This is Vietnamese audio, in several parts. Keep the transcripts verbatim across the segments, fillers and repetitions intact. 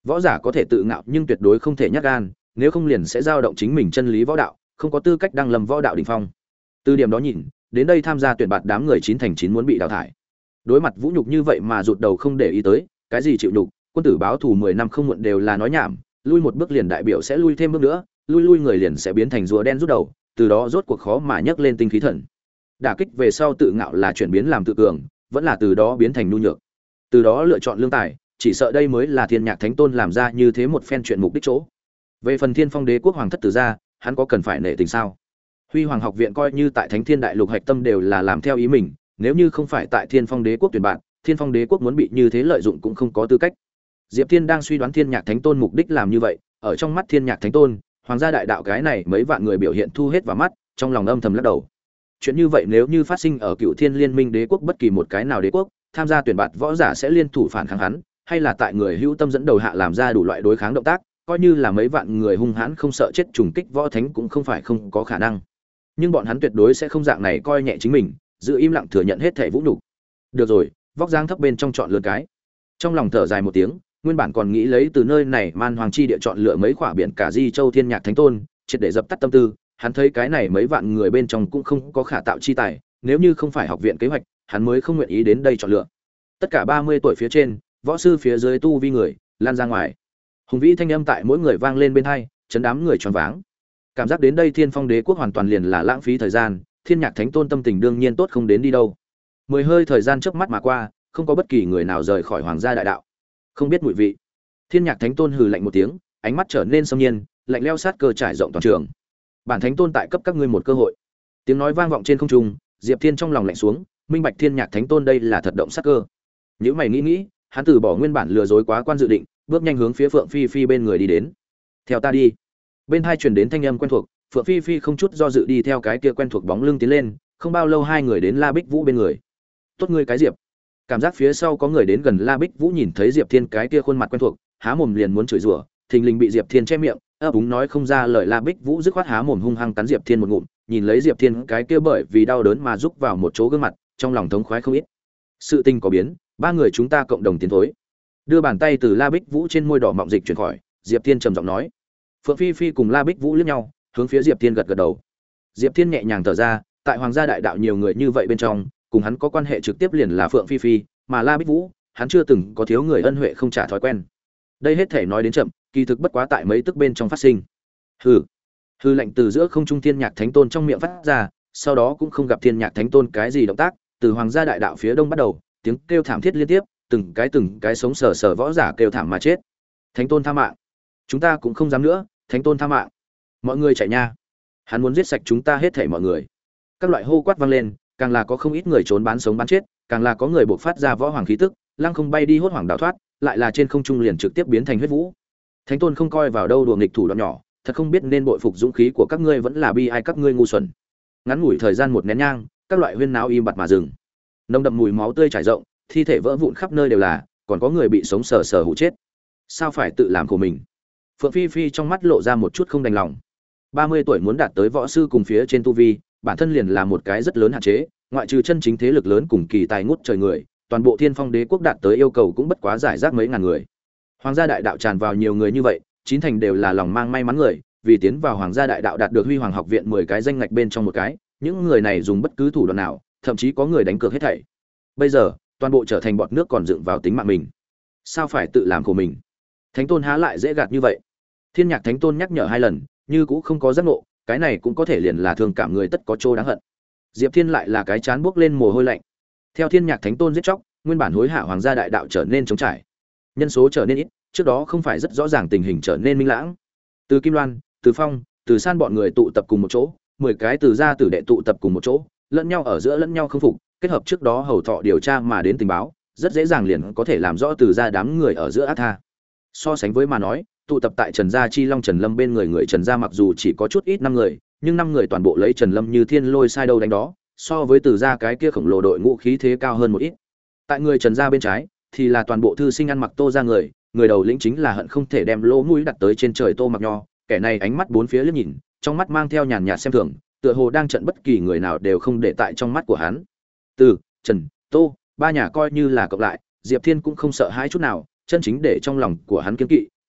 Võ giả có thể tự ngạo nhưng tuyệt đối không thể nhát gan, nếu không liền sẽ dao động chính mình chân lý võ đạo, không có tư cách đăng lâm võ đạo đỉnh phong. Từ điểm đó nhìn, đến đây tham gia tuyển bạt đám người chín thành chín muốn bị đào thải. Đối mặt vũ nhục như vậy mà rụt đầu không để ý tới, cái gì chịu nhục, quân tử báo thù mười năm không muộn đều là nói nhảm, lui một bước liền đại biểu sẽ lui thêm bước nữa, lui lui người liền sẽ biến thành rùa đen rút đầu, từ đó rốt cuộc khó mà nhấc lên tinh khí thần. Đả kích về sau tự ngạo là chuyển biến làm tự cường, vẫn là từ đó biến thành nhu nhược. Từ đó lựa chọn lương tài, chỉ sợ đây mới là Thiên Nhạc Thánh Tôn làm ra như thế một phen chuyện mục đích chỗ. Về phần Thiên Phong Đế quốc hoàng thất tử gia, hắn có cần phải nể tình sao? Huy Hoàng học viện coi như tại Thánh Thiên Đại Lục hạch tâm đều là làm theo ý mình, nếu như không phải tại Thiên Phong Đế quốc tuyển bạn, Thiên Phong Đế quốc muốn bị như thế lợi dụng cũng không có tư cách. Diệp Thiên đang suy đoán Thiên Nhạc Thánh Tôn mục đích làm như vậy, ở trong mắt Thiên Nhạc Thánh Tôn, hoàng gia đại đạo cái này mấy vạn người biểu hiện thu hết vào mắt, trong lòng âm thầm lắc đầu. Chuyện như vậy nếu như phát sinh ở Cựu Thiên Liên Minh Đế quốc bất kỳ một cái nào đế quốc, tham gia tuyển bạt võ giả sẽ liên thủ phản kháng hắn, hay là tại người hữu tâm dẫn đầu hạ làm ra đủ loại đối kháng động tác, coi như là mấy vạn người hung hãn không sợ chết trùng kích võ thánh cũng không phải không có khả năng. Nhưng bọn hắn tuyệt đối sẽ không dạng này coi nhẹ chính mình, giữ im lặng thừa nhận hết thảy vũ nhục. Được rồi, vóc dáng thấp bên trong chọn lựa cái. Trong lòng thở dài một tiếng, nguyên bản còn nghĩ lấy từ nơi này man hoàng chi địa chọn lựa mấy khỏa biển cả Di Châu Thiên Nhạc Thánh Tôn, triệt để dập tắt tâm tư, hắn thấy cái này mấy vạn người bên trong cũng không có khả tạo chi tài, nếu như không phải học viện kế hoạch, hắn mới không nguyện ý đến đây chọn lựa. Tất cả ba mươi tuổi phía trên, võ sư phía dưới tu vi người, lan ra ngoài. Hùng vĩ thanh âm tại mỗi người vang lên bên tai, chấn đám người choáng váng. Cảm giác đến đây Thiên Phong Đế quốc hoàn toàn liền là lãng phí thời gian, Thiên Nhạc Thánh Tôn tâm tình đương nhiên tốt không đến đi đâu. Mười hơi thời gian chớp mắt mà qua, không có bất kỳ người nào rời khỏi hoàng gia đại đạo. Không biết mùi vị. Thiên Nhạc Thánh Tôn hừ lạnh một tiếng, ánh mắt trở nên sâm nhiên, lạnh lẽo sát cơ trải rộng toàn trường. Bản Thánh Tôn tại cấp các ngươi một cơ hội. Tiếng nói vang vọng trên không trung, Diệp Thiên trong lòng lạnh xuống, minh bạch Thiên Nhạc Thánh Tôn đây là thật động sát cơ. Nếu mày nghĩ nghĩ, hắn từ bỏ nguyên bản lừa dối quá quan dự định, bước nhanh hướng phía Phượng Phi Phi bên người đi đến. Theo ta đi. Bên hai truyền đến thanh âm quen thuộc, Phượng Phi Phi không chút do dự đi theo cái kia quen thuộc bóng lưng tiến lên, không bao lâu hai người đến La Bích Vũ bên người. Tốt ngươi cái Diệp. Cảm giác phía sau có người đến gần, La Bích Vũ nhìn thấy Diệp Thiên cái kia khuôn mặt quen thuộc, há mồm liền muốn chửi rủa, thình lình bị Diệp Thiên che miệng, ấp úng nói không ra lời. La Bích Vũ dứt khoát há mồm hung hăng cắn Diệp Thiên một ngụm, nhìn lấy Diệp Thiên cái kia bởi vì đau đớn mà rúc vào một chỗ gương mặt, trong lòng thống khoái không ít. Sự tình có biến, ba người chúng ta cộng đồng tiến thối. Đưa bàn tay từ La Bích Vũ trên môi đỏ mọng dịch chuyển khỏi, Diệp Thiên trầm giọng nói. Phượng Phi Phi cùng La Bích Vũ liếc nhau, hướng phía Diệp Thiên gật gật đầu. Diệp Thiên nhẹ nhàng thở ra, tại hoàng gia đại đạo nhiều người như vậy bên trong, cùng hắn có quan hệ trực tiếp liền là Phượng Phi Phi, mà La Bích Vũ, hắn chưa từng có thiếu người ân huệ không trả thói quen. Đây hết thể nói đến chậm, kỳ thực bất quá tại mấy tức bên trong phát sinh. Hừ. Hừ lạnh từ giữa không trung Thiên Nhạc Thánh Tôn trong miệng phát ra, sau đó cũng không gặp Thiên Nhạc Thánh Tôn cái gì động tác, từ hoàng gia đại đạo phía đông bắt đầu, tiếng kêu thảm thiết liên tiếp, từng cái từng cái sống sờ sờ võ giả kêu thảm mà chết. Thánh Tôn tha mạng. Chúng ta cũng không dám nữa, Thánh Tôn tha mạng. Mọi người chạy nha. Hắn muốn giết sạch chúng ta hết thảy mọi người. Các loại hô quát vang lên, càng là có không ít người trốn bán sống bán chết, càng là có người buộc phát ra võ hoàng khí tức, lăng không bay đi hốt hoảng đào thoát, lại là trên không trung liền trực tiếp biến thành huyết vũ. Thánh Tôn không coi vào đâu đùa nghịch thủ đoạn nhỏ, thật không biết nên bội phục dũng khí của các ngươi vẫn là bi ai các ngươi ngu xuẩn. Ngắn ngủi thời gian một nén nhang, các loại huyên náo im bặt mà dừng. Nồng đậm mùi máu tươi trải rộng, thi thể vỡ vụn khắp nơi đều là, còn có người bị sống sờ sờ hụ chết. Sao phải tự làm của mình? Phượng Phi Phi trong mắt lộ ra một chút không đành lòng. ba mươi tuổi muốn đạt tới võ sư cùng phía trên tu vi, bản thân liền là một cái rất lớn hạn chế, ngoại trừ chân chính thế lực lớn cùng kỳ tài ngút trời người, toàn bộ Thiên Phong Đế quốc đạt tới yêu cầu cũng bất quá giải rác mấy ngàn người. Hoàng gia đại đạo tràn vào nhiều người như vậy, chín thành đều là lòng mang may mắn người, vì tiến vào Hoàng gia đại đạo đạt được Huy Hoàng học viện mười cái danh ngạch bên trong một cái, những người này dùng bất cứ thủ đoạn nào, thậm chí có người đánh cược hết thảy. Bây giờ, toàn bộ trở thành bọt nước còn dựng vào tính mạng mình. Sao phải tự làm của mình? Thánh Tôn há lại dễ gạt như vậy? Thiên Nhạc Thánh Tôn nhắc nhở hai lần, như cũng không có giác ngộ, cái này cũng có thể liền là thương cảm người tất có chỗ đáng hận. Diệp Thiên lại là cái chán buốc lên mồ hôi lạnh. Theo Thiên Nhạc Thánh Tôn giết chóc, nguyên bản hối hạ hoàng gia đại đạo trở nên trống trải, nhân số trở nên ít, trước đó không phải rất rõ ràng tình hình trở nên minh lãng. Từ Kim Loan, Từ Phong, Từ San bọn người tụ tập cùng một chỗ, mười cái từ gia tử đệ tụ tập cùng một chỗ, lẫn nhau ở giữa lẫn nhau không phục, kết hợp trước đó hầu thọ điều tra mà đến tình báo, rất dễ dàng liền có thể làm rõ từ gia đám người ở giữa ác tha. So sánh với mà nói, tụ tập tại Trần Gia Chi Long Trần Lâm bên người người Trần Gia mặc dù chỉ có chút ít năm người, nhưng năm người toàn bộ lấy Trần Lâm như thiên lôi sai đâu đánh đó, so với từ gia cái kia khổng lồ đội ngũ khí thế cao hơn một ít. Tại người Trần Gia bên trái thì là toàn bộ thư sinh ăn mặc Tô gia người, người đầu lĩnh chính là hận không thể đem lỗ mũi đặt tới trên trời Tô Mặc Nho, kẻ này ánh mắt bốn phía liếc nhìn, trong mắt mang theo nhàn nhạt xem thường, tựa hồ đang trận bất kỳ người nào đều không để tại trong mắt của hắn. Từ Trần, Tô, ba nhà coi như là cộng lại, Diệp Thiên cũng không sợ hãi chút nào, chân chính để trong lòng của hắn kiêng kỵ,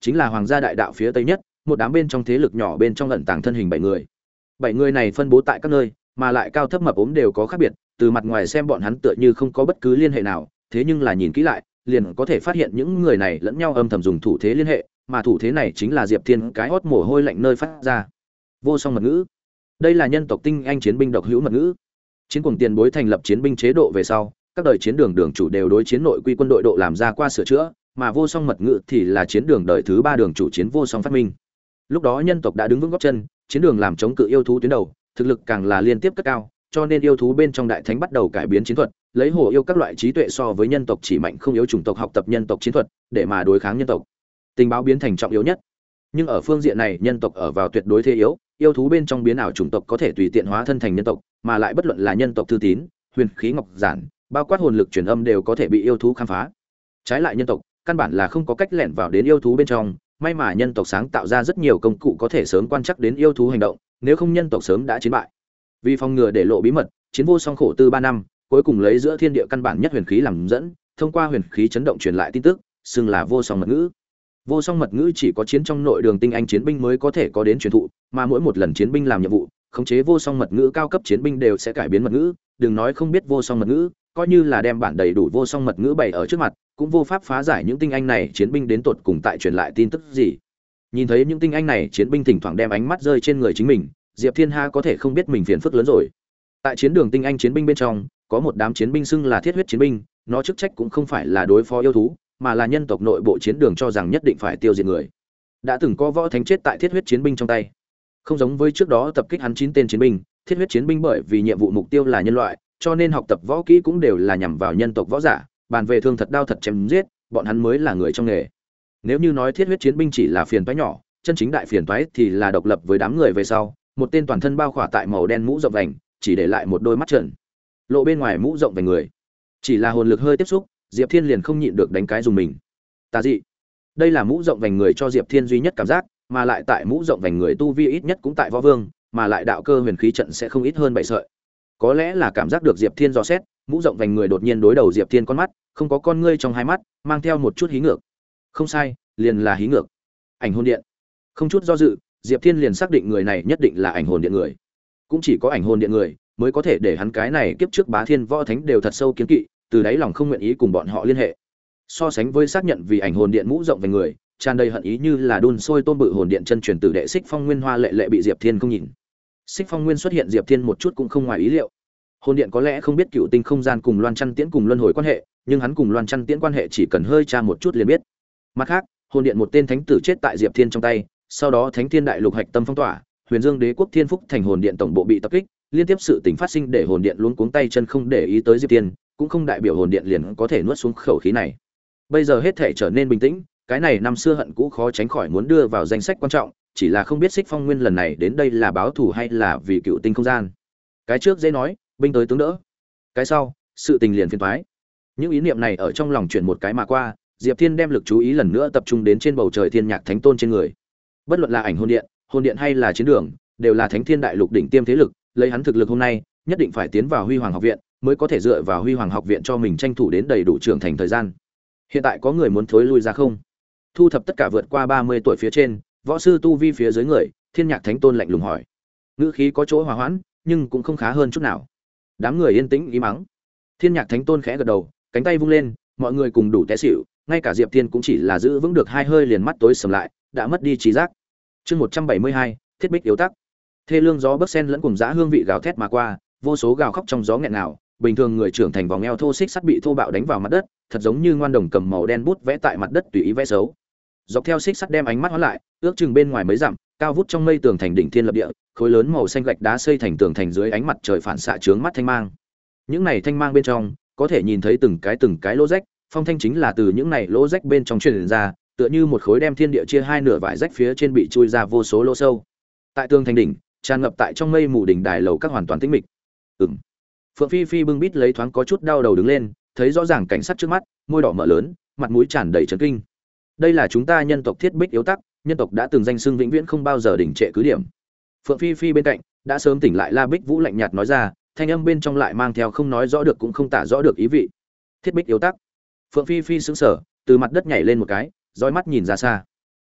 chính là hoàng gia đại đạo phía tây nhất, một đám bên trong thế lực nhỏ bên trong ẩn tàng thân hình bảy người. Bảy người này phân bố tại các nơi, mà lại cao thấp mập ốm đều có khác biệt, từ mặt ngoài xem bọn hắn tựa như không có bất cứ liên hệ nào, thế nhưng là nhìn kỹ lại, liền có thể phát hiện những người này lẫn nhau âm thầm dùng thủ thế liên hệ, mà thủ thế này chính là Diệp Thiên cái hốt mồ hôi lạnh nơi phát ra. Vô song mật ngữ. Đây là nhân tộc tinh anh chiến binh độc hữu mật ngữ. Chiến cuồng tiền bối thành lập chiến binh chế độ về sau, các đời chiến đường đường chủ đều đối chiến nội quy quân đội độ làm ra qua sửa chữa, mà vô song mật ngữ thì là chiến đường đời thứ ba đường chủ chiến vô song phát minh. Lúc đó nhân tộc đã đứng vững gót chân, chiến đường làm chống cự yêu thú tuyến đầu, thực lực càng là liên tiếp cất cao, cho nên yêu thú bên trong đại thánh bắt đầu cải biến chiến thuật, lấy hổ yêu các loại trí tuệ so với nhân tộc chỉ mạnh không yếu chủng tộc học tập nhân tộc chiến thuật, để mà đối kháng nhân tộc. Tình báo biến thành trọng yếu nhất. Nhưng ở phương diện này, nhân tộc ở vào tuyệt đối thế yếu, yêu thú bên trong biến ảo chủng tộc có thể tùy tiện hóa thân thành nhân tộc, mà lại bất luận là nhân tộc thư tín, huyền khí ngọc giản, bao quát hồn lực truyền âm đều có thể bị yêu thú khám phá. Trái lại nhân tộc, căn bản là không có cách lẻn vào đến yêu thú bên trong, may mà nhân tộc sáng tạo ra rất nhiều công cụ có thể sớm quan trắc đến yêu thú hành động, nếu không nhân tộc sớm đã chiến bại. Vì phòng ngừa để lộ bí mật, chiến vô song khổ tư ba năm, cuối cùng lấy giữa thiên địa căn bản nhất huyền khí làm dẫn, thông qua huyền khí chấn động truyền lại tin tức, xưng là vô song mật ngữ. Vô song mật ngữ chỉ có chiến trong nội đường tinh anh chiến binh mới có thể có đến truyền thụ, mà mỗi một lần chiến binh làm nhiệm vụ, khống chế vô song mật ngữ cao cấp chiến binh đều sẽ cải biến mật ngữ, đừng nói không biết vô song mật ngữ, coi như là đem bản đầy đủ vô song mật ngữ bày ở trước mặt, cũng vô pháp phá giải những tinh anh này chiến binh đến tột cùng tại truyền lại tin tức gì. Nhìn thấy những tinh anh này chiến binh thỉnh thoảng đem ánh mắt rơi trên người chính mình, Diệp Thiên Ha có thể không biết mình phiền phức lớn rồi. Tại chiến đường tinh anh chiến binh bên trong, có một đám chiến binh xưng là thiết huyết chiến binh, nó chức trách cũng không phải là đối phó yêu thú, mà là nhân tộc nội bộ chiến đường cho rằng nhất định phải tiêu diệt người. Đã từng có võ thánh chết tại thiết huyết chiến binh trong tay. Không giống với trước đó tập kích hắn chín tên chiến binh, thiết huyết chiến binh bởi vì nhiệm vụ mục tiêu là nhân loại, cho nên học tập võ kỹ cũng đều là nhằm vào nhân tộc võ giả, bàn về thương thật đao thật chém giết, bọn hắn mới là người trong nghề. Nếu như nói thiết huyết chiến binh chỉ là phiền toái nhỏ, chân chính đại phiền toái thì là độc lập với đám người về sau, một tên toàn thân bao khỏa tại màu đen mũ rộng vành, chỉ để lại một đôi mắt trợn, lộ bên ngoài mũ rộng vành người. Chỉ là hồn lực hơi tiếp xúc, Diệp Thiên liền không nhịn được đánh cái dùng mình. Tà dị. Đây là mũ rộng vành người cho Diệp Thiên duy nhất cảm giác, mà lại tại mũ rộng vành người tu vi ít nhất cũng tại võ vương, mà lại đạo cơ huyền khí trận sẽ không ít hơn bảy sợi. Có lẽ là cảm giác được Diệp Thiên dò xét, mũ rộng vành người đột nhiên đối đầu Diệp Thiên con mắt, không có con ngươi trong hai mắt, mang theo một chút hí ngược. Không sai, liền là hí ngược. Ảnh hồn điện. Không chút do dự, Diệp Thiên liền xác định người này nhất định là ảnh hồn điện người. Cũng chỉ có ảnh hồn điện người mới có thể để hắn cái này kiếp trước bá thiên võ thánh đều thật sâu kiến kỵ, từ đáy lòng không nguyện ý cùng bọn họ liên hệ. So sánh với xác nhận vì ảnh hồn điện mũ rộng về người, tràn đầy hận ý như là đun sôi tôm bự hồn điện chân truyền tử đệ Xích Phong Nguyên Hoa lệ lệ bị Diệp Thiên không nhìn. Xích Phong Nguyên xuất hiện Diệp Thiên một chút cũng không ngoài ý liệu. Hồn điện có lẽ không biết cựu tinh không gian cùng Loan Chân Tiễn cùng luân hồi quan hệ, nhưng hắn cùng Loan Chân Tiễn quan hệ chỉ cần hơi tra một chút liền biết. Mặt khác, hồn điện một tên thánh tử chết tại Diệp Thiên trong tay, sau đó Thánh Thiên Đại Lục hạch tâm phong tỏa, Huyền Dương Đế quốc Thiên Phúc thành hồn điện tổng bộ bị tập kích, liên tiếp sự tình phát sinh để hồn điện luống cuống tay chân không để ý tới Diệp Thiên, cũng không đại biểu hồn điện liền có thể nuốt xuống khẩu khí này. Bây giờ hết thể trở nên bình tĩnh, cái này năm xưa hận cũ khó tránh khỏi muốn đưa vào danh sách quan trọng, chỉ là không biết Xích Phong Nguyên lần này đến đây là báo thù hay là vì cựu tinh không gian. Cái trước dễ nói, binh tới tướng đỡ. Cái sau, sự tình liền phiền toái. Những ý niệm này ở trong lòng chuyển một cái mà qua, Diệp Thiên đem lực chú ý lần nữa tập trung đến trên bầu trời Thiên Nhạc Thánh Tôn trên người. Bất luận là ảnh hồn điện, hồn điện hay là chiến đường, đều là Thánh Thiên Đại Lục đỉnh tiêm thế lực, lấy hắn thực lực hôm nay, nhất định phải tiến vào Huy Hoàng học viện, mới có thể dựa vào Huy Hoàng học viện cho mình tranh thủ đến đầy đủ trưởng thành thời gian. Hiện tại có người muốn thối lui ra không? Thu thập tất cả vượt qua ba mươi tuổi phía trên, võ sư tu vi phía dưới người, Thiên Nhạc Thánh Tôn lạnh lùng hỏi. Ngữ khí có chỗ hòa hoãn, nhưng cũng không khá hơn chút nào. Đám người yên tĩnh im mắng. Thiên Nhạc Thánh Tôn khẽ gật đầu, cánh tay vung lên, mọi người cùng đủ té xỉu, ngay cả Diệp Thiên cũng chỉ là giữ vững được hai hơi liền mắt tối sầm lại, đã mất đi trí giác. Chương một trăm bảy mươi hai, Thiết Bích yếu tắc. Thê lương gió bấc sen lẫn cùng dã hương vị gào thét mà qua, vô số gào khóc trong gió nghẹn ngào, bình thường người trưởng thành vòng eo thô xích sắt bị thô bạo đánh vào mặt đất, thật giống như ngoan đồng cầm màu đen bút vẽ tại mặt đất tùy ý vẽ xấu. Dọc theo xích sắt đem ánh mắt hóa lại, ước chừng bên ngoài mấy dặm, cao vút trong mây tường thành đỉnh thiên lập địa, khối lớn màu xanh gạch đá xây thành tường thành dưới ánh mặt trời phản xạ chướng mắt thanh mang. Những này thanh mang bên trong, có thể nhìn thấy từng cái từng cái lỗ rách, phong thanh chính là từ những này lỗ rách bên trong truyền ra, tựa như một khối đem thiên địa chia hai nửa vải rách phía trên bị chui ra vô số lỗ sâu. Tại tường thành đỉnh, tràn ngập tại trong mây mù đỉnh đài lầu các hoàn toàn tĩnh mịch. Ừm. Phượng Phi Phi bưng bít lấy thoáng có chút đau đầu đứng lên, thấy rõ ràng cảnh sát trước mắt, môi đỏ mở lớn, mặt mũi tràn đầy chấn kinh. Đây là chúng ta nhân tộc Thiết Bích yếu tắc, nhân tộc đã từng danh xưng vĩnh viễn không bao giờ đỉnh trệ cứ điểm. Phượng Phi Phi bên cạnh, đã sớm tỉnh lại La Bích Vũ lạnh nhạt nói ra, thanh âm bên trong lại mang theo không nói rõ được cũng không tả rõ được ý vị. Thiết Bích yếu tắc. Phượng Phi Phi sững sờ, từ mặt đất nhảy lên một cái, dõi mắt nhìn ra xa.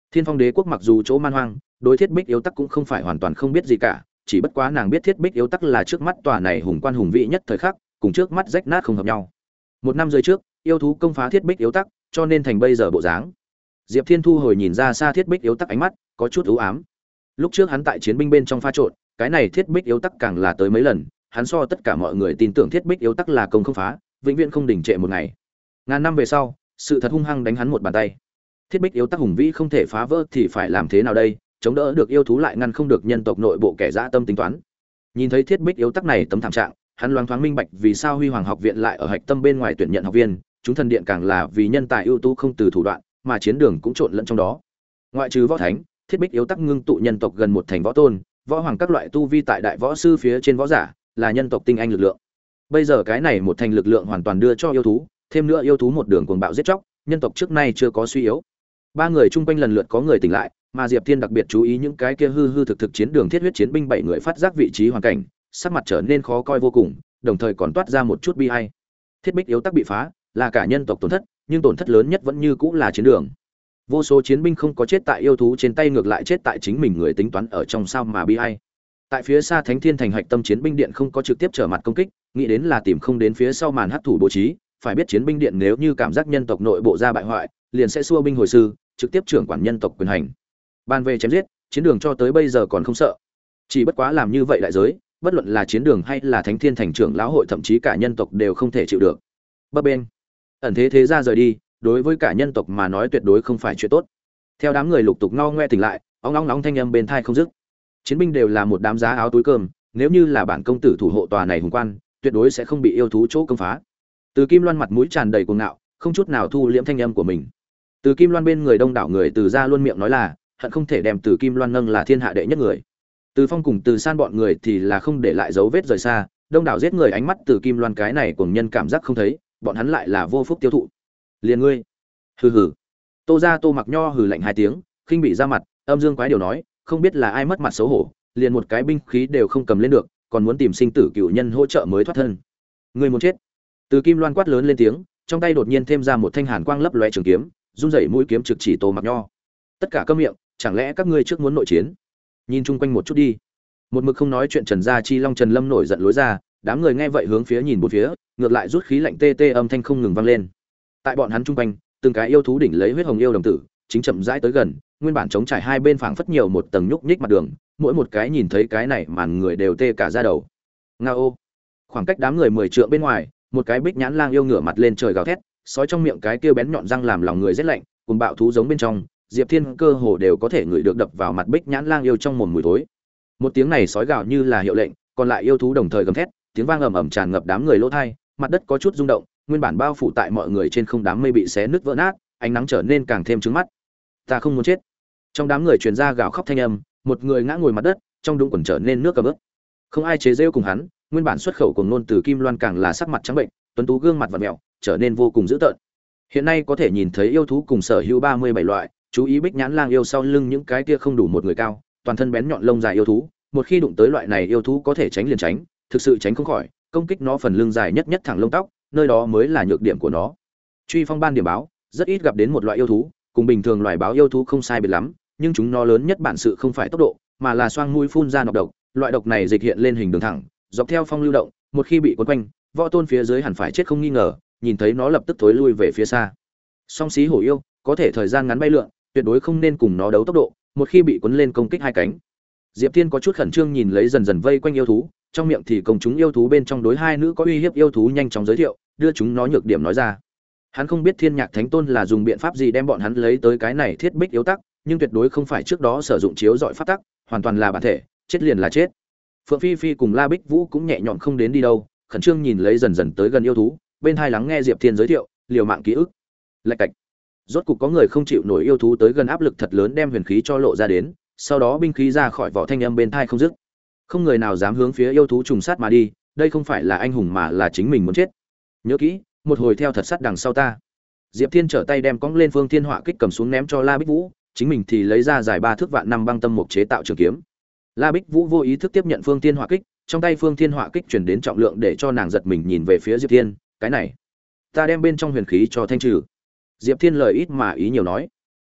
Thiên Phong Đế quốc mặc dù chỗ man hoang, đối Thiết Bích Yếu Tắc cũng không phải hoàn toàn không biết gì cả, chỉ bất quá nàng biết Thiết Bích Yếu Tắc là trước mắt tòa này hùng quan hùng vĩ nhất thời khắc, cùng trước mắt rách nát không hợp nhau. Một năm rưỡi trước, yêu thú công phá Thiết Bích Yếu Tắc, cho nên thành bây giờ bộ dáng. Diệp Thiên thu hồi nhìn ra xa Thiết Bích Yếu Tắc ánh mắt có chút u ám. Lúc trước hắn tại chiến binh bên trong pha trộn, cái này Thiết Bích Yếu Tắc càng là tới mấy lần, hắn so tất cả mọi người tin tưởng Thiết Bích Yếu Tắc là công không phá, vĩnh viễn không đình trệ một ngày. Ngàn năm về sau, sự thật hung hăng đánh hắn một bàn tay. Thiết Bích Yếu Tắc hùng vĩ không thể phá vỡ thì phải làm thế nào đây? Chống đỡ được yêu thú lại ngăn không được nhân tộc nội bộ kẻ dã tâm tính toán. Nhìn thấy Thiết Bích Yếu Tắc này tấm thảm trạng, hắn loáng thoáng minh bạch vì sao Huy Hoàng học viện lại ở hạch tâm bên ngoài tuyển nhận học viên, chúng thần điện càng là vì nhân tài ưu tú không từ thủ đoạn, mà chiến đường cũng trộn lẫn trong đó. Ngoại trừ võ thánh, Thiết Bích Yếu Tắc ngưng tụ nhân tộc gần một thành võ tôn, võ hoàng các loại tu vi tại đại võ sư phía trên võ giả, là nhân tộc tinh anh lực lượng. Bây giờ cái này một thành lực lượng hoàn toàn đưa cho yêu thú, thêm nữa yêu thú một đường cuồng bạo giết chóc, nhân tộc trước nay chưa có suy yếu. Ba người chung quanh lần lượt có người tỉnh lại, mà Diệp Thiên đặc biệt chú ý những cái kia hư hư thực thực chiến đường thiết huyết chiến binh bảy người phát giác vị trí hoàn cảnh, sắc mặt trở nên khó coi vô cùng, đồng thời còn toát ra một chút bi ai. Thiết Bích Yếu Tắc bị phá, là cả nhân tộc tổn thất, nhưng tổn thất lớn nhất vẫn như cũng là chiến đường. Vô số chiến binh không có chết tại yêu thú trên tay, ngược lại chết tại chính mình người tính toán ở trong sao mà bi ai. Tại phía xa Thánh Thiên thành hạch tâm chiến binh điện không có trực tiếp trở mặt công kích, nghĩ đến là tìm không đến phía sau màn hắc thủ bố trí, phải biết chiến binh điện nếu như cảm giác nhân tộc nội bộ ra bại hoại, liền sẽ xua binh hồi sư, trực tiếp trưởng quản nhân tộc quyền hành. Ban về chém giết, chiến đường cho tới bây giờ còn không sợ. Chỉ bất quá làm như vậy đại giới, bất luận là chiến đường hay là Thánh Thiên thành trưởng lão hội thậm chí cả nhân tộc đều không thể chịu được. Bấp bên, ẩn thế thế ra rời đi, đối với cả nhân tộc mà nói tuyệt đối không phải chuyện tốt. Theo đám người lục tục ngao ngoe tỉnh lại, ong ong nóng thanh âm bên tai không dứt. Chiến binh đều là một đám giá áo túi cơm, nếu như là bản công tử thủ hộ tòa này hùng quan, tuyệt đối sẽ không bị yêu thú chỗ công phá. Từ Kim Loan mặt mũi tràn đầy cuồng ngạo, không chút nào thu liễm thanh âm của mình. Từ Kim Loan bên người đông đảo người từ ra luôn miệng nói là, hận không thể đem Từ Kim Loan nâng là thiên hạ đệ nhất người. Từ Phong cùng Từ San bọn người thì là không để lại dấu vết rời xa, đông đảo giết người ánh mắt Từ Kim Loan cái này cuồng nhân cảm giác không thấy, bọn hắn lại là vô phúc tiêu thụ. Liền ngươi, hừ hừ. Tô gia Tô Mặc Nho hừ lạnh hai tiếng, khinh bị ra mặt, âm dương quái điều nói, không biết là ai mất mặt xấu hổ, liền một cái binh khí đều không cầm lên được, còn muốn tìm sinh tử cửu nhân hỗ trợ mới thoát thân. Ngươi muốn chết. Từ Kim Loan quát lớn lên tiếng, trong tay đột nhiên thêm ra một thanh hàn quang lấp lóe trường kiếm, run rẩy mũi kiếm trực chỉ Tô Mặc Nho. Tất cả câm miệng, chẳng lẽ các ngươi trước muốn nội chiến? Nhìn chung quanh một chút đi. Một mực không nói chuyện Trần Gia Chi Long Trần Lâm nổi giận lối ra, đám người nghe vậy hướng phía nhìn bốn phía, ngược lại rút khí lạnh tê tê âm thanh không ngừng vang lên. Tại bọn hắn chung quanh, từng cái yêu thú đỉnh lấy huyết hồng yêu đồng tử, chính chậm rãi tới gần, nguyên bản chống trải hai bên phảng phất nhiều một tầng nhúc nhích mặt đường, mỗi một cái nhìn thấy cái này màn người đều tê cả da đầu. Ngao. Khoảng cách đám người mười trượng bên ngoài, một cái bích nhãn lang yêu ngửa mặt lên trời gào thét, sói trong miệng cái kia bén nhọn răng làm lòng người rét lạnh, cùng bạo thú giống bên trong, Diệp Thiên cơ hồ đều có thể ngửi được đập vào mặt bích nhãn lang yêu trong mồm mùi thối. Một tiếng này sói gào như là hiệu lệnh, còn lại yêu thú đồng thời gầm thét, tiếng vang ầm ầm tràn ngập đám người lỗ tai, mặt đất có chút rung động, nguyên bản bao phủ tại mọi người trên không đám mây bị xé nứt vỡ nát, ánh nắng trở nên càng thêm trứng mắt. Ta không muốn chết. Trong đám người truyền ra gào khóc thanh âm, một người ngã ngồi mặt đất, trong đũng quần trở nên nước cầm ướt. Không ai chế giễu cùng hắn, nguyên bản xuất khẩu cùng ngôn từ Kim Loan càng là sắc mặt trắng bệnh, tuấn tú gương mặt vặn mèo, trở nên vô cùng dữ tợn. Hiện nay có thể nhìn thấy yêu thú cùng sở hữu ba mươi bảy loại, chú ý bích nhãn lang yêu sau lưng những cái kia không đủ một người cao, toàn thân bén nhọn lông dài yêu thú, một khi đụng tới loại này yêu thú có thể tránh liền tránh, thực sự tránh không khỏi, công kích nó phần lưng dài nhất nhất thẳng lông tóc, nơi đó mới là nhược điểm của nó. Truy phong ban điểm báo, rất ít gặp đến một loại yêu thú, cùng bình thường loài báo yêu thú không sai biệt lắm, nhưng chúng nó lớn nhất bản sự không phải tốc độ, mà là xoang mũi phun ra nọc độc, loại độc này dịch hiện lên hình đường thẳng, dọc theo phong lưu động, một khi bị cuốn quanh, võ tôn phía dưới hẳn phải chết không nghi ngờ, nhìn thấy nó lập tức thối lui về phía xa. Song xí hổ yêu, có thể thời gian ngắn bay lượn, tuyệt đối không nên cùng nó đấu tốc độ, một khi bị cuốn lên công kích hai cánh. Diệp Thiên có chút khẩn trương nhìn lấy dần dần vây quanh yêu thú, trong miệng thì công chúng yêu thú bên trong đối hai nữ có uy hiếp yêu thú nhanh chóng giới thiệu, đưa chúng nó nhược điểm nói ra. Hắn không biết Thiên Nhạc Thánh Tôn là dùng biện pháp gì đem bọn hắn lấy tới cái này thiết bích yếu tắc, nhưng tuyệt đối không phải trước đó sử dụng chiếu dọi pháp tắc, hoàn toàn là bản thể, chết liền là chết. Phượng Phi Phi cùng La Bích Vũ cũng nhẹ nhõm không đến đi đâu, khẩn trương nhìn lấy dần dần tới gần yêu thú, bên hai lắng nghe Diệp Thiên giới thiệu, liều mạng ký ức. Lạch cạch. Rốt cục có người không chịu nổi yêu thú tới gần áp lực thật lớn đem huyền khí cho lộ ra đến, sau đó binh khí ra khỏi vỏ thanh âm bên thai không dứt. Không người nào dám hướng phía yêu thú trùng sát mà đi, đây không phải là anh hùng mà là chính mình muốn chết. Nhớ kỹ, một hồi theo thật sát đằng sau ta. Diệp Thiên trở tay đem cong lên Phương Thiên Họa kích cầm xuống ném cho La Bích Vũ, chính mình thì lấy ra dài ba thước vạn năm băng tâm mục chế tạo trường kiếm. La Bích Vũ vô ý thức tiếp nhận Phương Thiên Họa kích, trong tay Phương Thiên Họa kích chuyển đến trọng lượng để cho nàng giật mình nhìn về phía Diệp Thiên, cái này, ta đem bên trong huyền khí cho thanh trừ. Diệp Thiên lời ít mà ý nhiều nói,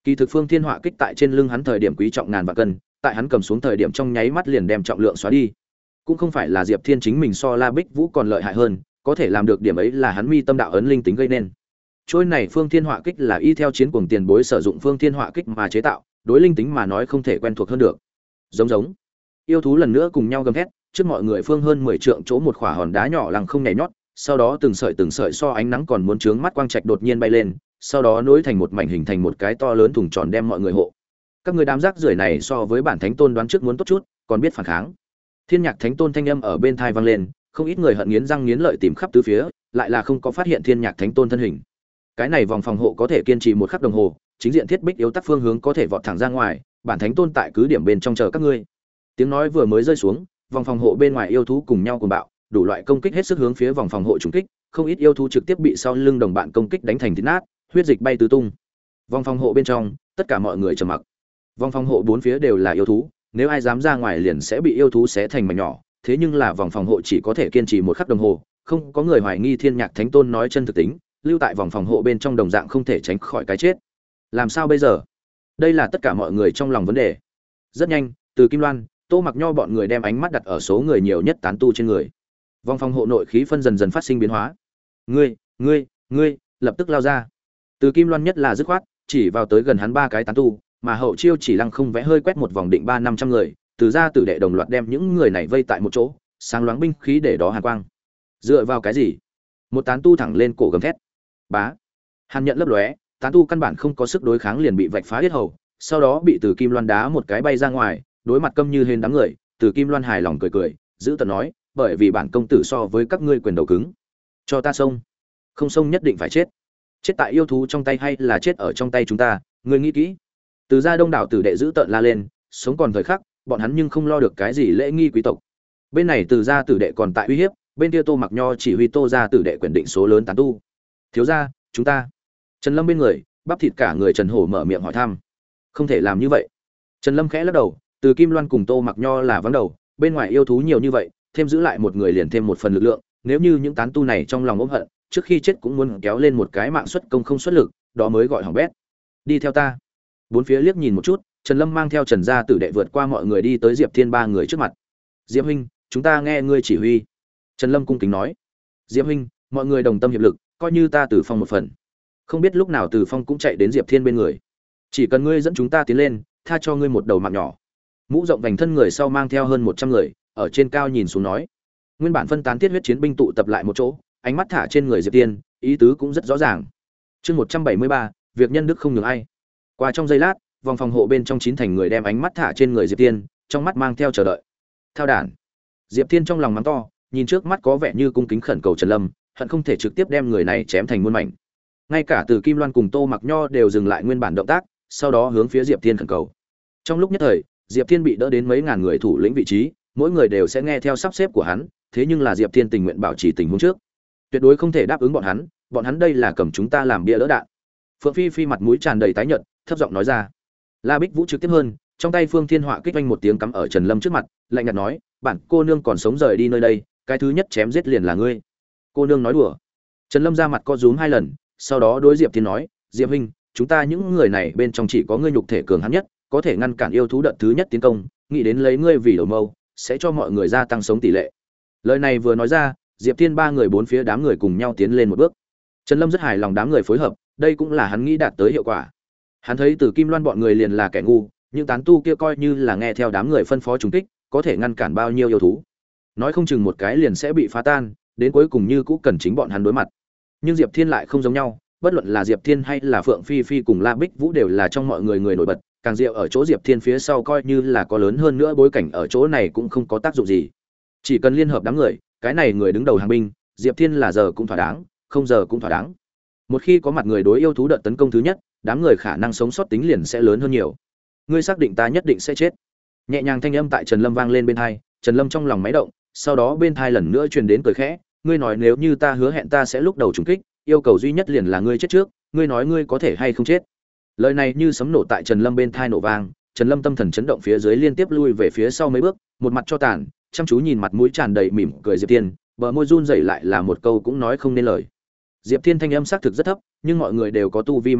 Kỳ thực Phương Thiên Họa kích tại trên lưng hắn thời điểm quý trọng ngàn vạn cân, tại hắn cầm xuống thời điểm trong nháy mắt liền đem trọng lượng xóa đi. Cũng không phải là Diệp Thiên chính mình so La Bích Vũ còn lợi hại hơn, có thể làm được điểm ấy là hắn mi tâm đạo ấn linh tính gây nên. Trôi này Phương Thiên Họa kích là y theo chiến cuồng tiền bối sử dụng Phương Thiên Họa kích mà chế tạo, đối linh tính mà nói không thể quen thuộc hơn được. Giống giống. Yêu thú lần nữa cùng nhau gầm thét, trước mọi người phương hơn mười trượng chỗ một khỏa hòn đá nhỏ lằng không nhảy nhót, sau đó từng sợi từng sợi so ánh nắng còn muốn chướng mắt quang trạch đột nhiên bay lên, sau đó nối thành một mảnh hình thành một cái to lớn thùng tròn đem mọi người hộ. Các người đám rác rưởi này so với bản thánh tôn đoán trước muốn tốt chút, còn biết phản kháng. Thiên Nhạc Thánh Tôn thanh âm ở bên tai vang lên, không ít người hận nghiến răng nghiến lợi tìm khắp tứ phía, lại là không có phát hiện Thiên Nhạc Thánh Tôn thân hình. Cái này vòng phòng hộ có thể kiên trì một khắc đồng hồ, chính diện thiết bích yếu tắc phương hướng có thể vọt thẳng ra ngoài, bản thánh tôn tại cứ điểm bên trong chờ các ngươi. Tiếng nói vừa mới rơi xuống, vòng phòng hộ bên ngoài yêu thú cùng nhau cuồng bạo, đủ loại công kích hết sức hướng phía vòng phòng hộ trúng kích, không ít yêu thú trực tiếp bị sau lưng đồng bạn công kích đánh thành thít nát, huyết dịch bay tứ tung. Vòng phòng hộ bên trong, tất cả mọi người trầm mặc. Vòng phòng hộ bốn phía đều là yêu thú, nếu ai dám ra ngoài liền sẽ bị yêu thú xé thành mảnh nhỏ, thế nhưng là vòng phòng hộ chỉ có thể kiên trì một khắc đồng hồ, không có người hoài nghi Thiên Nhạc Thánh Tôn nói chân thực tính, lưu tại vòng phòng hộ bên trong đồng dạng không thể tránh khỏi cái chết. Làm sao bây giờ? Đây là tất cả mọi người trong lòng vấn đề. Rất nhanh, từ Kim Loan, Tô Mặc Nho bọn người đem ánh mắt đặt ở số người nhiều nhất tán tu trên người. Vòng phòng hộ nội khí phân dần dần phát sinh biến hóa. Ngươi, ngươi, ngươi, lập tức lao ra. Từ Kim Loan nhất là dứt khoát, chỉ vào tới gần hắn ba cái tán tu, mà hậu chiêu chỉ lăng không vẽ hơi quét một vòng định ba năm trăm người, từ ra tử đệ đồng loạt đem những người này vây tại một chỗ, sáng loáng binh khí để đó hàn quang. Dựa vào cái gì? Một tán tu thẳng lên cổ gầm thét. Bá. Hàn nhận lấp lóe, tán tu căn bản không có sức đối kháng liền bị vạch phá yết hầu, sau đó bị Từ Kim Loan đá một cái bay ra ngoài, đối mặt câm như hến đám người, Từ Kim Loan hài lòng cười cười, giữ tận nói, bởi vì bản công tử so với các ngươi quyền đầu cứng. Cho ta xông. Không xông nhất định phải chết. Chết tại yêu thú trong tay hay là chết ở trong tay chúng ta, ngươi nghĩ kỹ. Từ gia đông đảo tử đệ giữ tận la lên, sống còn thời khắc, bọn hắn nhưng không lo được cái gì lễ nghi quý tộc. Bên này Từ gia tử đệ còn tại uy hiếp, bên kia Tô Mặc Nho chỉ huy Tô gia tử đệ quyền định số lớn tán tu. Thiếu gia, chúng ta. Trần Lâm bên người, bắp thịt cả người Trần Hổ mở miệng hỏi thăm. Không thể làm như vậy. Trần Lâm khẽ lắc đầu, Từ Kim Loan cùng Tô Mặc Nho là vắng đầu, bên ngoài yêu thú nhiều như vậy, thêm giữ lại một người liền thêm một phần lực lượng, nếu như những tán tu này trong lòng ôm hận, trước khi chết cũng muốn kéo lên một cái mạng xuất công không xuất lực, đó mới gọi hỏng bét. Đi theo ta. Bốn phía liếc nhìn một chút, Trần Lâm mang theo Trần gia tử đệ vượt qua mọi người đi tới Diệp Thiên ba người trước mặt. Diệp huynh, chúng ta nghe ngươi chỉ huy. Trần Lâm cung kính nói. Diệp huynh, mọi người đồng tâm hiệp lực, coi như ta Từ Phong một phần. Không biết lúc nào Từ Phong cũng chạy đến Diệp Thiên bên người. Chỉ cần ngươi dẫn chúng ta tiến lên, tha cho ngươi một đầu mạng nhỏ. Mũ rộng vành thân người sau mang theo hơn một trăm người, ở trên cao nhìn xuống nói. Nguyên bản phân tán tiết huyết chiến binh tụ tập lại một chỗ, ánh mắt thả trên người Diệp Thiên, ý tứ cũng rất rõ ràng. Chương một trăm bảy mươi ba, việc nhân đức không nhường ai. Qua trong giây lát, vòng phòng hộ bên trong chín thành người đem ánh mắt thả trên người Diệp Thiên, trong mắt mang theo chờ đợi. Thao đản. Diệp Thiên trong lòng mắng to, nhìn trước mắt có vẻ như cung kính khẩn cầu Trần Lâm, hận không thể trực tiếp đem người này chém thành muôn mảnh. Ngay cả Từ Kim Loan cùng Tô Mặc Nho đều dừng lại nguyên bản động tác, sau đó hướng phía Diệp Thiên khẩn cầu. Trong lúc nhất thời, Diệp Thiên bị đỡ đến mấy ngàn người thủ lĩnh vị trí, mỗi người đều sẽ nghe theo sắp xếp của hắn, thế nhưng là Diệp Thiên tình nguyện bảo trì tình huống trước, tuyệt đối không thể đáp ứng bọn hắn, bọn hắn đây là cầm chúng ta làm bia đỡ đạn. Phượng Phi Phi mặt mũi tràn đầy tái nhợt, thấp giọng nói ra. La Bích Vũ trực tiếp hơn, trong tay Phương Thiên Họa kích vang một tiếng cắm ở Trần Lâm trước mặt, lạnh nhạt nói, "Bản cô nương còn sống rời đi nơi đây, cái thứ nhất chém giết liền là ngươi." Cô nương nói đùa. Trần Lâm ra mặt co rúm hai lần, sau đó đối Diệp Thiên nói, "Diệp huynh, chúng ta những người này bên trong chỉ có ngươi nhục thể cường hãn nhất, có thể ngăn cản yêu thú đợt thứ nhất tiến công, nghĩ đến lấy ngươi vì đầu mâu, sẽ cho mọi người gia tăng sống tỷ lệ." Lời này vừa nói ra, Diệp Thiên ba người bốn phía đám người cùng nhau tiến lên một bước. Trần Lâm rất hài lòng đám người phối hợp, đây cũng là hắn nghĩ đạt tới hiệu quả. Hắn thấy Từ Kim Loan bọn người liền là kẻ ngu, những tán tu kia coi như là nghe theo đám người phân phó trùng kích, có thể ngăn cản bao nhiêu yêu thú. Nói không chừng một cái liền sẽ bị phá tan, đến cuối cùng như cũ cần chính bọn hắn đối mặt. Nhưng Diệp Thiên lại không giống nhau, bất luận là Diệp Thiên hay là Phượng Phi Phi cùng La Bích Vũ đều là trong mọi người người nổi bật, càng diệu ở chỗ Diệp Thiên phía sau coi như là có lớn hơn nữa bối cảnh ở chỗ này cũng không có tác dụng gì. Chỉ cần liên hợp đám người, cái này người đứng đầu hàng binh, Diệp Thiên là giờ cũng thỏa đáng, không giờ cũng thỏa đáng. Một khi có mặt người đối yêu thú đợt tấn công thứ nhất, đám người khả năng sống sót tính liền sẽ lớn hơn nhiều. Ngươi xác định ta nhất định sẽ chết? Nhẹ nhàng thanh âm tại Trần Lâm vang lên bên tai, Trần Lâm trong lòng máy động, sau đó bên tai lần nữa truyền đến cười khẽ, ngươi nói nếu như ta hứa hẹn ta sẽ lúc đầu trùng kích, yêu cầu duy nhất liền là ngươi chết trước, ngươi nói ngươi có thể hay không chết? Lời này như sấm nổ tại Trần Lâm bên tai nổ vang, Trần Lâm tâm thần chấn động phía dưới liên tiếp lui về phía sau mấy bước, một mặt cho tàn, chăm chú nhìn mặt mũi tràn đầy mỉm cười Diệp Thiên, bờ môi run rẩy lại là một câu cũng nói không nên lời. Diệp Thiên thanh âm xác thực rất thấp, nhưng mọi người đều có tu vi mang theo,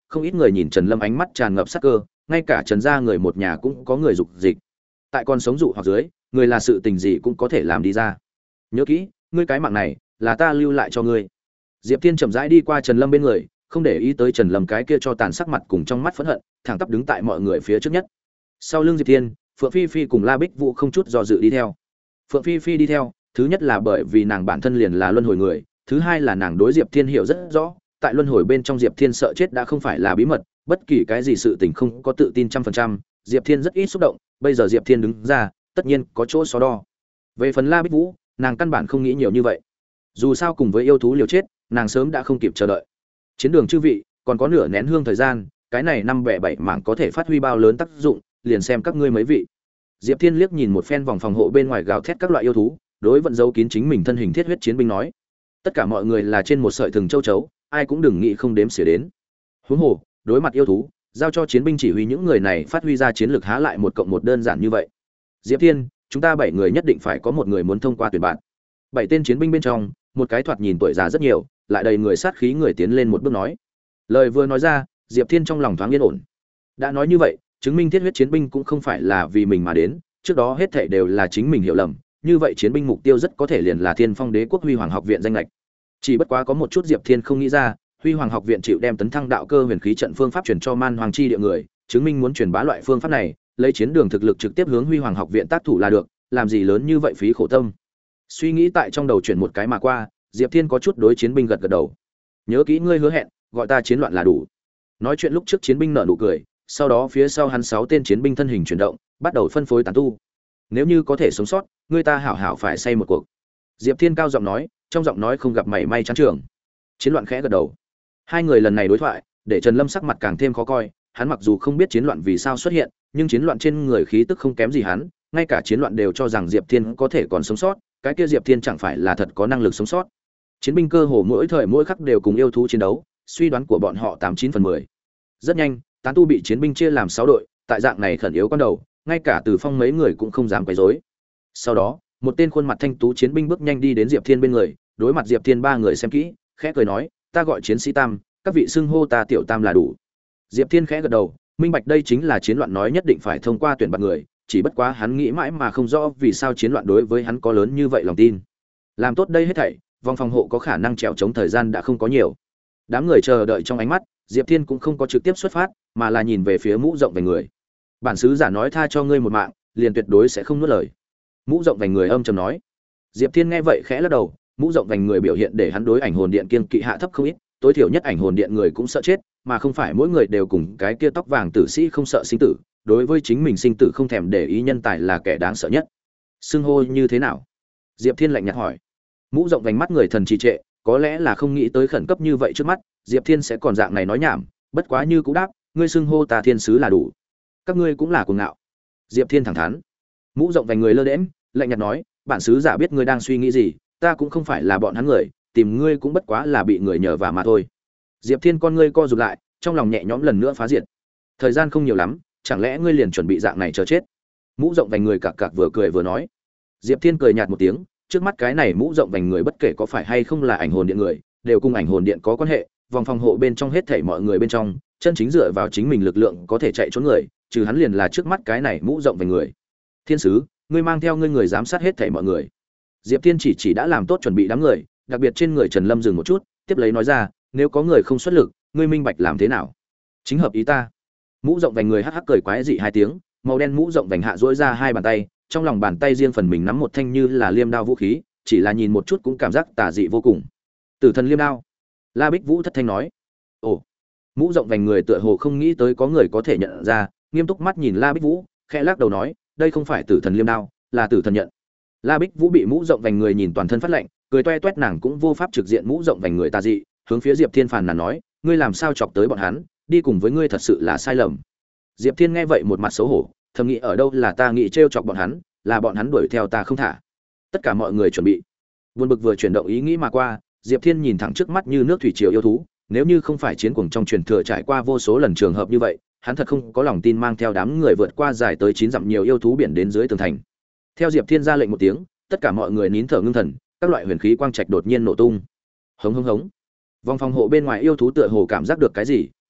không ít người nhìn Trần Lâm ánh mắt tràn ngập sắc cơ, ngay cả Trần gia người một nhà cũng có người dục dịch. Tại con sống dụ hoặc dưới, người là sự tình gì cũng có thể làm đi ra. Nhớ kỹ, ngươi cái mạng này là ta lưu lại cho ngươi. Diệp Thiên chậm rãi đi qua Trần Lâm bên người, không để ý tới Trần Lâm cái kia cho tàn sắc mặt cùng trong mắt phẫn hận, thẳng tắp đứng tại mọi người phía trước nhất. Sau lưng Diệp Thiên, Phượng Phi Phi cùng La Bích Vũ không chút do dự đi theo. Phượng Phi Phi đi theo, thứ nhất là bởi vì nàng bản thân liền là luân hồi người, thứ hai là nàng đối Diệp Thiên hiểu rất rõ, tại luân hồi bên trong Diệp Thiên sợ chết đã không phải là bí mật, bất kỳ cái gì sự tình không có tự tin trăm phần trăm, Diệp Thiên rất ít xúc động, bây giờ Diệp Thiên đứng ra, tất nhiên có chỗ so đo. Về phần La Bích Vũ, nàng căn bản không nghĩ nhiều như vậy. Dù sao cùng với yêu thú liều chết, nàng sớm đã không kịp chờ đợi. Chiến đường chư vị, còn có nửa nén hương thời gian, cái này năm bẻ bảy mảng có thể phát huy bao lớn tác dụng, liền xem các ngươi mấy vị. Diệp Thiên liếc nhìn một phen vòng phòng hộ bên ngoài gào thét các loại yêu thú, đối vận dấu kín chính mình thân hình thiết huyết chiến binh nói: tất cả mọi người là trên một sợi thừng châu chấu, ai cũng đừng nghĩ không đếm xỉa đến. Huống hồ, đối mặt yêu thú, giao cho chiến binh chỉ huy những người này phát huy ra chiến lược há lại một cộng một đơn giản như vậy. Diệp Thiên, chúng ta bảy người nhất định phải có một người muốn thông qua tuyển bạn. Bảy tên chiến binh bên trong, một cái thoạt nhìn tuổi già rất nhiều, lại đầy người sát khí người tiến lên một bước nói. Lời vừa nói ra, Diệp Thiên trong lòng thoáng yên ổn. Đã nói như vậy, chứng minh thiết huyết chiến binh cũng không phải là vì mình mà đến, trước đó hết thảy đều là chính mình hiểu lầm, như vậy chiến binh mục tiêu rất có thể liền là Thiên Phong Đế quốc Huy Hoàng học viện danh lệch. Chỉ bất quá có một chút Diệp Thiên không nghĩ ra, Huy Hoàng học viện chịu đem tấn thăng đạo cơ huyền khí trận phương pháp truyền cho Man Hoàng chi địa người, chứng minh muốn truyền bá loại phương pháp này, lấy chiến đường thực lực trực tiếp hướng Huy Hoàng học viện tác thủ là được, làm gì lớn như vậy phí khổ tâm. Suy nghĩ tại trong đầu chuyển một cái mà qua, Diệp Thiên có chút đối chiến binh gật gật đầu. Nhớ kỹ ngươi hứa hẹn, gọi ta chiến loạn là đủ. Nói chuyện lúc trước chiến binh nở nụ cười, sau đó phía sau hắn sáu tên chiến binh thân hình chuyển động, bắt đầu phân phối tán tu. Nếu như có thể sống sót, ngươi ta hảo hảo phải xây một cuộc. Diệp Thiên cao giọng nói, trong giọng nói không gặp mảy may chán trường. Chiến loạn khẽ gật đầu. Hai người lần này đối thoại, để Trần Lâm sắc mặt càng thêm khó coi, hắn mặc dù không biết chiến loạn vì sao xuất hiện, nhưng chiến loạn trên người khí tức không kém gì hắn, ngay cả chiến loạn đều cho rằng Diệp Thiên có thể còn sống sót, cái kia Diệp Thiên chẳng phải là thật có năng lực sống sót. Chiến binh cơ hồ mỗi thời mỗi khắc đều cùng yêu thú chiến đấu, suy đoán của bọn họ tám chín phần mười. Rất nhanh, tán tu bị chiến binh chia làm sáu đội, tại dạng này khẩn yếu con đầu, ngay cả Từ Phong mấy người cũng không dám quấy rối. Sau đó, một tên khuôn mặt thanh tú chiến binh bước nhanh đi đến Diệp Thiên bên người, đối mặt Diệp Thiên ba người xem kỹ, khẽ cười nói, ta gọi chiến sĩ Tam, các vị xưng hô ta tiểu Tam là đủ. Diệp Thiên khẽ gật đầu, minh bạch đây chính là chiến loạn nói nhất định phải thông qua tuyển bạt người, chỉ bất quá hắn nghĩ mãi mà không rõ vì sao chiến loạn đối với hắn có lớn như vậy lòng tin. Làm tốt đây hết thảy, vòng phòng hộ có khả năng trèo chống thời gian đã không có nhiều. Đám người chờ đợi trong ánh mắt, Diệp Thiên cũng không có trực tiếp xuất phát, mà là nhìn về phía mũ rộng về người. Bản sứ giả nói tha cho ngươi một mạng, liền tuyệt đối sẽ không nuốt lời. Mũ rộng vành người âm trầm nói. Diệp Thiên nghe vậy khẽ lắc đầu, mũ rộng vành người biểu hiện để hắn đối ảnh hồn điện kiên kỵ hạ thấp không ít, tối thiểu nhất ảnh hồn điện người cũng sợ chết, mà không phải mỗi người đều cùng cái kia tóc vàng tử sĩ không sợ sinh tử, đối với chính mình sinh tử không thèm để ý nhân tài là kẻ đáng sợ nhất. Xưng hô như thế nào? Diệp Thiên lạnh nhạt hỏi. Mũ rộng vành mắt người thần trì trệ, có lẽ là không nghĩ tới khẩn cấp như vậy trước mắt, Diệp Thiên sẽ còn dạng này nói nhảm, bất quá như cũ đáp, ngươi xưng hô ta thiên sứ là đủ. Các ngươi cũng là cuồng ngạo. Diệp Thiên thẳng thắn. Mũ rộng vành người lơ đễnh, lạnh nhạt nói, bản sứ giả biết ngươi đang suy nghĩ gì, ta cũng không phải là bọn hắn người, tìm ngươi cũng bất quá là bị người nhờ vả mà thôi. Diệp Thiên con ngươi co rụt lại, trong lòng nhẹ nhõm lần nữa phá diệt. Thời gian không nhiều lắm, chẳng lẽ ngươi liền chuẩn bị dạng này chờ chết? Mũ rộng vành người cặc cặc vừa cười vừa nói. Diệp Thiên cười nhạt một tiếng, trước mắt cái này mũ rộng vành người bất kể có phải hay không là ảnh hồn điện người, đều cùng ảnh hồn điện có quan hệ, vòng phòng hộ bên trong hết thảy mọi người bên trong, chân chính dựa vào chính mình lực lượng có thể chạy trốn người, trừ hắn liền là trước mắt cái này mũ rộng vành người. Thiên sứ, ngươi mang theo ngươi người giám sát hết thảy mọi người. Diệp Thiên chỉ chỉ đã làm tốt chuẩn bị đám người, đặc biệt trên người Trần Lâm dừng một chút, tiếp lấy nói ra, nếu có người không xuất lực, ngươi minh bạch làm thế nào? Chính hợp ý ta. Mũ rộng vành người hắc hắc cười quái dị hai tiếng, màu đen mũ rộng vành hạ duỗi ra hai bàn tay, trong lòng bàn tay riêng phần mình nắm một thanh như là liêm đao vũ khí, chỉ là nhìn một chút cũng cảm giác tà dị vô cùng. Tử thần liêm đao. La Bích Vũ thất thanh nói. Ồ. Mũ rộng vành người tựa hồ không nghĩ tới có người có thể nhận ra, nghiêm túc mắt nhìn La Bích Vũ, khẽ lắc đầu nói, đây không phải tử thần liêm đao, là tử thần nhận. La Bích Vũ bị mũ rộng vành người nhìn toàn thân phát lạnh, cười toe toét nàng cũng vô pháp trực diện mũ rộng vành người tà dị, hướng phía Diệp Thiên phàn nàn nói, ngươi làm sao chọc tới bọn hắn, đi cùng với ngươi thật sự là sai lầm. Diệp Thiên nghe vậy một mặt xấu hổ, thầm nghĩ ở đâu là ta nghĩ trêu chọc bọn hắn, là bọn hắn đuổi theo ta không thả. Tất cả mọi người chuẩn bị. Buồn bực vừa chuyển động ý nghĩ mà qua, Diệp Thiên nhìn thẳng trước mắt như nước thủy triều yêu thú, nếu như không phải chiến cuồng trong truyền thừa trải qua vô số lần trường hợp như vậy, hắn thật không có lòng tin mang theo đám người vượt qua dài tới chín dặm nhiều yêu thú biển đến dưới tường thành. Theo Diệp Thiên ra lệnh một tiếng, tất cả mọi người nín thở ngưng thần, các loại huyền khí quang trạch đột nhiên nổ tung. Hống hống hống. Vòng phòng hộ bên ngoài yêu thú tựa hồ cảm giác được cái gì,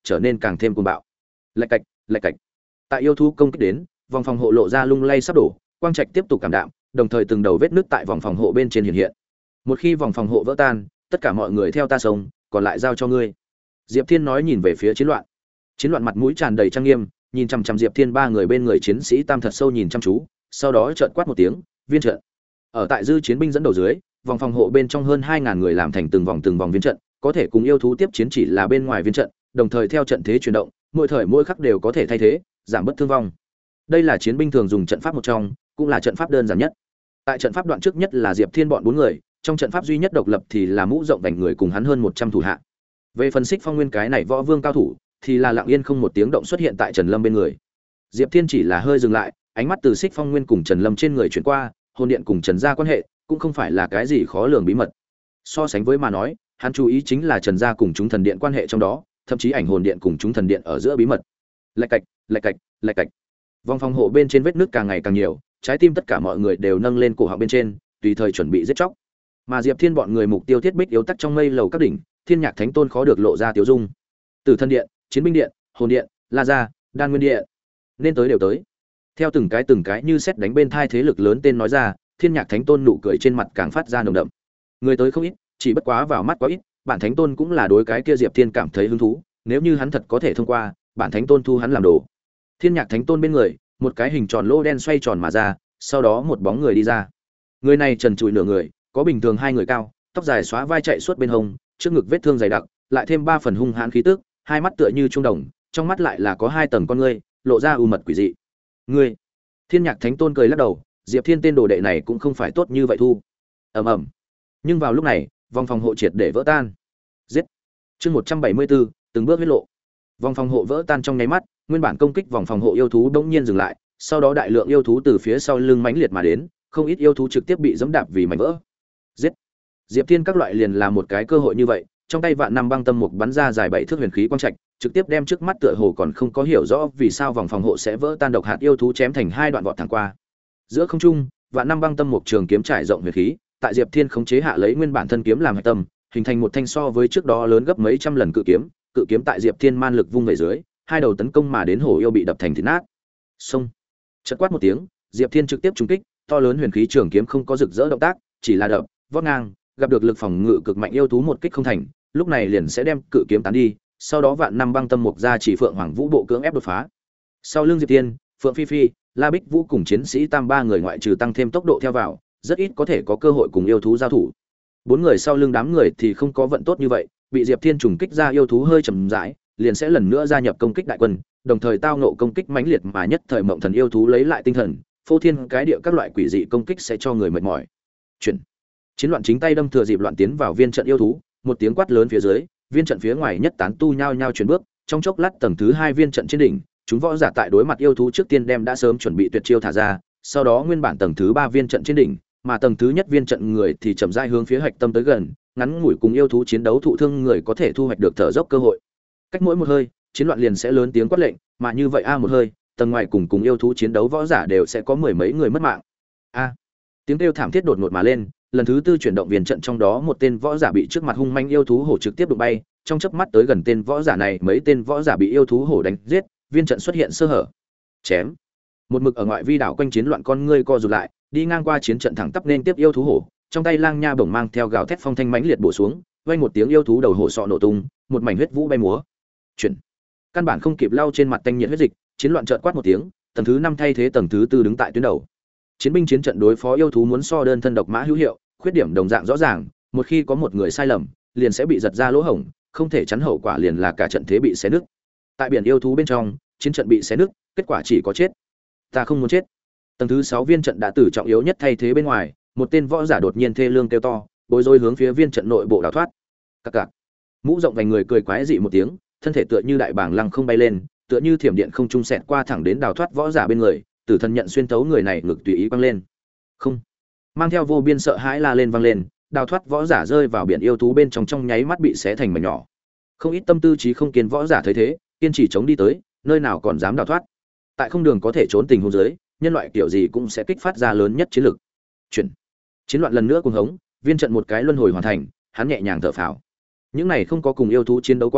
trở nên càng thêm cuồng bạo. Lạch cạch, lạch cạch. Tại yêu thú công kích đến, vòng phòng hộ lộ ra lung lay sắp đổ, quang trạch tiếp tục cảm đạm, đồng thời từng đầu vết nứt tại vòng phòng hộ bên trên hiện hiện. Một khi vòng phòng hộ vỡ tan, tất cả mọi người theo ta sống, còn lại giao cho ngươi. Diệp Thiên nói nhìn về phía Chiến Loạn. Chiến Loạn mặt mũi tràn đầy trang nghiêm, nhìn chằm chằm Diệp Thiên ba người bên người chiến sĩ tam thật sâu nhìn chăm chú, sau đó chợt quát một tiếng, viên trận. Ở tại dư chiến binh dẫn đầu dưới, vòng phòng hộ bên trong hơn hai ngàn người làm thành từng vòng từng vòng viên trận, có thể cùng yêu thú tiếp chiến chỉ là bên ngoài viên trận, đồng thời theo trận thế chuyển động, mỗi thời mỗi khắc đều có thể thay thế, giảm bớt thương vong. Đây là chiến binh thường dùng trận pháp một trong, cũng là trận pháp đơn giản nhất. Tại trận pháp đoạn trước nhất là Diệp Thiên bọn bốn người, trong trận pháp duy nhất độc lập thì là mũ rộng vành người cùng hắn hơn một trăm thủ hạ. Về phần Xích Phong Nguyên cái này võ vương cao thủ, thì là lặng yên không một tiếng động xuất hiện tại Trần Lâm bên người. Diệp Thiên chỉ là hơi dừng lại, ánh mắt từ Xích Phong Nguyên cùng Trần Lâm trên người chuyển qua, hồn điện cùng Trần gia quan hệ, cũng không phải là cái gì khó lường bí mật. So sánh với mà nói, hắn chú ý chính là Trần gia cùng chúng thần điện quan hệ trong đó, thậm chí ảnh hồn điện cùng chúng thần điện ở giữa bí mật. Lạch cạch, lạch cạch, lạch cạch. Vòng phòng hộ bên trên vết nước càng ngày càng nhiều, trái tim tất cả mọi người đều nâng lên cổ họng bên trên, tùy thời chuẩn bị giết chóc. Mà Diệp Thiên bọn người mục tiêu thiết bích yếu tắc trong mây lầu các đỉnh, Thiên Nhạc Thánh Tôn khó được lộ ra tiêu dung. Tử Thân Điện, Chiến Binh Điện, Hồn Điện, La Gia, Đan Nguyên Điện, nên tới đều tới. Theo từng cái từng cái như xét đánh bên thai thế lực lớn tên nói ra, Thiên Nhạc Thánh Tôn nụ cười trên mặt càng phát ra nồng đậm. Người tới không ít, chỉ bất quá vào mắt quá ít, bản Thánh Tôn cũng là đối cái kia Diệp Thiên cảm thấy hứng thú, nếu như hắn thật có thể thông qua, bản Thánh Tôn thu hắn làm đồ. Thiên Nhạc Thánh Tôn bên người, một cái hình tròn lỗ đen xoay tròn mà ra, sau đó một bóng người đi ra. Người này trần trụi nửa người, có bình thường hai người cao, tóc dài xóa vai chạy suốt bên hông, trước ngực vết thương dày đặc, lại thêm ba phần hung hãn khí tức, hai mắt tựa như trung đồng, trong mắt lại là có hai tầng con ngươi, lộ ra u mật quỷ dị. Ngươi, Thiên Nhạc Thánh Tôn cười lắc đầu, Diệp Thiên tên đồ đệ này cũng không phải tốt như vậy thu. Ầm ầm. Nhưng vào lúc này, vòng phòng hộ triệt để vỡ tan. Giết. Chương một trăm bảy mươi bốn, từng bước huyết lộ. Vòng phòng hộ vỡ tan trong nháy mắt, nguyên bản công kích vòng phòng hộ yêu thú đột nhiên dừng lại, sau đó đại lượng yêu thú từ phía sau lưng mãnh liệt mà đến, không ít yêu thú trực tiếp bị giẫm đạp vì mảnh vỡ. Giết. Diệp Thiên các loại liền là một cái cơ hội như vậy, trong tay vạn năm băng tâm mục bắn ra dài bảy thước huyền khí quang trạch, trực tiếp đem trước mắt tựa hồ còn không có hiểu rõ vì sao vòng phòng hộ sẽ vỡ tan độc hạt yêu thú chém thành hai đoạn vọt thẳng qua. Giữa không trung, vạn năm băng tâm mục trường kiếm trải rộng huyền khí, tại Diệp Thiên khống chế hạ lấy nguyên bản thân kiếm làm hạch tâm, hình thành một thanh so với trước đó lớn gấp mấy trăm lần cự kiếm, cự kiếm tại Diệp Thiên man lực vung về dưới, hai đầu tấn công mà đến hổ yêu bị đập thành thịt nát. Xông. Chợt quát một tiếng, Diệp Thiên trực tiếp trúng kích, to lớn huyền khí trường kiếm không có rực rỡ động tác, chỉ là đập, vót ngang, gặp được lực phòng ngự cực mạnh yêu thú một kích không thành, lúc này liền sẽ đem cự kiếm tán đi, sau đó vạn năm băng tâm mục ra chỉ Phượng Hoàng Vũ bộ cưỡng ép đột phá. Sau lưng Diệp Thiên, Phượng Phi Phi, La Bích Vũ cùng chiến sĩ tam ba người ngoại trừ tăng thêm tốc độ theo vào, rất ít có thể có cơ hội cùng yêu thú giao thủ. Bốn người sau lưng đám người thì không có vận tốt như vậy, bị Diệp Thiên trùng kích ra yêu thú hơi chậm rãi, liền sẽ lần nữa gia nhập công kích đại quân, đồng thời tao ngộ công kích mãnh liệt mà nhất thời mộng thần yêu thú lấy lại tinh thần, phô thiên cái địa các loại quỷ dị công kích sẽ cho người mệt mỏi. Chuyển. Chiến Loạn chính tay đâm thừa dịp loạn tiến vào viên trận yêu thú, một tiếng quát lớn phía dưới, viên trận phía ngoài nhất tán tu nhao nhao chuyển bước, trong chốc lát tầng thứ hai viên trận trên đỉnh, chúng võ giả tại đối mặt yêu thú trước tiên đem đã sớm chuẩn bị tuyệt chiêu thả ra, sau đó nguyên bản tầng thứ ba viên trận trên đỉnh, mà tầng thứ nhất viên trận người thì chậm rãi hướng phía hạch tâm tới gần, ngắn ngủi cùng yêu thú chiến đấu thụ thương người có thể thu hoạch được thở dốc cơ hội. Cách mỗi một hơi, Chiến Loạn liền sẽ lớn tiếng quát lệnh, mà như vậy a một hơi, tầng ngoài cùng cùng yêu thú chiến đấu võ giả đều sẽ có mười mấy người mất mạng. A. Tiếng kêu thảm thiết đột ngột mà lên, lần thứ tư chuyển động viên trận trong đó một tên võ giả bị trước mặt hung manh yêu thú hổ trực tiếp đụng bay, trong chớp mắt tới gần tên võ giả này, mấy tên võ giả bị yêu thú hổ đánh giết, viên trận xuất hiện sơ hở. Chém. Một mực ở ngoại vi đảo quanh Chiến Loạn con ngươi co rụt lại, đi ngang qua chiến trận thẳng tắp nên tiếp yêu thú hổ, trong tay lang nha bổng mang theo gào thét phong thanh mãnh liệt bổ xuống, vang một tiếng yêu thú đầu hổ sọ nổ tung, một mảnh huyết vũ bay múa. Chuyển. Căn bản không kịp lau trên mặt tanh nhiệt huyết dịch, Chiến Loạn chợt quát một tiếng, tầng thứ năm thay thế tầng thứ tư đứng tại tuyến đầu. Chiến binh chiến trận đối phó yêu thú muốn so đơn thân độc mã hữu hiệu, khuyết điểm đồng dạng rõ ràng, một khi có một người sai lầm, liền sẽ bị giật ra lỗ hổng, không thể chắn hậu quả liền là cả trận thế bị xé nứt. Tại biển yêu thú bên trong, chiến trận bị xé nứt, kết quả chỉ có chết. Ta không muốn chết. Tầng thứ sáu viên trận đã tử trọng yếu nhất thay thế bên ngoài, một tên võ giả đột nhiên thê lương kêu to, bối rối hướng phía viên trận nội bộ đào thoát. Cặc cặc. Mũ rộng vành người cười quái dị một tiếng, thân thể tựa như đại bàng lăng không bay lên, tựa như thiểm điện không trung xẹt qua thẳng đến đào thoát võ giả bên người, Tử Thần nhận xuyên tấu người này ngực tùy ý quăng lên. Không. Mang theo vô biên sợ hãi la lên vang lên, đào thoát võ giả rơi vào biển yêu thú bên trong trong nháy mắt bị xé thành mảnh nhỏ. Không ít tâm tư trí không kiên võ giả thấy thế, kiên trì chống đi tới, nơi nào còn dám đào thoát. Tại không đường có thể trốn tình huống dưới, nhân loại kiểu gì cũng sẽ kích phát ra lớn nhất chiến lực. Chuyển. Chiến Loạn lần nữa cuồng hống, viên trận một cái luân hồi hoàn thành, hắn nhẹ nhàng thở phào. Những này không có cùng yêu thú chiến đấu qua,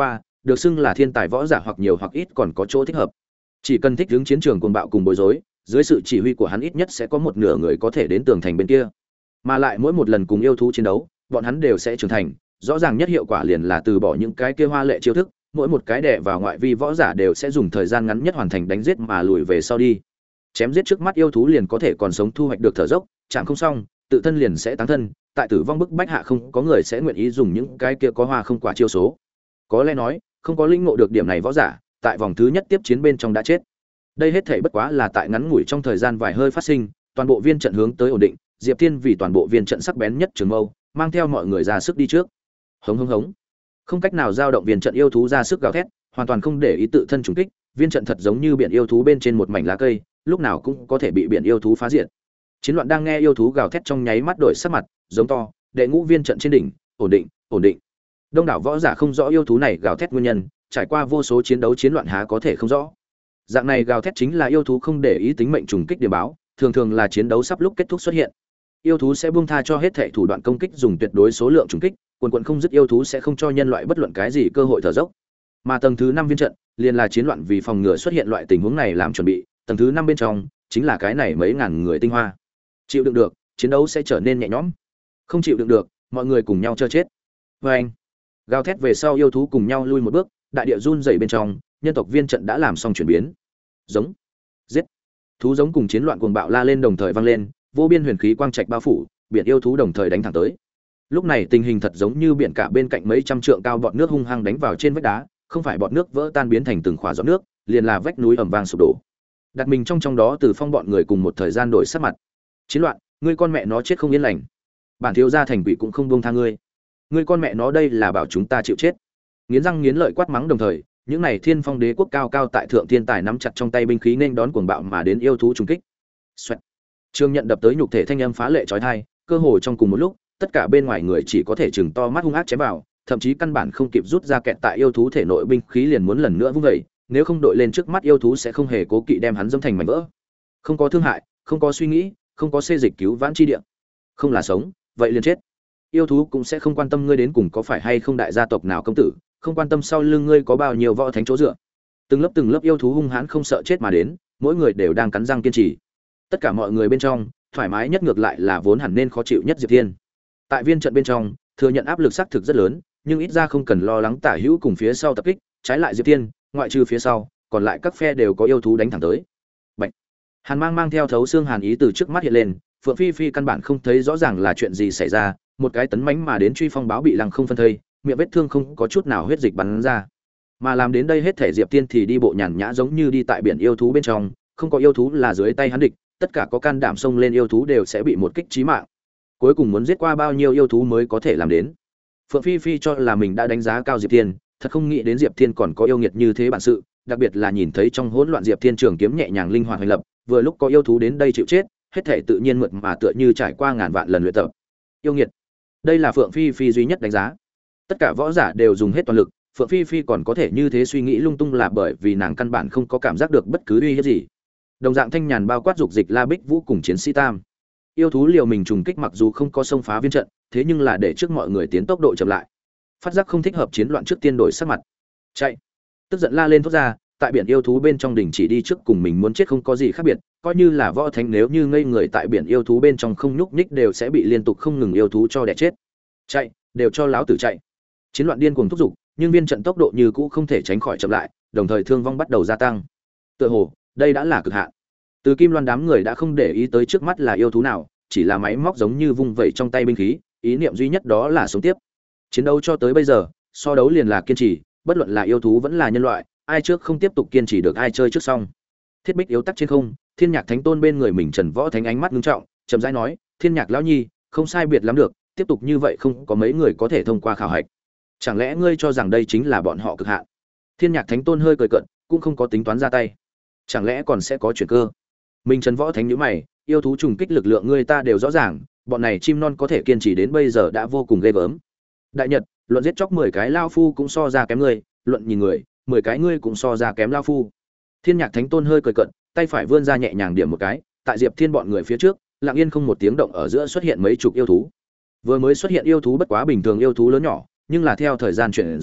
được xưng là thiên tài võ giả hoặc nhiều hoặc ít còn có chỗ thích hợp. Chỉ cần thích ứng chiến trường cuồng bạo cùng bối rối, dưới sự chỉ huy của hắn ít nhất sẽ có một nửa người có thể đến tường thành bên kia. Mà lại mỗi một lần cùng yêu thú chiến đấu, bọn hắn đều sẽ trưởng thành, rõ ràng nhất hiệu quả liền là từ bỏ những cái kia hoa lệ chiêu thức, mỗi một cái đè vào ngoại vi võ giả đều sẽ dùng thời gian ngắn nhất hoàn thành đánh giết mà lùi về sau đi. Chém giết trước mắt yêu thú liền có thể còn sống thu hoạch được thở dốc, chạm không xong, tự thân liền sẽ táng thân, tại tử vong bức bách hạ không có người sẽ nguyện ý dùng những cái kia có hoa không quả chiêu số. Có lẽ nói, không có linh ngộ được điểm này võ giả, tại vòng thứ nhất tiếp chiến bên trong đã chết. Đây hết thảy bất quá là tại ngắn ngủi trong thời gian vài hơi phát sinh, toàn bộ viên trận hướng tới ổn định, Diệp Thiên vì toàn bộ viên trận sắc bén nhất trường mâu, mang theo mọi người ra sức đi trước. Hống hống hống. Không cách nào dao động viên trận yêu thú ra sức gào thét, hoàn toàn không để ý tự thân trùng kích, viên trận thật giống như biển yêu thú bên trên một mảnh lá cây, lúc nào cũng có thể bị biển yêu thú phá diệt. Chiến loạn đang nghe yêu thú gào thét trong nháy mắt đổi sắc mặt, giống to, đệ ngũ viên trận trên đỉnh, ổn định, ổn định. Đông đảo võ giả không rõ yêu thú này gào thét nguyên nhân, trải qua vô số chiến đấu chiến loạn há có thể không rõ. Dạng này gào thét chính là yêu thú không để ý tính mệnh trùng kích điểm báo, thường thường là chiến đấu sắp lúc kết thúc xuất hiện. Yêu thú sẽ buông tha cho hết thảy thủ đoạn công kích dùng tuyệt đối số lượng trùng kích, quần quần không dứt yêu thú sẽ không cho nhân loại bất luận cái gì cơ hội thở dốc. Mà tầng thứ năm viên trận, liền là chiến loạn vì phòng ngừa xuất hiện loại tình huống này làm chuẩn bị, tầng thứ năm bên trong chính là cái này mấy ngàn người tinh hoa. Chịu đựng được, chiến đấu sẽ trở nên nhẹ nhõm. Không chịu đựng được, mọi người cùng nhau chơi chết. Và anh, gào thét về sau yêu thú cùng nhau lui một bước, đại địa run rẩy bên trong, nhân tộc viên trận đã làm xong chuyển biến. Giống, giết. Thú giống cùng chiến loạn cuồng bạo la lên đồng thời vang lên, vô biên huyền khí quang trạch bao phủ, biển yêu thú đồng thời đánh thẳng tới. Lúc này tình hình thật giống như biển cả bên cạnh mấy trăm trượng cao bọt nước hung hăng đánh vào trên vách đá, không phải bọt nước vỡ tan biến thành từng khỏa giọt nước, liền là vách núi ầm vang sụp đổ. Đặt mình trong trong đó từ phong bọn người cùng một thời gian đổi sắc mặt. Chiến loạn, ngươi con mẹ nó chết không yên lành. Bản thiếu gia thành quỷ cũng không buông tha ngươi. Ngươi con mẹ nó đây là bảo chúng ta chịu chết. Nghiến răng nghiến lợi quát mắng đồng thời, những này thiên phong đế quốc cao cao tại thượng thiên tài nắm chặt trong tay binh khí nên đón cuồng bạo mà đến yêu thú trùng kích. Xoẹt. Trương nhận đập tới nhục thể thanh âm phá lệ chói tai, cơ hồ trong cùng một lúc, tất cả bên ngoài người chỉ có thể chừng to mắt hung ác chém vào, thậm chí căn bản không kịp rút ra kẹt tại yêu thú thể nội binh khí liền muốn lần nữa vung dậy, nếu không đội lên trước mắt yêu thú sẽ không hề cố kỵ đem hắn dẫm thành mảnh vỡ. Không có thương hại, không có suy nghĩ, không có xê dịch cứu vãn chi địa. Không là sống, vậy liền chết. Yêu thú cũng sẽ không quan tâm ngươi đến cùng có phải hay không đại gia tộc nào công tử, không quan tâm sau lưng ngươi có bao nhiêu võ thánh chỗ dựa. Từng lớp từng lớp yêu thú hung hãn không sợ chết mà đến, mỗi người đều đang cắn răng kiên trì. Tất cả mọi người bên trong, thoải mái nhất ngược lại là vốn hẳn nên khó chịu nhất Diệp Thiên. Tại viên trận bên trong, thừa nhận áp lực xác thực rất lớn, nhưng ít ra không cần lo lắng tả hữu cùng phía sau tập kích, trái lại Diệp Thiên, ngoại trừ phía sau, còn lại các phe đều có yêu thú đánh thẳng tới. Bạch. Hàn mang mang theo thấu xương hàn ý từ trước mắt hiện lên, Phượng Phi Phi căn bản không thấy rõ ràng là chuyện gì xảy ra, một cái tấn mãnh mà đến truy phong báo bị lăng không phân thây, miệng vết thương không có chút nào huyết dịch bắn ra. Mà làm đến đây hết thể Diệp Thiên thì đi bộ nhàn nhã giống như đi tại biển yêu thú bên trong, không có yêu thú là dưới tay hắn địch, tất cả có can đảm xông lên yêu thú đều sẽ bị một kích chí mạng. Cuối cùng muốn giết qua bao nhiêu yêu thú mới có thể làm đến. Phượng Phi Phi cho là mình đã đánh giá cao Diệp Thiên, thật không nghĩ đến Diệp Thiên còn có yêu nghiệt như thế bản sự, đặc biệt là nhìn thấy trong hỗn loạn Diệp Thiên trường kiếm nhẹ nhàng linh hoạt hành lập, vừa lúc có yêu thú đến đây chịu chết, hết thể tự nhiên mượt mà tựa như trải qua ngàn vạn lần luyện tập. Yêu nghiệt. Đây là Phượng Phi Phi duy nhất đánh giá. Tất cả võ giả đều dùng hết toàn lực, Phượng Phi Phi còn có thể như thế suy nghĩ lung tung là bởi vì nàng căn bản không có cảm giác được bất cứ uy hiếp gì. Đồng dạng thanh nhàn bao quát dục dịch La Bích Vũ cùng chiến sĩ Tam. Yêu thú liều mình trùng kích mặc dù không có xông phá viên trận, thế nhưng là để trước mọi người tiến tốc độ chậm lại. Phát giác không thích hợp chiến loạn trước tiên đổi sắc mặt. Chạy. Tức giận la lên thốt ra, tại biển yêu thú bên trong đỉnh chỉ đi trước cùng mình muốn chết không có gì khác biệt, coi như là võ thánh nếu như ngây người tại biển yêu thú bên trong không nhúc nhích đều sẽ bị liên tục không ngừng yêu thú cho đẻ chết. Chạy, đều cho láo tử chạy. Chiến loạn điên cuồng thúc giục, nhưng viên trận tốc độ như cũ không thể tránh khỏi chậm lại, đồng thời thương vong bắt đầu gia tăng. Tựa hồ, đây đã là cực hạn. Từ Kim Loan đám người đã không để ý tới trước mắt là yêu thú nào, chỉ là máy móc giống như vung vẩy trong tay binh khí, ý niệm duy nhất đó là sống tiếp. Chiến đấu cho tới bây giờ, so đấu liền là kiên trì, bất luận là yêu thú vẫn là nhân loại, ai trước không tiếp tục kiên trì được ai chơi trước xong. Thiết Bích yếu tắc trên không, Thiên Nhạc Thánh Tôn bên người mình Trần Võ Thánh ánh mắt ngưng trọng, chậm rãi nói, "Thiên Nhạc lão nhi, không sai biệt lắm được, tiếp tục như vậy không có mấy người có thể thông qua khảo hạch. Chẳng lẽ ngươi cho rằng đây chính là bọn họ cực hạn?" Thiên Nhạc Thánh Tôn hơi cười cợt, cũng không có tính toán ra tay. Chẳng lẽ còn sẽ có chuyển cơ? Mình Trần Võ Thánh nhíu mày, yêu thú trùng kích lực lượng người ta đều rõ ràng, bọn này chim non có thể kiên trì đến bây giờ đã vô cùng ghê gớm. Đại Nhật, luận giết chóc mười cái lao phu cũng so ra kém ngươi, luận nhìn người, mười cái ngươi cũng so ra kém lao phu. Thiên Nhạc Thánh Tôn hơi cười cợt, tay phải vươn ra nhẹ nhàng điểm một cái, tại Diệp Thiên bọn người phía trước, lặng yên không một tiếng động ở giữa xuất hiện mấy chục yêu thú. Vừa mới xuất hiện yêu thú bất quá bình thường yêu thú lớn nhỏ, nhưng là theo thời gian chuyển rời,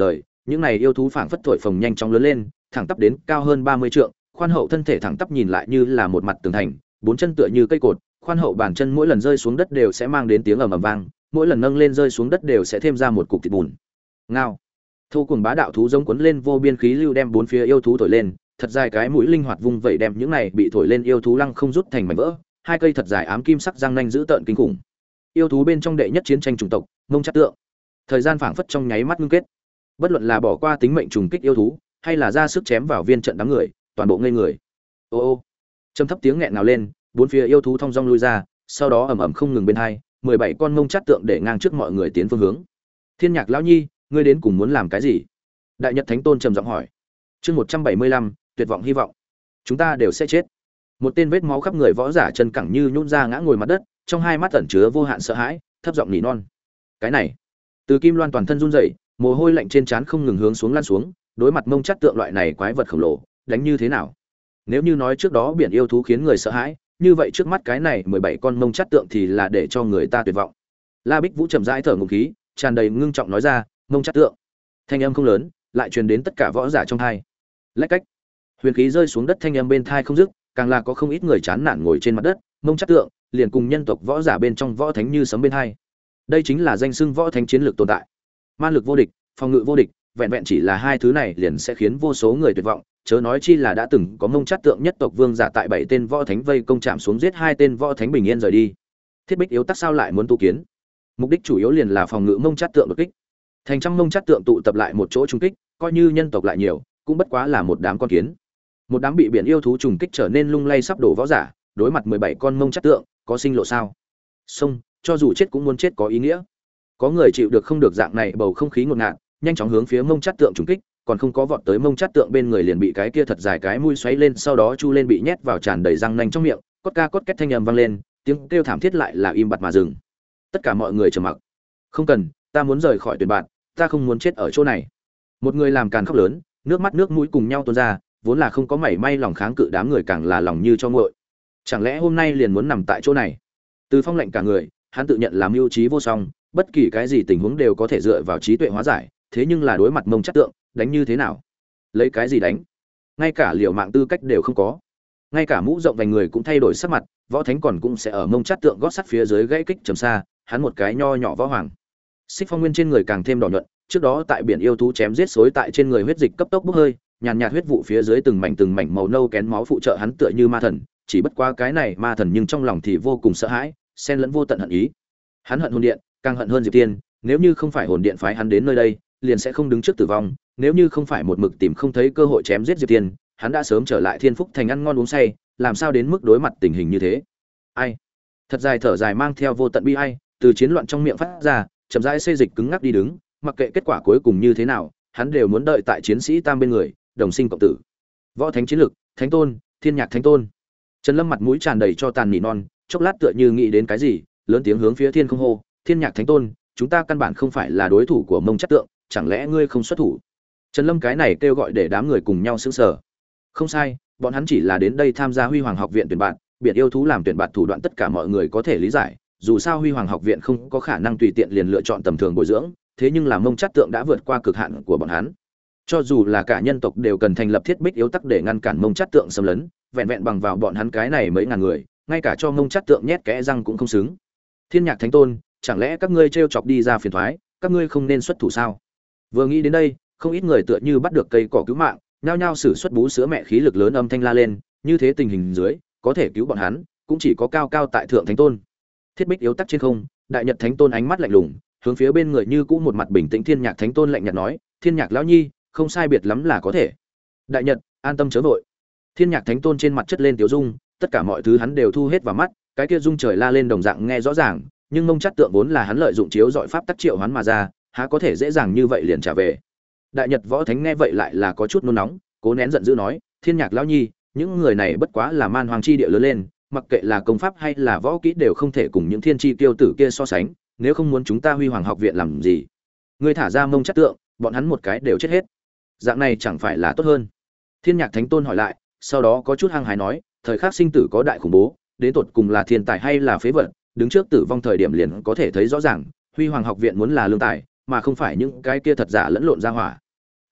những này yêu thú phảng phất thổi phồng nhanh chóng lớn lên, thẳng tắp đến cao hơn ba mươi trượng, khoan hậu thân thể thẳng tắp nhìn lại như là một mặt tường thành, bốn chân tựa như cây cột, khoan hậu bàn chân mỗi lần rơi xuống đất đều sẽ mang đến tiếng ầm ầm vang, mỗi lần nâng lên rơi xuống đất đều sẽ thêm ra một cục thịt bùn. Ngao. Thu cùng bá đạo thú giống cuốn lên vô biên khí lưu đem bốn phía yêu thú thổi lên, thật dài cái mũi linh hoạt vung vậy đem những này bị thổi lên yêu thú lăng không rút thành mảnh vỡ, hai cây thật dài ám kim sắc răng nanh dữ tợn kinh khủng. Yêu thú bên trong đệ nhất chiến tranh chủng tộc, Mông Chát Tượng. Thời gian phảng phất trong nháy mắt ngưng kết. Bất luận là bỏ qua tính mệnh trùng kích yêu thú, hay là ra sức chém vào viên trận đám người, toàn bộ ngây người. Ô ô. Trầm thấp tiếng nghẹn ngào lên, bốn phía yêu thú thong dong lui ra, sau đó ầm ầm không ngừng bên hai, mười bảy con Mông Chát Tượng để ngang trước mọi người tiến phương hướng. Thiên Nhạc lão nhi, ngươi đến cùng muốn làm cái gì? Đại Nhật Thánh Tôn trầm giọng hỏi. Chương một trăm bảy mươi lăm, tuyệt vọng hy vọng. Chúng ta đều sẽ chết. Một tên vết máu khắp người võ giả chân cẳng như nhũn ra ngã ngồi mặt đất, trong hai mắt ẩn chứa vô hạn sợ hãi, thấp giọng nỉ non. Cái này, Từ Kim Loan toàn thân run rẩy, mồ hôi lạnh trên trán không ngừng hướng xuống lan xuống, đối mặt Mông Chát Tượng loại này quái vật khổng lồ, đánh như thế nào? Nếu như nói trước đó biển yêu thú khiến người sợ hãi, như vậy trước mắt cái này mười bảy con Mông Chát Tượng thì là để cho người ta tuyệt vọng. La Bích Vũ chậm rãi thở ngụm khí, tràn đầy ngưng trọng nói ra, Mông Chát Tượng. Thanh âm không lớn, lại truyền đến tất cả võ giả trong tai. Lách cách. Huyền khí rơi xuống đất thanh âm bên tai không dứt, càng là có không ít người chán nản ngồi trên mặt đất, Mông Chát Tượng liền cùng nhân tộc võ giả bên trong võ thánh như sấm bên hai. Đây chính là danh xưng võ thánh chiến lược tồn tại. Man lực vô địch, phòng ngự vô địch, vẹn vẹn chỉ là hai thứ này liền sẽ khiến vô số người tuyệt vọng, chớ nói chi là đã từng có Mông Chát Tượng nhất tộc vương giả tại bảy tên võ thánh vây công chạm xuống giết hai tên võ thánh bình yên rời đi. Thiết Bích yếu tắc sao lại muốn tu kiến? Mục đích chủ yếu liền là phòng ngự Mông Chát Tượng đột kích. Thành trăm Mông Chát Tượng tụ tập lại một chỗ trung kích, coi như nhân tộc lại nhiều, cũng bất quá là một đám con kiến. Một đám bị biển yêu thú trùng kích trở nên lung lay sắp đổ võ giả, đối mặt mười bảy con Mông Chát Tượng, có sinh lộ sao? Xông, cho dù chết cũng muốn chết có ý nghĩa. Có người chịu được không được dạng này bầu không khí ngột ngạt, nhanh chóng hướng phía Mông Chát Tượng trùng kích, còn không có vọt tới Mông Chát Tượng bên người liền bị cái kia thật dài cái mũi xoáy lên, sau đó chu lên bị nhét vào tràn đầy răng nanh trong miệng, cốt ca cốt két thanh âm vang lên, tiếng kêu thảm thiết lại là im bặt mà dừng. Tất cả mọi người trầm mặc. Không cần, ta muốn rời khỏi tuyển bạn, ta không muốn chết ở chỗ này. Một người làm càn khóc lớn, nước mắt nước mũi cùng nhau tuôn ra, vốn là không có mảy may lòng kháng cự đám người càng là lòng như cho nguội. Chẳng lẽ hôm nay liền muốn nằm tại chỗ này? Từ Phong lạnh cả người, hắn tự nhận làm mưu trí vô song, bất kỳ cái gì tình huống đều có thể dựa vào trí tuệ hóa giải, thế nhưng là đối mặt Mông Chát Tượng, đánh như thế nào? Lấy cái gì đánh? Ngay cả liều mạng tư cách đều không có. Ngay cả mũ rộng vành người cũng thay đổi sắc mặt, võ thánh còn cũng sẽ ở Mông Chát Tượng gót sắt phía dưới gãy kích trầm xa, hắn một cái nho nhỏ võ hoàng. Xích Phong Nguyên trên người càng thêm đỏ nhuận, trước đó tại biển yêu thú chém giết xối tại trên người huyết dịch cấp tốc bốc hơi, nhàn nhạt huyết vụ phía dưới từng mảnh từng mảnh màu nâu kén máu phụ trợ hắn tựa như ma thần, chỉ bất quá cái này ma thần nhưng trong lòng thì vô cùng sợ hãi, xen lẫn vô tận hận ý. Hắn hận hồn điện, càng hận hơn Diệp Tiên, nếu như không phải hồn điện phái hắn đến nơi đây, liền sẽ không đứng trước tử vong, nếu như không phải một mực tìm không thấy cơ hội chém giết Diệp Tiên, hắn đã sớm trở lại Thiên Phúc Thành ăn ngon uống say, làm sao đến mức đối mặt tình hình như thế. Ai? Thật dài thở dài mang theo vô tận bi ai, từ chiến loạn trong miệng phát ra, chậm rãi xê dịch cứng ngắc đi đứng, mặc kệ kết quả cuối cùng như thế nào, hắn đều muốn đợi tại chiến sĩ tam bên người, đồng sinh cộng tử. Võ thánh chiến lực, Thánh Tôn, Thiên Nhạc Thánh Tôn. Trần Lâm mặt mũi tràn đầy cho tàn nỉ non, chốc lát tựa như nghĩ đến cái gì, lớn tiếng hướng phía thiên không hô, Thiên Nhạc Thánh Tôn, chúng ta căn bản không phải là đối thủ của Mông Chát Tượng, chẳng lẽ ngươi không xuất thủ? Trần Lâm cái này kêu gọi để đám người cùng nhau sững sờ. Không sai, bọn hắn chỉ là đến đây tham gia Huy Hoàng học viện tuyển bạn, biển yêu thú làm tuyển bạn thủ đoạn tất cả mọi người có thể lý giải, dù sao Huy Hoàng học viện không có khả năng tùy tiện liền lựa chọn tầm thường bồi dưỡng, thế nhưng là Mông Chát Tượng đã vượt qua cực hạn của bọn hắn. Cho dù là cả nhân tộc đều cần thành lập thiết bích yếu tắc để ngăn cản Mông Chát Tượng xâm lấn, vẹn vẹn bằng vào bọn hắn cái này mấy ngàn người, ngay cả cho Mông Chát Tượng nhét kẽ răng cũng không xứng. Thiên Nhạc Thánh Tôn, chẳng lẽ các ngươi trêu chọc đi ra phiền toái, các ngươi không nên xuất thủ sao? Vừa nghĩ đến đây, không ít người tựa như bắt được cây cỏ cứu mạng, nhao nhao sử xuất bú sữa mẹ khí lực lớn âm thanh la lên, như thế tình hình dưới, có thể cứu bọn hắn, cũng chỉ có cao cao tại thượng Thánh Tôn. Thiết bích yếu tắc trên không, Đại Nhật Thánh Tôn ánh mắt lạnh lùng, hướng phía bên người như cũ một mặt bình tĩnh Thiên Nhạc Thánh Tôn lạnh nhạt nói, Thiên Nhạc lão nhi, không sai biệt lắm là có thể. Đại Nhật, an tâm chớ vội. Thiên Nhạc Thánh Tôn trên mặt chất lên tiểu dung, tất cả mọi thứ hắn đều thu hết vào mắt, cái kia dung trời la lên đồng dạng nghe rõ ràng, nhưng Mông Chát Tượng vốn là hắn lợi dụng chiếu dọi pháp tắc triệu hắn mà ra, há có thể dễ dàng như vậy liền trả về. Đại Nhật Võ Thánh nghe vậy lại là có chút nôn nóng, cố nén giận dữ nói, Thiên Nhạc lão nhi, những người này bất quá là man hoàng chi địa lớn lên, mặc kệ là công pháp hay là võ kỹ đều không thể cùng những thiên chi tiêu tử kia so sánh, nếu không muốn chúng ta Huy Hoàng học viện làm gì? Ngươi thả ra Mông Chát Tượng, bọn hắn một cái đều chết hết. Dạng này chẳng phải là tốt hơn? Thiên Nhạc Thánh Tôn hỏi lại, sau đó có chút hăng hái nói, thời khắc sinh tử có đại khủng bố, đến tột cùng là thiên tài hay là phế vật, đứng trước tử vong thời điểm liền có thể thấy rõ ràng, Huy Hoàng học viện muốn là lương tài, mà không phải những cái kia thật giả lẫn lộn ra hỏa.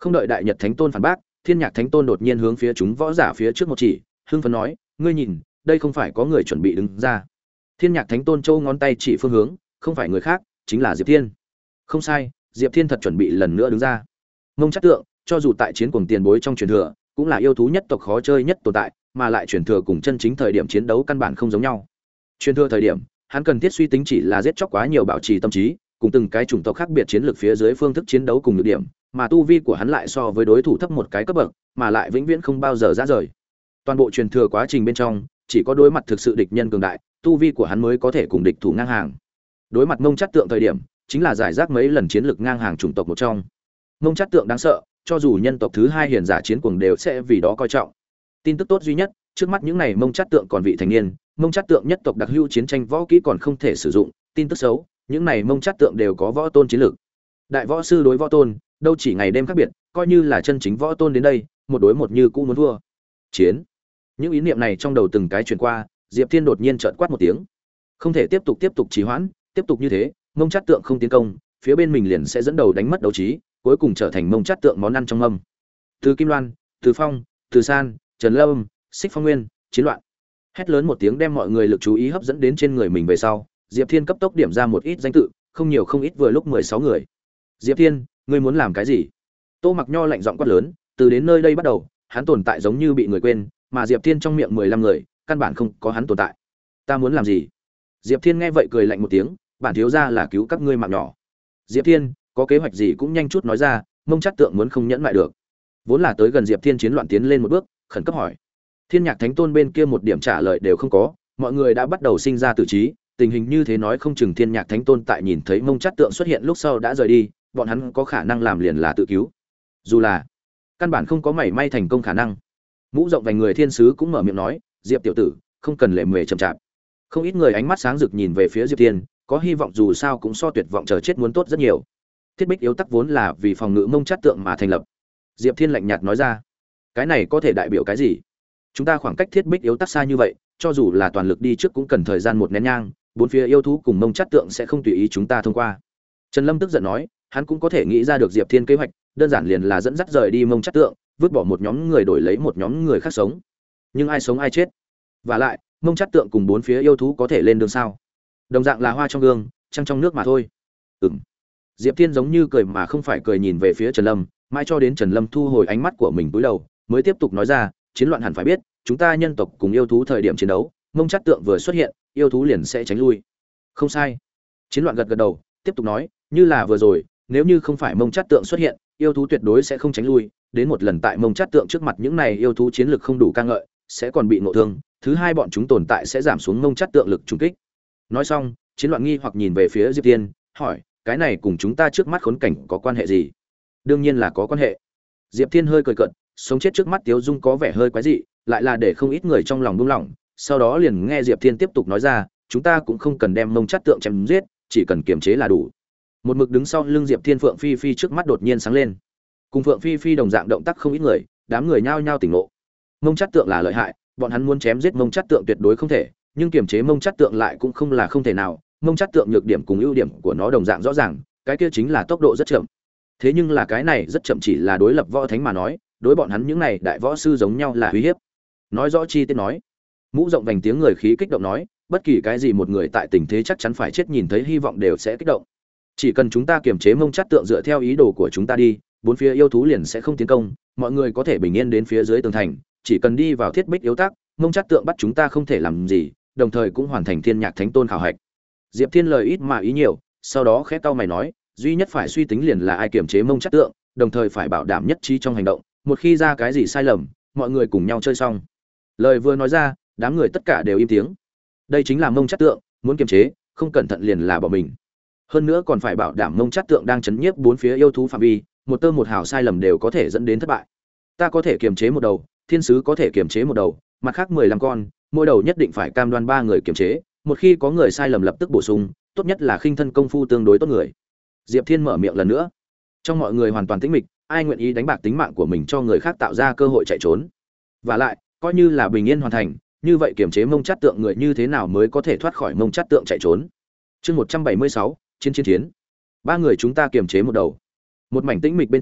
Không đợi Đại Nhật Thánh Tôn phản bác, Thiên Nhạc Thánh Tôn đột nhiên hướng phía chúng võ giả phía trước một chỉ, hưng phấn nói, ngươi nhìn, đây không phải có người chuẩn bị đứng ra. Thiên Nhạc Thánh Tôn châu ngón tay chỉ phương hướng, không phải người khác, chính là Diệp Thiên. Không sai, Diệp Thiên thật chuẩn bị lần nữa đứng ra. Mông Trát Tượng, cho dù tại chiến cuồng tiền bối trong truyền thừa, cũng là yêu thú nhất tộc khó chơi nhất tồn tại, mà lại truyền thừa cùng chân chính thời điểm chiến đấu căn bản không giống nhau. Truyền thừa thời điểm, hắn cần thiết suy tính chỉ là giết chóc quá nhiều bảo trì tâm trí, cùng từng cái chủng tộc khác biệt chiến lược phía dưới phương thức chiến đấu cùng nhược điểm, mà tu vi của hắn lại so với đối thủ thấp một cái cấp bậc, mà lại vĩnh viễn không bao giờ ra rời. Toàn bộ truyền thừa quá trình bên trong, chỉ có đối mặt thực sự địch nhân cường đại, tu vi của hắn mới có thể cùng địch thủ ngang hàng. Đối mặt Mông Trát Tượng thời điểm, chính là giải rác mấy lần chiến lược ngang hàng chủng tộc một trong. Mông Trát Tượng đáng sợ, cho dù nhân tộc thứ hai hiền giả chiến cuồng đều sẽ vì đó coi trọng. Tin tức tốt duy nhất, trước mắt những này Mông Trát Tượng còn vị thành niên, Mông Trát Tượng nhất tộc đặc hữu chiến tranh võ kỹ còn không thể sử dụng. Tin tức xấu, những này Mông Trát Tượng đều có võ tôn chiến lược. Đại võ sư đối võ tôn, đâu chỉ ngày đêm khác biệt, coi như là chân chính võ tôn đến đây, một đối một như cũ muốn thua. Chiến. Những ý niệm này trong đầu từng cái truyền qua, Diệp Thiên đột nhiên chợt quát một tiếng. Không thể tiếp tục tiếp tục trì hoãn, tiếp tục như thế, Mông Trát Tượng không tiến công, phía bên mình liền sẽ dẫn đầu đánh mất đấu trí, cuối cùng trở thành Mông Trát Tượng món ăn trong mâm. Từ Kim Loan, Từ Phong, Từ San, Trần Lâm, Xích Phong Nguyên, chiến loạn. Hét lớn một tiếng đem mọi người lực chú ý hấp dẫn đến trên người mình về sau, Diệp Thiên cấp tốc điểm ra một ít danh tự, không nhiều không ít vừa lúc mười sáu người. Diệp Thiên, ngươi muốn làm cái gì? Tô Mặc Nho lạnh giọng quát lớn, từ đến nơi đây bắt đầu, hắn tồn tại giống như bị người quên, mà Diệp Thiên trong miệng mười lăm người, căn bản không có hắn tồn tại. Ta muốn làm gì? Diệp Thiên nghe vậy cười lạnh một tiếng, bản thiếu gia là cứu các ngươi mạng nhỏ. Diệp Thiên, có kế hoạch gì cũng nhanh chút nói ra, Mông Trát Tượng muốn không nhẫn lại được. Vốn là tới gần Diệp Thiên chiến loạn tiến lên một bước, khẩn cấp hỏi. Thiên Nhạc Thánh Tôn bên kia một điểm trả lời đều không có, mọi người đã bắt đầu sinh ra tự trí, tình hình như thế nói không chừng Thiên Nhạc Thánh Tôn tại nhìn thấy Mông Trát Tượng xuất hiện lúc sau đã rời đi, bọn hắn có khả năng làm liền là tự cứu. Dù là căn bản không có mảy may thành công khả năng. Mũ rộng vành người thiên sứ cũng mở miệng nói, Diệp tiểu tử, không cần lề mề chậm chạp. Không ít người ánh mắt sáng rực nhìn về phía Diệp Thiên, có hy vọng dù sao cũng so tuyệt vọng chờ chết muốn tốt rất nhiều. Thiết Bích yếu tắc vốn là vì phòng ngự Mông Trát Tượng mà thành lập. Diệp Thiên lạnh nhạt nói ra, cái này có thể đại biểu cái gì? Chúng ta khoảng cách Thiết Bích yếu tắc xa như vậy, cho dù là toàn lực đi trước cũng cần thời gian một nén nhang, bốn phía yêu thú cùng Mông Trát Tượng sẽ không tùy ý chúng ta thông qua. Trần Lâm tức giận nói, hắn cũng có thể nghĩ ra được Diệp Thiên kế hoạch, đơn giản liền là dẫn dắt rời đi Mông Trát Tượng, vứt bỏ một nhóm người đổi lấy một nhóm người khác sống. Nhưng ai sống ai chết? Và lại, Mông Trát Tượng cùng bốn phía yêu thú có thể lên đường sao? Đồng dạng là hoa trong gương, trăng trong nước mà thôi. Ừm. Diệp Thiên giống như cười mà không phải cười nhìn về phía Trần Lâm, mãi cho đến Trần Lâm thu hồi ánh mắt của mình cúi đầu, mới tiếp tục nói ra, chiến loạn hẳn phải biết, chúng ta nhân tộc cùng yêu thú thời điểm chiến đấu, Mông Trát Tượng vừa xuất hiện, yêu thú liền sẽ tránh lui. Không sai. Chiến loạn gật gật đầu, tiếp tục nói, như là vừa rồi, nếu như không phải Mông Trát Tượng xuất hiện, yêu thú tuyệt đối sẽ không tránh lui, đến một lần tại Mông Trát Tượng trước mặt những này yêu thú chiến lực không đủ ca ngợi, sẽ còn bị ngộ thương, thứ hai bọn chúng tồn tại sẽ giảm xuống Mông Trát Tượng lực trùng kích. Nói xong, chiến loạn nghi hoặc nhìn về phía Diệp Thiên, hỏi, cái này cùng chúng ta trước mắt khốn cảnh có quan hệ gì? Đương nhiên là có quan hệ. Diệp Thiên hơi cười cợt, sống chết trước mắt Tiếu Dung có vẻ hơi quái dị, lại là để không ít người trong lòng buông lỏng, sau đó liền nghe Diệp Thiên tiếp tục nói ra, chúng ta cũng không cần đem Mông Trát Tượng chém giết, chỉ cần kiềm chế là đủ. Một mực đứng sau lưng Diệp Thiên, Phượng Phi Phi trước mắt đột nhiên sáng lên. Cùng Phượng Phi Phi đồng dạng động tác không ít người, đám người nhao nhao tỉnh ngộ. Mông Trát Tượng là lợi hại, bọn hắn muốn chém giết Mông Trát Tượng tuyệt đối không thể, nhưng kiềm chế Mông Trát Tượng lại cũng không là không thể nào. Mông Trát Tượng nhược điểm cùng ưu điểm của nó đồng dạng rõ ràng, cái kia chính là tốc độ rất chậm. Thế nhưng là cái này rất chậm chỉ là đối lập võ thánh mà nói, đối bọn hắn những này đại võ sư giống nhau là uy hiếp. Nói rõ chi tiết nói, Mũ rộng vành tiếng người khí kích động nói, bất kỳ cái gì một người tại tình thế chắc chắn phải chết nhìn thấy hy vọng đều sẽ kích động. Chỉ cần chúng ta kiềm chế Mông Trát Tượng dựa theo ý đồ của chúng ta đi, bốn phía yêu thú liền sẽ không tiến công, mọi người có thể bình yên đến phía dưới tường thành, chỉ cần đi vào Thiết Bích yếu tác, Mông Trát Tượng bắt chúng ta không thể làm gì, đồng thời cũng hoàn thành Thiên Nhạc Thánh Tôn khảo hạch. Diệp Thiên lời ít mà ý nhiều, sau đó khẽ cau mày nói, duy nhất phải suy tính liền là ai kiềm chế Mông Trát Tượng, đồng thời phải bảo đảm nhất trí trong hành động, một khi ra cái gì sai lầm, mọi người cùng nhau chơi xong. Lời vừa nói ra, đám người tất cả đều im tiếng. Đây chính là Mông Trát Tượng, muốn kiềm chế, không cẩn thận liền là bỏ mình. Hơn nữa còn phải bảo đảm Mông Trát Tượng đang chấn nhiếp bốn phía yêu thú phạm vi, một tơ một hào sai lầm đều có thể dẫn đến thất bại. Ta có thể kiềm chế một đầu, thiên sứ có thể kiềm chế một đầu, mặt khác mười lăm con, mỗi đầu nhất định phải cam đoan ba người kiềm chế, một khi có người sai lầm lập tức bổ sung, tốt nhất là khinh thân công phu tương đối tốt người. Diệp Thiên mở miệng lần nữa. Trong mọi người hoàn toàn tĩnh mịch, ai nguyện ý đánh bạc tính mạng của mình cho người khác tạo ra cơ hội chạy trốn. Và lại, coi như là bình yên hoàn thành, như vậy kiềm chế Mông Trát Tượng người như thế nào mới có thể thoát khỏi Mông Trát Tượng chạy trốn. Chương một trăm bảy mươi sáu, chiến chiến chiến. Ba người chúng ta kiềm chế một đầu. Một mảnh tĩnh mịch bên trong,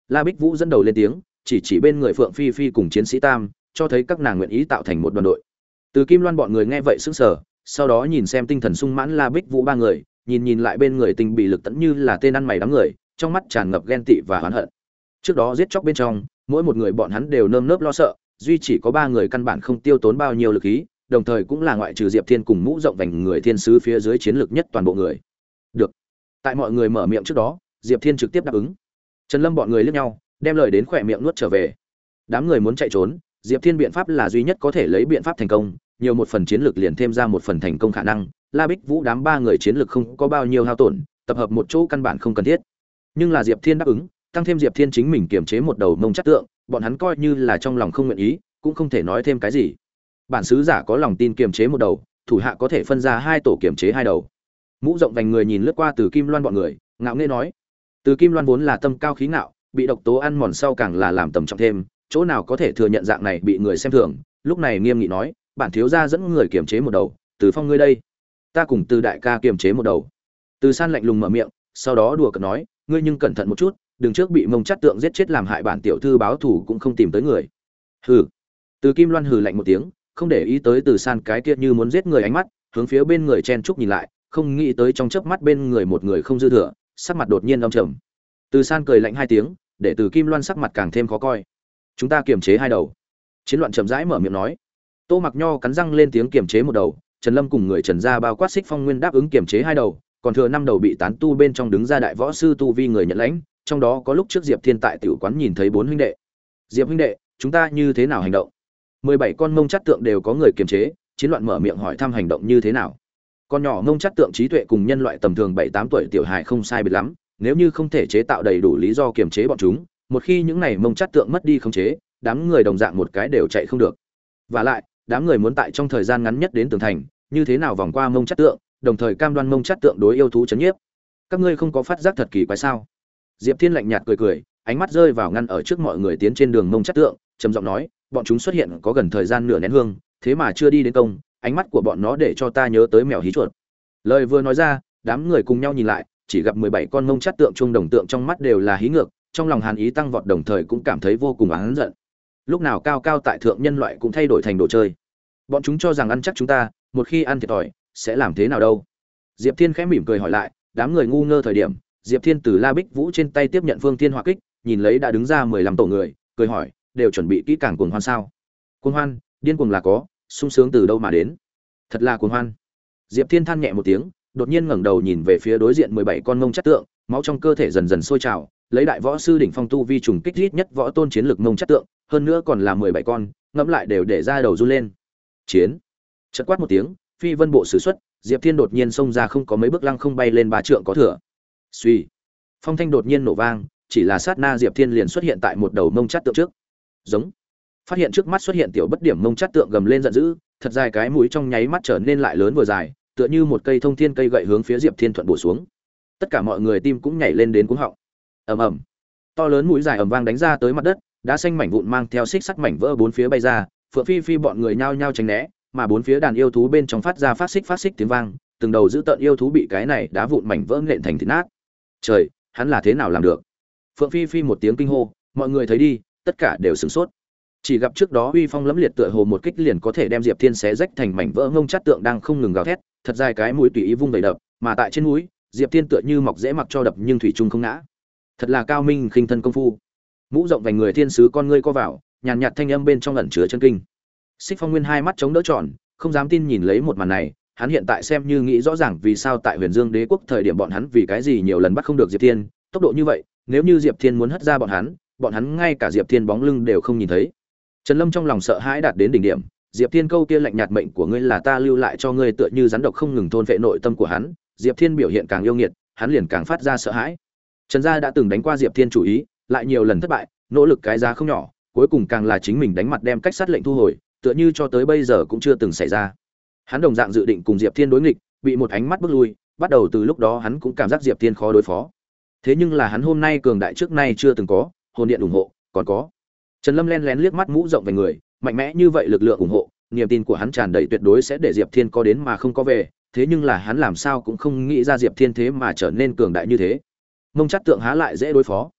La Bích Vũ dẫn đầu lên tiếng, chỉ chỉ bên người Phượng Phi Phi cùng chiến sĩ Tam, cho thấy các nàng nguyện ý tạo thành một đoàn đội. Từ Kim Loan bọn người nghe vậy sững sờ, sau đó nhìn xem tinh thần sung mãn La Bích Vũ ba người, nhìn nhìn lại bên người Tình bị lực tẫn như là tên ăn mày đám người, trong mắt tràn ngập ghen tị và oán hận. Trước đó giết chóc bên trong, mỗi một người bọn hắn đều nơm nớp lo sợ, duy chỉ có ba người căn bản không tiêu tốn bao nhiêu lực khí, đồng thời cũng là ngoại trừ Diệp Thiên cùng Mũ Rộng Vành người thiên sứ phía dưới chiến lược nhất toàn bộ người. Được. Tại mọi người mở miệng trước đó, Diệp Thiên trực tiếp đáp ứng. Trần Lâm bọn người liếc nhau, đem lời đến khỏe miệng nuốt trở về. Đám người muốn chạy trốn, Diệp Thiên biện pháp là duy nhất có thể lấy biện pháp thành công, nhiều một phần chiến lược liền thêm ra một phần thành công khả năng. La Bích Vũ đám ba người chiến lược không có bao nhiêu hao tổn, tập hợp một chỗ căn bản không cần thiết. Nhưng là Diệp Thiên đáp ứng, tăng thêm Diệp Thiên chính mình kiềm chế một đầu mông chất tượng, bọn hắn coi như là trong lòng không nguyện ý, cũng không thể nói thêm cái gì. Bản sứ giả có lòng tin kiềm chế một đầu, thủ hạ có thể phân ra hai tổ kiềm chế hai đầu. Mũ Rộng Vành người nhìn lướt qua Từ Kim Loan bọn người, ngạo nghễ nói: Từ Kim Loan vốn là tâm cao khí ngạo, bị độc tố ăn mòn sau càng là làm tầm trọng thêm, chỗ nào có thể thừa nhận dạng này bị người xem thường, lúc này nghiêm nghị nói: bản thiếu gia dẫn người kiềm chế một đầu, Từ Phong ngươi đây, ta cùng Từ đại ca kiềm chế một đầu. Từ San lạnh lùng mở miệng, sau đó đùa cợt nói: ngươi nhưng cẩn thận một chút, đừng trước bị mông chắt tượng giết chết làm hại bản tiểu thư báo thù cũng không tìm tới người. Hừ. Từ Kim Loan hừ lạnh một tiếng, không để ý tới Từ San cái kia như muốn giết người ánh mắt, hướng phía bên người chen trúc nhìn lại, không nghĩ tới trong chớp mắt bên người một người không dư thừa, sắc mặt đột nhiên âm trầm. Từ San cười lạnh hai tiếng, để Từ Kim Loan sắc mặt càng thêm khó coi. Chúng ta kiềm chế hai đầu. Chiến Loạn chậm rãi mở miệng nói. Tô Mặc Nho cắn răng lên tiếng kiềm chế một đầu, Trần Lâm cùng người Trần gia bao quát Xích Phong Nguyên đáp ứng kiềm chế hai đầu, còn thừa năm đầu bị tán tu bên trong đứng ra đại võ sư tu vi người nhận lãnh, trong đó có lúc trước Diệp Thiên tại tiểu quán nhìn thấy bốn huynh đệ. Diệp huynh đệ, chúng ta như thế nào hành động? mười bảy con mông chắt tượng đều có người kiềm chế, Chiến Loạn mở miệng hỏi thăm hành động như thế nào. Con nhỏ mông chắt tượng trí tuệ cùng nhân loại tầm thường bảy tám tuổi tiểu hài không sai biệt lắm, nếu như không thể chế tạo đầy đủ lý do kiềm chế bọn chúng, một khi những này mông chắt tượng mất đi khống chế, đám người đồng dạng một cái đều chạy không được. Và lại, đám người muốn tại trong thời gian ngắn nhất đến tường thành, như thế nào vòng qua mông chắt tượng, đồng thời cam đoan mông chắt tượng đối yêu thú chấn nhiếp. Các ngươi không có phát giác thật kỳ quái sao? Diệp Thiên lạnh nhạt cười cười, ánh mắt rơi vào ngăn ở trước mọi người tiến trên đường mông chắt tượng, trầm giọng nói, bọn chúng xuất hiện có gần thời gian nửa nén hương, thế mà chưa đi đến công, ánh mắt của bọn nó để cho ta nhớ tới mèo hí chuột. Lời vừa nói ra, đám người cùng nhau nhìn lại, chỉ gặp mười bảy con mông chắt tượng trung đồng tượng trong mắt đều là hí ngược, trong lòng hàn ý tăng vọt, đồng thời cũng cảm thấy vô cùng oán giận. Lúc nào cao cao tại thượng nhân loại cũng thay đổi thành đồ chơi. Bọn chúng cho rằng ăn chắc chúng ta, một khi ăn thiệt thòi, sẽ làm thế nào đâu? Diệp Thiên khẽ mỉm cười hỏi lại, đám người ngu ngơ thời điểm, Diệp Thiên từ La Bích Vũ trên tay tiếp nhận Phương Thiên Hỏa Kích, nhìn lấy đã đứng ra mười lăm tổ người, cười hỏi, đều chuẩn bị kỹ càng cuồng hoan sao? Cuồng hoan, điên cuồng là có, sung sướng từ đâu mà đến? Thật là cuồng hoan. Diệp Thiên than nhẹ một tiếng, đột nhiên ngẩng đầu nhìn về phía đối diện mười bảy con mông chất tượng, máu trong cơ thể dần dần sôi trào, lấy đại võ sư đỉnh phong tu vi trùng kích rít nhất võ tôn chiến lực mông chất tượng, hơn nữa còn là mười bảy con, ngẫm lại đều để ra đầu run lên. Chiến. Chợt quát một tiếng, phi vân bộ sử xuất, Diệp Thiên đột nhiên xông ra không có mấy bước lăng không bay lên ba trượng có thừa. Suy. Phong thanh đột nhiên nổ vang, chỉ là sát na Diệp Thiên liền xuất hiện tại một đầu mông chất tượng trước. Giống. Phát hiện trước mắt xuất hiện tiểu bất điểm mông chất tượng gầm lên giận dữ, thật dài cái mũi trong nháy mắt trở nên lại lớn vừa dài, tựa như một cây thông thiên cây gậy hướng phía Diệp Thiên thuận bổ xuống. Tất cả mọi người tim cũng nhảy lên đến cuống họng. Ầm ầm. To lớn mũi dài ầm vang đánh ra tới mặt đất, đá xanh mảnh vụn mang theo xích sắt mảnh vỡ bốn phía bay ra, Phượng Phi Phi bọn người nhao nhao tránh né, mà bốn phía đàn yêu thú bên trong phát ra phát xích phát xích tiếng vang, từng đầu giữ tợn yêu thú bị cái này đá vụn mảnh vỡ nện thành thịt nát. Trời, hắn là thế nào làm được? Phượng Phi Phi một tiếng kinh hô, mọi người thấy đi, tất cả đều sửng sốt. Chỉ gặp trước đó uy phong lẫm liệt tựa hồ một kích liền có thể đem Diệp Thiên xé rách thành mảnh vỡ, ngông chát tượng đang không ngừng gào thét, thật dài cái mũi tùy ý vung đầy đập, mà tại trên mũi, Diệp Thiên tựa như mọc dễ mặc cho đập nhưng thủy chung không ngã. Thật là cao minh khinh thân công phu. Mũ rộng vành người thiên sứ con ngươi co vào, nhàn nhạt thanh âm bên trong ẩn chứa chân kinh. Xích Phong Nguyên hai mắt chống đỡ tròn, không dám tin nhìn lấy một màn này, hắn hiện tại xem như nghĩ rõ ràng vì sao tại Huyền Dương Đế quốc thời điểm bọn hắn vì cái gì nhiều lần bắt không được Diệp Thiên, tốc độ như vậy, nếu như Diệp Thiên muốn hất ra bọn hắn, bọn hắn ngay cả Diệp Thiên bóng lưng đều không nhìn thấy. Trần Lâm trong lòng sợ hãi đạt đến đỉnh điểm, Diệp Thiên câu kia lạnh nhạt mệnh của ngươi là ta lưu lại cho ngươi tựa như rắn độc không ngừng thôn vệ nội tâm của hắn, Diệp Thiên biểu hiện càng yêu nghiệt, hắn liền càng phát ra sợ hãi. Trần gia đã từng đánh qua Diệp Thiên chủ ý, lại nhiều lần thất bại, nỗ lực cái giá không nhỏ, cuối cùng càng là chính mình đánh mặt đem cách sát lệnh thu hồi, tựa như cho tới bây giờ cũng chưa từng xảy ra. Hắn đồng dạng dự định cùng Diệp Thiên đối nghịch, bị một ánh mắt bước lui, bắt đầu từ lúc đó hắn cũng cảm giác Diệp Thiên khó đối phó. Thế nhưng là hắn hôm nay cường đại trước nay chưa từng có, hồn điện ủng hộ, còn có. Trần Lâm lén lén liếc mắt mũ rộng về người, mạnh mẽ như vậy lực lượng ủng hộ, niềm tin của hắn tràn đầy tuyệt đối sẽ để Diệp Thiên có đến mà không có về, thế nhưng là hắn làm sao cũng không nghĩ ra Diệp Thiên thế mà trở nên cường đại như thế. Mông Chát tượng há lại dễ đối phó.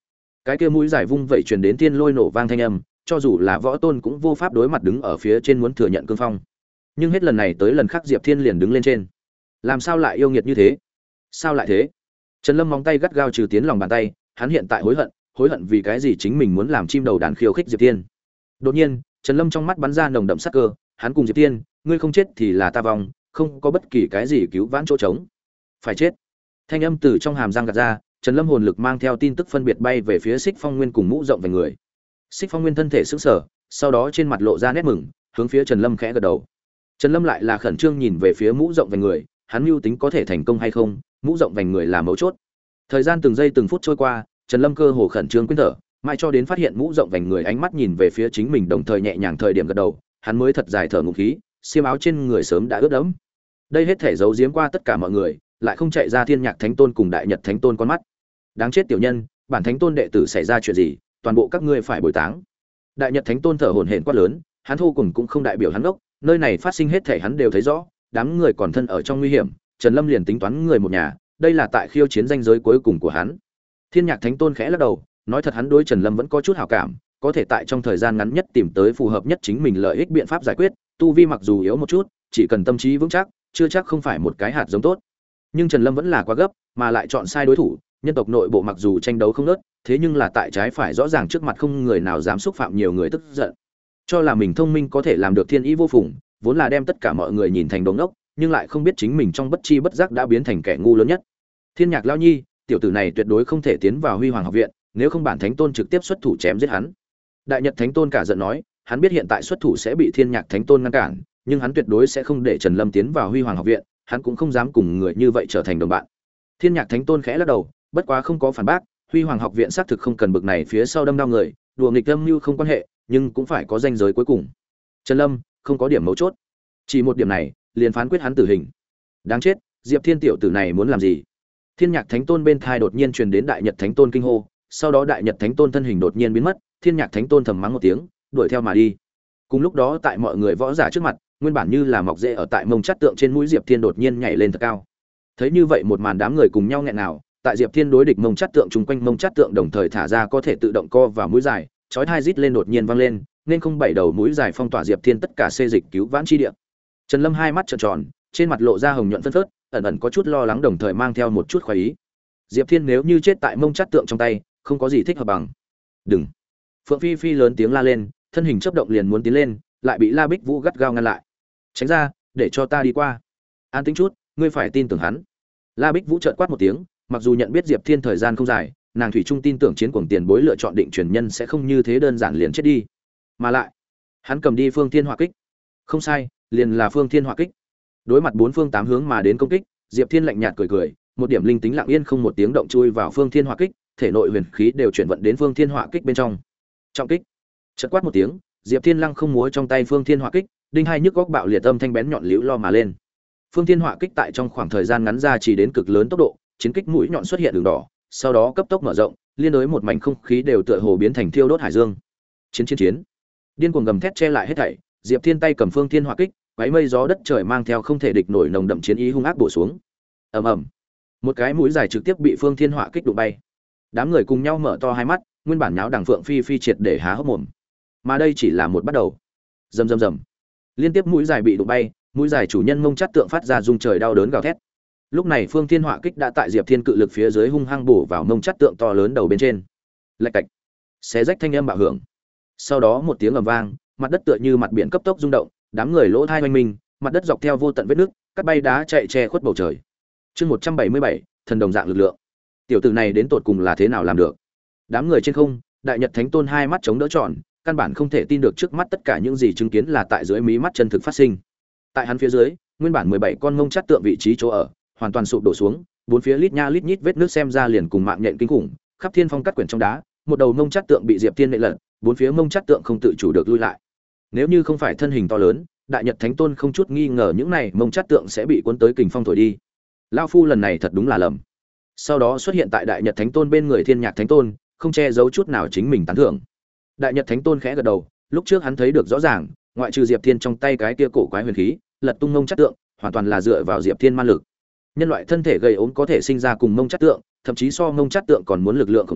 cái kia mũi dài vung vẩy truyền đến thiên lôi nổ vang thanh âm, cho dù là võ tôn cũng vô pháp đối mặt đứng ở phía trên muốn thừa nhận cương phong. Nhưng hết lần này tới lần khác Diệp Thiên liền đứng lên trên. Làm sao lại yêu nghiệt như thế? Sao lại thế? Trần Lâm móng tay gắt gao trừ tiến lòng bàn tay, hắn hiện tại hối hận, hối hận vì cái gì chính mình muốn làm chim đầu đàn khiêu khích Diệp Thiên. Đột nhiên, Trần Lâm trong mắt bắn ra nồng đậm sát cơ, hắn cùng Diệp Thiên, ngươi không chết thì là ta vong, không có bất kỳ cái gì cứu vãn chỗ trống. Phải chết. Thanh âm từ trong hàm răng gạt ra, Trần Lâm hồn lực mang theo tin tức phân biệt bay về phía Xích Phong Nguyên cùng mũ rộng về người. Xích Phong Nguyên thân thể sững sờ, sau đó trên mặt lộ ra nét mừng, hướng phía Trần Lâm khẽ gật đầu. Trần Lâm lại là khẩn trương nhìn về phía mũ rộng về người, hắn mưu tính có thể thành công hay không, mũ rộng về người là mấu chốt. Thời gian từng giây từng phút trôi qua, Trần Lâm cơ hồ khẩn trương quyết thở, mãi cho đến phát hiện mũ rộng về người ánh mắt nhìn về phía chính mình đồng thời nhẹ nhàng thời điểm gật đầu, hắn mới thật dài thở ngụm khí, xiêm áo trên người sớm đã ướt đẫm. Đây hết thể giấu giếm qua tất cả mọi người, lại không chạy ra Thiên Nhạc Thánh Tôn cùng Đại Nhật Thánh Tôn con mắt. Đáng chết tiểu nhân, bản Thánh Tôn đệ tử xảy ra chuyện gì, toàn bộ các ngươi phải bồi táng. Đại Nhật Thánh Tôn thở hổn hển quát lớn, hắn thô cùng cũng không đại biểu hắn đốc, nơi này phát sinh hết thể hắn đều thấy rõ, đám người còn thân ở trong nguy hiểm, Trần Lâm liền tính toán người một nhà, đây là tại khiêu chiến danh giới cuối cùng của hắn. Thiên Nhạc Thánh Tôn khẽ lắc đầu, nói thật hắn đối Trần Lâm vẫn có chút hảo cảm, có thể tại trong thời gian ngắn nhất tìm tới phù hợp nhất chính mình lợi ích biện pháp giải quyết, tu vi mặc dù yếu một chút, chỉ cần tâm trí vững chắc, chưa chắc không phải một cái hạt giống tốt. Nhưng Trần Lâm vẫn là quá gấp, mà lại chọn sai đối thủ, nhân tộc nội bộ mặc dù tranh đấu không ngớt, thế nhưng là tại trái phải rõ ràng trước mặt không người nào dám xúc phạm nhiều người tức giận. Cho là mình thông minh có thể làm được thiên ý vô phùng, vốn là đem tất cả mọi người nhìn thành đồ ngốc, nhưng lại không biết chính mình trong bất chi bất giác đã biến thành kẻ ngu lớn nhất. Thiên Nhạc lão nhi, tiểu tử này tuyệt đối không thể tiến vào Huy Hoàng học viện, nếu không bản Thánh Tôn trực tiếp xuất thủ chém giết hắn. Đại Nhật Thánh Tôn cả giận nói, hắn biết hiện tại xuất thủ sẽ bị Thiên Nhạc Thánh Tôn ngăn cản, nhưng hắn tuyệt đối sẽ không để Trần Lâm tiến vào Huy Hoàng học viện, hắn cũng không dám cùng người như vậy trở thành đồng bạn. Thiên Nhạc Thánh Tôn khẽ lắc đầu, bất quá không có phản bác, Huy Hoàng học viện xác thực không cần bực này phía sau đâm đau người, đùa nghịch âm mưu không quan hệ, nhưng cũng phải có ranh giới cuối cùng. Trần Lâm không có điểm mấu chốt, chỉ một điểm này liền phán quyết hắn tử hình. Đáng chết, Diệp Thiên tiểu tử này muốn làm gì? Thiên Nhạc Thánh Tôn bên thai đột nhiên truyền đến Đại Nhật Thánh Tôn kinh hô, sau đó Đại Nhật Thánh Tôn thân hình đột nhiên biến mất, Thiên Nhạc Thánh Tôn thầm mắng một tiếng, đuổi theo mà đi. Cùng lúc đó tại mọi người võ giả trước mặt, nguyên bản như là mọc rễ ở tại mông chát tượng trên mũi Diệp Thiên đột nhiên nhảy lên thật cao. Thấy như vậy một màn đám người cùng nhau nghẹn nào, tại Diệp Thiên đối địch mông chát tượng chung quanh mông chát tượng đồng thời thả ra có thể tự động co vào mũi dài, chói tai rít lên đột nhiên vang lên, nên không bảy đầu mũi dài phong tỏa Diệp Thiên tất cả xê dịch cứu vãn chi địa. Trần Lâm hai mắt trợn tròn, trên mặt lộ ra hồng nhuận phân phớt, ẩn ẩn có chút lo lắng đồng thời mang theo một chút khoái ý. Diệp Thiên nếu như chết tại mông chát tượng trong tay, không có gì thích hợp bằng. Đừng! Phượng Phi Phi lớn tiếng la lên, thân hình chớp động liền muốn tiến lên, lại bị La Bích Vũ gắt gao ngăn lại. Tránh ra, để cho ta đi qua. An tĩnh chút, ngươi phải tin tưởng hắn. La Bích Vũ chợt quát một tiếng, mặc dù nhận biết Diệp Thiên thời gian không dài, nàng thủy chung tin tưởng chiến cuồng tiền bối lựa chọn định truyền nhân sẽ không như thế đơn giản liền chết đi. Mà lại, hắn cầm đi Phương Thiên Hỏa Kích. Không sai, liền là Phương Thiên Hỏa Kích. Đối mặt bốn phương tám hướng mà đến công kích, Diệp Thiên lạnh nhạt cười cười, một điểm linh tính lặng yên không một tiếng động chui vào Phương Thiên Hỏa Kích, thể nội huyền khí đều chuyển vận đến Phương Thiên Hỏa Kích bên trong. Trọng kích. Chợt quát một tiếng, Diệp Thiên lăng không múa trong tay Phương Thiên Hỏa Kích, đinh hai nhức góc bạo liệt âm thanh bén nhọn liễu lo mà lên. Phương Thiên Hỏa Kích tại trong khoảng thời gian ngắn ra chỉ đến cực lớn tốc độ, chiến kích mũi nhọn xuất hiện đường đỏ, sau đó cấp tốc mở rộng, liên đối một mảnh không khí đều tựa hồ biến thành thiêu đốt hải dương. Chiến chiến chiến. Điên cuồng gầm thét che lại hết thảy, Diệp Thiên tay cầm Phương Thiên Hỏa Kích, váy mây gió đất trời mang theo không thể địch nổi nồng đậm chiến ý hung ác bổ xuống. Ầm ầm. Một cái mũi dài trực tiếp bị Phương Thiên Hỏa Kích đụng bay. Đám người cùng nhau mở to hai mắt, nguyên bản nháo đằng Phượng Phi Phi triệt để há hốc mồm. Mà đây chỉ là một bắt đầu. Rầm rầm rầm. Liên tiếp mũi dài bị đụng bay, mũi dài chủ nhân mông chát tượng phát ra rung trời đau đớn gào thét. Lúc này Phương Thiên Hỏa Kích đã tại Diệp Thiên cự lực phía dưới hung hăng bổ vào mông chát tượng to lớn đầu bên trên. Lạch cạch. Xé rách thanh âm bạo hưởng. Sau đó một tiếng ầm vang, mặt đất tựa như mặt biển cấp tốc rung động, đám người lỗ thai hoành minh, mặt đất dọc theo vô tận vết nước, cắt bay đá chạy che khuất bầu trời. Chương một trăm bảy mươi bảy, thần đồng dạng lực lượng. Tiểu tử này đến tột cùng là thế nào làm được? Đám người trên không, Đại Nhật Thánh Tôn hai mắt chống đỡ tròn, căn bản không thể tin được trước mắt tất cả những gì chứng kiến là tại dưới mí mắt chân thực phát sinh. Tại hắn phía dưới, nguyên bản mười bảy con ngông chát tượng vị trí chỗ ở, hoàn toàn sụp đổ xuống, bốn phía lít nha lít nhít vết nước xem ra liền cùng mạng nhện kinh khủng, khắp thiên phong cắt quyển trong đá, một đầu ngông chát tượng bị Diệp Thiên nện lật, bốn phía ngông chát tượng không tự chủ được lui lại. Nếu như không phải thân hình to lớn, Đại Nhật Thánh Tôn không chút nghi ngờ những này ngông chát tượng sẽ bị cuốn tới kình phong thổi đi. Lão phu lần này thật đúng là lầm. Sau đó xuất hiện tại Đại Nhật Thánh Tôn bên người Thiên Nhạc Thánh Tôn, không che giấu chút nào chính mình tán thưởng. Đại Nhật Thánh Tôn khẽ gật đầu, lúc trước hắn thấy được rõ ràng, ngoại trừ Diệp Thiên trong tay cái kia cổ quái huyền khí, lật tung ngông chát tượng, hoàn toàn là dựa vào Diệp Thiên man lực. Nhân loại thân thể gầy ốm có thể sinh ra cùng ngông chát tượng, thậm chí so ngông chát tượng còn muốn lực lượng khổng lồ,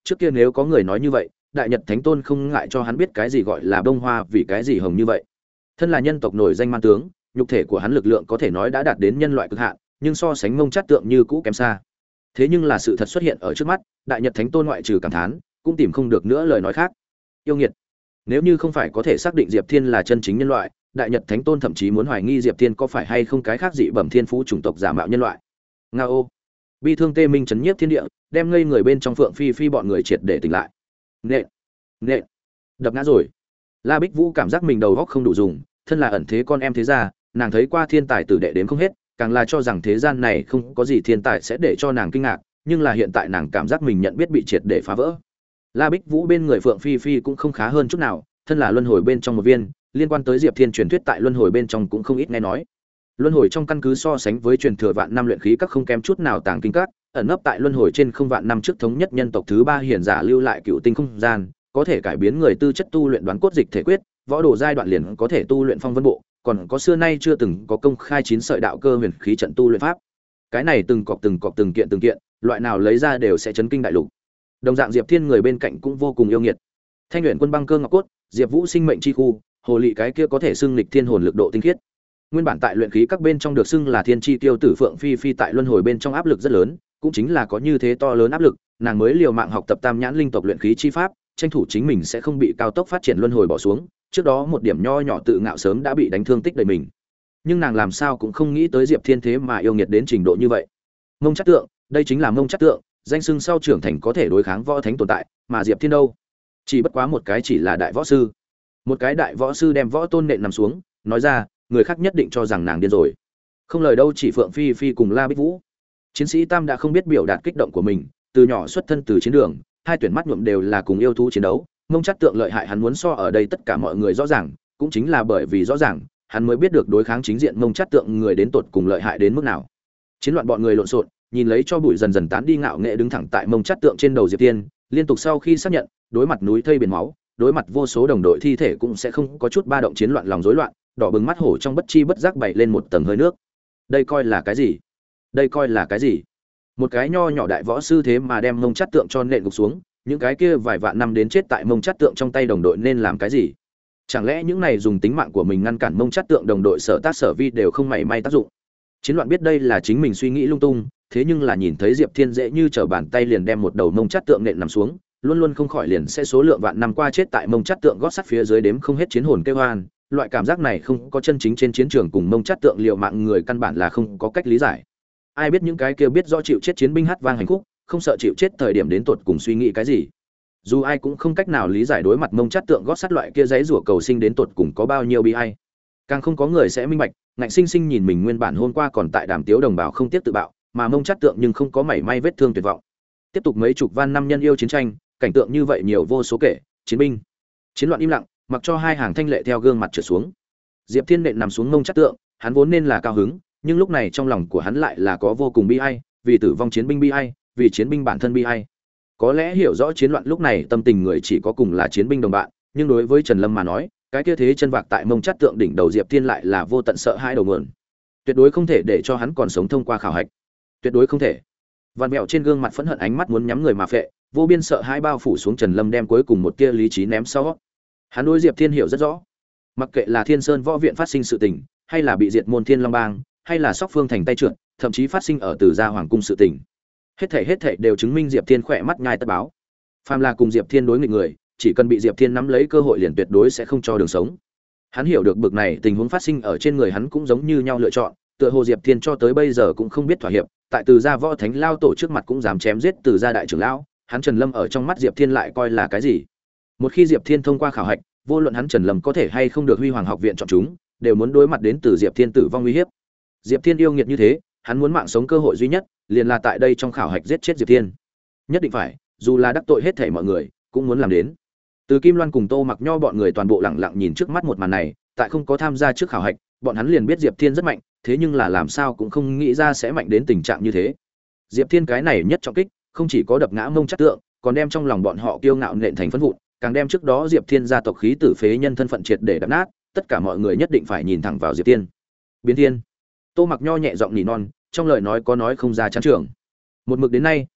trước kia nếu có người nói như vậy, Đại Nhật Thánh Tôn không ngại cho hắn biết cái gì gọi là bông hoa, vì cái gì hồng như vậy. Thân là nhân tộc nổi danh man tướng, nhục thể của hắn lực lượng có thể nói đã đạt đến nhân loại cực hạn, nhưng so sánh Mông Chát Tượng như cũ kém xa. Thế nhưng là sự thật xuất hiện ở trước mắt, Đại Nhật Thánh Tôn ngoại trừ cảm thán, cũng tìm không được nữa lời nói khác. Yêu nghiệt. Nếu như không phải có thể xác định Diệp Thiên là chân chính nhân loại, Đại Nhật Thánh Tôn thậm chí muốn hoài nghi Diệp Thiên có phải hay không cái khác dị bẩm thiên phú chủng tộc giả mạo nhân loại. Ngao. Bi thương tê minh chấn nhiếp thiên địa, đem ngây người bên trong Phượng Phi Phi bọn người triệt để tỉnh lại. Nện, nện, đập ngã rồi. La Bích Vũ cảm giác mình đầu óc không đủ dùng, thân là ẩn thế con em thế gia, nàng thấy qua thiên tài tử đệ đến không hết, càng là cho rằng thế gian này không có gì thiên tài sẽ để cho nàng kinh ngạc, nhưng là hiện tại nàng cảm giác mình nhận biết bị triệt để phá vỡ. La Bích Vũ bên người Phượng Phi Phi cũng không khá hơn chút nào, thân là luân hồi bên trong một viên, liên quan tới Diệp Thiên truyền thuyết tại luân hồi bên trong cũng không ít nghe nói. Luân hồi trong căn cứ so sánh với truyền thừa vạn năm luyện khí các không kém chút nào tàng kinh các, ẩn nấp tại luân hồi trên không vạn năm trước thống nhất nhân tộc thứ ba hiển giả lưu lại cựu tinh không gian, có thể cải biến người tư chất tu luyện đoán cốt dịch thể quyết, võ đồ giai đoạn liền có thể tu luyện phong vân bộ, còn có xưa nay chưa từng có công khai chín sợi đạo cơ huyền khí trận tu luyện pháp. Cái này từng cọc từng cọc từng kiện từng kiện, loại nào lấy ra đều sẽ chấn kinh đại lục. Đồng dạng Diệp Thiên người bên cạnh cũng vô cùng yêu nghiệt. Thanh luyện quân băng cơ ngọc cốt, Diệp Vũ sinh mệnh chi khu, hồ lị cái kia có thể xưng lịch thiên hồn lực độ tinh khiết. Nguyên bản tại luyện khí các bên trong được xưng là thiên chi tiêu tử Phượng Phi Phi tại luân hồi bên trong áp lực rất lớn, cũng chính là có như thế to lớn áp lực, nàng mới liều mạng học tập Tam nhãn linh tộc luyện khí chi pháp, tranh thủ chính mình sẽ không bị cao tốc phát triển luân hồi bỏ xuống. Trước đó một điểm nho nhỏ tự ngạo sớm đã bị đánh thương tích đầy mình. Nhưng nàng làm sao cũng không nghĩ tới Diệp Thiên thế mà yêu nghiệt đến trình độ như vậy. Mông Chát Tượng, đây chính là Mông Chát Tượng, danh xưng sau trưởng thành có thể đối kháng võ thánh tồn tại, mà Diệp Thiên đâu? Chỉ bất quá một cái chỉ là đại võ sư. Một cái đại võ sư đem võ tôn nện nằm xuống, nói ra, người khác nhất định cho rằng nàng điên rồi. Không lời đâu, chỉ Phượng Phi Phi cùng La Bích Vũ. Chiến sĩ Tam đã không biết biểu đạt kích động của mình, từ nhỏ xuất thân từ chiến đường, hai tuyển mắt nhuộm đều là cùng yêu thú chiến đấu. Mông Chát Tượng lợi hại hắn muốn so ở đây tất cả mọi người rõ ràng, cũng chính là bởi vì rõ ràng, hắn mới biết được đối kháng chính diện Mông Chát Tượng người đến tột cùng lợi hại đến mức nào. Chiến loạn bọn người lộn xộn, nhìn lấy cho bụi dần dần tán đi, ngạo nghệ đứng thẳng tại Mông Chát Tượng trên đầu Diệp Thiên, liên tục sau khi xác nhận, đối mặt núi thây biển máu, đối mặt vô số đồng đội thi thể cũng sẽ không có chút ba động, chiến loạn lòng rối loạn, đỏ bừng mắt hổ trong bất chi bất giác bảy lên một tầng hơi nước. Đây coi là cái gì? Đây coi là cái gì? Một cái nho nhỏ đại võ sư thế mà đem Mông Chát Tượng cho nện gục xuống, những cái kia vài vạn năm đến chết tại Mông Chát Tượng trong tay đồng đội nên làm cái gì? Chẳng lẽ những này dùng tính mạng của mình ngăn cản Mông Chát Tượng đồng đội sở tác sở vi đều không mảy may tác dụng? Chiến loạn biết đây là chính mình suy nghĩ lung tung, thế nhưng là nhìn thấy Diệp Thiên dễ như trở bàn tay liền đem một đầu Mông Chát Tượng nện nằm xuống, luôn luôn không khỏi liền sẽ số lượng vạn năm qua chết tại Mông Chát Tượng gót sắt phía dưới đếm không hết chiến hồn kêu hoan, loại cảm giác này không có chân chính trên chiến trường cùng Mông Chát Tượng liều mạng người căn bản là không có cách lý giải. Ai biết những cái kia biết rõ chịu chết chiến binh hát vang hành khúc, không sợ chịu chết thời điểm đến tột cùng suy nghĩ cái gì. Dù ai cũng không cách nào lý giải đối mặt Mông Chát Tượng gót sắt loại kia giấy rủa cầu sinh đến tột cùng có bao nhiêu bi ai. Càng không có người sẽ minh bạch, ngạnh sinh sinh nhìn mình nguyên bản hôm qua còn tại Đàm Tiếu đồng bào không tiếc tự bạo, mà Mông Chát Tượng nhưng không có mảy may vết thương tuyệt vọng. Tiếp tục mấy chục van năm nhân yêu chiến tranh, cảnh tượng như vậy nhiều vô số kể, chiến binh, chiến loạn im lặng, mặc cho hai hàng thanh lệ theo gương mặt trượt xuống. Diệp Thiên nện nằm xuống Mông Chát Tượng, hắn vốn nên là cao hứng, nhưng lúc này trong lòng của hắn lại là có vô cùng bi ai, vì tử vong chiến binh bi ai, vì chiến binh bản thân bi ai. Có lẽ hiểu rõ chiến loạn lúc này tâm tình người chỉ có cùng là chiến binh đồng bạn, nhưng đối với Trần Lâm mà nói, cái kia thế chân vạc tại Mông Chát Tượng đỉnh đầu Diệp Thiên lại là vô tận sợ hãi đầu nguồn. Tuyệt đối không thể để cho hắn còn sống thông qua khảo hạch. Tuyệt đối không thể. Vạn mẹo trên gương mặt phẫn hận, ánh mắt muốn nhắm người mà phệ, vô biên sợ hãi bao phủ xuống Trần Lâm, đem cuối cùng một tia lý trí ném sau. Hắn đối Diệp Thiên hiểu rất rõ. Mặc kệ là Thiên Sơn Võ Viện phát sinh sự tình, hay là bị diệt môn Thiên Long Bang, hay là Sóc Phương thành tay trượt, thậm chí phát sinh ở Từ Gia Hoàng cung sự tình, hết thảy hết thảy đều chứng minh Diệp Thiên khỏe mắt nhai tất báo. Phàm là cùng Diệp Thiên đối nghịch người, chỉ cần bị Diệp Thiên nắm lấy cơ hội liền tuyệt đối sẽ không cho đường sống. Hắn hiểu được bực này tình huống phát sinh ở trên người hắn cũng giống như nhau lựa chọn, tựa hồ Diệp Thiên cho tới bây giờ cũng không biết thỏa hiệp, tại Từ Gia Võ Thánh lao tổ trước mặt cũng dám chém giết Từ Gia đại trưởng lão, hắn Trần Lâm ở trong mắt Diệp Thiên lại coi là cái gì? Một khi Diệp Thiên thông qua khảo hạch, vô luận hắn Trần Lâm có thể hay không được Huy Hoàng học viện chọn chúng, đều muốn đối mặt đến từ Diệp Thiên tử vong uy hiếp. Diệp Thiên yêu nghiệt như thế, hắn muốn mạng sống cơ hội duy nhất, liền là tại đây trong khảo hạch giết chết Diệp Thiên. Nhất định phải, dù là đắc tội hết thảy mọi người, cũng muốn làm đến. Từ Kim Loan cùng Tô Mặc Nho bọn người toàn bộ lặng lặng nhìn trước mắt một màn này, tại không có tham gia trước khảo hạch, bọn hắn liền biết Diệp Thiên rất mạnh, thế nhưng là làm sao cũng không nghĩ ra sẽ mạnh đến tình trạng như thế. Diệp Thiên cái này nhất trọng kích, không chỉ có đập ngã Mông Chát Tượng, còn đem trong lòng bọn họ kiêu ngạo nện thành phấn vụn, càng đem trước đó Diệp Thiên gia tộc khí tử phế nhân thân phận triệt để đập nát, tất cả mọi người nhất định phải nhìn thẳng vào Diệp Thiên. Biến Thiên. Tô Mặc Nho nhẹ giọng nỉ non, trong lời nói có nói không ra chán trường. Một mực đến nay,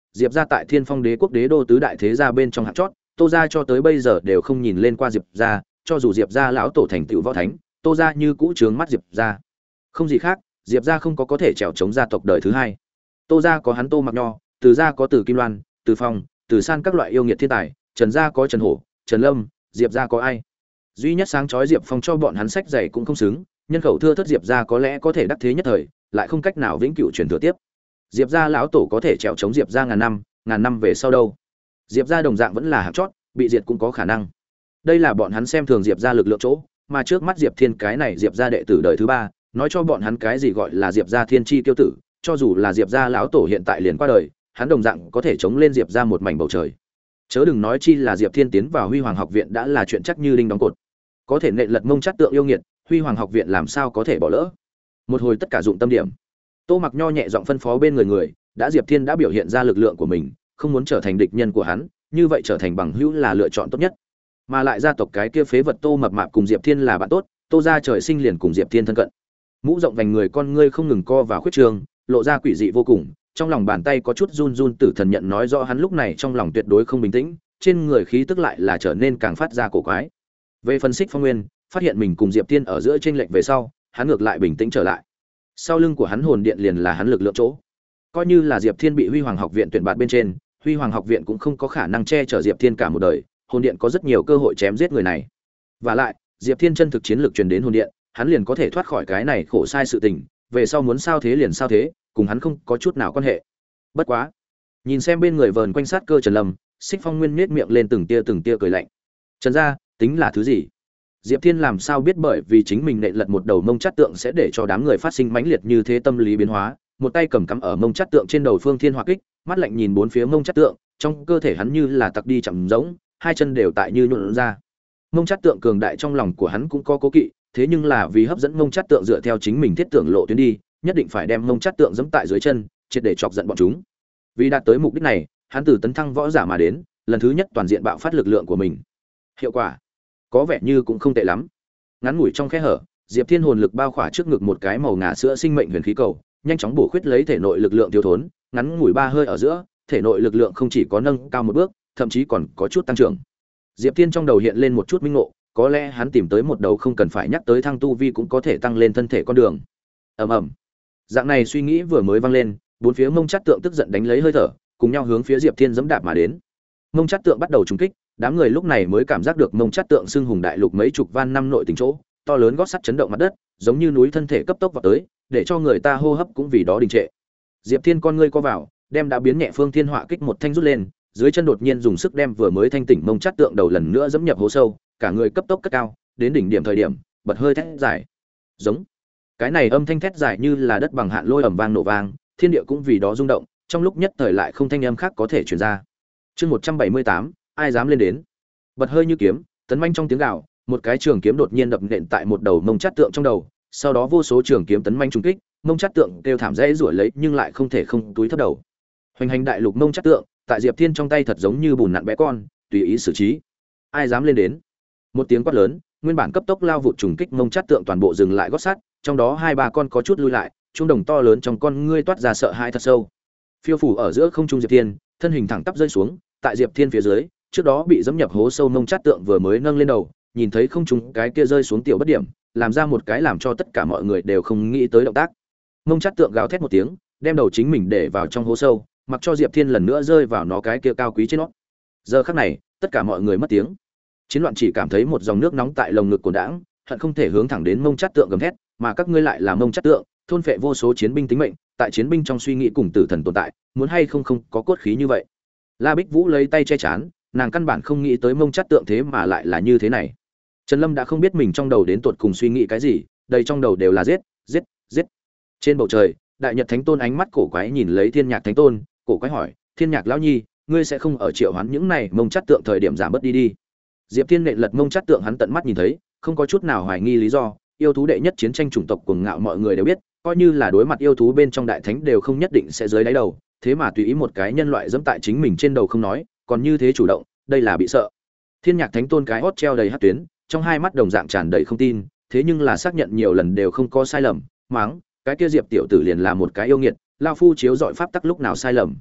Diệp gia tại Thiên Phong Đế quốc đế đô tứ đại thế gia bên trong hạng chót, Tô gia cho tới bây giờ đều không nhìn lên qua Diệp gia, cho dù Diệp gia lão tổ thành tựu võ thánh, Tô gia như cũ trướng mắt Diệp gia. Không gì khác, Diệp gia không có có thể trèo chống gia tộc đời thứ hai. Tô gia có hắn Tô Mặc Nho, Từ gia có Từ Kim Loan, Từ Phong, Từ San các loại yêu nghiệt thiên tài, Trần gia có Trần Hổ, Trần Lâm, Diệp gia có ai? Duy nhất sáng chói Diệp Phong cho bọn hắn sách dạy cũng không xứng, nhân khẩu thưa thớt Diệp gia có lẽ có thể đắc thế nhất thời, lại không cách nào vĩnh cửu truyền thừa tiếp. Diệp gia lão tổ có thể trèo chống Diệp gia ngàn năm, ngàn năm về sau đâu? Diệp gia đồng dạng vẫn là hạng chót, bị diệt cũng có khả năng. Đây là bọn hắn xem thường Diệp gia lực lượng chỗ, mà trước mắt Diệp Thiên cái này Diệp gia đệ tử đời thứ ba, nói cho bọn hắn cái gì gọi là Diệp gia thiên chi tiêu tử, cho dù là Diệp gia lão tổ hiện tại liền qua đời, hắn đồng dạng có thể chống lên Diệp gia một mảnh bầu trời. Chớ đừng nói chi là Diệp Thiên tiến vào Huy Hoàng học viện đã là chuyện chắc như đinh đóng cột. Có thể nện lật mông chát tượng yêu nghiệt, Huy Hoàng học viện làm sao có thể bỏ lỡ. Một hồi tất cả dụng tâm điểm. Tô Mặc Nho nhẹ giọng phân phó bên người người, đã Diệp Thiên đã biểu hiện ra lực lượng của mình, không muốn trở thành địch nhân của hắn, như vậy trở thành bằng hữu là lựa chọn tốt nhất. Mà lại gia tộc cái kia phế vật Tô Mập Mạp cùng Diệp Thiên là bạn tốt, Tô gia trời sinh liền cùng Diệp Thiên thân cận. Mũ rộng vành người con ngươi không ngừng co vào khuyết trường, lộ ra quỷ dị vô cùng, trong lòng bàn tay có chút run run, Tử Thần nhận nói rõ hắn lúc này trong lòng tuyệt đối không bình tĩnh, trên người khí tức lại là trở nên càng phát ra cổ quái. Về phân xích Phong Nguyên, phát hiện mình cùng Diệp Thiên ở giữa chênh lệch về sau, hắn ngược lại bình tĩnh trở lại. Sau lưng của hắn hồn điện liền là hắn lực lượng chỗ. Coi như là Diệp Thiên bị Huy Hoàng học viện tuyển bạt bên trên, Huy Hoàng học viện cũng không có khả năng che chở Diệp Thiên cả một đời, hồn điện có rất nhiều cơ hội chém giết người này. Và lại, Diệp Thiên chân thực chiến lược truyền đến hồn điện, hắn liền có thể thoát khỏi cái này khổ sai sự tình, về sau muốn sao thế liền sao thế, cùng hắn không có chút nào quan hệ. Bất quá, nhìn xem bên người vờn quanh sát cơ Trần Lâm, Xích Phong Nguyên nhếch miệng lên từng tia từng tia cười lạnh. Trần gia, tính là thứ gì? Diệp Thiên làm sao biết bởi vì chính mình nện lật một đầu mông chát tượng sẽ để cho đám người phát sinh mãnh liệt như thế tâm lý biến hóa, một tay cầm cắm ở mông chát tượng trên đầu Phương Thiên Hỏa Kích, mắt lạnh nhìn bốn phía mông chát tượng, trong cơ thể hắn như là tặc đi chậm rỗng, hai chân đều tại như nhũn ra. Mông chát tượng cường đại trong lòng của hắn cũng có cố kỵ, thế nhưng là vì hấp dẫn mông chát tượng dựa theo chính mình thiết tưởng lộ tuyến đi, nhất định phải đem mông chát tượng giẫm tại dưới chân, triệt để chọc giận bọn chúng. Vì đạt tới mục đích này, hắn từ tấn thăng võ giả mà đến, lần thứ nhất toàn diện bạo phát lực lượng của mình. Hiệu quả có vẻ như cũng không tệ lắm. Ngắn ngủi trong khe hở, Diệp Thiên hồn lực bao khỏa trước ngực một cái màu ngà sữa sinh mệnh huyền khí cầu, nhanh chóng bổ khuyết lấy thể nội lực lượng thiếu thốn, ngắn ngủi ba hơi ở giữa, thể nội lực lượng không chỉ có nâng cao một bước, thậm chí còn có chút tăng trưởng. Diệp Thiên trong đầu hiện lên một chút minh ngộ, có lẽ hắn tìm tới một đầu không cần phải nhắc tới thăng tu vi cũng có thể tăng lên thân thể con đường. Ầm ầm. Dạng này suy nghĩ vừa mới vang lên, bốn phía mông chát tượng tức giận đánh lấy hơi thở, cùng nhau hướng phía Diệp Thiên giẫm đạp mà đến. Mông chát tượng bắt đầu trùng kích, đám người lúc này mới cảm giác được mông chát tượng xưng hùng đại lục mấy chục van năm nội tình chỗ, to lớn gót sắt chấn động mặt đất, giống như núi thân thể cấp tốc vọt tới, để cho người ta hô hấp cũng vì đó đình trệ. Diệp Thiên con ngươi co vào, đem đã biến nhẹ Phương Thiên Hỏa Kích một thanh rút lên, dưới chân đột nhiên dùng sức đem vừa mới thanh tỉnh mông chát tượng đầu lần nữa dẫm nhập hố sâu, cả người cấp tốc cất cao, đến đỉnh điểm thời điểm, bật hơi thét dài. Giống. Cái này âm thanh thét dài như là đất bằng hạn lôi ầm vang nổ vang, thiên địa cũng vì đó rung động, trong lúc nhất thời lại không thanh âm khác có thể truyền ra. Chương một trăm bảy mươi tám, ai dám lên đến? Bật hơi như kiếm, tấn manh trong tiếng gào, một cái trường kiếm đột nhiên đập nện tại một đầu mông chát tượng trong đầu, sau đó vô số trường kiếm tấn manh trùng kích, mông chát tượng kêu thảm rẽ rủa lấy nhưng lại không thể không túi thấp đầu. Hoành hành đại lục mông chát tượng, tại Diệp Thiên trong tay thật giống như bùn nặn bé con, tùy ý xử trí. Ai dám lên đến? Một tiếng quát lớn, nguyên bản cấp tốc lao vụt trùng kích mông chát tượng toàn bộ dừng lại gót sát, trong đó hai ba con có chút lui lại, trung đồng to lớn trong con ngươi toát ra sợ hãi thật sâu. Phiêu phủ ở giữa không trung Diệp Thiên, thân hình thẳng tắp rơi xuống, tại Diệp Thiên phía dưới, trước đó bị dẫm nhập hố sâu mông chát tượng vừa mới nâng lên đầu, nhìn thấy không trung cái kia rơi xuống tiểu bất điểm, làm ra một cái làm cho tất cả mọi người đều không nghĩ tới động tác. Mông chát tượng gào thét một tiếng, đem đầu chính mình để vào trong hố sâu, mặc cho Diệp Thiên lần nữa rơi vào nó cái kia cao quý trên nó. Giờ khắc này, tất cả mọi người mất tiếng. Chiến loạn chỉ cảm thấy một dòng nước nóng tại lồng ngực của đãng, hận không thể hướng thẳng đến mông chát tượng gầm thét, mà các ngươi lại là mông chát tượng, thôn phệ vô số chiến binh tính mệnh, tại chiến binh trong suy nghĩ cùng tử thần tồn tại, muốn hay không không có cốt khí như vậy. La Bích Vũ lấy tay che chán, nàng căn bản không nghĩ tới mông chát tượng thế mà lại là như thế này. Trần Lâm đã không biết mình trong đầu đến tột cùng suy nghĩ cái gì, đầy trong đầu đều là giết, giết, giết. Trên bầu trời, Đại Nhật Thánh Tôn ánh mắt cổ quái nhìn lấy Thiên Nhạc Thánh Tôn, cổ quái hỏi: "Thiên Nhạc lão nhi, ngươi sẽ không ở triệu hoán những này mông chát tượng thời điểm giảm bớt đi đi?" Diệp Thiên nện lật mông chát tượng hắn tận mắt nhìn thấy, không có chút nào hoài nghi lý do, yêu thú đệ nhất chiến tranh chủng tộc cuồng ngạo mọi người đều biết, coi như là đối mặt yêu thú bên trong đại thánh đều không nhất định sẽ dưới đáy đầu, thế mà tùy ý một cái nhân loại dẫm tại chính mình trên đầu không nói, còn như thế chủ động, đây là bị sợ. Thiên Nhạc Thánh Tôn cái hốt treo đầy hắc tuyến, trong hai mắt đồng dạng tràn đầy không tin, thế nhưng là xác nhận nhiều lần đều không có sai lầm, mắng, cái kia Diệp tiểu tử liền là một cái yêu nghiệt, lão phu chiếu dọi pháp tắc lúc nào sai lầm.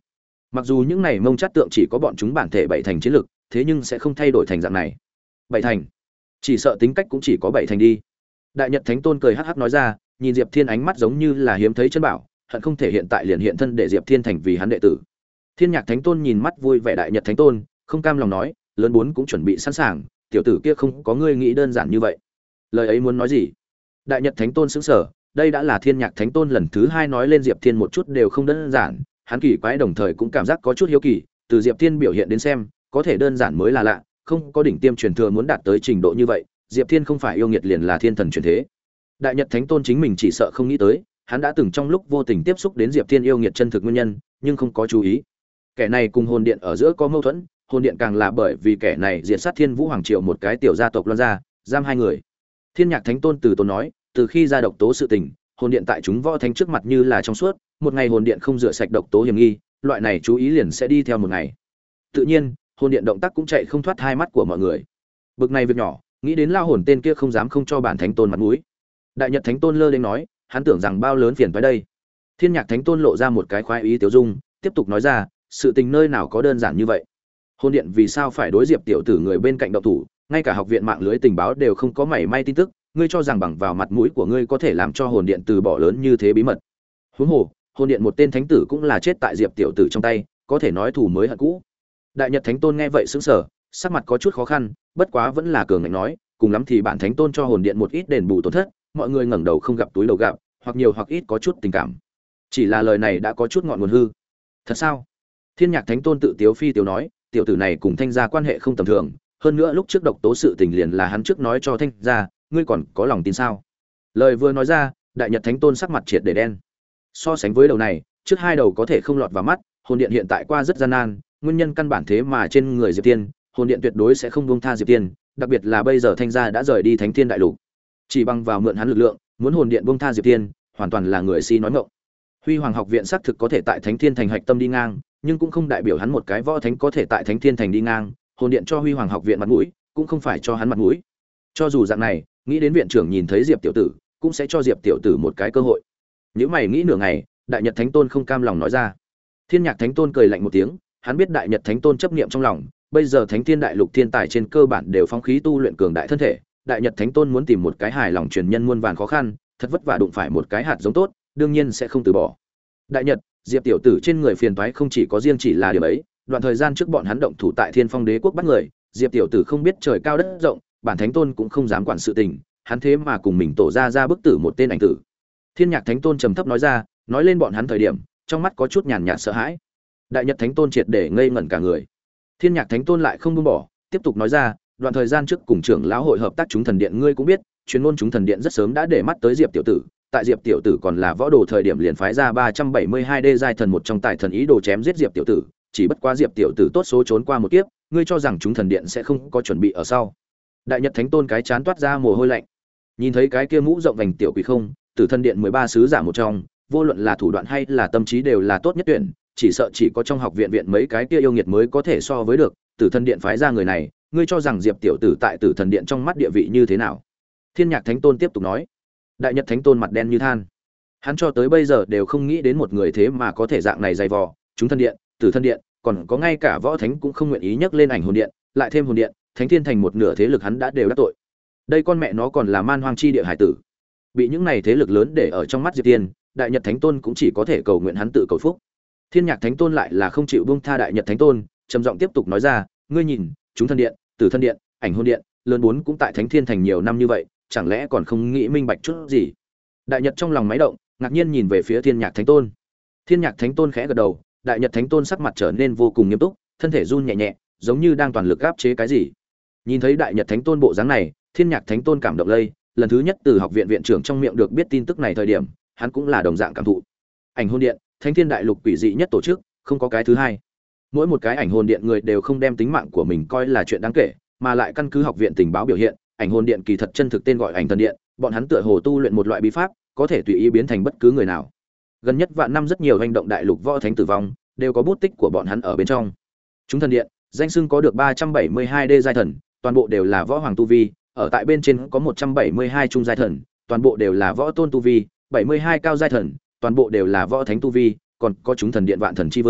Mặc dù những này mông chát tượng chỉ có bọn chúng bản thể bảy thành chiến lực, thế nhưng sẽ không thay đổi thành dạng này. Bảy thành, chỉ sợ tính cách cũng chỉ có bảy thành đi. Đại Nhật Thánh Tôn cười hắc hắc nói ra, nhìn Diệp Thiên ánh mắt giống như là hiếm thấy chân bảo, hận không thể hiện tại liền hiện thân để Diệp Thiên thành vì hắn đệ tử. Thiên Nhạc Thánh Tôn nhìn mắt vui vẻ Đại Nhật Thánh Tôn, không cam lòng nói, lớn bốn cũng chuẩn bị sẵn sàng, tiểu tử kia không có ngươi nghĩ đơn giản như vậy. Lời ấy muốn nói gì? Đại Nhật Thánh Tôn sững sờ, đây đã là Thiên Nhạc Thánh Tôn lần thứ hai nói lên Diệp Thiên một chút đều không đơn giản, hắn kỳ quái đồng thời cũng cảm giác có chút hiếu kỳ, từ Diệp Thiên biểu hiện đến xem, có thể đơn giản mới là lạ, không có đỉnh tiêm truyền thừa muốn đạt tới trình độ như vậy, Diệp Thiên không phải yêu nghiệt liền là thiên thần truyền thế. Đại Nhật Thánh Tôn chính mình chỉ sợ không nghĩ tới, hắn đã từng trong lúc vô tình tiếp xúc đến Diệp Thiên yêu nghiệt chân thực nguyên nhân, nhưng không có chú ý. Kẻ này cùng hồn điện ở giữa có mâu thuẫn, hồn điện càng là bởi vì kẻ này diệt sát Thiên Vũ Hoàng Triều một cái tiểu gia tộc loan ra, giam hai người. Thiên Nhạc Thánh Tôn từ tốn nói, từ khi ra độc tố sự tình, hồn điện tại chúng võ thánh trước mặt như là trong suốt, một ngày hồn điện không rửa sạch độc tố hiểm nghi, loại này chú ý liền sẽ đi theo một ngày. Tự nhiên, hồn điện động tác cũng chạy không thoát hai mắt của mọi người. Bực này việc nhỏ, nghĩ đến lao hồn tên kia không dám không cho bản thánh tôn mặt mũi. Đại Nhật Thánh Tôn lơ đến nói, hắn tưởng rằng bao lớn phiền phải đây. Thiên Nhạc Thánh Tôn lộ ra một cái khoái ý tiểu dung, tiếp tục nói ra, sự tình nơi nào có đơn giản như vậy. Hồn điện vì sao phải đối diệp tiểu tử người bên cạnh động thủ, ngay cả học viện mạng lưới tình báo đều không có mảy may tin tức, ngươi cho rằng bằng vào mặt mũi của ngươi có thể làm cho hồn điện từ bỏ lớn như thế bí mật. Huống hồ, hồn điện một tên thánh tử cũng là chết tại diệp tiểu tử trong tay, có thể nói thù mới hận cũ. Đại Nhật Thánh Tôn nghe vậy sững sờ, sắc mặt có chút khó khăn, bất quá vẫn là cường ngạnh nói, cùng lắm thì bản thánh tôn cho hồn điện một ít đền bù tổn thất, mọi người ngẩng đầu không gặp túi đầu gặp, hoặc nhiều hoặc ít có chút tình cảm. Chỉ là lời này đã có chút ngọn nguồn hư. Thật sao? Thiên Nhạc Thánh Tôn tự tiếu phi tiếu nói, tiểu tử này cùng Thanh gia quan hệ không tầm thường, hơn nữa lúc trước độc tố sự tình liền là hắn trước nói cho Thanh gia, ngươi còn có lòng tin sao? Lời vừa nói ra, Đại Nhật Thánh Tôn sắc mặt triệt để đen. So sánh với đầu này, trước hai đầu có thể không lọt vào mắt, hồn điện hiện tại qua rất gian nan, nguyên nhân căn bản thế mà trên người Diệp Tiên, hồn điện tuyệt đối sẽ không buông tha Diệp Tiên, đặc biệt là bây giờ Thanh gia đã rời đi Thánh Thiên đại lục. Chỉ bằng vào mượn hắn lực lượng, muốn hồn điện buông tha Diệp Tiên, hoàn toàn là người si nói ngọng. Huy Hoàng học viện xác thực có thể tại Thánh Thiên thành hạch tâm đi ngang, nhưng cũng không đại biểu hắn một cái võ thánh có thể tại Thánh Thiên thành đi ngang, hồn điện cho Huy Hoàng học viện mặt mũi, cũng không phải cho hắn mặt mũi. Cho dù dạng này, nghĩ đến viện trưởng nhìn thấy Diệp tiểu tử, cũng sẽ cho Diệp tiểu tử một cái cơ hội. Nếu mày nghĩ nửa ngày, Đại Nhật Thánh Tôn không cam lòng nói ra. Thiên Nhạc Thánh Tôn cười lạnh một tiếng, hắn biết Đại Nhật Thánh Tôn chấp niệm trong lòng, bây giờ Thánh Thiên đại lục thiên tài trên cơ bản đều phóng khí tu luyện cường đại thân thể, Đại Nhật Thánh Tôn muốn tìm một cái hài lòng truyền nhân muôn vàn khó khăn, thật vất vả đụng phải một cái hạt giống tốt, đương nhiên sẽ không từ bỏ. Đại Nhật, Diệp tiểu tử trên người phiền toái không chỉ có riêng chỉ là điểm ấy, đoạn thời gian trước bọn hắn động thủ tại Thiên Phong Đế quốc bắt người, Diệp tiểu tử không biết trời cao đất rộng, bản Thánh Tôn cũng không dám quản sự tình, hắn thế mà cùng mình tổ ra ra bức tử một tên ảnh tử. Thiên Nhạc Thánh Tôn trầm thấp nói ra, nói lên bọn hắn thời điểm, trong mắt có chút nhàn nhạt sợ hãi. Đại Nhật Thánh Tôn triệt để ngây ngẩn cả người. Thiên Nhạc Thánh Tôn lại không buông bỏ, tiếp tục nói ra, đoạn thời gian trước cùng trưởng lão hội hợp tác chúng thần điện ngươi cũng biết, chuyên môn chúng thần điện rất sớm đã để mắt tới Diệp tiểu tử, tại Diệp tiểu tử còn là võ đồ thời điểm liền phái ra ba trăm bảy mươi hai đê giai thần một trong tài thần ý đồ chém giết Diệp tiểu tử, chỉ bất quá Diệp tiểu tử tốt số trốn qua một kiếp, ngươi cho rằng chúng thần điện sẽ không có chuẩn bị ở sau. Đại Nhật Thánh Tôn cái chán toát ra mồ hôi lạnh. Nhìn thấy cái kia mũ rộng vành tiểu quỷ không, Tử Thần điện mười ba sứ giả một trong, vô luận là thủ đoạn hay là tâm trí đều là tốt nhất tuyển, chỉ sợ chỉ có trong học viện viện mấy cái kia yêu nghiệt mới có thể so với được. Tử Thần điện phái ra người này, ngươi cho rằng Diệp tiểu tử tại Tử Thần điện trong mắt địa vị như thế nào? Thiên Nhạc Thánh Tôn tiếp tục nói. Đại Nhật Thánh Tôn mặt đen như than. Hắn cho tới bây giờ đều không nghĩ đến một người thế mà có thể dạng này dày vò, chúng thần điện, Tử Thần điện, còn có ngay cả võ thánh cũng không nguyện ý nhắc lên ảnh hồn điện, lại thêm hồn điện, Thánh Thiên thành một nửa thế lực hắn đã đều đắc tội. Đây con mẹ nó còn là man hoang chi địa hải tử. Bị những này thế lực lớn để ở trong mắt Diệp Tiên, Đại Nhật Thánh Tôn cũng chỉ có thể cầu nguyện hắn tự cầu phúc. Thiên Nhạc Thánh Tôn lại là không chịu buông tha Đại Nhật Thánh Tôn, trầm giọng tiếp tục nói ra, ngươi nhìn, chúng thần điện, Tử Thần điện, ảnh hồn điện, lớn bốn cũng tại Thánh Thiên thành nhiều năm như vậy, chẳng lẽ còn không nghĩ minh bạch chút gì? Đại Nhật trong lòng máy động, ngạc nhiên nhìn về phía Thiên Nhạc Thánh Tôn. Thiên Nhạc Thánh Tôn khẽ gật đầu, Đại Nhật Thánh Tôn sắc mặt trở nên vô cùng nghiêm túc, thân thể run nhẹ nhẹ, giống như đang toàn lực áp chế cái gì. Nhìn thấy Đại Nhật Thánh Tôn bộ dáng này, Thiên Nhạc Thánh Tôn cảm động lây, lần thứ nhất từ học viện viện trưởng trong miệng được biết tin tức này thời điểm, hắn cũng là đồng dạng cảm thụ. Ảnh hồn điện, Thánh Thiên đại lục quỷ dị nhất tổ chức, không có cái thứ hai. Mỗi một cái ảnh hồn điện người đều không đem tính mạng của mình coi là chuyện đáng kể, mà lại căn cứ học viện tình báo biểu hiện, ảnh hồn điện kỳ thật chân thực tên gọi ảnh thần điện, bọn hắn tựa hồ tu luyện một loại bí pháp, có thể tùy ý biến thành bất cứ người nào. Gần nhất vạn năm rất nhiều hành động đại lục võ thánh tử vong, đều có bút tích của bọn hắn ở bên trong. Chúng thần điện, danh xưng có được ba trăm bảy mươi hai đê giai thần, toàn bộ đều là võ hoàng tu vi, ở tại bên trên có một trăm bảy mươi hai trung giai thần, toàn bộ đều là võ tôn tu vi, bảy mươi hai cao giai thần, toàn bộ đều là võ thánh tu vi, còn có chúng thần điện vạn thần chi vương,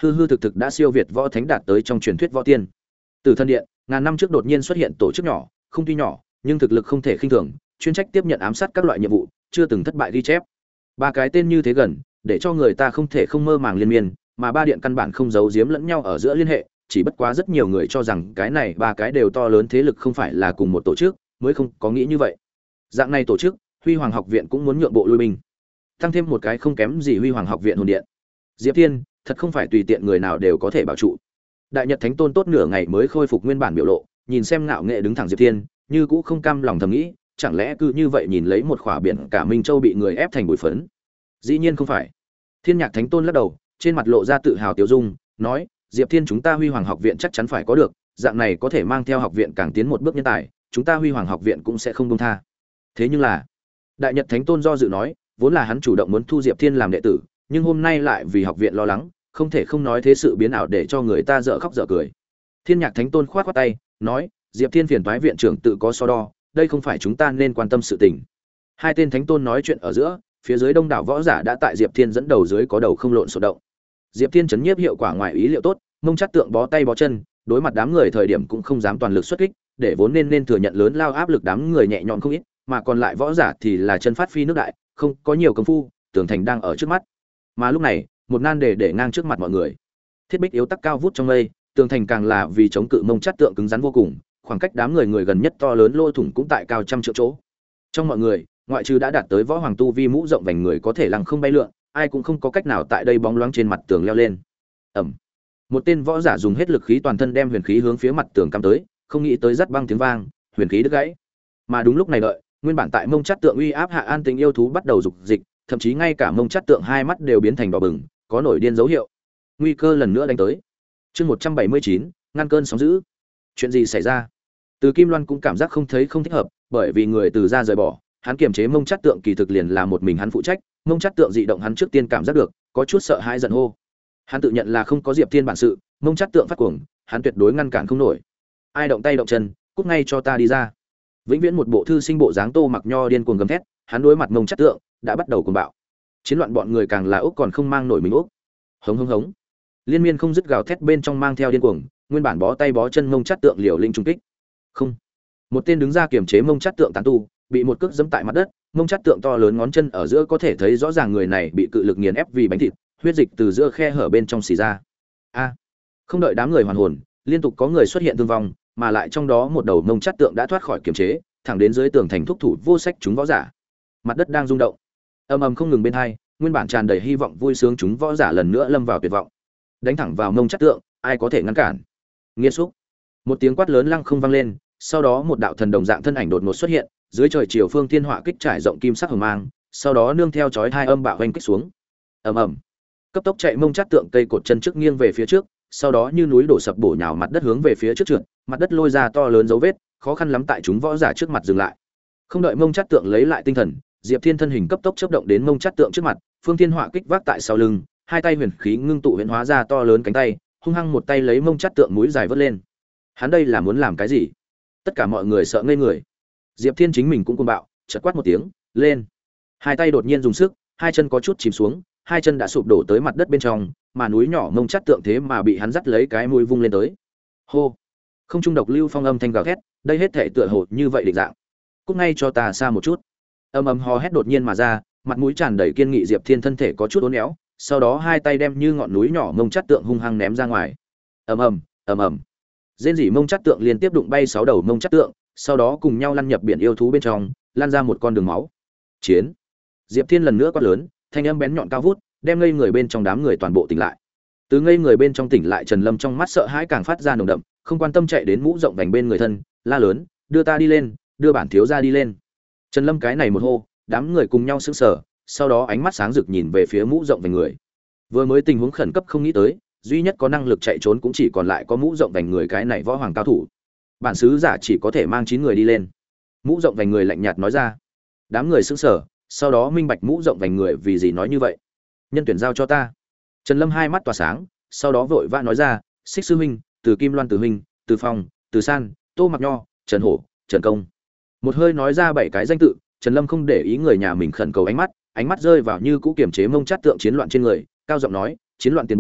hư hư thực thực đã siêu việt võ thánh đạt tới trong truyền thuyết võ tiên. Tử Thần Điện, ngàn năm trước đột nhiên xuất hiện tổ chức nhỏ, không tuy nhỏ, nhưng thực lực không thể khinh thường, chuyên trách tiếp nhận ám sát các loại nhiệm vụ, chưa từng thất bại ghi chép. Ba cái tên như thế gần, để cho người ta không thể không mơ màng liên miên, mà ba điện căn bản không giấu giếm lẫn nhau ở giữa liên hệ, chỉ bất quá rất nhiều người cho rằng cái này ba cái đều to lớn thế lực không phải là cùng một tổ chức, mới không có nghĩ như vậy. Dạng này tổ chức, Huy Hoàng học viện cũng muốn nhượng bộ lui binh. Tăng thêm một cái không kém gì Huy Hoàng học viện hồn điện. Diệp Thiên, thật không phải tùy tiện người nào đều có thể bảo trụ. Đại Nhật Thánh Tôn tốt nửa ngày mới khôi phục nguyên bản biểu lộ, nhìn xem ngạo nghệ đứng thẳng Diệp Thiên, như cũ không cam lòng thầm nghĩ, chẳng lẽ cứ như vậy nhìn lấy một khỏa biển cả Minh Châu bị người ép thành bụi phấn? Dĩ nhiên không phải. Thiên Nhạc Thánh Tôn lắc đầu, trên mặt lộ ra tự hào tiêu dung, nói, Diệp Thiên chúng ta Huy Hoàng học viện chắc chắn phải có được, dạng này có thể mang theo học viện càng tiến một bước nhân tài, chúng ta Huy Hoàng học viện cũng sẽ không buông tha. Thế nhưng là, Đại Nhật Thánh Tôn do dự nói, vốn là hắn chủ động muốn thu Diệp Thiên làm đệ tử, nhưng hôm nay lại vì học viện lo lắng, không thể không nói thế sự biến ảo để cho người ta dở khóc dở cười. Thiên Nhạc Thánh Tôn khoát khoát tay, nói, Diệp Thiên phiền toái viện trưởng tự có so đo, đây không phải chúng ta nên quan tâm sự tình. Hai tên thánh tôn nói chuyện ở giữa, phía dưới đông đảo võ giả đã tại Diệp Thiên dẫn đầu dưới có đầu không lộn xộn động. Diệp Thiên chấn nhiếp hiệu quả ngoài ý liệu tốt, mông chắc tượng bó tay bó chân, đối mặt đám người thời điểm cũng không dám toàn lực xuất kích, để vốn nên nên thừa nhận lớn lao áp lực đám người nhẹ nhõm không ít, mà còn lại võ giả thì là chân phát phi nước đại, không có nhiều công phu, tường thành đang ở trước mắt. Mà lúc này, một nan đề để ngang trước mặt mọi người. Thiết bích yếu tắc cao vút trong mây, tường thành càng là vì chống cự mông chắc tượng cứng rắn vô cùng, khoảng cách đám người người gần nhất to lớn lỗ thủng cũng tại cao trăm triệu chỗ. Trong mọi người, ngoại trừ đã đạt tới võ hoàng tu vi mũ rộng vành người có thể lăng không bay lượn, ai cũng không có cách nào tại đây bóng loáng trên mặt tường leo lên. Ầm. Một tên võ giả dùng hết lực khí toàn thân đem huyền khí hướng phía mặt tường cắm tới, không nghĩ tới rất băng tiếng vang, huyền khí đứt gãy. Mà đúng lúc này đợi, nguyên bản tại mông chát tượng uy áp hạ an tình yêu thú bắt đầu dục dịch, thậm chí ngay cả mông chát tượng hai mắt đều biến thành đỏ bừng, có nổi điên dấu hiệu. Nguy cơ lần nữa đánh tới. Chương một trăm bảy mươi chín, ngăn cơn sóng dữ. Chuyện gì xảy ra? Từ Kim Loan cũng cảm giác không thấy không thích hợp, bởi vì người từ ra rời bỏ, hắn kiềm chế mông chát tượng kỳ thực liền là một mình hắn phụ trách, mông chát tượng dị động hắn trước tiên cảm giác được, có chút sợ hãi giận hô. Hắn tự nhận là không có Diệp Thiên bản sự, mông chát tượng phát cuồng, hắn tuyệt đối ngăn cản không nổi. Ai động tay động chân, cút ngay cho ta đi ra. Vĩnh viễn một bộ thư sinh bộ dáng Tô Mặc Nho điên cuồng gầm thét, hắn đối mặt mông chát tượng đã bắt đầu cuồng bạo. Chiến loạn bọn người càng là úc còn không mang nổi mình úc. Hống hống hống. Liên miên không dứt gào thét bên trong mang theo điên cuồng, nguyên bản bó tay bó chân mông chát tượng liều linh trung kích. Không. Một tên đứng ra kiềm chế mông chát tượng tán tu, bị một cước giẫm tại mặt đất, mông chát tượng to lớn ngón chân ở giữa có thể thấy rõ ràng người này bị cự lực nghiền ép vì bánh thịt, huyết dịch từ giữa khe hở bên trong xì ra. A. Không đợi đám người hoàn hồn, liên tục có người xuất hiện thương vong, mà lại trong đó một đầu mông chát tượng đã thoát khỏi kiềm chế, thẳng đến dưới tường thành thúc thủ vô sách chúng võ giả. Mặt đất đang rung động, ầm ầm không ngừng bên hai, nguyên bản tràn đầy hy vọng vui sướng chúng võ giả lần nữa lâm vào tuyệt vọng. Đánh thẳng vào mông chát tượng, ai có thể ngăn cản? Nghiệt xúc. Một tiếng quát lớn lăng không vang lên, sau đó một đạo thần đồng dạng thân ảnh đột ngột xuất hiện, dưới trời chiều phương thiên họa kích trải rộng kim sắc hồng mang, sau đó nương theo chói hai âm bạo vành kích xuống. Ầm ầm. Cấp tốc chạy mông chát tượng cây cột chân trước nghiêng về phía trước, sau đó như núi đổ sập bổ nhào mặt đất hướng về phía trước trượt, mặt đất lôi ra to lớn dấu vết, khó khăn lắm tại chúng võ giả trước mặt dừng lại. Không đợi mông chát tượng lấy lại tinh thần, Diệp Thiên thân hình cấp tốc chớp động đến mông chát tượng trước mặt, phương thiên họa kích vác tại sau lưng, hai tay huyền khí ngưng tụ huyễn hóa ra to lớn cánh tay, hung hăng một tay lấy mông chát tượng mũi dài vớt lên. Hắn đây là muốn làm cái gì? Tất cả mọi người sợ ngây người. Diệp Thiên chính mình cũng cuồng bạo, chợt quát một tiếng, lên. Hai tay đột nhiên dùng sức, hai chân có chút chìm xuống, hai chân đã sụp đổ tới mặt đất bên trong, mà núi nhỏ mông chát tượng thế mà bị hắn dắt lấy cái mũi vung lên tới. Hô! Không trung độc lưu phong âm thanh gào thét, đây hết thể tựa hồ như vậy định dạng. Cút ngay cho ta xa một chút. Âm ầm hò hét đột nhiên mà ra, mặt mũi tràn đầy kiên nghị Diệp Thiên thân thể có chút uốn éo, sau đó hai tay đem như ngọn núi nhỏ mông chát tượng hung hăng ném ra ngoài. Ầm ầm, ầm ầm. Rên rỉ mông chát tượng liên tiếp đụng bay sáu đầu mông chát tượng, sau đó cùng nhau lăn nhập biển yêu thú bên trong, lan ra một con đường máu. Chiến! Diệp Thiên lần nữa quát lớn, thanh âm bén nhọn cao vút, đem ngây người bên trong đám người toàn bộ tỉnh lại. Từ ngây người bên trong tỉnh lại, Trần Lâm trong mắt sợ hãi càng phát ra nồng đậm, không quan tâm chạy đến mũ rộng vành bên người thân, la lớn, đưa ta đi lên, đưa bản thiếu gia đi lên. Trần Lâm cái này một hô, đám người cùng nhau sững sờ, sau đó ánh mắt sáng rực nhìn về phía mũ rộng vành người. Vừa mới tình huống khẩn cấp không nghĩ tới, duy nhất có năng lực chạy trốn cũng chỉ còn lại có mũ rộng vành người cái này võ hoàng cao thủ. Bản sứ giả chỉ có thể mang chín người đi lên. Mũ rộng vành người lạnh nhạt nói ra. Đám người sững sờ, sau đó minh bạch mũ rộng vành người vì gì nói như vậy. Nhân tuyển giao cho ta. Trần Lâm hai mắt tỏa sáng, sau đó vội vã nói ra, Xích sư huynh, Từ Kim Loan Từ huynh, Từ Phong, Từ San, Tô Mặc Nho, Trần Hổ, Trần Công. Một hơi nói ra bảy cái danh tự, Trần Lâm không để ý người nhà mình khẩn cầu ánh mắt, ánh mắt rơi vào như cũ kiềm chế mông chát tượng chiến loạn trên người, cao giọng nói, chiến loạn tiền bối,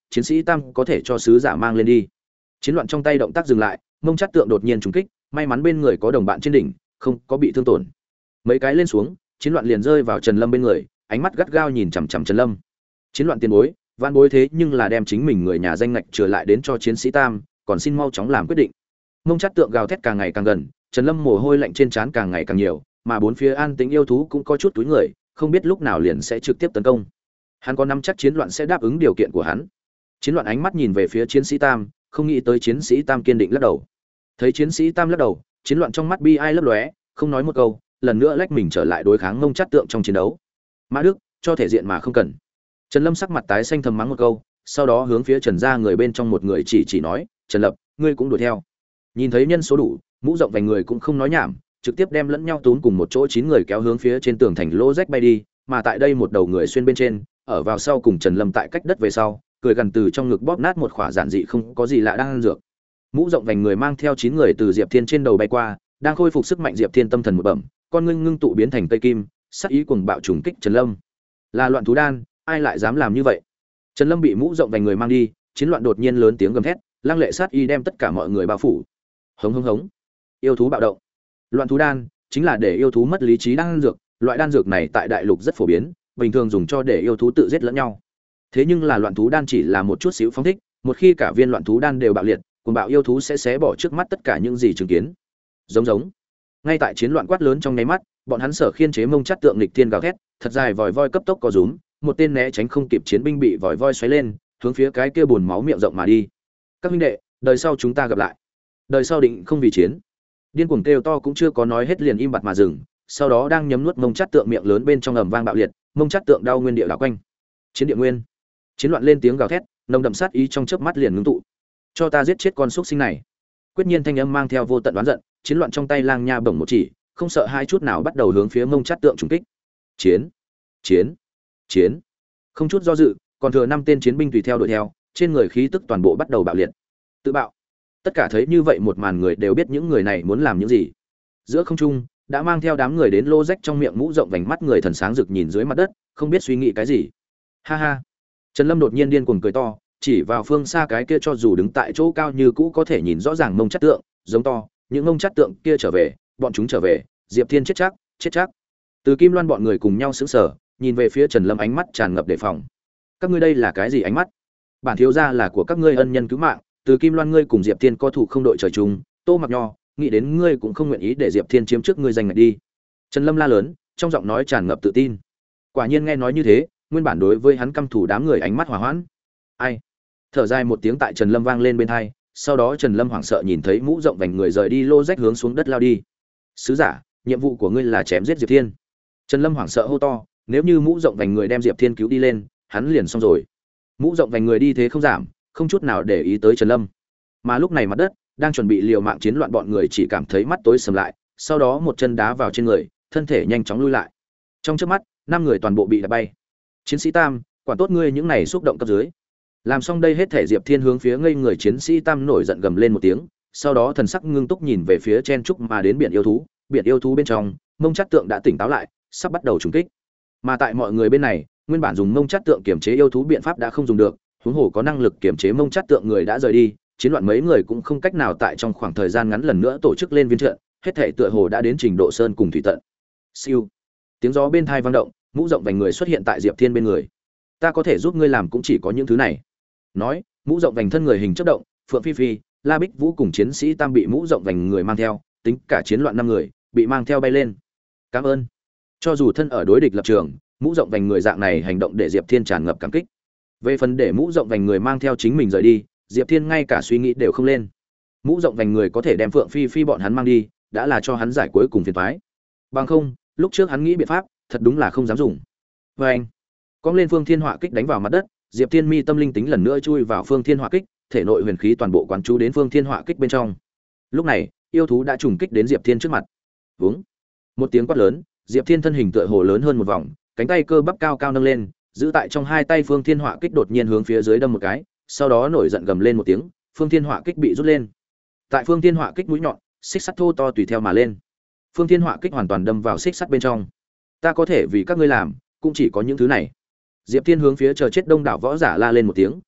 chiến sĩ tam có thể cho sứ giả mang lên đi. Chiến loạn trong tay động tác dừng lại, Mông Chát Tượng đột nhiên trúng kích, may mắn bên người có đồng bạn trên đỉnh, không có bị thương tổn. Mấy cái lên xuống, chiến loạn liền rơi vào Trần Lâm bên người, ánh mắt gắt gao nhìn chằm chằm Trần Lâm. Chiến loạn tiền bối, van bối thế nhưng là đem chính mình người nhà danh ngạch trở lại đến cho chiến sĩ tam, còn xin mau chóng làm quyết định. Mông Chát Tượng gào thét càng ngày càng gần, Trần Lâm mồ hôi lạnh trên trán càng ngày càng nhiều, mà bốn phía an tĩnh yêu thú cũng có chút túi người, không biết lúc nào liền sẽ trực tiếp tấn công. Hắn có nắm chắc chiến loạn sẽ đáp ứng điều kiện của hắn. Chiến loạn ánh mắt nhìn về phía chiến sĩ tam, không nghĩ tới chiến sĩ tam kiên định lắc đầu. Thấy chiến sĩ tam lắc đầu, chiến loạn trong mắt bi ai lấp lóe, không nói một câu, lần nữa lách mình trở lại đối kháng Mông Chát Tượng trong chiến đấu. Mã Đức, cho thể diện mà không cần. Trần Lâm sắc mặt tái xanh thầm mắng một câu, sau đó hướng phía Trần gia người bên trong một người chỉ chỉ nói, "Trần Lập, ngươi cũng đuổi theo." Nhìn thấy nhân số đủ, mũ rộng vành người cũng không nói nhảm, trực tiếp đem lẫn nhau tún cùng một chỗ chín người kéo hướng phía trên tường thành lỗ rách bay đi, mà tại đây một đầu người xuyên bên trên, ở vào sau cùng Trần Lâm tại cách đất về sau, cười gần từ trong ngực bóp nát một khỏa giản dị không có gì lạ đang ăn dược. Mũ rộng vành người mang theo chín người từ Diệp Thiên trên đầu bay qua, đang khôi phục sức mạnh Diệp Thiên tâm thần một bẩm, con ngưng ngưng tụ biến thành cây kim, sát ý cuồng bạo trùng kích Trần Lâm. Là loạn thú đan, ai lại dám làm như vậy? Trần Lâm bị mũ rộng vành người mang đi, chiến loạn đột nhiên lớn tiếng gầm thét, lăng lệ sát ý đem tất cả mọi người bao phủ. Hống hống hống. Yêu thú bạo động. Loạn thú đan chính là để yêu thú mất lý trí đan dược, loại đan dược này tại đại lục rất phổ biến, bình thường dùng cho để yêu thú tự giết lẫn nhau. Thế nhưng là loạn thú đan chỉ là một chút xíu phóng thích, một khi cả viên loạn thú đan đều bạo liệt, cuồng bạo yêu thú sẽ xé bỏ trước mắt tất cả những gì chứng kiến. Giống giống. Ngay tại chiến loạn quát lớn trong nháy mắt, bọn hắn sở khiên chế Mông Chát Tượng nghịch thiên gào thét, thật dài vòi voi cấp tốc co rúm, một tên né tránh không kịp chiến binh bị vòi voi xoáy lên, hướng phía cái kia buồn máu miệng rộng mà đi. Các huynh đệ, đời sau chúng ta gặp lại. Đời sau định không vì chiến. Điên cuồng kêu to cũng chưa có nói hết liền im bặt mà dừng, sau đó đang nhấm nuốt Mông Chát Tượng miệng lớn bên trong ầm vang bạo liệt, Mông Chát Tượng đau nguyên địa đảo quanh. Chiến địa nguyên. Chiến loạn lên tiếng gào thét, nồng đậm sát ý trong chớp mắt liền ngưng tụ. Cho ta giết chết con xúc sinh này. Quyết nhiên thanh âm mang theo vô tận đoán giận, chiến loạn trong tay lang nha bổng một chỉ, không sợ hai chút nào bắt đầu hướng phía Mông Chát Tượng trùng kích. Chiến, chiến, chiến. Không chút do dự, còn thừa năm tên chiến binh tùy theo đuổi theo, trên người khí tức toàn bộ bắt đầu bạo liệt. Tự bạo. Tất cả thấy như vậy một màn người đều biết những người này muốn làm những gì. Giữa không trung, đã mang theo đám người đến lô rách trong miệng mũ rộng vành mắt người thần sáng rực nhìn dưới mặt đất, không biết suy nghĩ cái gì. Ha ha. Trần Lâm đột nhiên điên cuồng cười to, chỉ vào phương xa cái kia cho dù đứng tại chỗ cao như cũ có thể nhìn rõ ràng Mông Chát Tượng, giống to, những Mông Chát Tượng kia trở về, bọn chúng trở về, Diệp Thiên chết chắc, chết chắc. Từ Kim Loan bọn người cùng nhau sững sờ, nhìn về phía Trần Lâm ánh mắt tràn ngập đề phòng. Các ngươi đây là cái gì ánh mắt? Bản thiếu gia là của các ngươi ân nhân cứu mạng, từ Kim Loan ngươi cùng Diệp Thiên có thủ không đội trời chung, Tô Mặc Nho, nghĩ đến ngươi cũng không nguyện ý để Diệp Thiên chiếm trước ngươi giành ngạch đi. Trần Lâm la lớn, trong giọng nói tràn ngập tự tin. Quả nhiên nghe nói như thế, nguyên bản đối với hắn căm thủ đám người ánh mắt hòa hoãn. Ai? Thở dài một tiếng tại Trần Lâm vang lên bên tai, sau đó Trần Lâm hoảng sợ nhìn thấy mũ rộng vành người rời đi lô rách hướng xuống đất lao đi. Sứ giả, nhiệm vụ của ngươi là chém giết Diệp Thiên. Trần Lâm hoảng sợ hô to, nếu như mũ rộng vành người đem Diệp Thiên cứu đi lên, hắn liền xong rồi. Mũ rộng vành người đi thế không giảm, không chút nào để ý tới Trần Lâm. Mà lúc này mặt đất đang chuẩn bị liều mạng chiến loạn bọn người chỉ cảm thấy mắt tối sầm lại, sau đó một chân đá vào trên người, thân thể nhanh chóng lui lại. Trong chớp mắt, năm người toàn bộ bị đá bay. Chiến sĩ Tam, quản tốt ngươi những này xúc động cấp dưới. Làm xong đây hết thể Diệp Thiên hướng phía ngây người chiến sĩ Tam nổi giận gầm lên một tiếng, sau đó thần sắc ngưng túc nhìn về phía chen trúc mà đến biển yêu thú, biển yêu thú bên trong, Mông Chát Tượng đã tỉnh táo lại, sắp bắt đầu trùng kích. Mà tại mọi người bên này, nguyên bản dùng Mông Chát Tượng kiểm chế yêu thú biện pháp đã không dùng được, huống hồ có năng lực kiểm chế Mông Chát Tượng người đã rời đi, chiến loạn mấy người cũng không cách nào tại trong khoảng thời gian ngắn lần nữa tổ chức lên viên trận, hết thảy tựa hồ đã đến trình độ sơn cùng thủy tận. Siêu. Tiếng gió bên tai vang động, mũ rộng vành người xuất hiện tại Diệp Thiên bên người. Ta có thể giúp ngươi làm cũng chỉ có những thứ này. Nói, mũ rộng vành thân người hình chớp động, Phượng Phi Phi, La Bích Vũ cùng chiến sĩ Tam bị mũ rộng vành người mang theo, tính cả chiến loạn năm người, bị mang theo bay lên. Cảm ơn. Cho dù thân ở đối địch lập trường, mũ rộng vành người dạng này hành động để Diệp Thiên tràn ngập cảm kích. Về phần để mũ rộng vành người mang theo chính mình rời đi, Diệp Thiên ngay cả suy nghĩ đều không lên. Mũ rộng vành người có thể đem Phượng Phi Phi bọn hắn mang đi, đã là cho hắn giải cuối cùng phiền toái. Bằng không, lúc trước hắn nghĩ biện pháp, thật đúng là không dám dùng. Và anh, cong lên Phương Thiên Họa kích đánh vào mặt đất, Diệp Thiên mi tâm linh tính lần nữa chui vào Phương Thiên Họa kích, thể nội huyền khí toàn bộ quán chú đến Phương Thiên Họa kích bên trong. Lúc này, yêu thú đã trùng kích đến Diệp Thiên trước mặt. Vúng. Một tiếng quát lớn, Diệp Thiên thân hình tựa hồ lớn hơn một vòng, cánh tay cơ bắp cao cao nâng lên, giữ tại trong hai tay Phương Thiên Họa kích đột nhiên hướng phía dưới đâm một cái, sau đó nổi giận gầm lên một tiếng, Phương Thiên Họa kích bị rút lên. Tại Phương Thiên Họa kích mũi nhọn, xích sắt thô to tùy theo mà lên. Phương Thiên Họa kích hoàn toàn đâm vào xích sắt bên trong. Ta có thể vì các ngươi làm, cũng chỉ có những thứ này. Diệp Thiên hướng phía chờ chết đông đảo võ giả la lên một tiếng,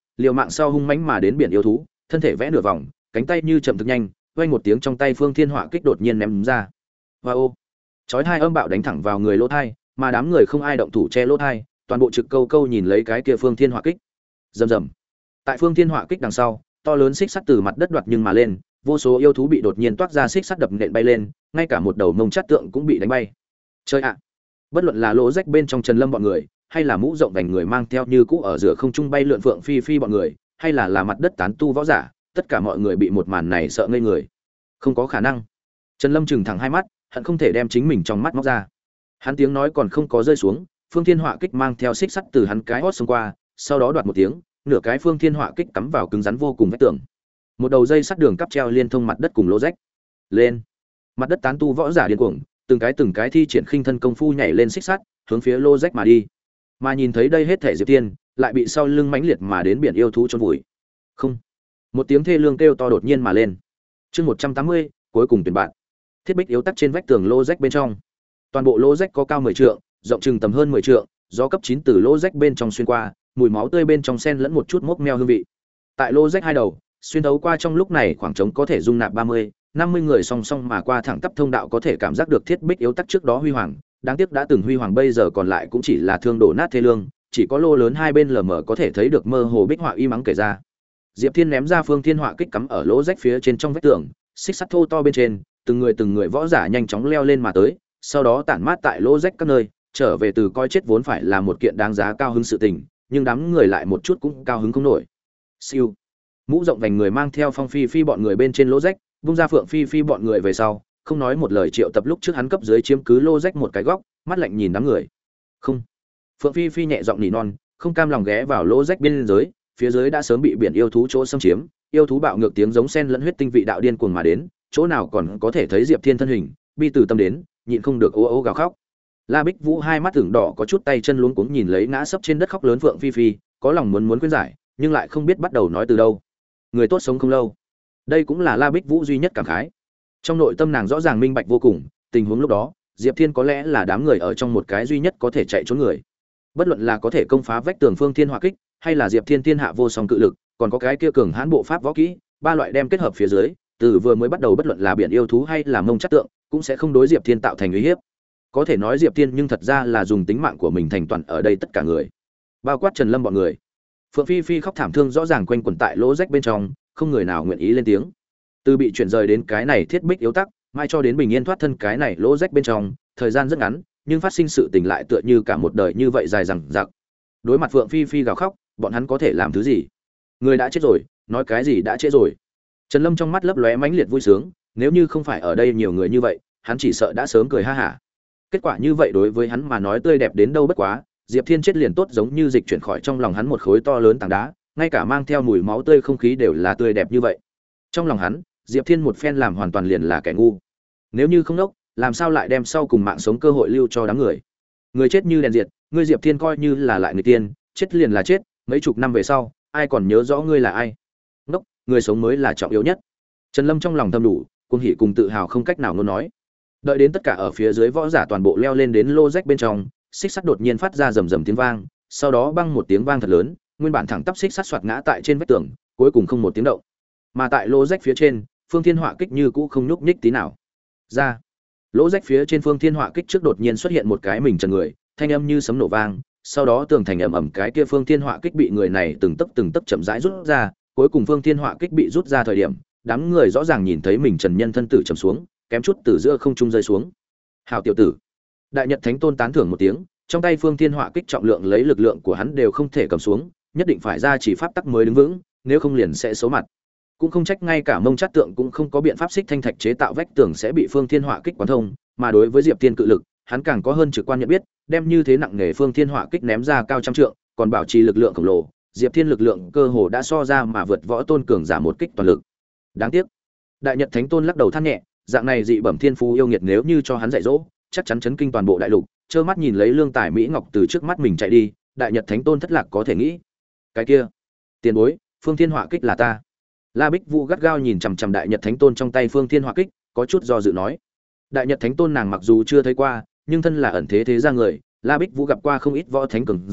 liều mạng sau hung mãnh mà đến biển yêu thú, thân thể vẽ nửa vòng, cánh tay như chậm thực nhanh, vang một tiếng trong tay Phương Thiên Họa kích đột nhiên ném ra. Wow! Chói tai âm bạo đánh thẳng vào người lỗ thai, mà đám người không ai động thủ che lỗ thai, toàn bộ trực câu câu nhìn lấy cái kia Phương Thiên Họa kích. Rầm rầm. Tại Phương Thiên Họa kích đằng sau, to lớn xích sắt từ mặt đất đoạt nhưng mà lên, vô số yêu thú bị đột nhiên toát ra xích sắt đập nện bay lên, ngay cả một đầu mông chát tượng cũng bị đánh bay. Chơi ạ! Bất luận là lỗ rách bên trong Trần Lâm bọn người, hay là mũ rộng vành người mang theo như cũ ở giữa không trung bay lượn phượng phi phi bọn người, hay là là mặt đất tán tu võ giả, tất cả mọi người bị một màn này sợ ngây người. Không có khả năng. Trần Lâm trừng thẳng hai mắt, hận không thể đem chính mình trong mắt móc ra. Hắn tiếng nói còn không có rơi xuống, Phương Thiên Họa kích mang theo xích sắt từ hắn cái hót xông qua, sau đó đoạt một tiếng, nửa cái Phương Thiên Họa kích cắm vào cứng rắn vô cùng vách tường. Một đầu dây sắt đường cắp treo liên thông mặt đất cùng lỗ rách. Lên. Mặt đất tán tu võ giả điên cuồng, từng cái từng cái thi triển khinh thân công phu nhảy lên xích sắt, hướng phía lỗ rách mà đi. Mà nhìn thấy đây hết thể Diệp Tiên, lại bị sau lưng mãnh liệt mà đến biển yêu thú chôn vùi. Không. Một tiếng thê lương kêu to đột nhiên mà lên. Chương một trăm tám mươi, cuối cùng tuyển bạn. Thiết bích yếu tắc trên vách tường lỗ rách bên trong. Toàn bộ lỗ rách có cao mười trượng, rộng chừng tầm hơn mười trượng, gió cấp chín từ lỗ rách bên trong xuyên qua, mùi máu tươi bên trong xen lẫn một chút mốc meo hương vị. Tại lỗ rách hai đầu, xuyên thấu qua trong lúc này khoảng trống có thể dung nạp ba mươi, năm mươi người song song mà qua thẳng tắp thông đạo có thể cảm giác được thiết bích yếu tắc trước đó huy hoàng, đáng tiếc đã từng huy hoàng bây giờ còn lại cũng chỉ là thương đổ nát thê lương, chỉ có lô lớn hai bên lờ mờ có thể thấy được mơ hồ bích họa y mắng kể ra. Diệp Thiên ném ra Phương Thiên Họa kích cắm ở lỗ rách phía trên trong vách tường, xích sắt thô to bên trên, từng người từng người võ giả nhanh chóng leo lên mà tới, sau đó tản mát tại lỗ rách các nơi, trở về từ coi chết vốn phải là một kiện đáng giá cao hứng sự tình, nhưng đám người lại một chút cũng cao hứng không nổi. Siêu. Mũ rộng vành người mang theo Phong Phi Phi bọn người bên trên lỗ rách, vung ra Phượng Phi Phi bọn người về sau, không nói một lời triệu tập lúc trước hắn cấp dưới chiếm cứ lô rách một cái góc, mắt lạnh nhìn đám người. Không. Phượng Phi Phi nhẹ giọng nỉ non, không cam lòng ghé vào lỗ rách bên dưới, phía dưới đã sớm bị biển yêu thú chỗ xâm chiếm, yêu thú bạo ngược tiếng giống sen lẫn huyết tinh vị đạo điên cuồng mà đến, chỗ nào còn có thể thấy Diệp Thiên thân hình, bi từ tâm đến, nhịn không được ố ố gào khóc. La Bích Vũ hai mắt ửng đỏ có chút tay chân luống cuống nhìn lấy ngã sấp trên đất khóc lớn Phượng Phi Phi, có lòng muốn muốn khuyên giải, nhưng lại không biết bắt đầu nói từ đâu. Người tốt sống không lâu. Đây cũng là La Bích Vũ duy nhất cảm khái. Trong nội tâm nàng rõ ràng minh bạch vô cùng, tình huống lúc đó, Diệp Thiên có lẽ là đám người ở trong một cái duy nhất có thể chạy trốn người. Bất luận là có thể công phá vách tường Phương Thiên Họa kích, hay là Diệp Thiên thiên hạ vô song cự lực, còn có cái kia cường hãn bộ pháp võ kỹ, ba loại đem kết hợp phía dưới, từ vừa mới bắt đầu bất luận là biển yêu thú hay là mông chất tượng, cũng sẽ không đối Diệp Thiên tạo thành uy hiếp. Có thể nói Diệp Thiên nhưng thật ra là dùng tính mạng của mình thành toàn ở đây tất cả người, bao quát Trần Lâm bọn người. Phượng Phi Phi khóc thảm thương rõ ràng quanh quẩn tại lỗ rách bên trong, không người nào nguyện ý lên tiếng. Từ bị chuyển rời đến cái này thiết bích yếu tắc, mai cho đến bình yên thoát thân cái này lỗ rách bên trong, thời gian rất ngắn, nhưng phát sinh sự tình lại tựa như cả một đời như vậy dài dằng dặc. Đối mặt Phượng Phi Phi gào khóc, bọn hắn có thể làm thứ gì? Người đã chết rồi, nói cái gì đã chết rồi. Trần Lâm trong mắt lấp lóe mãnh liệt vui sướng, nếu như không phải ở đây nhiều người như vậy, hắn chỉ sợ đã sớm cười ha hả. Kết quả như vậy đối với hắn mà nói tươi đẹp đến đâu bất quá, Diệp Thiên chết liền tốt giống như dịch chuyển khỏi trong lòng hắn một khối to lớn tảng đá, ngay cả mang theo mùi máu tươi không khí đều là tươi đẹp như vậy. Trong lòng hắn, Diệp Thiên một phen làm hoàn toàn liền là kẻ ngu. Nếu như không đốc, làm sao lại đem sau cùng mạng sống cơ hội lưu cho đám người? Người chết như đèn diệt, ngươi Diệp Thiên coi như là lại người tiên, chết liền là chết, mấy chục năm về sau, ai còn nhớ rõ ngươi là ai? Ngốc, người sống mới là trọng yếu nhất. Trần Lâm trong lòng thầm đủ, cuồng hỉ cùng tự hào không cách nào ngôn nói. Đợi đến tất cả ở phía dưới võ giả toàn bộ leo lên đến lô rách bên trong, xích sắt đột nhiên phát ra rầm rầm tiếng vang, sau đó băng một tiếng vang thật lớn, nguyên bản thẳng tắp xích sắt xoạt ngã tại trên vách tường, cuối cùng không một tiếng động. Mà tại lô rách phía trên, Phương Thiên Họa kích như cũ không nhúc nhích tí nào. Ra, lỗ rách phía trên Phương Thiên Họa kích trước đột nhiên xuất hiện một cái mình trần người, thanh âm như sấm nổ vang, sau đó tường thành ầm ầm cái kia Phương Thiên Họa kích bị người này từng tấc từng tấc chậm rãi rút ra, cuối cùng Phương Thiên Họa kích bị rút ra thời điểm, đám người rõ ràng nhìn thấy mình trần nhân thân tử trầm xuống, kém chút từ giữa không trung rơi xuống. Hảo tiểu tử. Đại Nhật Thánh Tôn tán thưởng một tiếng, trong tay Phương Thiên Họa kích trọng lượng lấy lực lượng của hắn đều không thể cầm xuống, nhất định phải ra chỉ pháp tắc mới đứng vững, nếu không liền sẽ xấu mặt. Cũng không trách ngay cả Mông Chát Tượng cũng không có biện pháp xích thanh thạch chế tạo vách tường sẽ bị Phương Thiên Họa kích quán thông, mà đối với Diệp Thiên cự lực, hắn càng có hơn trực quan nhận biết, đem như thế nặng nghề Phương Thiên Họa kích ném ra cao trăm trượng, còn bảo trì lực lượng khổng lồ, Diệp Thiên lực lượng cơ hồ đã so ra mà vượt võ tôn cường giả một kích toàn lực. Đáng tiếc. Đại Nhật Thánh Tôn lắc đầu than nhẹ, dạng này dị bẩm thiên phú yêu nghiệt nếu như cho hắn dạy dỗ, chắc chắn chấn kinh toàn bộ đại lục, trơ mắt nhìn lấy lương tài mỹ ngọc từ trước mắt mình chạy đi, Đại Nhật Thánh Tôn thất lạc có thể nghĩ. Cái kia, tiền bối, Phương Thiên Họa kích là ta. La Bích Vũ gắt gao nhìn chằm chằm Đại Nhật Thánh Tôn trong tay Phương Thiên Họa kích, có chút do dự nói. Đại Nhật Thánh Tôn nàng mặc dù chưa thấy qua, nhưng thân là ẩn thế thế gia người, La Bích Vũ gặp qua không ít võ thánh cường giả,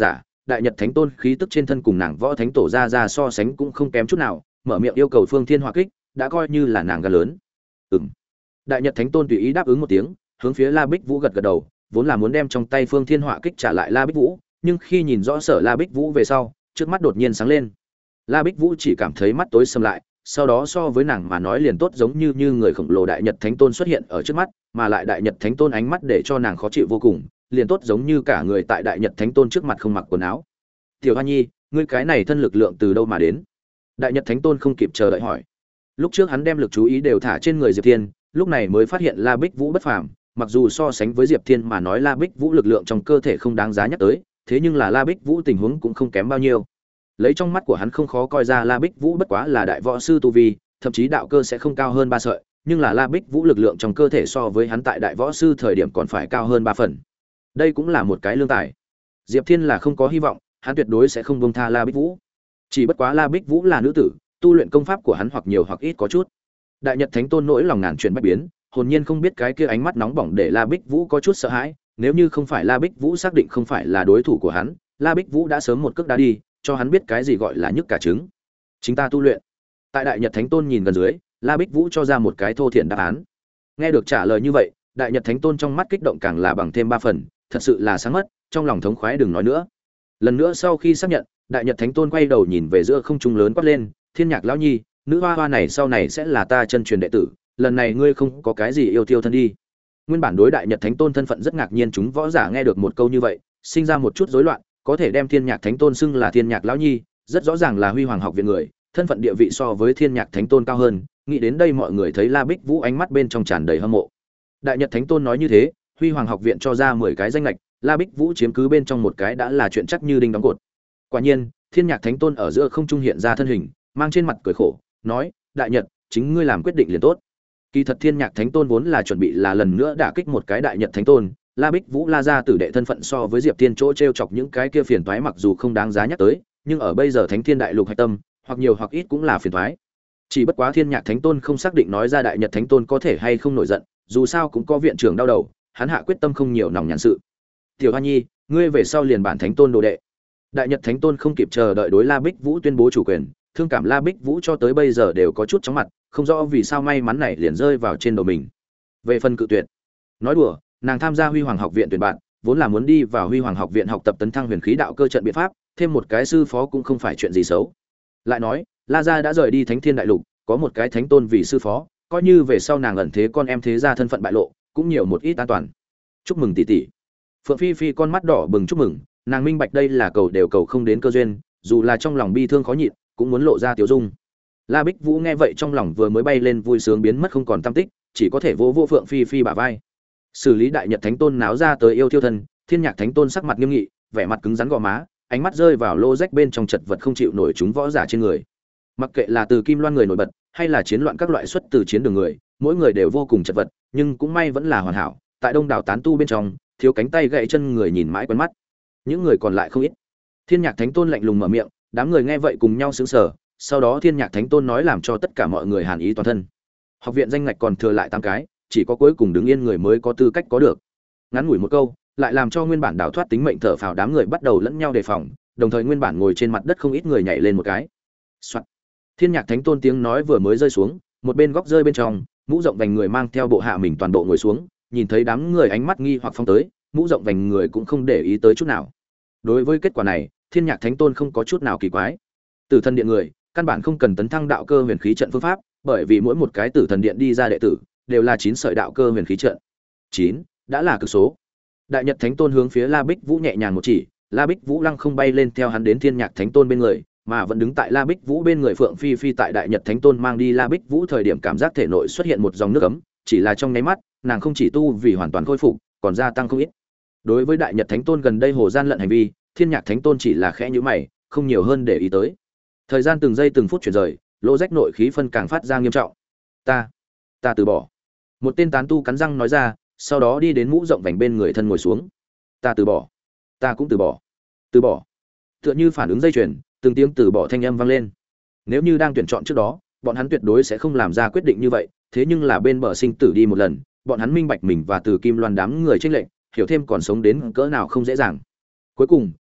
đại nhật thánh tôn khí tức trên thân cùng nàng võ thánh tổ ra ra so sánh cũng không kém chút nào, mở miệng yêu cầu phương thiên hỏa kích đã coi như là nàng gan lớn. Ừm. Đại nhật thánh tôn tùy ý đáp ứng một tiếng, hướng phía La Bích Vũ gật gật đầu, vốn là muốn đem trong tay phương thiên hỏa kích trả lại La Bích Vũ, nhưng khi nhìn rõ sở La Bích Vũ về sau, trước mắt đột nhiên sáng lên. La Bích Vũ chỉ cảm thấy mắt tối sầm lại, sau đó so với nàng mà nói liền tốt giống như như người khổng lồ đại nhật thánh tôn xuất hiện ở trước mắt, mà lại đại nhật thánh tôn ánh mắt để cho nàng khó chịu vô cùng, liền tốt giống như cả người tại đại nhật thánh tôn trước mặt không mặc quần áo. "Tiểu Hoa Nhi, ngươi cái này thân lực lượng từ đâu mà đến?" Đại nhật thánh tôn không kịp chờ đợi hỏi. Lúc trước hắn đem lực chú ý đều thả trên người Diệp Thiên, lúc này mới phát hiện La Bích Vũ bất phàm, mặc dù so sánh với Diệp Thiên mà nói La Bích Vũ lực lượng trong cơ thể không đáng giá nhắc tới, thế nhưng là La Bích Vũ tình huống cũng không kém bao nhiêu. Lấy trong mắt của hắn không khó coi ra La Bích Vũ bất quá là đại võ sư tu vi, thậm chí đạo cơ sẽ không cao hơn ba sợi, nhưng là La Bích Vũ lực lượng trong cơ thể so với hắn tại đại võ sư thời điểm còn phải cao hơn ba phần. Đây cũng là một cái lương tài. Diệp Thiên là không có hy vọng, hắn tuyệt đối sẽ không buông tha La Bích Vũ. Chỉ bất quá La Bích Vũ là nữ tử, tu luyện công pháp của hắn hoặc nhiều hoặc ít có chút. Đại Nhật Thánh Tôn nỗi lòng ngàn chuyển bách biến, hồn nhiên không biết cái kia ánh mắt nóng bỏng để La Bích Vũ có chút sợ hãi, nếu như không phải La Bích Vũ xác định không phải là đối thủ của hắn, La Bích Vũ đã sớm một cước đá đi, cho hắn biết cái gì gọi là nhức cả trứng. Chính ta tu luyện. Tại Đại Nhật Thánh Tôn nhìn gần dưới, La Bích Vũ cho ra một cái thô thiển đáp án. Nghe được trả lời như vậy, Đại Nhật Thánh Tôn trong mắt kích động càng là bằng thêm ba phần, thật sự là sáng mất, trong lòng thống khoái đừng nói nữa. Lần nữa sau khi xác nhận, Đại Nhật Thánh Tôn quay đầu nhìn về giữa không trung lớn quát lên, "Thiên Nhạc lão nhi, nữ hoa hoa này sau này sẽ là ta chân truyền đệ tử, lần này ngươi không có cái gì yêu tiêu thân đi." Nguyên bản đối Đại Nhật Thánh Tôn thân phận rất ngạc nhiên, chúng võ giả nghe được một câu như vậy, sinh ra một chút rối loạn, có thể đem Thiên Nhạc Thánh Tôn xưng là Thiên Nhạc lão nhi, rất rõ ràng là Huy Hoàng học viện người, thân phận địa vị so với Thiên Nhạc Thánh Tôn cao hơn, nghĩ đến đây mọi người thấy La Bích Vũ ánh mắt bên trong tràn đầy hâm mộ. Đại Nhật Thánh Tôn nói như thế, Huy Hoàng học viện cho ra mười cái danh lệch, La Bích Vũ chiếm cứ bên trong một cái đã là chuyện chắc như đinh đóng cột. Quả nhiên, Thiên Nhạc Thánh Tôn ở giữa không trung hiện ra thân hình, mang trên mặt cười khổ, nói: "Đại Nhật, chính ngươi làm quyết định liền tốt." Kỳ thật Thiên Nhạc Thánh Tôn vốn là chuẩn bị là lần nữa đả kích một cái Đại Nhật Thánh Tôn, La Bích Vũ La gia tử đệ thân phận so với Diệp Thiên chỗ trêu chọc những cái kia phiền toái mặc dù không đáng giá nhắc tới, nhưng ở bây giờ Thánh Thiên Đại Lục hạch tâm, hoặc nhiều hoặc ít cũng là phiền toái. Chỉ bất quá Thiên Nhạc Thánh Tôn không xác định nói ra Đại Nhật Thánh Tôn có thể hay không nổi giận, dù sao cũng có viện trưởng đau đầu, hắn hạ quyết tâm không nhiều nòng nhàn sự. "Tiểu Hoa Nhi, ngươi về sau liền bản Thánh Tôn đồ đệ." Đại Nhật Thánh Tôn không kịp chờ đợi đối La Bích Vũ tuyên bố chủ quyền, thương cảm La Bích Vũ cho tới bây giờ đều có chút chóng mặt, không rõ vì sao may mắn này liền rơi vào trên đầu mình. Về phần cự tuyệt, nói đùa, nàng tham gia Huy Hoàng học viện tuyển bạn, vốn là muốn đi vào Huy Hoàng học viện học tập tấn thăng huyền khí đạo cơ trận biện pháp, thêm một cái sư phó cũng không phải chuyện gì xấu. Lại nói, La gia đã rời đi Thánh Thiên Đại Lục, có một cái Thánh Tôn vì sư phó, coi như về sau nàng ẩn thế con em thế gia thân phận bại lộ, cũng nhiều một ít an toàn. Chúc mừng tỷ tỷ. Phượng Phi Phi con mắt đỏ bừng chúc mừng, nàng minh bạch đây là cầu đều cầu không đến cơ duyên, dù là trong lòng bi thương khó nhịn, cũng muốn lộ ra tiểu dung. La Bích Vũ nghe vậy trong lòng vừa mới bay lên vui sướng biến mất không còn tăm tích, chỉ có thể vỗ vỗ Phượng Phi Phi bả vai. Xử lý Đại Nhật Thánh Tôn náo ra tới yêu thiêu thân, Thiên Nhạc Thánh Tôn sắc mặt nghiêm nghị, vẻ mặt cứng rắn gò má, ánh mắt rơi vào lô rách bên trong chật vật không chịu nổi chúng võ giả trên người. Mặc kệ là từ Kim Loan người nổi bật, hay là chiến loạn các loại xuất từ chiến đường người, mỗi người đều vô cùng chật vật, nhưng cũng may vẫn là hoàn hảo, tại đông đảo tán tu bên trong, thiếu cánh tay gãy chân người nhìn mãi quen mắt. Những người còn lại không ít. Thiên Nhạc Thánh Tôn lạnh lùng mở miệng, đám người nghe vậy cùng nhau sững sờ, sau đó Thiên Nhạc Thánh Tôn nói làm cho tất cả mọi người hàn ý toàn thân. Học viện danh ngạch còn thừa lại tám cái, chỉ có cuối cùng đứng yên người mới có tư cách có được. Ngắn ngủi một câu, lại làm cho nguyên bản đào thoát tính mệnh thở phào đám người bắt đầu lẫn nhau đề phòng, đồng thời nguyên bản ngồi trên mặt đất không ít người nhảy lên một cái. Soạn. Thiên Nhạc Thánh Tôn tiếng nói vừa mới rơi xuống, một bên góc rơi bên trong, mũ rộng vành người mang theo bộ hạ mình toàn bộ ngồi xuống, nhìn thấy đám người ánh mắt nghi hoặc phong tới, mũ rộng vành người cũng không để ý tới chút nào. Đối với kết quả này, Thiên Nhạc Thánh Tôn không có chút nào kỳ quái. Tử Thần Điện người, căn bản không cần tấn thăng đạo cơ huyền khí trận phương pháp, bởi vì mỗi một cái Tử Thần Điện đi ra đệ tử đều là chín sợi đạo cơ huyền khí trận. chín đã là cực số. Đại Nhật Thánh Tôn hướng phía La Bích Vũ nhẹ nhàng một chỉ, La Bích Vũ lăng không bay lên theo hắn đến Thiên Nhạc Thánh Tôn bên người, mà vẫn đứng tại La Bích Vũ bên người Phượng Phi Phi tại Đại Nhật Thánh Tôn mang đi La Bích Vũ thời điểm cảm giác thể nội xuất hiện một dòng nước ấm, chỉ là trong nháy mắt, nàng không chỉ tu vì hoàn toàn khôi phục, còn gia tăng không ít. Đối với Đại Nhật Thánh Tôn gần đây hồ gian lận hành vi, Thiên Nhạc Thánh Tôn chỉ là khẽ nhíu mày, không nhiều hơn để ý tới. Thời gian từng giây từng phút chuyển rời, lỗ rách nội khí phân càng phát ra nghiêm trọng. Ta, ta từ bỏ. Một tên tán tu cắn răng nói ra, sau đó đi đến mũ rộng vành bên người thân ngồi xuống. Ta từ bỏ. Ta cũng từ bỏ. Từ bỏ. Tựa như phản ứng dây chuyền, từng tiếng từ bỏ thanh âm vang lên. Nếu như đang tuyển chọn trước đó, bọn hắn tuyệt đối sẽ không làm ra quyết định như vậy, thế nhưng là bên bờ sinh tử đi một lần, bọn hắn minh bạch mình và Từ Kim Loan đám người chênh lệch, hiểu thêm còn sống đến cỡ nào không dễ dàng. Cuối cùng,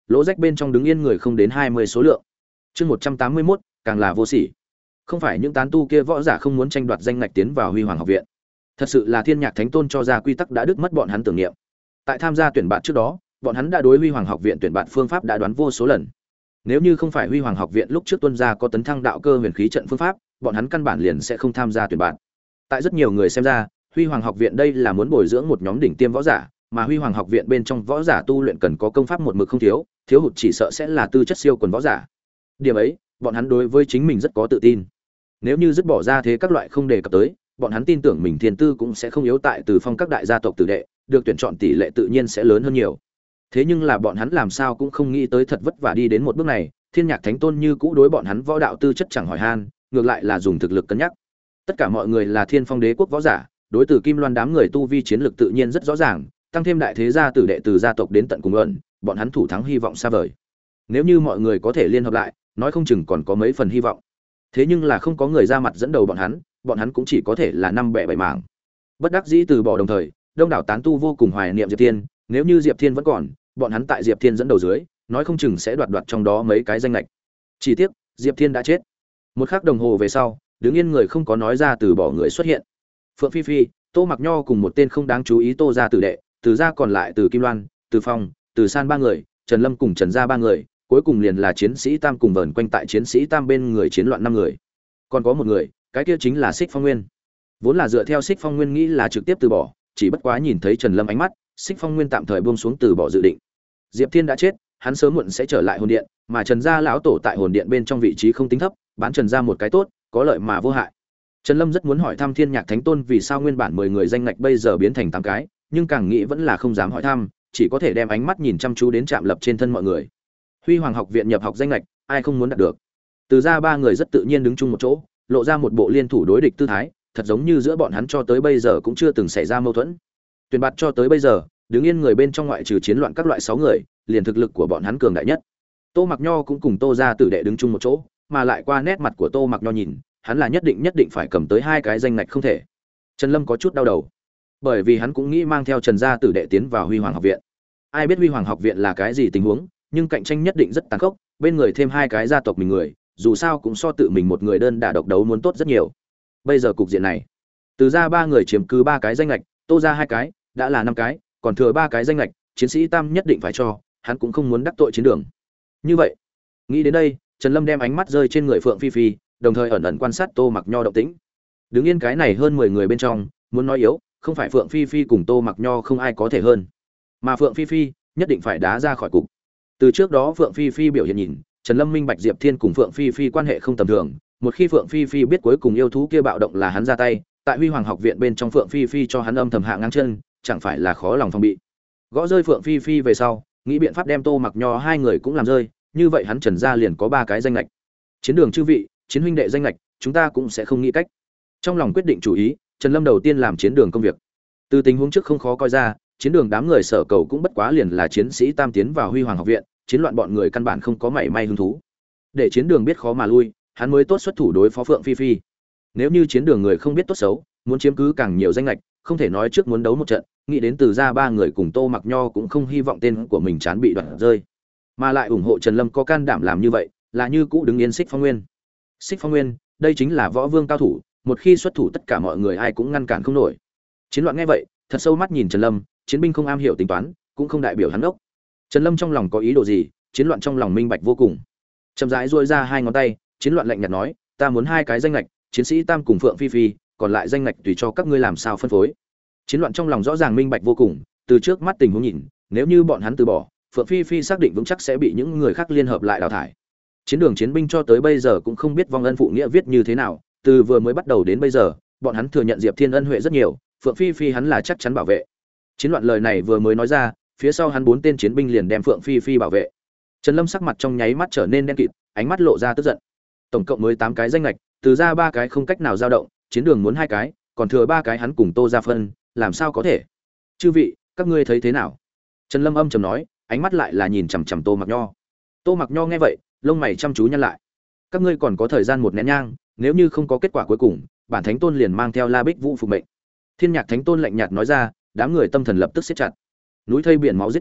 lỗ rách bên trong đứng yên người không đến hai mươi số lượng. Chương một trăm tám mươi mốt, càng là vô sỉ. Không phải những tán tu kia võ giả không muốn tranh đoạt danh ngạch tiến vào Huy Hoàng học viện. Thật sự là Thiên Nhạc Thánh Tôn cho ra quy tắc đã đứt mất bọn hắn tưởng niệm. Tại tham gia tuyển bạn trước đó, bọn hắn đã đối Huy Hoàng học viện tuyển bạn phương pháp đã đoán vô số lần. Nếu như không phải Huy Hoàng học viện lúc trước tuân ra có tấn thăng đạo cơ huyền khí trận phương pháp, bọn hắn căn bản liền sẽ không tham gia tuyển bạn. Tại rất nhiều người xem ra, Huy Hoàng học viện đây là muốn bồi dưỡng một nhóm đỉnh tiêm võ giả, mà Huy Hoàng học viện bên trong võ giả tu luyện cần có công pháp một mực không thiếu, thiếu hụt chỉ sợ sẽ là tư chất siêu quần võ giả. Điểm ấy, bọn hắn đối với chính mình rất có tự tin. Nếu như dứt bỏ ra thế các loại không đề cập tới, bọn hắn tin tưởng mình thiên tư cũng sẽ không yếu tại Từ Phong các đại gia tộc tử đệ, được tuyển chọn tỷ lệ tự nhiên sẽ lớn hơn nhiều. Thế nhưng là bọn hắn làm sao cũng không nghĩ tới thật vất vả đi đến một bước này, Thiên Nhạc Thánh Tôn như cũ đối bọn hắn võ đạo tư chất chẳng hỏi han, ngược lại là dùng thực lực cân nhắc. Tất cả mọi người là Thiên Phong Đế quốc võ giả, đối từ Kim Loan đám người tu vi chiến lực tự nhiên rất rõ ràng, tăng thêm đại thế gia tử đệ từ gia tộc đến tận cùng ẩn, bọn hắn thủ thắng hy vọng xa vời. Nếu như mọi người có thể liên hợp lại, nói không chừng còn có mấy phần hy vọng. Thế nhưng là không có người ra mặt dẫn đầu bọn hắn, bọn hắn cũng chỉ có thể là năm bẻ bảy mảng. Bất đắc dĩ từ bỏ đồng thời, đông đảo tán tu vô cùng hoài niệm Diệp Thiên, nếu như Diệp Thiên vẫn còn, bọn hắn tại Diệp Thiên dẫn đầu dưới, nói không chừng sẽ đoạt đoạt trong đó mấy cái danh lệch. Chỉ tiếc, Diệp Thiên đã chết. Một khắc đồng hồ về sau, đứng yên người không có nói ra từ bỏ người xuất hiện. Phượng Phi Phi, Tô Mặc Nho cùng một tên không đáng chú ý Tô gia tử đệ, từ gia còn lại từ Kim Loan, từ Phong, từ San ba người, Trần Lâm cùng Trần gia ba người, cuối cùng liền là chiến sĩ Tam cùng vờn quanh tại chiến sĩ Tam bên người chiến loạn năm người. Còn có một người, cái kia chính là Xích Phong Nguyên. Vốn là dựa theo Xích Phong Nguyên nghĩ là trực tiếp từ bỏ, chỉ bất quá nhìn thấy Trần Lâm ánh mắt, Xích Phong Nguyên tạm thời buông xuống từ bỏ dự định. Diệp Thiên đã chết, hắn sớm muộn sẽ trở lại hồn điện, mà Trần gia lão tổ tại hồn điện bên trong vị trí không tính thấp, bán Trần gia một cái tốt, có lợi mà vô hại. Trần Lâm rất muốn hỏi thăm Thiên Nhạc Thánh Tôn vì sao nguyên bản mười người danh ngạch bây giờ biến thành tám cái, nhưng càng nghĩ vẫn là không dám hỏi thăm, chỉ có thể đem ánh mắt nhìn chăm chú đến chạm lập trên thân mọi người. Huy Hoàng học viện nhập học danh ngạch, ai không muốn đạt được. Từ ra ba người rất tự nhiên đứng chung một chỗ, lộ ra một bộ liên thủ đối địch tư thái, thật giống như giữa bọn hắn cho tới bây giờ cũng chưa từng xảy ra mâu thuẫn. Tuyển bạt cho tới bây giờ, đứng yên người bên trong ngoại trừ chiến loạn các loại sáu người, liền thực lực của bọn hắn cường đại nhất. Tô Mặc Nho cũng cùng Tô gia tử đệ đứng chung một chỗ, mà lại qua nét mặt của Tô Mặc Nho nhìn, hắn là nhất định nhất định phải cầm tới hai cái danh ngạch không thể. Trần Lâm có chút đau đầu, bởi vì hắn cũng nghĩ mang theo Trần gia tử đệ tiến vào Huy Hoàng học viện. Ai biết Huy Hoàng học viện là cái gì tình huống, nhưng cạnh tranh nhất định rất tàn khốc, bên người thêm hai cái gia tộc mình người, dù sao cũng so tự mình một người đơn đả độc đấu muốn tốt rất nhiều. Bây giờ cục diện này, từ ra ba người chiếm cứ ba cái danh ngạch, Tô ra hai cái, đã là năm cái, còn thừa ba cái danh ngạch, chiến sĩ Tam nhất định phải cho, hắn cũng không muốn đắc tội chiến đường. Như vậy, nghĩ đến đây, Trần Lâm đem ánh mắt rơi trên người Phượng Phi Phi, đồng thời ẩn ẩn quan sát Tô Mặc Nho động tĩnh. Đứng yên cái này hơn mười người bên trong, muốn nói yếu, không phải Phượng Phi Phi cùng Tô Mặc Nho không ai có thể hơn, mà Phượng Phi Phi nhất định phải đá ra khỏi cục. Từ trước đó Phượng Phi Phi biểu hiện nhìn, Trần Lâm minh bạch Diệp Thiên cùng Phượng Phi Phi quan hệ không tầm thường, một khi Phượng Phi Phi biết cuối cùng yêu thú kia bạo động là hắn ra tay, tại Huy Hoàng học viện bên trong Phượng Phi Phi cho hắn âm thầm hạ ngang chân, chẳng phải là khó lòng phòng bị. Gõ rơi Phượng Phi Phi về sau, nghĩ biện pháp đem Tô Mặc Nho hai người cũng làm rơi, như vậy hắn Trần gia liền có ba cái danh lệch. Chiến đường chư vị, chiến huynh đệ danh lệch, chúng ta cũng sẽ không nghĩ cách. Trong lòng quyết định chủ ý, Trần Lâm đầu tiên làm chiến đường công việc. Từ tình huống trước không khó coi ra, chiến đường đám người sở cầu cũng bất quá liền là chiến sĩ Tam tiến vào Huy Hoàng học viện, chiến loạn bọn người căn bản không có mảy may hứng thú. Để chiến đường biết khó mà lui, hắn mới tốt xuất thủ đối phó Phượng Phi Phi. Nếu như chiến đường người không biết tốt xấu, muốn chiếm cứ càng nhiều danh lệch, không thể nói trước muốn đấu một trận, nghĩ đến từ ra ba người cùng Tô Mặc Nho cũng không hy vọng tên của mình chán bị đoạt rơi, mà lại ủng hộ Trần Lâm có can đảm làm như vậy, là như cũ đứng yên Xích Phong Nguyên. Xích Phong Nguyên, đây chính là võ vương cao thủ, một khi xuất thủ tất cả mọi người ai cũng ngăn cản không nổi. Chiến loạn nghe vậy, thật sâu mắt nhìn Trần Lâm, chiến binh không am hiểu tính toán, cũng không đại biểu hắn đốc. Trần Lâm trong lòng có ý đồ gì, chiến loạn trong lòng minh bạch vô cùng. Chậm rãi duỗi ra hai ngón tay, chiến loạn lạnh nhạt nói, ta muốn hai cái danh lệch, chiến sĩ Tam cùng Phượng Phi Phi, còn lại danh lệch tùy cho các ngươi làm sao phân phối. Chiến loạn trong lòng rõ ràng minh bạch vô cùng, từ trước mắt tình huống nhìn, nếu như bọn hắn từ bỏ, Phượng Phi Phi xác định vững chắc sẽ bị những người khác liên hợp lại đào thải. Chiến đường chiến binh cho tới bây giờ cũng không biết vong ân phụ nghĩa viết như thế nào, từ vừa mới bắt đầu đến bây giờ, bọn hắn thừa nhận Diệp Thiên ân huệ rất nhiều, Phượng Phi Phi hắn là chắc chắn bảo vệ. Chiến loạn lời này vừa mới nói ra, phía sau hắn bốn tên chiến binh liền đem Phượng Phi Phi bảo vệ. Trần Lâm sắc mặt trong nháy mắt trở nên đen kịt, ánh mắt lộ ra tức giận. Tổng cộng mới tám cái danh lệch, từ ra ba cái không cách nào dao động, chiến đường muốn hai cái, còn thừa ba cái hắn cùng Tô ra phân, làm sao có thể? Chư vị, các ngươi thấy thế nào? Trần Lâm âm trầm nói, ánh mắt lại là nhìn chằm chằm Tô Mặc Nho. Tô Mặc Nho nghe vậy, lông mày chăm chú nhăn lại. Các ngươi còn có thời gian một nén nhang, nếu như không có kết quả cuối cùng, bản thánh tôn liền mang theo La Bích Vũ phục mệnh. Thiên Nhạc Thánh Tôn lạnh nhạt nói ra, đám người tâm thần lập tức siết chặt. Núi thây biển máu giết tới,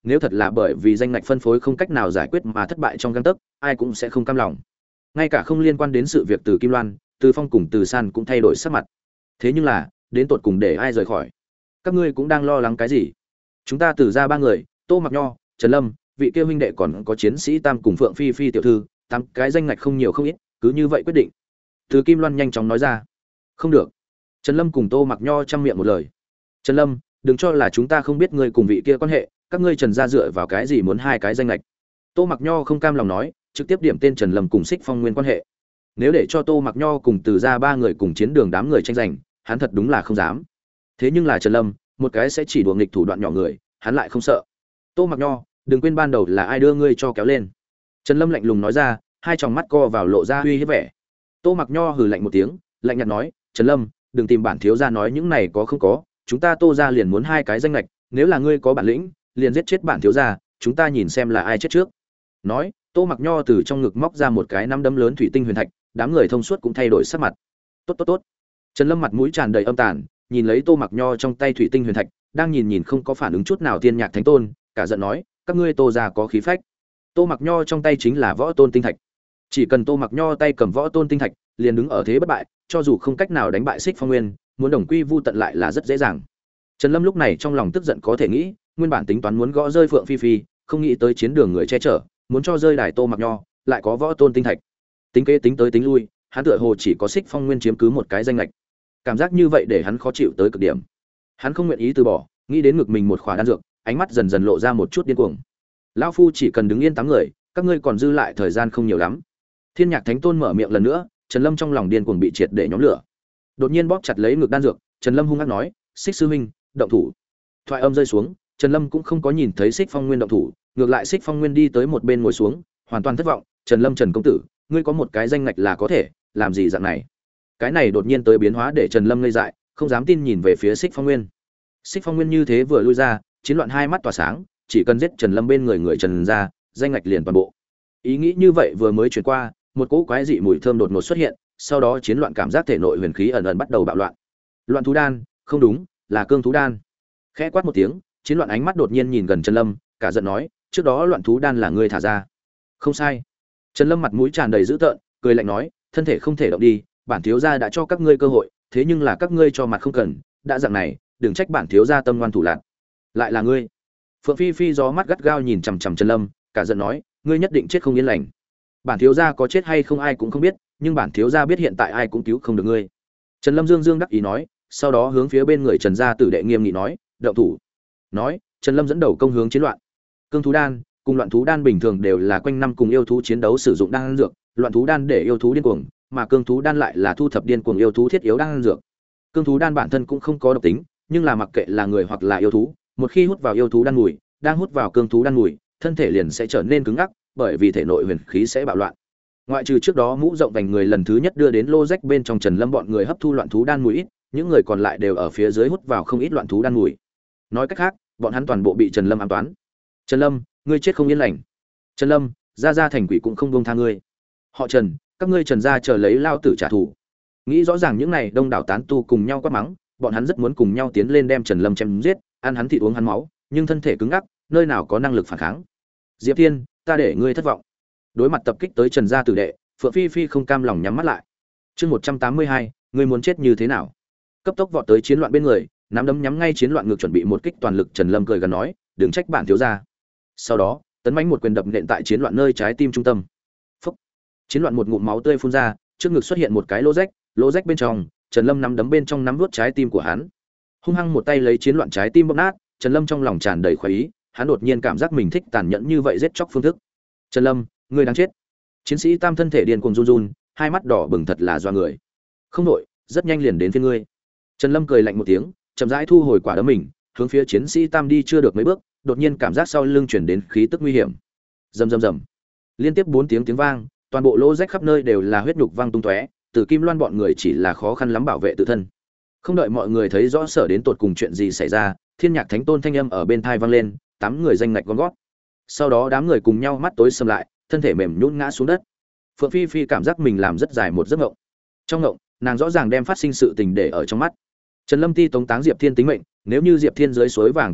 nếu thật là bởi vì danh ngạch phân phối không cách nào giải quyết mà thất bại trong gang tấc, ai cũng sẽ không cam lòng. Ngay cả không liên quan đến sự việc Từ Kim Loan, Từ Phong cùng Từ San cũng thay đổi sắc mặt. Thế nhưng là, đến tột cùng để ai rời khỏi? Các ngươi cũng đang lo lắng cái gì? Chúng ta Từ ra ba người, Tô Mặc Nho, Trần Lâm, vị kia huynh đệ còn có chiến sĩ Tam cùng Phượng Phi Phi tiểu thư, tám cái danh ngạch không nhiều không ít, cứ như vậy quyết định. Từ Kim Loan nhanh chóng nói ra. Không được. Trần Lâm cùng Tô Mặc Nho chăm miệng một lời. Trần Lâm, đừng cho là chúng ta không biết ngươi cùng vị kia quan hệ, các ngươi Trần gia dựa vào cái gì muốn hai cái danh lệch? Tô Mặc Nho không cam lòng nói, trực tiếp điểm tên Trần Lâm cùng Xích Phong Nguyên quan hệ. Nếu để cho Tô Mặc Nho cùng Từ gia ba người cùng chiến đường đám người tranh giành, hắn thật đúng là không dám. Thế nhưng là Trần Lâm, một cái sẽ chỉ đùa nghịch thủ đoạn nhỏ người, hắn lại không sợ. Tô Mặc Nho, đừng quên ban đầu là ai đưa ngươi cho kéo lên. Trần Lâm lạnh lùng nói ra, hai tròng mắt co vào lộ ra uy hiếp vẻ. Tô Mặc Nho hừ lạnh một tiếng, lạnh nhạt nói, Trần Lâm, đừng tìm bản thiếu gia nói những này có không có, chúng ta Tô gia liền muốn hai cái danh lệch, nếu là ngươi có bản lĩnh, liền giết chết bản thiếu gia, chúng ta nhìn xem là ai chết trước. Nói, Tô Mặc Nho từ trong ngực móc ra một cái nắm đấm lớn thủy tinh huyền thạch, đám người thông suốt cũng thay đổi sắc mặt. Tốt tốt tốt. Trần Lâm mặt mũi tràn đầy âm tàn, nhìn lấy Tô Mặc Nho trong tay thủy tinh huyền thạch, đang nhìn nhìn không có phản ứng chút nào Tiên Nhạc Thánh Tôn, cả giận nói, các ngươi Tô gia có khí phách. Tô Mặc Nho trong tay chính là Võ Tôn tinh thạch. Chỉ cần Tô Mặc Nho tay cầm Võ Tôn tinh thạch, liền đứng ở thế bất bại, cho dù không cách nào đánh bại Xích Phong Nguyên, muốn đồng quy vu tận lại là rất dễ dàng. Trần Lâm lúc này trong lòng tức giận có thể nghĩ, nguyên bản tính toán muốn gõ rơi Phượng Phi Phi, không nghĩ tới chiến đường người che chở, muốn cho rơi đài Tô Mặc Nho, lại có Võ Tôn tinh thạch. Tính kế tính tới tính lui, hắn tựa hồ chỉ có Xích Phong Nguyên chiếm cứ một cái danh lệch. Cảm giác như vậy để hắn khó chịu tới cực điểm. Hắn không nguyện ý từ bỏ, nghĩ đến ngực mình một khỏa đan dược, ánh mắt dần dần lộ ra một chút điên cuồng. Lão phu chỉ cần đứng yên tám người, các ngươi còn dư lại thời gian không nhiều lắm. Thiên Nhạc Thánh Tôn mở miệng lần nữa, Trần Lâm trong lòng điên cuồng bị triệt để nhóm lửa. Đột nhiên bóp chặt lấy ngực đan dược, Trần Lâm hung hăng nói, "Xích sư huynh, động thủ." Thoại âm rơi xuống, Trần Lâm cũng không có nhìn thấy Xích Phong Nguyên động thủ, ngược lại Xích Phong Nguyên đi tới một bên ngồi xuống, hoàn toàn thất vọng, "Trần Lâm Trần công tử, ngươi có một cái danh ngạch là có thể, làm gì dạng này?" Cái này đột nhiên tới biến hóa để Trần Lâm ngây dại, không dám tin nhìn về phía Xích Phong Nguyên. Xích Phong Nguyên như thế vừa lui ra, chiến loạn hai mắt tỏa sáng, chỉ cần giết Trần Lâm bên người người Trần ra, danh ngạch liền toàn bộ. Ý nghĩ như vậy vừa mới chuyển qua, một cỗ quái dị mùi thơm đột ngột xuất hiện, sau đó chiến loạn cảm giác thể nội huyền khí ẩn ẩn bắt đầu bạo loạn. Loạn thú đan, không đúng, là cương thú đan. Khẽ quát một tiếng, chiến loạn ánh mắt đột nhiên nhìn gần Trần Lâm, cả giận nói, trước đó loạn thú đan là ngươi thả ra. Không sai. Trần Lâm mặt mũi tràn đầy dữ tợn, cười lạnh nói, thân thể không thể động đi, bản thiếu gia đã cho các ngươi cơ hội, thế nhưng là các ngươi cho mặt không cần, đã dạng này, đừng trách bản thiếu gia tâm ngoan thủ lạn. Lại là ngươi. Phượng Phi Phi gió mắt gắt gao nhìn chằm chằm Trần Lâm, cả giận nói, ngươi nhất định chết không yên lành. Bản thiếu gia có chết hay không ai cũng không biết, nhưng bản thiếu gia biết hiện tại ai cũng cứu không được ngươi. Trần Lâm dương dương đắc ý nói, sau đó hướng phía bên người Trần gia tử đệ nghiêm nghị nói, động thủ. Nói, Trần Lâm dẫn đầu công hướng chiến loạn. Cương thú đan cùng loạn thú đan bình thường đều là quanh năm cùng yêu thú chiến đấu sử dụng đan dược, loạn thú đan để yêu thú điên cuồng, mà cương thú đan lại là thu thập điên cuồng yêu thú thiết yếu đan dược. Cương thú đan bản thân cũng không có độc tính, nhưng là mặc kệ là người hoặc là yêu thú, một khi hút vào yêu thú đan mùi, đang hút vào cương thú đan mùi, thân thể liền sẽ trở nên cứng ngắc, bởi vì thể nội huyền khí sẽ bạo loạn. Ngoại trừ trước đó mũ rộng vành người lần thứ nhất đưa đến lô rách bên trong Trần Lâm bọn người hấp thu loạn thú đan mùi ít, những người còn lại đều ở phía dưới hút vào không ít loạn thú đan mùi. Nói cách khác, bọn hắn toàn bộ bị Trần Lâm ám toán. Trần Lâm, ngươi chết không yên lành. Trần Lâm, gia gia thành quỷ cũng không buông tha ngươi. Họ Trần, các ngươi Trần gia chờ lấy lao tử trả thù. Nghĩ rõ ràng những này đông đảo tán tu cùng nhau quát mắng, bọn hắn rất muốn cùng nhau tiến lên đem Trần Lâm chém giết, ăn hắn thịt uống hắn máu, nhưng thân thể cứng ngắc, nơi nào có năng lực phản kháng. Diệp Thiên, ta để ngươi thất vọng. Đối mặt tập kích tới Trần gia tử đệ, Phượng Phi Phi không cam lòng nhắm mắt lại. Chương một trăm tám mươi hai, ngươi muốn chết như thế nào? Cấp tốc vọt tới chiến loạn bên người, nắm đấm nhắm ngay chiến loạn ngược chuẩn bị một kích toàn lực. Trần Lâm cười gần nói, đừng trách bản thiếu gia. Sau đó, tấn mãnh một quyền đập nện tại chiến loạn nơi trái tim trung tâm. Phốc. Chiến loạn một ngụm máu tươi phun ra, trước ngực xuất hiện một cái lỗ rách, lỗ rách bên trong, Trần Lâm nắm đấm bên trong nắm nuốt trái tim của hắn. Hung hăng một tay lấy chiến loạn trái tim bóp nát, Trần Lâm trong lòng tràn đầy khoái ý, hắn đột nhiên cảm giác mình thích tàn nhẫn như vậy giết chóc phương thức. Trần Lâm, ngươi đáng chết. Chiến sĩ Tam thân thể điên cuồng run run, hai mắt đỏ bừng thật là doa người. Không đổi, rất nhanh liền đến phía ngươi. Trần Lâm cười lạnh một tiếng, chậm rãi thu hồi quả đấm mình, hướng phía chiến sĩ Tam đi chưa được mấy bước, đột nhiên cảm giác sau lưng chuyển đến khí tức nguy hiểm. Rầm rầm rầm. Liên tiếp bốn tiếng tiếng vang, toàn bộ lỗ rách khắp nơi đều là huyết nhục văng tung tóe, Từ Kim Loan bọn người chỉ là khó khăn lắm bảo vệ tự thân. Không đợi mọi người thấy rõ sở đến tột cùng chuyện gì xảy ra, Thiên Nhạc Thánh Tôn thanh âm ở bên tai vang lên, tám người danh ngạch gom gót. Sau đó đám người cùng nhau mắt tối sầm lại, thân thể mềm nhũn ngã xuống đất. Phượng Phi Phi cảm giác mình làm rất dài một giấc ngộng. Trong ngộng, nàng rõ ràng đem phát sinh sự tình để ở trong mắt. Trần Lâm Ti tống táng Diệp Thiên tính mệnh, nếu như Diệp Thiên dưới suối vàng có biết,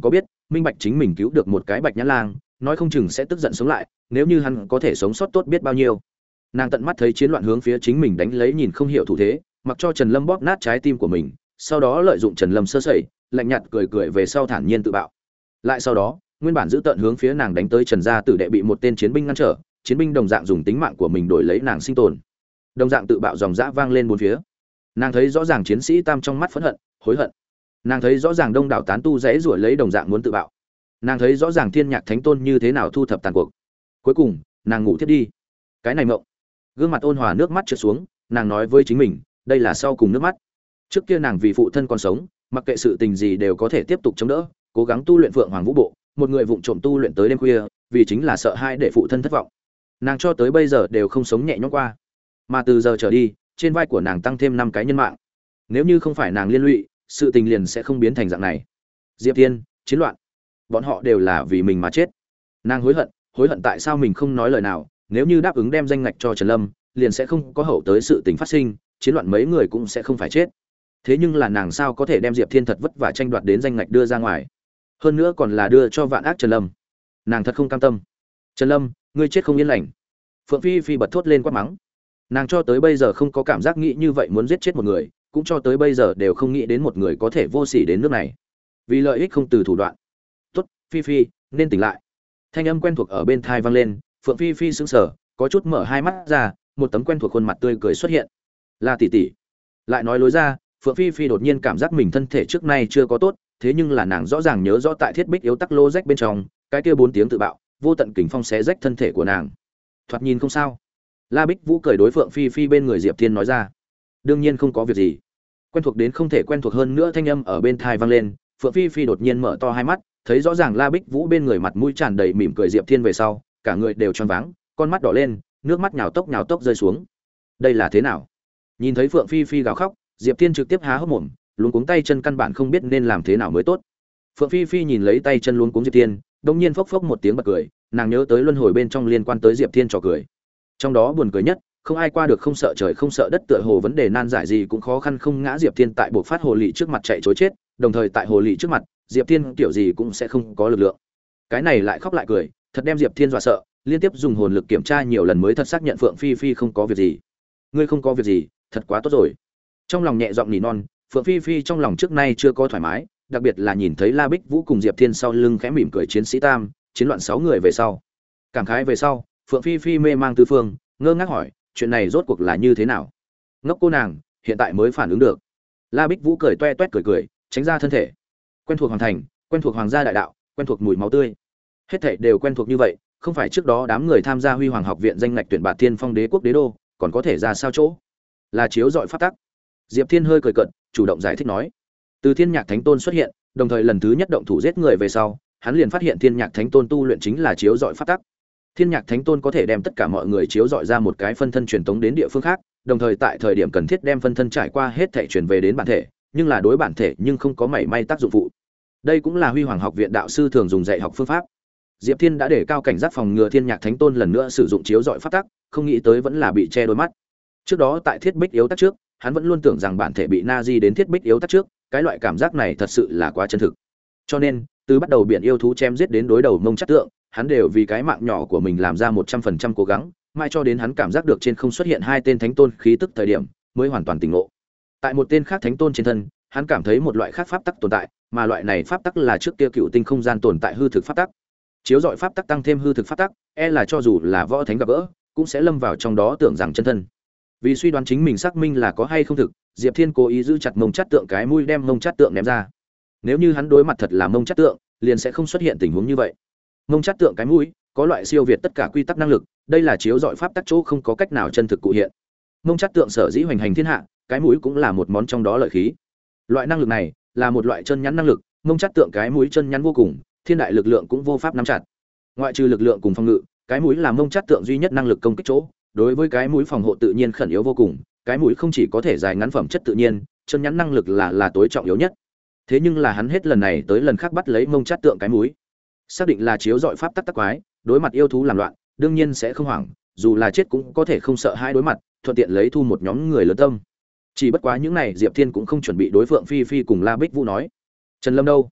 minh bạch chính mình cứu được một cái bạch nhã lang, nói không chừng sẽ tức giận sống lại, nếu như hắn có thể sống sót tốt biết bao nhiêu. Nàng tận mắt thấy chiến loạn hướng phía chính mình đánh lấy nhìn không hiểu thủ thế, mặc cho Trần Lâm bóp nát trái tim của mình, sau đó lợi dụng Trần Lâm sơ sẩy, lạnh nhạt cười cười về sau thản nhiên tự bạo. Lại sau đó, nguyên bản giữ tận hướng phía nàng đánh tới Trần gia tử đệ bị một tên chiến binh ngăn trở, chiến binh đồng dạng dùng tính mạng của mình đổi lấy nàng sinh tồn. Đồng dạng tự bạo dòng dã vang lên bốn phía. Nàng thấy rõ ràng chiến sĩ Tam trong mắt phẫn hận, hối hận. Nàng thấy rõ ràng đông đảo tán tu rẽ rủa lấy đồng dạng muốn tự bạo. Nàng thấy rõ ràng Thiên Nhạc Thánh Tôn như thế nào thu thập tàn cuộc. Cuối cùng, nàng ngủ thiếp đi. Cái này mộng. Gương mặt ôn hòa nước mắt trượt xuống, nàng nói với chính mình, đây là sau cùng nước mắt. Trước kia nàng vì phụ thân còn sống, mặc kệ sự tình gì đều có thể tiếp tục chống đỡ, cố gắng tu luyện Phượng Hoàng Vũ Bộ, một người vụng trộm tu luyện tới đêm khuya, vì chính là sợ hai để phụ thân thất vọng. Nàng cho tới bây giờ đều không sống nhẹ nhõm qua. Mà từ giờ trở đi, trên vai của nàng tăng thêm năm cái nhân mạng. Nếu như không phải nàng liên lụy, sự tình liền sẽ không biến thành dạng này. Diệp Thiên, chiến loạn, bọn họ đều là vì mình mà chết. Nàng hối hận, hối hận tại sao mình không nói lời nào, nếu như đáp ứng đem danh ngạch cho Trần Lâm, liền sẽ không có hậu tới sự tình phát sinh, chiến loạn mấy người cũng sẽ không phải chết. Thế nhưng là nàng sao có thể đem Diệp Thiên thật vất vả tranh đoạt đến danh ngạch đưa ra ngoài, hơn nữa còn là đưa cho vạn ác Trần Lâm. Nàng thật không cam tâm. Trần Lâm, ngươi chết không yên lành. Phượng Phi Phi bật thốt lên quát mắng. Nàng cho tới bây giờ không có cảm giác nghĩ như vậy muốn giết chết một người, cũng cho tới bây giờ đều không nghĩ đến một người có thể vô sỉ đến nước này, vì lợi ích không từ thủ đoạn. Tốt, Phi Phi, nên tỉnh lại. Thanh âm quen thuộc ở bên tai vang lên, Phượng Phi Phi sững sờ, có chút mở hai mắt ra, một tấm quen thuộc khuôn mặt tươi cười xuất hiện. Là tỷ tỷ. Lại nói lối ra, Phượng Phi Phi đột nhiên cảm giác mình thân thể trước nay chưa có tốt, thế nhưng là nàng rõ ràng nhớ rõ tại thiết bích yếu tắc lô rách bên trong, cái kia bốn tiếng tự bạo, vô tận kình phong xé rách thân thể của nàng. Thoạt nhìn không sao. La Bích Vũ cười đối Phượng Phi Phi bên người Diệp Thiên nói ra. Đương nhiên không có việc gì. Quen thuộc đến không thể quen thuộc hơn nữa thanh âm ở bên tai vang lên, Phượng Phi Phi đột nhiên mở to hai mắt, thấy rõ ràng La Bích Vũ bên người mặt mũi tràn đầy mỉm cười Diệp Thiên về sau, cả người đều choáng váng, con mắt đỏ lên, nước mắt nhào tốc nhào tốc rơi xuống. Đây là thế nào? Nhìn thấy Phượng Phi Phi gào khóc, Diệp Thiên trực tiếp há hốc mồm, luống cuống tay chân căn bản không biết nên làm thế nào mới tốt. Phượng Phi Phi nhìn lấy tay chân luống cuống Diệp Thiên, đột nhiên phốc phốc một tiếng bật cười, nàng nhớ tới luân hồi bên trong liên quan tới Diệp Thiên trò cười. Trong đó buồn cười nhất, không ai qua được không sợ trời không sợ đất, tựa hồ vấn đề nan giải gì cũng khó khăn không ngã Diệp Thiên tại buộc phát hồ lị trước mặt chạy trối chết, đồng thời tại hồ lị trước mặt, Diệp Thiên kiểu gì cũng sẽ không có lực lượng. Cái này lại khóc lại cười, thật đem Diệp Thiên dọa sợ, liên tiếp dùng hồn lực kiểm tra nhiều lần mới thật xác nhận Phượng Phi Phi không có việc gì. Ngươi không có việc gì, thật quá tốt rồi. Trong lòng nhẹ giọng nỉ non, Phượng Phi Phi trong lòng trước nay chưa có thoải mái, đặc biệt là nhìn thấy La Bích Vũ cùng Diệp Thiên sau lưng khẽ mỉm cười chiến sĩ Tam, chiến loạn sáu người về sau. Cảm khái về sau, Phượng Phi Phi mê mang tứ phương, ngơ ngác hỏi, chuyện này rốt cuộc là như thế nào? Ngốc cô nàng, hiện tại mới phản ứng được. La Bích Vũ cười toe toét cười cười, tránh ra thân thể. Quen thuộc hoàng thành, quen thuộc hoàng gia đại đạo, quen thuộc mùi máu tươi. Hết thảy đều quen thuộc như vậy, không phải trước đó đám người tham gia Huy Hoàng học viện danh ngạch tuyển bạt Thiên Phong Đế quốc đế đô, còn có thể ra sao chỗ? Là chiếu dọi pháp tắc. Diệp Thiên hơi cười cợt, chủ động giải thích nói. Từ Thiên Nhạc Thánh Tôn xuất hiện, đồng thời lần thứ nhất động thủ giết người về sau, hắn liền phát hiện Thiên Nhạc Thánh Tôn tu luyện chính là chiếu dọi pháp tắc. Thiên Nhạc Thánh Tôn có thể đem tất cả mọi người chiếu dọi ra một cái phân thân truyền tống đến địa phương khác, đồng thời tại thời điểm cần thiết đem phân thân trải qua hết thể truyền về đến bản thể, nhưng là đối bản thể nhưng không có mảy may tác dụng phụ. Đây cũng là Huy Hoàng học viện đạo sư thường dùng dạy học phương pháp. Diệp Thiên đã để cao cảnh giác phòng ngừa Thiên Nhạc Thánh Tôn lần nữa sử dụng chiếu dọi pháp tắc, không nghĩ tới vẫn là bị che đôi mắt. Trước đó tại Thiết Bích yếu tắc trước, hắn vẫn luôn tưởng rằng bản thể bị Nazi đến Thiết Bích yếu tắc trước, cái loại cảm giác này thật sự là quá chân thực. Cho nên, từ bắt đầu biển yêu thú chém giết đến đối đầu mông chất tượng, hắn đều vì cái mạng nhỏ của mình làm ra một trăm phần trăm cố gắng, mai cho đến hắn cảm giác được trên không xuất hiện hai tên thánh tôn khí tức thời điểm, mới hoàn toàn tỉnh ngộ. Tại một tên khác thánh tôn trên thân, hắn cảm thấy một loại khác pháp tắc tồn tại, mà loại này pháp tắc là trước kia cựu tinh không gian tồn tại hư thực pháp tắc. Chiếu dọi pháp tắc tăng thêm hư thực pháp tắc, e là cho dù là võ thánh gặp gỡ, cũng sẽ lâm vào trong đó tưởng rằng chân thân. Vì suy đoán chính mình xác minh là có hay không thực, Diệp Thiên cố ý giữ chặt mông chát tượng cái mũi đem mông chát tượng ném ra. Nếu như hắn đối mặt thật là mông chát tượng, liền sẽ không xuất hiện tình huống như vậy. Mông chát tượng cái mũi có loại siêu việt tất cả quy tắc năng lực, đây là chiếu dọi pháp tắc chỗ không có cách nào chân thực cụ hiện. Mông chát tượng sở dĩ hoành hành thiên hạ, cái mũi cũng là một món trong đó lợi khí. Loại năng lực này là một loại chân nhắn năng lực, mông chát tượng cái mũi chân nhắn vô cùng, thiên đại lực lượng cũng vô pháp nắm chặt. Ngoại trừ lực lượng cùng phòng ngự, cái mũi là mông chát tượng duy nhất năng lực công kích chỗ. Đối với cái mũi phòng hộ tự nhiên khẩn yếu vô cùng, cái mũi không chỉ có thể dài ngắn phẩm chất tự nhiên, chân nhắn năng lực là là tối trọng yếu nhất. Thế nhưng là hắn hết lần này tới lần khác bắt lấy mông chát tượng cái mũi, xác định là chiếu dọi pháp tắc tắc quái, đối mặt yêu thú làm loạn, đương nhiên sẽ không hoảng, dù là chết cũng có thể không sợ hai đối mặt, thuận tiện lấy thu một nhóm người lớn tâm. Chỉ bất quá những này Diệp Thiên cũng không chuẩn bị đối Phượng Phi Phi cùng La Bích Vũ nói. Trần Lâm đâu?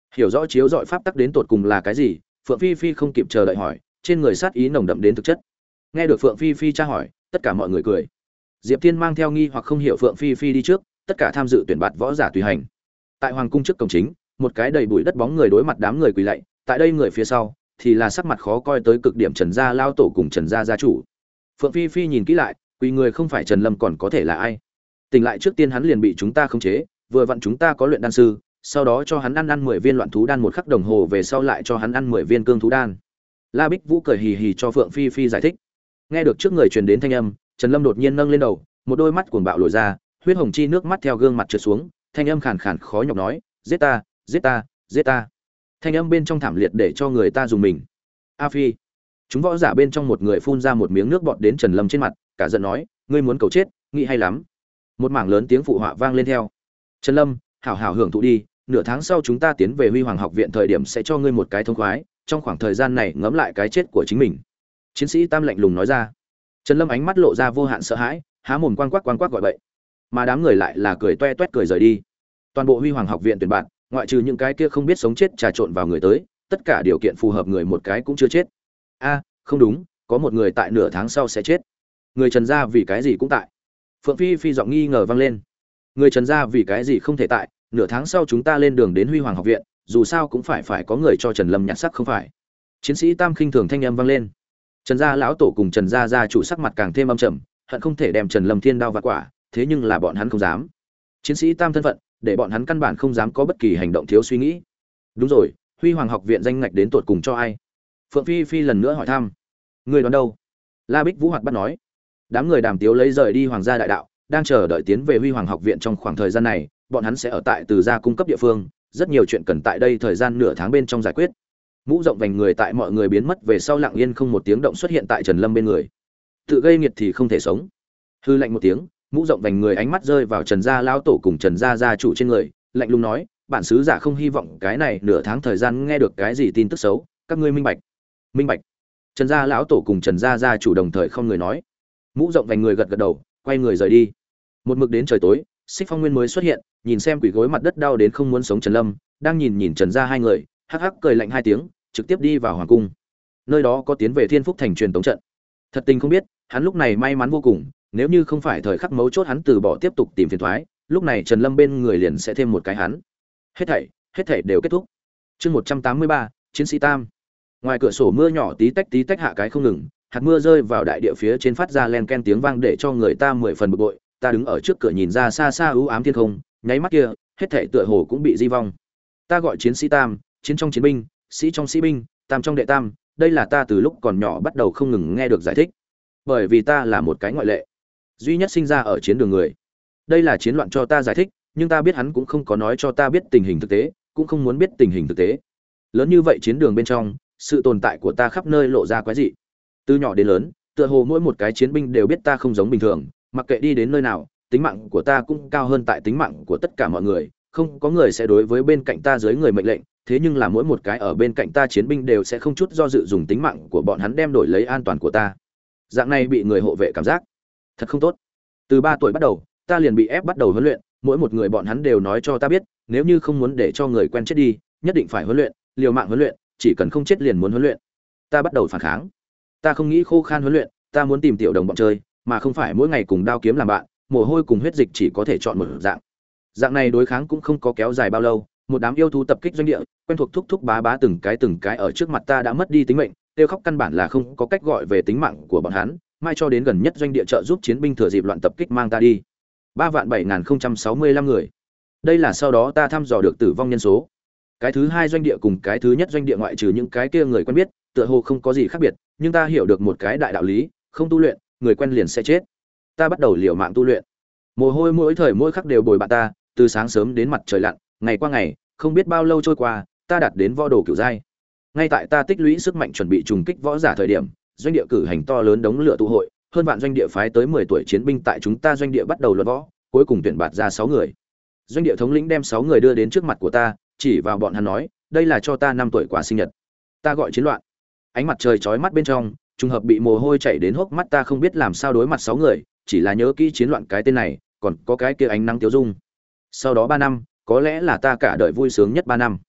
Hiểu rõ chiếu dọi pháp tắc đến tột cùng là cái gì, Phượng Phi Phi không kịp chờ đợi hỏi, trên người sát ý nồng đậm đến thực chất. Nghe được Phượng Phi Phi tra hỏi, tất cả mọi người cười. Diệp Thiên mang theo nghi hoặc không hiểu Phượng Phi Phi đi trước, tất cả tham dự tuyển bạt võ giả tùy hành. Tại hoàng cung trước cổng chính, một cái đầy bụi đất bóng người đối mặt đám người quỳ lạy, tại đây người phía sau thì là sắc mặt khó coi tới cực điểm Trần gia lao tổ cùng Trần gia gia chủ. Phượng Phi Phi nhìn kỹ lại, quỳ người không phải Trần Lâm còn có thể là ai? Tỉnh lại trước tiên hắn liền bị chúng ta khống chế, vừa vặn chúng ta có luyện đan sư, sau đó cho hắn ăn ăn mười viên loạn thú đan, một khắc đồng hồ về sau lại cho hắn ăn mười viên cương thú đan. La Bích Vũ cười hì hì cho Phượng Phi Phi giải thích. Nghe được trước người truyền đến thanh âm, Trần Lâm đột nhiên nâng lên đầu, một đôi mắt cuồng bạo lồi ra, huyết hồng chi nước mắt theo gương mặt trượt xuống, thanh âm khàn khàn khó nhọc nói, "Giết ta, giết ta, giết ta." Thanh âm bên trong thảm liệt để cho người ta dùng mình. A Phi. Chúng võ giả bên trong một người phun ra một miếng nước bọt đến Trần Lâm trên mặt, cả giận nói, "Ngươi muốn cầu chết, nghĩ hay lắm." Một mảng lớn tiếng phụ họa vang lên theo. "Trần Lâm, hảo hảo hưởng thụ đi, nửa tháng sau chúng ta tiến về Huy Hoàng học viện thời điểm sẽ cho ngươi một cái thông khoái, trong khoảng thời gian này ngẫm lại cái chết của chính mình." Chiến sĩ Tam lạnh lùng nói ra. Trần Lâm ánh mắt lộ ra vô hạn sợ hãi, há mồm quang quắc quang quắc gọi bậy. Mà đám người lại là cười toe toét cười rời đi. Toàn bộ Huy Hoàng học viện tuyển bạn, ngoại trừ những cái kia không biết sống chết trà trộn vào người tới, tất cả điều kiện phù hợp người một cái cũng chưa chết. A, không đúng, có một người tại nửa tháng sau sẽ chết. Người Trần gia vì cái gì cũng tại. Phượng Phi Phi giọng nghi ngờ vang lên. Người Trần gia vì cái gì không thể tại, nửa tháng sau chúng ta lên đường đến Huy Hoàng học viện, dù sao cũng phải phải có người cho Trần Lâm nhặt xác không phải. Chiến sĩ Tam khinh thường thanh âm vang lên. Trần gia lão tổ cùng Trần gia gia chủ sắc mặt càng thêm âm trầm, hận không thể đem Trần Lâm thiên đao vặt quả, thế nhưng là bọn hắn không dám. Chiến sĩ Tam thân phận, để bọn hắn căn bản không dám có bất kỳ hành động thiếu suy nghĩ. Đúng rồi, Huy Hoàng học viện danh ngạch đến tụt cùng cho ai? Phượng Phi Phi lần nữa hỏi thăm. Người đoán đâu? La Bích Vũ hoạt bắt nói. Đám người đàm tiếu lấy rời đi Hoàng gia đại đạo, đang chờ đợi tiến về Huy Hoàng học viện trong khoảng thời gian này, bọn hắn sẽ ở tại Từ gia cung cấp địa phương, rất nhiều chuyện cần tại đây thời gian nửa tháng bên trong giải quyết. Mũ rộng vành người tại mọi người biến mất về sau lặng yên không một tiếng động xuất hiện tại Trần Lâm bên người. Tự gây nghiệt thì không thể sống. Hư lạnh một tiếng, mũ rộng vành người ánh mắt rơi vào Trần gia lão tổ cùng Trần gia gia chủ trên người, lạnh lùng nói, bản sứ giả không hy vọng cái này nửa tháng thời gian nghe được cái gì tin tức xấu, các ngươi minh bạch. Minh bạch. Trần gia lão tổ cùng Trần gia gia chủ đồng thời không người nói. Mũ rộng vành người gật gật đầu, quay người rời đi. Một mực đến trời tối, Xích Phong Nguyên mới xuất hiện, nhìn xem quỷ gối mặt đất đau đến không muốn sống Trần Lâm, đang nhìn nhìn Trần gia hai người, hắc hắc cười lạnh hai tiếng, trực tiếp đi vào hoàng cung. Nơi đó có tiến về Thiên Phúc thành truyền tống trận. Thật tình không biết, hắn lúc này may mắn vô cùng, nếu như không phải thời khắc mấu chốt hắn từ bỏ tiếp tục tìm phiền toái, lúc này Trần Lâm bên người liền sẽ thêm một cái hắn. Hết thảy, hết thảy đều kết thúc. Chương một trăm tám mươi ba, Chiến sĩ Tam. Ngoài cửa sổ mưa nhỏ tí tách tí tách hạ cái không ngừng, hạt mưa rơi vào đại địa phía trên phát ra len ken tiếng vang để cho người ta mười phần bực bội. Ta đứng ở trước cửa nhìn ra xa xa u ám thiên không, nháy mắt kia, hết thảy tựa hồ cũng bị di vong. Ta gọi Chiến sĩ Tam, chiến trong chiến binh, sĩ trong sĩ binh, tam trong đệ tam, đây là ta từ lúc còn nhỏ bắt đầu không ngừng nghe được giải thích. Bởi vì ta là một cái ngoại lệ, duy nhất sinh ra ở chiến đường người. Đây là chiến loạn cho ta giải thích, nhưng ta biết hắn cũng không có nói cho ta biết tình hình thực tế, cũng không muốn biết tình hình thực tế. Lớn như vậy chiến đường bên trong, sự tồn tại của ta khắp nơi lộ ra quái dị. Từ nhỏ đến lớn, tựa hồ mỗi một cái chiến binh đều biết ta không giống bình thường, mặc kệ đi đến nơi nào, tính mạng của ta cũng cao hơn tại tính mạng của tất cả mọi người, không có người sẽ đối với bên cạnh ta dưới người mệnh lệnh, thế nhưng là mỗi một cái ở bên cạnh ta chiến binh đều sẽ không chút do dự dùng tính mạng của bọn hắn đem đổi lấy an toàn của ta. Dạng này bị người hộ vệ cảm giác thật không tốt. Từ ba tuổi bắt đầu, ta liền bị ép bắt đầu huấn luyện, mỗi một người bọn hắn đều nói cho ta biết, nếu như không muốn để cho người quen chết đi, nhất định phải huấn luyện, liều mạng huấn luyện, chỉ cần không chết liền muốn huấn luyện. Ta bắt đầu phản kháng. Ta không nghĩ khô khan huấn luyện, ta muốn tìm tiểu đồng bọn chơi, mà không phải mỗi ngày cùng đao kiếm làm bạn, mồ hôi cùng huyết dịch chỉ có thể chọn một dạng. Dạng này đối kháng cũng không có kéo dài bao lâu, một đám yêu thú tập kích doanh địa, quen thuộc thúc thúc bá bá từng cái từng cái ở trước mặt ta đã mất đi tính mệnh, kêu khóc căn bản là không có cách gọi về tính mạng của bọn hắn, mai cho đến gần nhất doanh địa trợ giúp chiến binh thừa dịp loạn tập kích mang ta đi. ba vạn bảy nghìn không trăm sáu mươi lăm người. Đây là sau đó ta thăm dò được tử vong nhân số. Cái thứ hai doanh địa cùng cái thứ nhất doanh địa ngoại trừ những cái kia người quen biết, tựa hồ không có gì khác biệt, nhưng ta hiểu được một cái đại đạo lý, không tu luyện, người quen liền sẽ chết. Ta bắt đầu liều mạng tu luyện. Mồ hôi mỗi thời mỗi khắc đều bồi bạn ta, từ sáng sớm đến mặt trời lặn, ngày qua ngày, không biết bao lâu trôi qua, ta đạt đến võ đồ cửu giai. Ngay tại ta tích lũy sức mạnh chuẩn bị trùng kích võ giả thời điểm, doanh địa cử hành to lớn đống lửa tụ hội, hơn vạn doanh địa phái tới mười tuổi chiến binh tại chúng ta doanh địa bắt đầu luận võ, cuối cùng tuyển bạt ra sáu người. Doanh địa thống lĩnh đem sáu người đưa đến trước mặt của ta, chỉ vào bọn hắn nói, đây là cho ta năm tuổi quà sinh nhật. Ta gọi chiến loạn. Ánh mặt trời chói mắt bên trong, trùng hợp bị mồ hôi chảy đến hốc mắt, ta không biết làm sao đối mặt sáu người, chỉ là nhớ kỹ chiến loạn cái tên này, còn có cái kia ánh nắng tiêu dung. Sau đó ba năm, có lẽ là ta cả đời vui sướng nhất ba năm.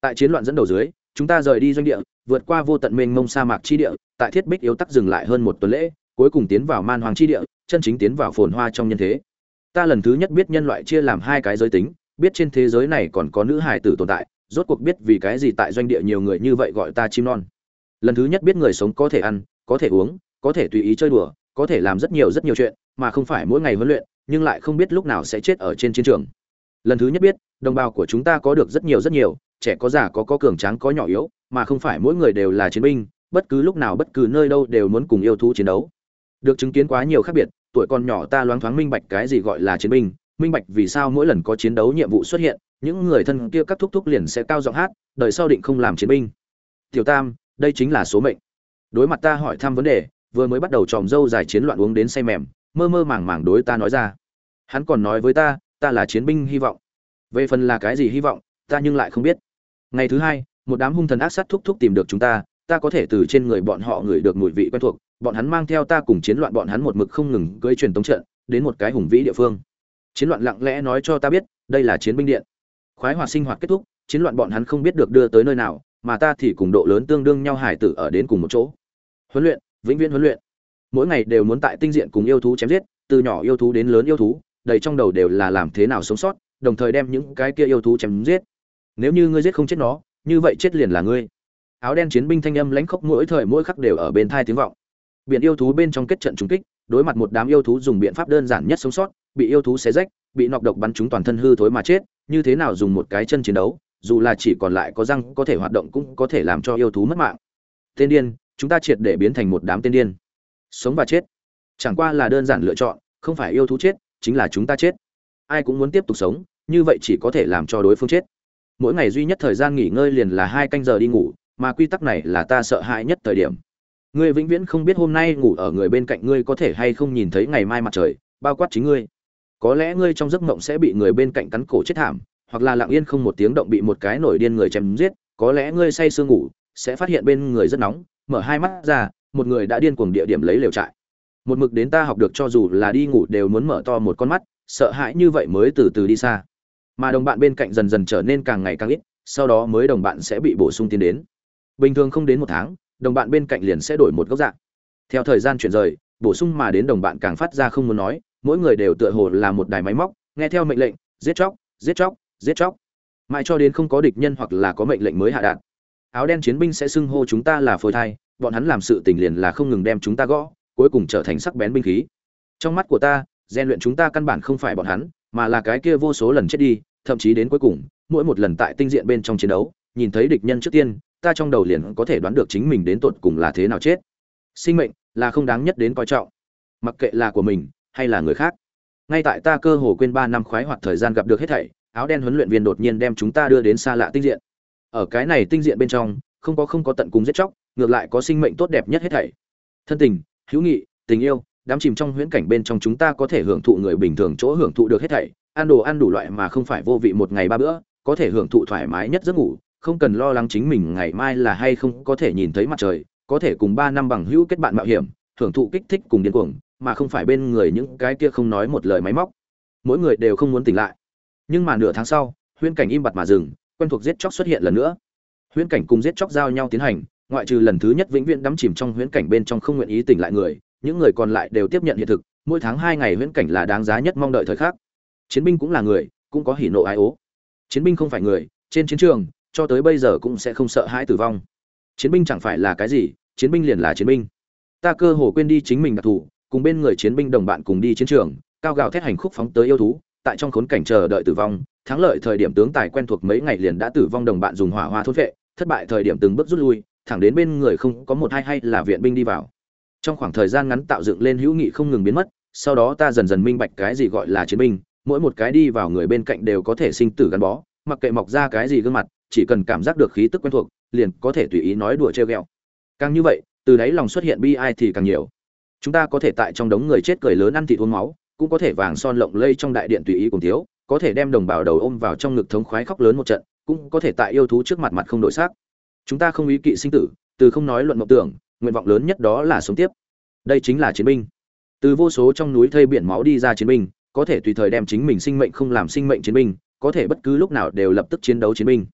Tại chiến loạn dẫn đầu dưới, chúng ta rời đi doanh địa, vượt qua vô tận mênh mông sa mạc chi địa, tại Thiết Bích yếu tắc dừng lại hơn một tuần lễ, cuối cùng tiến vào man hoàng chi địa, chân chính tiến vào phồn hoa trong nhân thế. Ta lần thứ nhất biết nhân loại chia làm hai cái giới tính, biết trên thế giới này còn có nữ hài tử tồn tại, rốt cuộc biết vì cái gì tại doanh địa nhiều người như vậy gọi ta chim non. Lần thứ nhất biết người sống có thể ăn, có thể uống, có thể tùy ý chơi đùa, có thể làm rất nhiều rất nhiều chuyện, mà không phải mỗi ngày huấn luyện, nhưng lại không biết lúc nào sẽ chết ở trên chiến trường. Lần thứ nhất biết, đồng bào của chúng ta có được rất nhiều rất nhiều, trẻ có già có có cường tráng có nhỏ yếu, mà không phải mỗi người đều là chiến binh, bất cứ lúc nào bất cứ nơi đâu đều muốn cùng yêu thú chiến đấu. Được chứng kiến quá nhiều khác biệt, tuổi còn nhỏ ta loáng thoáng minh bạch cái gì gọi là chiến binh, minh bạch vì sao mỗi lần có chiến đấu nhiệm vụ xuất hiện, những người thân kia các thúc thúc liền sẽ cao giọng hát, đời sau định không làm chiến binh. Tiểu Tam, đây chính là số mệnh. Đối mặt ta hỏi thăm vấn đề, vừa mới bắt đầu tròm dâu dài chiến loạn uống đến say mềm, mơ mơ màng màng đối ta nói ra. Hắn còn nói với ta, ta là chiến binh hy vọng. Về phần là cái gì hy vọng, ta nhưng lại không biết. Ngày thứ hai, một đám hung thần ác sát thúc thúc tìm được chúng ta, ta có thể từ trên người bọn họ ngửi được mùi vị quen thuộc, bọn hắn mang theo ta cùng chiến loạn bọn hắn một mực không ngừng cưỡi truyền tống trận, đến một cái hùng vĩ địa phương. Chiến loạn lặng lẽ nói cho ta biết, đây là chiến binh điện. Khoái hoạt sinh hoạt kết thúc, chiến loạn bọn hắn không biết được đưa tới nơi nào, mà ta thì cùng độ lớn tương đương nhau hải tử ở đến cùng một chỗ. Huấn luyện, vĩnh viễn huấn luyện. Mỗi ngày đều muốn tại tinh diện cùng yêu thú chém giết, từ nhỏ yêu thú đến lớn yêu thú, đầy trong đầu đều là làm thế nào sống sót, đồng thời đem những cái kia yêu thú chém giết. Nếu như ngươi giết không chết nó, như vậy chết liền là ngươi. Áo đen chiến binh thanh âm lãnh khốc mỗi thời mỗi khắc đều ở bên tai tiếng vọng. Biển yêu thú bên trong kết trận trùng kích, đối mặt một đám yêu thú dùng biện pháp đơn giản nhất sống sót, bị yêu thú xé rách, bị nọc độc bắn trúng toàn thân hư thối mà chết, như thế nào dùng một cái chân chiến đấu, dù là chỉ còn lại có răng có thể hoạt động cũng có thể làm cho yêu thú mất mạng. Tên điên, chúng ta triệt để biến thành một đám tên điên. Sống và chết, chẳng qua là đơn giản lựa chọn, không phải yêu thú chết, chính là chúng ta chết. Ai cũng muốn tiếp tục sống, như vậy chỉ có thể làm cho đối phương chết. Mỗi ngày duy nhất thời gian nghỉ ngơi liền là hai canh giờ đi ngủ, mà quy tắc này là ta sợ hãi nhất thời điểm. Ngươi vĩnh viễn không biết hôm nay ngủ ở người bên cạnh ngươi có thể hay không nhìn thấy ngày mai mặt trời, bao quát chính ngươi. Có lẽ ngươi trong giấc mộng sẽ bị người bên cạnh cắn cổ chết thảm, hoặc là lặng yên không một tiếng động bị một cái nổi điên người chém giết, có lẽ ngươi say sưa ngủ, sẽ phát hiện bên người rất nóng, mở hai mắt ra, một người đã điên cuồng địa điểm lấy lều trại. Một mực đến ta học được cho dù là đi ngủ đều muốn mở to một con mắt, sợ hãi như vậy mới từ từ đi xa. Mà đồng bạn bên cạnh dần dần trở nên càng ngày càng ít, sau đó mới đồng bạn sẽ bị bổ sung tiến đến. Bình thường không đến một tháng, đồng bạn bên cạnh liền sẽ đổi một góc dạng. Theo thời gian chuyển rời, bổ sung mà đến đồng bạn càng phát ra không muốn nói, mỗi người đều tựa hồ là một đài máy móc, nghe theo mệnh lệnh, giết chóc, giết chóc, giết chóc. Mãi cho đến không có địch nhân hoặc là có mệnh lệnh mới hạ đạn. Áo đen chiến binh sẽ xưng hô chúng ta là phôi thai, bọn hắn làm sự tình liền là không ngừng đem chúng ta gõ, cuối cùng trở thành sắc bén binh khí. Trong mắt của ta, rèn luyện chúng ta căn bản không phải bọn hắn, mà là cái kia vô số lần chết đi, thậm chí đến cuối cùng, mỗi một lần tại tinh diện bên trong chiến đấu, nhìn thấy địch nhân trước tiên, ta trong đầu liền có thể đoán được chính mình đến tột cùng là thế nào chết. Sinh mệnh là không đáng nhất đến coi trọng, mặc kệ là của mình hay là người khác. Ngay tại ta cơ hồ quên ba năm khoái hoạt thời gian gặp được hết thảy, áo đen huấn luyện viên đột nhiên đem chúng ta đưa đến xa lạ tinh diện. Ở cái này tinh diện bên trong, không có không có tận cùng giết chóc, ngược lại có sinh mệnh tốt đẹp nhất hết thảy. Thân tình, hữu nghị, tình yêu, đắm chìm trong huyễn cảnh bên trong chúng ta có thể hưởng thụ người bình thường chỗ hưởng thụ được hết thảy, ăn đồ ăn đủ loại mà không phải vô vị một ngày ba bữa, có thể hưởng thụ thoải mái nhất giấc ngủ, không cần lo lắng chính mình ngày mai là hay không có thể nhìn thấy mặt trời, có thể cùng ba năm bằng hữu kết bạn mạo hiểm, hưởng thụ kích thích cùng điên cuồng, mà không phải bên người những cái kia không nói một lời máy móc. Mỗi người đều không muốn tỉnh lại. Nhưng mà nửa tháng sau, huyễn cảnh im bặt mà dừng, quen thuộc giết chóc xuất hiện lần nữa. Huyễn cảnh cùng giết chóc giao nhau tiến hành, ngoại trừ lần thứ nhất vĩnh viễn đắm chìm trong huyễn cảnh bên trong không nguyện ý tỉnh lại người, những người còn lại đều tiếp nhận hiện thực, mỗi tháng hai ngày huyễn cảnh là đáng giá nhất mong đợi thời khắc. Chiến binh cũng là người, cũng có hỉ nộ ái ố. Chiến binh không phải người, trên chiến trường, cho tới bây giờ cũng sẽ không sợ hãi tử vong. Chiến binh chẳng phải là cái gì, chiến binh liền là chiến binh. Ta cơ hồ quên đi chính mình đặc thù, cùng bên người chiến binh đồng bạn cùng đi chiến trường, cao gào thét hành khúc phóng tới yêu thú, tại trong khốn cảnh chờ đợi tử vong, thắng lợi thời điểm tướng tài quen thuộc mấy ngày liền đã tử vong đồng bạn dùng hỏa hoa thôn vệ, thất bại thời điểm từng bước rút lui, thẳng đến bên người không có một hai hay là viện binh đi vào. Trong khoảng thời gian ngắn tạo dựng lên hữu nghị không ngừng biến mất, sau đó ta dần dần minh bạch cái gì gọi là chiến binh, mỗi một cái đi vào người bên cạnh đều có thể sinh tử gắn bó, mặc kệ mọc ra cái gì gương mặt, chỉ cần cảm giác được khí tức quen thuộc, liền có thể tùy ý nói đùa trêu ghẹo. Càng như vậy, từ đáy lòng xuất hiện bi ai thì càng nhiều. Chúng ta có thể tại trong đống người chết cười lớn ăn thịt uống máu, cũng có thể vàng son lộng lây trong đại điện tùy ý cùng thiếu, có thể đem đồng bào đầu ôm vào trong ngực thống khoái khóc lớn một trận, cũng có thể tại yêu thú trước mặt mặt không đổi sắc. Chúng ta không ý kỵ sinh tử, từ không nói luận mộng tưởng, nguyện vọng lớn nhất đó là sống tiếp. Đây chính là chiến binh. Từ vô số trong núi thây biển máu đi ra chiến binh, có thể tùy thời đem chính mình sinh mệnh không làm sinh mệnh chiến binh, có thể bất cứ lúc nào đều lập tức chiến đấu chiến binh.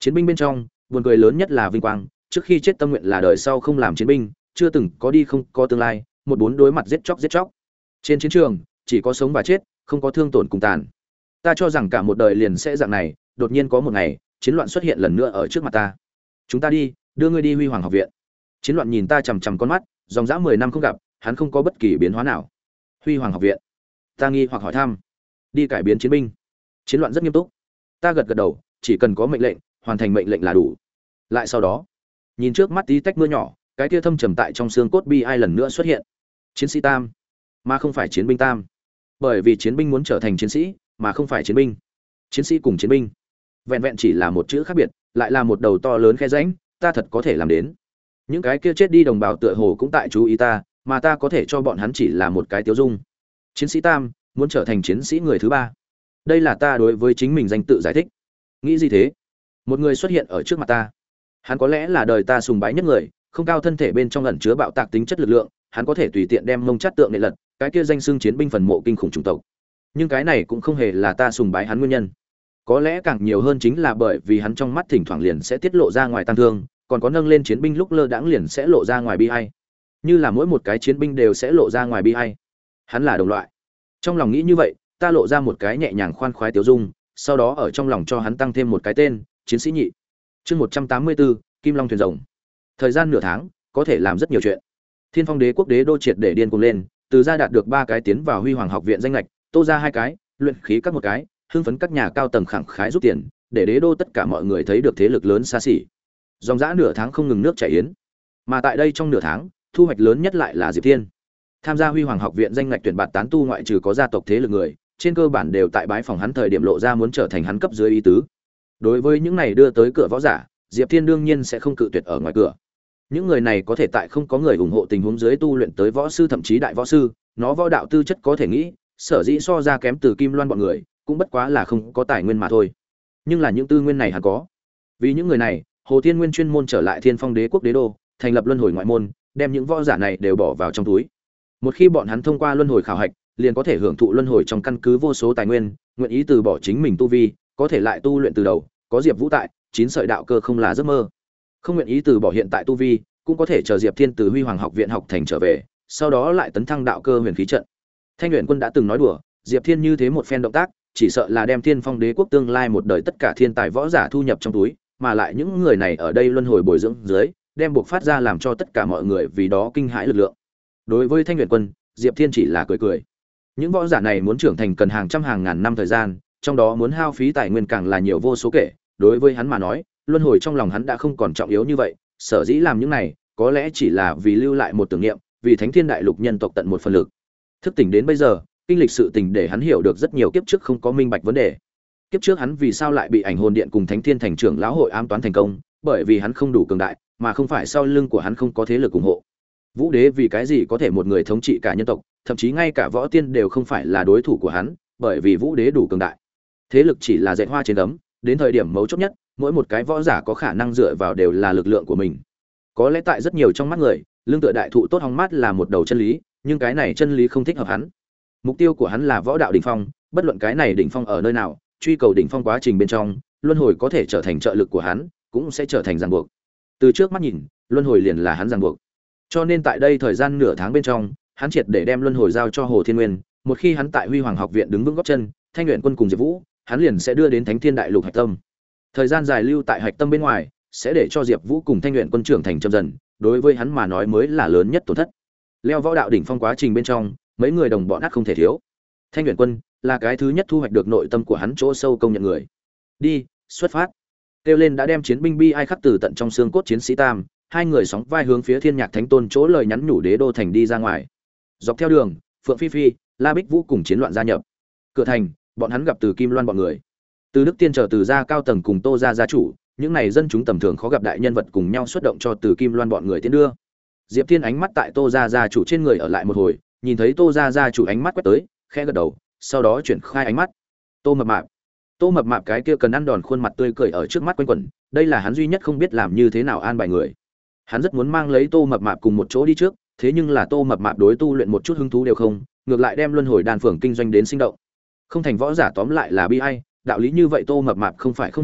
Chiến binh bên trong, buồn cười lớn nhất là vinh quang, trước khi chết tâm nguyện là đời sau không làm chiến binh, chưa từng có đi không có tương lai, một bốn đối mặt giết chóc giết chóc. Trên chiến trường, chỉ có sống và chết, không có thương tổn cùng tàn. Ta cho rằng cả một đời liền sẽ dạng này, đột nhiên có một ngày, chiến loạn xuất hiện lần nữa ở trước mặt ta. Chúng ta đi, đưa ngươi đi Huy Hoàng học viện. Chiến loạn nhìn ta chằm chằm con mắt, dòng dã mười năm không gặp, hắn không có bất kỳ biến hóa nào. Huy Hoàng học viện. Ta nghi hoặc hỏi thăm. Đi cải biến chiến binh. Chiến loạn rất nghiêm túc. Ta gật gật đầu, chỉ cần có mệnh lệnh, hoàn thành mệnh lệnh là đủ. Lại sau đó, nhìn trước mắt tí tách mưa nhỏ, cái kia thâm trầm tại trong xương cốt bi ai lần nữa xuất hiện. Chiến sĩ Tam, mà không phải chiến binh Tam. Bởi vì chiến binh muốn trở thành chiến sĩ, mà không phải chiến binh. Chiến sĩ cùng chiến binh, vẹn vẹn chỉ là một chữ khác biệt, lại là một đầu to lớn khe rãnh, ta thật có thể làm đến. Những cái kia chết đi đồng bào tựa hồ cũng tại chú ý ta, mà ta có thể cho bọn hắn chỉ là một cái tiêu dung. Chiến sĩ Tam muốn trở thành chiến sĩ người thứ ba. Đây là ta đối với chính mình danh tự giải thích. Nghĩ gì thế? Một người xuất hiện ở trước mặt ta. Hắn có lẽ là đời ta sùng bái nhất người, không cao thân thể bên trong ẩn chứa bạo tạc tính chất lực lượng, hắn có thể tùy tiện đem mông chát tượng nệ lật, cái kia danh xưng chiến binh phần mộ kinh khủng chủng tộc. Nhưng cái này cũng không hề là ta sùng bái hắn nguyên nhân. Có lẽ càng nhiều hơn chính là bởi vì hắn trong mắt thỉnh thoảng liền sẽ tiết lộ ra ngoài tăng thương, còn có nâng lên chiến binh lúc lơ đãng liền sẽ lộ ra ngoài bi ai. Như là mỗi một cái chiến binh đều sẽ lộ ra ngoài bi ai. Hắn là đồng loại. Trong lòng nghĩ như vậy, ta lộ ra một cái nhẹ nhàng khoan khoái tiêu dung, sau đó ở trong lòng cho hắn tăng thêm một cái tên, chiến sĩ nhị. Chương một trăm tám mươi bốn, Kim Long thuyền rồng. Thời gian nửa tháng, có thể làm rất nhiều chuyện. Thiên Phong Đế quốc đế đô triệt để điên cuồng lên, từ ra đạt được ba cái tiến vào Huy Hoàng học viện danh lệch, Tô ra hai cái, luyện khí các một cái, hưng phấn các nhà cao tầng khẳng khái rút tiền, để đế đô tất cả mọi người thấy được thế lực lớn xa xỉ. Dòng dã nửa tháng không ngừng nước chảy yến. Mà tại đây trong nửa tháng, thu hoạch lớn nhất lại là Diệp Thiên. Tham gia Huy Hoàng học viện danh ngạch tuyển bạt tán tu ngoại trừ có gia tộc thế lực người, trên cơ bản đều tại bái phòng hắn thời điểm lộ ra muốn trở thành hắn cấp dưới ý tứ. Đối với những này đưa tới cửa võ giả, Diệp Thiên đương nhiên sẽ không cự tuyệt ở ngoài cửa. Những người này có thể tại không có người ủng hộ tình huống dưới tu luyện tới võ sư thậm chí đại võ sư, nó võ đạo tư chất có thể nghĩ, sở dĩ so ra kém từ Kim Loan bọn người, cũng bất quá là không có tài nguyên mà thôi. Nhưng là những tư nguyên này hắn có. Vì những người này, Hồ Thiên Nguyên chuyên môn trở lại Thiên Phong Đế quốc đế đô, thành lập luân hồi ngoại môn, đem những võ giả này đều bỏ vào trong túi. Một khi bọn hắn thông qua luân hồi khảo hạch, liền có thể hưởng thụ luân hồi trong căn cứ vô số tài nguyên, nguyện ý từ bỏ chính mình tu vi, có thể lại tu luyện từ đầu, có Diệp Vũ tại, chín sợi đạo cơ không là giấc mơ. Không nguyện ý từ bỏ hiện tại tu vi, cũng có thể chờ Diệp Thiên từ Huy Hoàng học viện học thành trở về, sau đó lại tấn thăng đạo cơ huyền khí trận. Thanh Uyển Quân đã từng nói đùa, Diệp Thiên như thế một phen động tác, chỉ sợ là đem Thiên Phong Đế quốc tương lai một đời tất cả thiên tài võ giả thu nhập trong túi, mà lại những người này ở đây luân hồi bồi dưỡng dưới, đem buộc phát ra làm cho tất cả mọi người vì đó kinh hãi lực lượng. Đối với Thanh Uyển Quân, Diệp Thiên chỉ là cười cười. Những võ giả này muốn trưởng thành cần hàng trăm hàng ngàn năm thời gian, trong đó muốn hao phí tài nguyên càng là nhiều vô số kể, đối với hắn mà nói, luân hồi trong lòng hắn đã không còn trọng yếu như vậy, sở dĩ làm những này, có lẽ chỉ là vì lưu lại một tưởng niệm, vì Thánh Thiên Đại Lục nhân tộc tận một phần lực. Thức tỉnh đến bây giờ, kinh lịch sự tình để hắn hiểu được rất nhiều kiếp trước không có minh bạch vấn đề. Kiếp trước hắn vì sao lại bị ảnh hồn điện cùng Thánh Thiên thành trưởng lão hội ám toán thành công, bởi vì hắn không đủ cường đại, mà không phải sau lưng của hắn không có thế lực ủng hộ. Vũ Đế vì cái gì có thể một người thống trị cả nhân tộc, thậm chí ngay cả võ tiên đều không phải là đối thủ của hắn, bởi vì Vũ Đế đủ cường đại. Thế lực chỉ là dệt hoa trên ấm, đến thời điểm mấu chốt nhất, mỗi một cái võ giả có khả năng dựa vào đều là lực lượng của mình. Có lẽ tại rất nhiều trong mắt người, lương tựa đại thụ tốt hóng mát là một đầu chân lý, nhưng cái này chân lý không thích hợp hắn. Mục tiêu của hắn là võ đạo đỉnh phong, bất luận cái này đỉnh phong ở nơi nào, truy cầu đỉnh phong quá trình bên trong, luân hồi có thể trở thành trợ lực của hắn, cũng sẽ trở thành ràng buộc. Từ trước mắt nhìn, luân hồi liền là hắn ràng buộc. Cho nên tại đây thời gian nửa tháng bên trong, hắn triệt để đem luân hồi giao cho Hồ Thiên Nguyên, một khi hắn tại Huy Hoàng học viện đứng vững gót chân, Thanh Uyển Quân cùng Diệp Vũ, hắn liền sẽ đưa đến Thánh Thiên Đại Lục hạch tâm. Thời gian dài lưu tại hạch tâm bên ngoài, sẽ để cho Diệp Vũ cùng Thanh Uyển Quân trưởng thành chậm dần, đối với hắn mà nói mới là lớn nhất tổn thất. Leo võ đạo đỉnh phong quá trình bên trong, mấy người đồng bọn ắt không thể thiếu. Thanh Uyển Quân là cái thứ nhất thu hoạch được nội tâm của hắn chỗ sâu công nhận người. Đi, xuất phát. Kêu lên đã đem chiến binh bi ai khắc từ tận trong xương cốt chiến sĩ Tam, hai người sóng vai hướng phía Thiên Nhạc Thánh Tôn chỗ lời nhắn nhủ đế đô thành đi ra ngoài. Dọc theo đường, Phượng Phi Phi, La Bích Vũ cùng chiến loạn gia nhập. Cửa thành, bọn hắn gặp Từ Kim Loan bọn người. Từ Đức Tiên trở từ gia cao tầng cùng Tô gia gia chủ, những này dân chúng tầm thường khó gặp đại nhân vật cùng nhau xuất động cho Từ Kim Loan bọn người tiến đưa. Diệp Thiên ánh mắt tại Tô gia gia chủ trên người ở lại một hồi, nhìn thấy Tô gia gia chủ ánh mắt quét tới, khẽ gật đầu, sau đó chuyển khai ánh mắt. Tô Mập Mạp. Tô Mập Mạp cái kia cần ăn đòn khuôn mặt tươi cười ở trước mắt quanh quẩn, đây là hắn duy nhất không biết làm như thế nào an bài người. Hắn rất muốn mang lấy Tô Mập Mạp cùng một chỗ đi trước, thế nhưng là Tô Mập Mạp đối tu luyện một chút hứng thú đều không, ngược lại đem luân hồi đan phường kinh doanh đến sinh động. Không thành võ giả tóm lại là bi ai, đạo lý như vậy Tô Mập Mạp không phải không hiểu,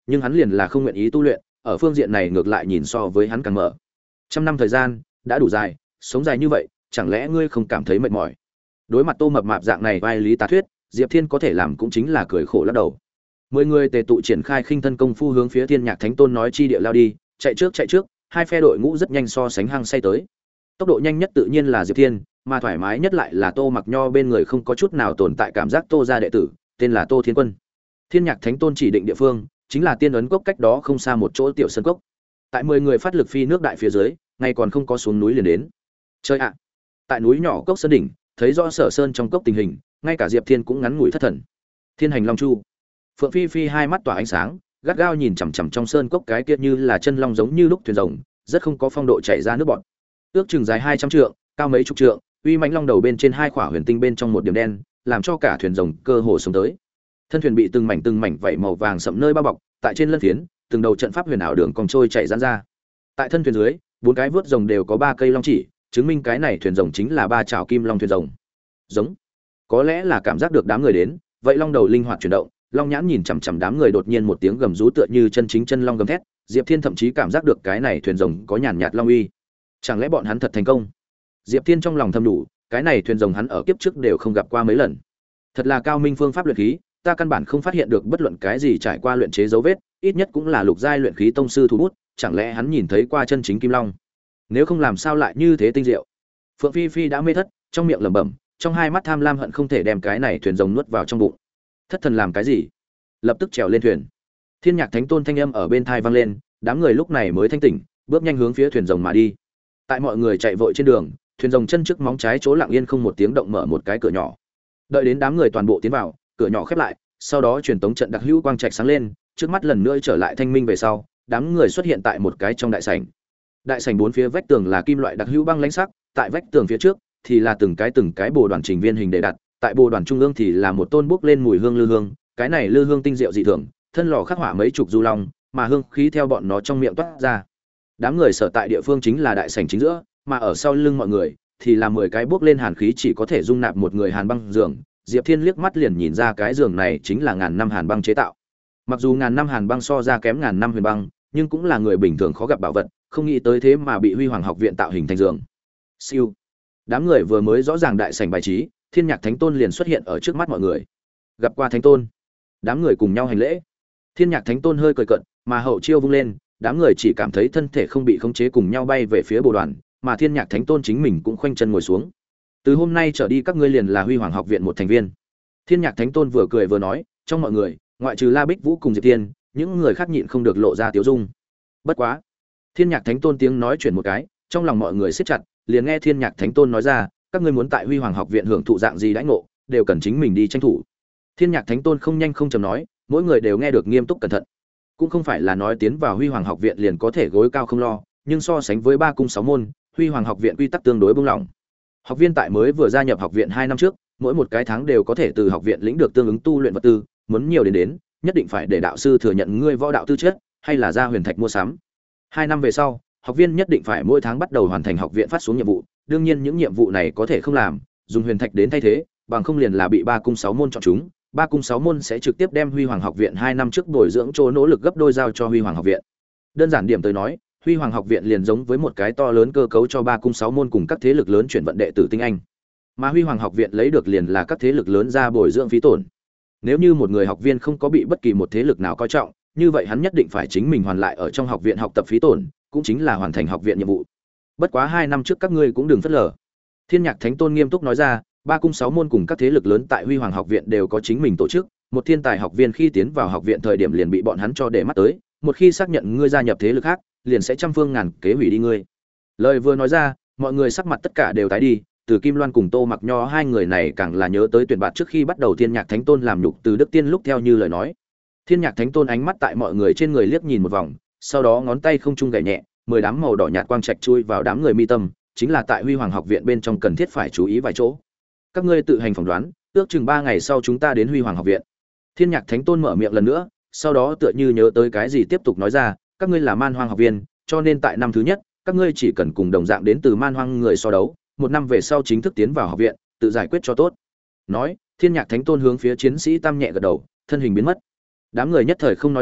nhưng hắn liền là không nguyện ý tu luyện, ở phương diện này ngược lại nhìn so với hắn càng mở. Trăm năm thời gian đã đủ dài, sống dài như vậy, chẳng lẽ ngươi không cảm thấy mệt mỏi? Đối mặt Tô Mập Mạp dạng này vai lý tá thuyết, Diệp Thiên có thể làm cũng chính là cười khổ lắc đầu. Mười người tề tụ triển khai khinh thân công phu hướng phía Thiên Nhạc Thánh Tôn nói chi địa lao đi, chạy trước chạy trước, hai phe đội ngũ rất nhanh so sánh hăng say tới. Tốc độ nhanh nhất tự nhiên là Diệp Thiên, mà thoải mái nhất lại là Tô Mặc Nho bên người không có chút nào tồn tại cảm giác Tô gia đệ tử, tên là Tô Thiên Quân. Thiên Nhạc Thánh Tôn chỉ định địa phương, chính là Tiên Ấn Cốc cách đó không xa một chỗ tiểu sơn cốc. Tại mười người phát lực phi nước đại phía dưới, ngay còn không có xuống núi liền đến. Chơi ạ. Tại núi nhỏ cốc sơn đỉnh, thấy rõ Sở Sơn trong cốc tình hình, ngay cả Diệp Thiên cũng ngắn ngủi thất thần. Thiên Hành Long Chu. Phượng Phi Phi hai mắt tỏa ánh sáng, gắt gao nhìn chằm chằm trong sơn cốc cái kia như là chân long giống như lúc thuyền rồng, rất không có phong độ chảy ra nước bọt. Ước chừng dài hai trăm trượng, cao mấy chục trượng, uy mãnh long đầu bên trên hai khỏa huyền tinh bên trong một điểm đen, làm cho cả thuyền rồng cơ hồ sống tới. Thân thuyền bị từng mảnh từng mảnh vảy màu vàng sẫm nơi bao bọc, tại trên lân phiến, từng đầu trận pháp huyền ảo đường cong trôi chảy giãn ra. Tại thân thuyền dưới, bốn cái vớt rồng đều có ba cây long chỉ, chứng minh cái này thuyền rồng chính là ba chảo kim long thuyền rồng. Giống. Có lẽ là cảm giác được đám người đến, vậy long đầu linh hoạt chuyển động, long nhãn nhìn chằm chằm đám người, đột nhiên một tiếng gầm rú tựa như chân chính chân long gầm thét, Diệp Thiên thậm chí cảm giác được cái này thuyền rồng có nhàn nhạt long uy. Chẳng lẽ bọn hắn thật thành công? Diệp Thiên trong lòng thầm đủ, cái này thuyền rồng hắn ở kiếp trước đều không gặp qua mấy lần. Thật là cao minh phương pháp luyện khí, ta căn bản không phát hiện được bất luận cái gì trải qua luyện chế dấu vết, ít nhất cũng là lục giai luyện khí tông sư thủ bút, chẳng lẽ hắn nhìn thấy qua chân chính kim long? Nếu không làm sao lại như thế tinh diệu? Phượng Phi Phi đã mê thất, trong miệng lẩm bẩm, trong hai mắt tham lam hận không thể đem cái này thuyền rồng nuốt vào trong bụng. Thất thần làm cái gì? Lập tức trèo lên thuyền. Thiên Nhạc Thánh Tôn thanh âm ở bên tai vang lên, đám người lúc này mới thanh tỉnh, bước nhanh hướng phía thuyền rồng mà đi. Tại mọi người chạy vội trên đường, thuyền rồng chân trước móng trái chỗ lặng yên không một tiếng động mở một cái cửa nhỏ. Đợi đến đám người toàn bộ tiến vào, cửa nhỏ khép lại, sau đó truyền tống trận đặc hữu quang trạch sáng lên, trước mắt lần nữa trở lại thanh minh về sau, đám người xuất hiện tại một cái trong đại sảnh. Đại sảnh bốn phía vách tường là kim loại đặc hữu băng lãnh sắc, tại vách tường phía trước thì là từng cái từng cái bồ đoàn trình viên hình để đặt, tại bồ đoàn trung ương thì là một tôn bốc lên mùi hương lư hương, cái này lư hương tinh diệu dị thường, thân lò khắc họa mấy chục du long, mà hương khí theo bọn nó trong miệng toát ra. Đám người sở tại địa phương chính là đại sảnh chính giữa, mà ở sau lưng mọi người thì là mười cái bốc lên hàn khí chỉ có thể dung nạp một người hàn băng giường. Diệp Thiên liếc mắt liền nhìn ra cái giường này chính là ngàn năm hàn băng chế tạo. Mặc dù ngàn năm hàn băng so ra kém ngàn năm huyền băng, nhưng cũng là người bình thường khó gặp bảo vật, không nghĩ tới thế mà bị Huy Hoàng học viện tạo hình thành giường. Siêu. Đám người vừa mới rõ ràng đại sảnh bài trí, Thiên Nhạc Thánh Tôn liền xuất hiện ở trước mắt mọi người. Gặp qua Thánh Tôn. Đám người cùng nhau hành lễ. Thiên Nhạc Thánh Tôn hơi cười cợt, mà hậu chiêu vung lên, đám người chỉ cảm thấy thân thể không bị khống chế cùng nhau bay về phía bồ đoàn, mà Thiên Nhạc Thánh Tôn chính mình cũng khoanh chân ngồi xuống. Từ hôm nay trở đi các ngươi liền là Huy Hoàng học viện một thành viên. Thiên Nhạc Thánh Tôn vừa cười vừa nói, trong mọi người, ngoại trừ La Bích Vũ cùng Diệp Tiên, những người khác nhịn không được lộ ra tiếu dung. Bất quá, Thiên Nhạc Thánh Tôn tiếng nói chuyển một cái, trong lòng mọi người siết chặt, liền nghe Thiên Nhạc Thánh Tôn nói ra, các ngươi muốn tại Huy Hoàng học viện hưởng thụ dạng gì đãi ngộ, đều cần chính mình đi tranh thủ. Thiên Nhạc Thánh Tôn không nhanh không chậm nói, mỗi người đều nghe được nghiêm túc cẩn thận. Cũng không phải là nói tiến vào Huy Hoàng học viện liền có thể gối cao không lo, nhưng so sánh với ba cung sáu môn, Huy Hoàng học viện quy tắc tương đối buông lỏng. Học viên tại mới vừa gia nhập học viện hai năm trước, mỗi một cái tháng đều có thể từ học viện lĩnh được tương ứng tu luyện vật tư, muốn nhiều đến đến, nhất định phải để đạo sư thừa nhận ngươi võ đạo tư chất, hay là ra huyền thạch mua sắm. Hai năm về sau, học viên nhất định phải mỗi tháng bắt đầu hoàn thành học viện phát xuống nhiệm vụ, đương nhiên những nhiệm vụ này có thể không làm, dùng huyền thạch đến thay thế, bằng không liền là bị ba cung sáu môn chọn chúng, ba cung sáu môn sẽ trực tiếp đem Huy Hoàng học viện hai năm trước bồi dưỡng chỗ nỗ lực gấp đôi giao cho Huy Hoàng học viện. Đơn giản điểm tới nói, Huy Hoàng học viện liền giống với một cái to lớn cơ cấu cho ba cung sáu môn cùng các thế lực lớn chuyển vận đệ tử tinh anh. Mà Huy Hoàng học viện lấy được liền là các thế lực lớn ra bồi dưỡng phí tổn. Nếu như một người học viên không có bị bất kỳ một thế lực nào coi trọng, như vậy hắn nhất định phải chính mình hoàn lại ở trong học viện học tập phí tổn, cũng chính là hoàn thành học viện nhiệm vụ. Bất quá hai năm trước các ngươi cũng đừng phớt lờ. Thiên Nhạc Thánh Tôn nghiêm túc nói ra, ba cung sáu môn cùng các thế lực lớn tại Huy Hoàng học viện đều có chính mình tổ chức, một thiên tài học viên khi tiến vào học viện thời điểm liền bị bọn hắn cho để mắt tới, một khi xác nhận ngươi gia nhập thế lực khác, liền sẽ trăm phương ngàn kế hủy đi ngươi. Lời vừa nói ra, mọi người sắc mặt tất cả đều tái đi, từ Kim Loan cùng Tô Mặc Nho hai người này càng là nhớ tới tuyển bạt trước khi bắt đầu Thiên Nhạc Thánh Tôn làm nhục từ Đức Tiên lúc theo như lời nói. Thiên Nhạc Thánh Tôn ánh mắt tại mọi người trên người liếc nhìn một vòng, sau đó ngón tay không trung gảy nhẹ, mười đám màu đỏ nhạt quang trạch chui vào đám người mi tâm, chính là tại Huy Hoàng học viện bên trong cần thiết phải chú ý vài chỗ. Các ngươi tự hành phỏng đoán, ước chừng ba ngày sau chúng ta đến Huy Hoàng học viện. Thiên Nhạc Thánh Tôn mở miệng lần nữa, sau đó tựa như nhớ tới cái gì tiếp tục nói ra, các ngươi là Man Hoang học viên, cho nên tại năm thứ nhất, các ngươi chỉ cần cùng đồng dạng đến từ Man Hoang người so đấu, một năm về sau chính thức tiến vào học viện, tự giải quyết cho tốt. Nói, Thiên Nhạc Thánh Tôn hướng phía chiến sĩ Tam nhẹ gật đầu, thân hình biến mất. Đám người nhất thời không nói gì,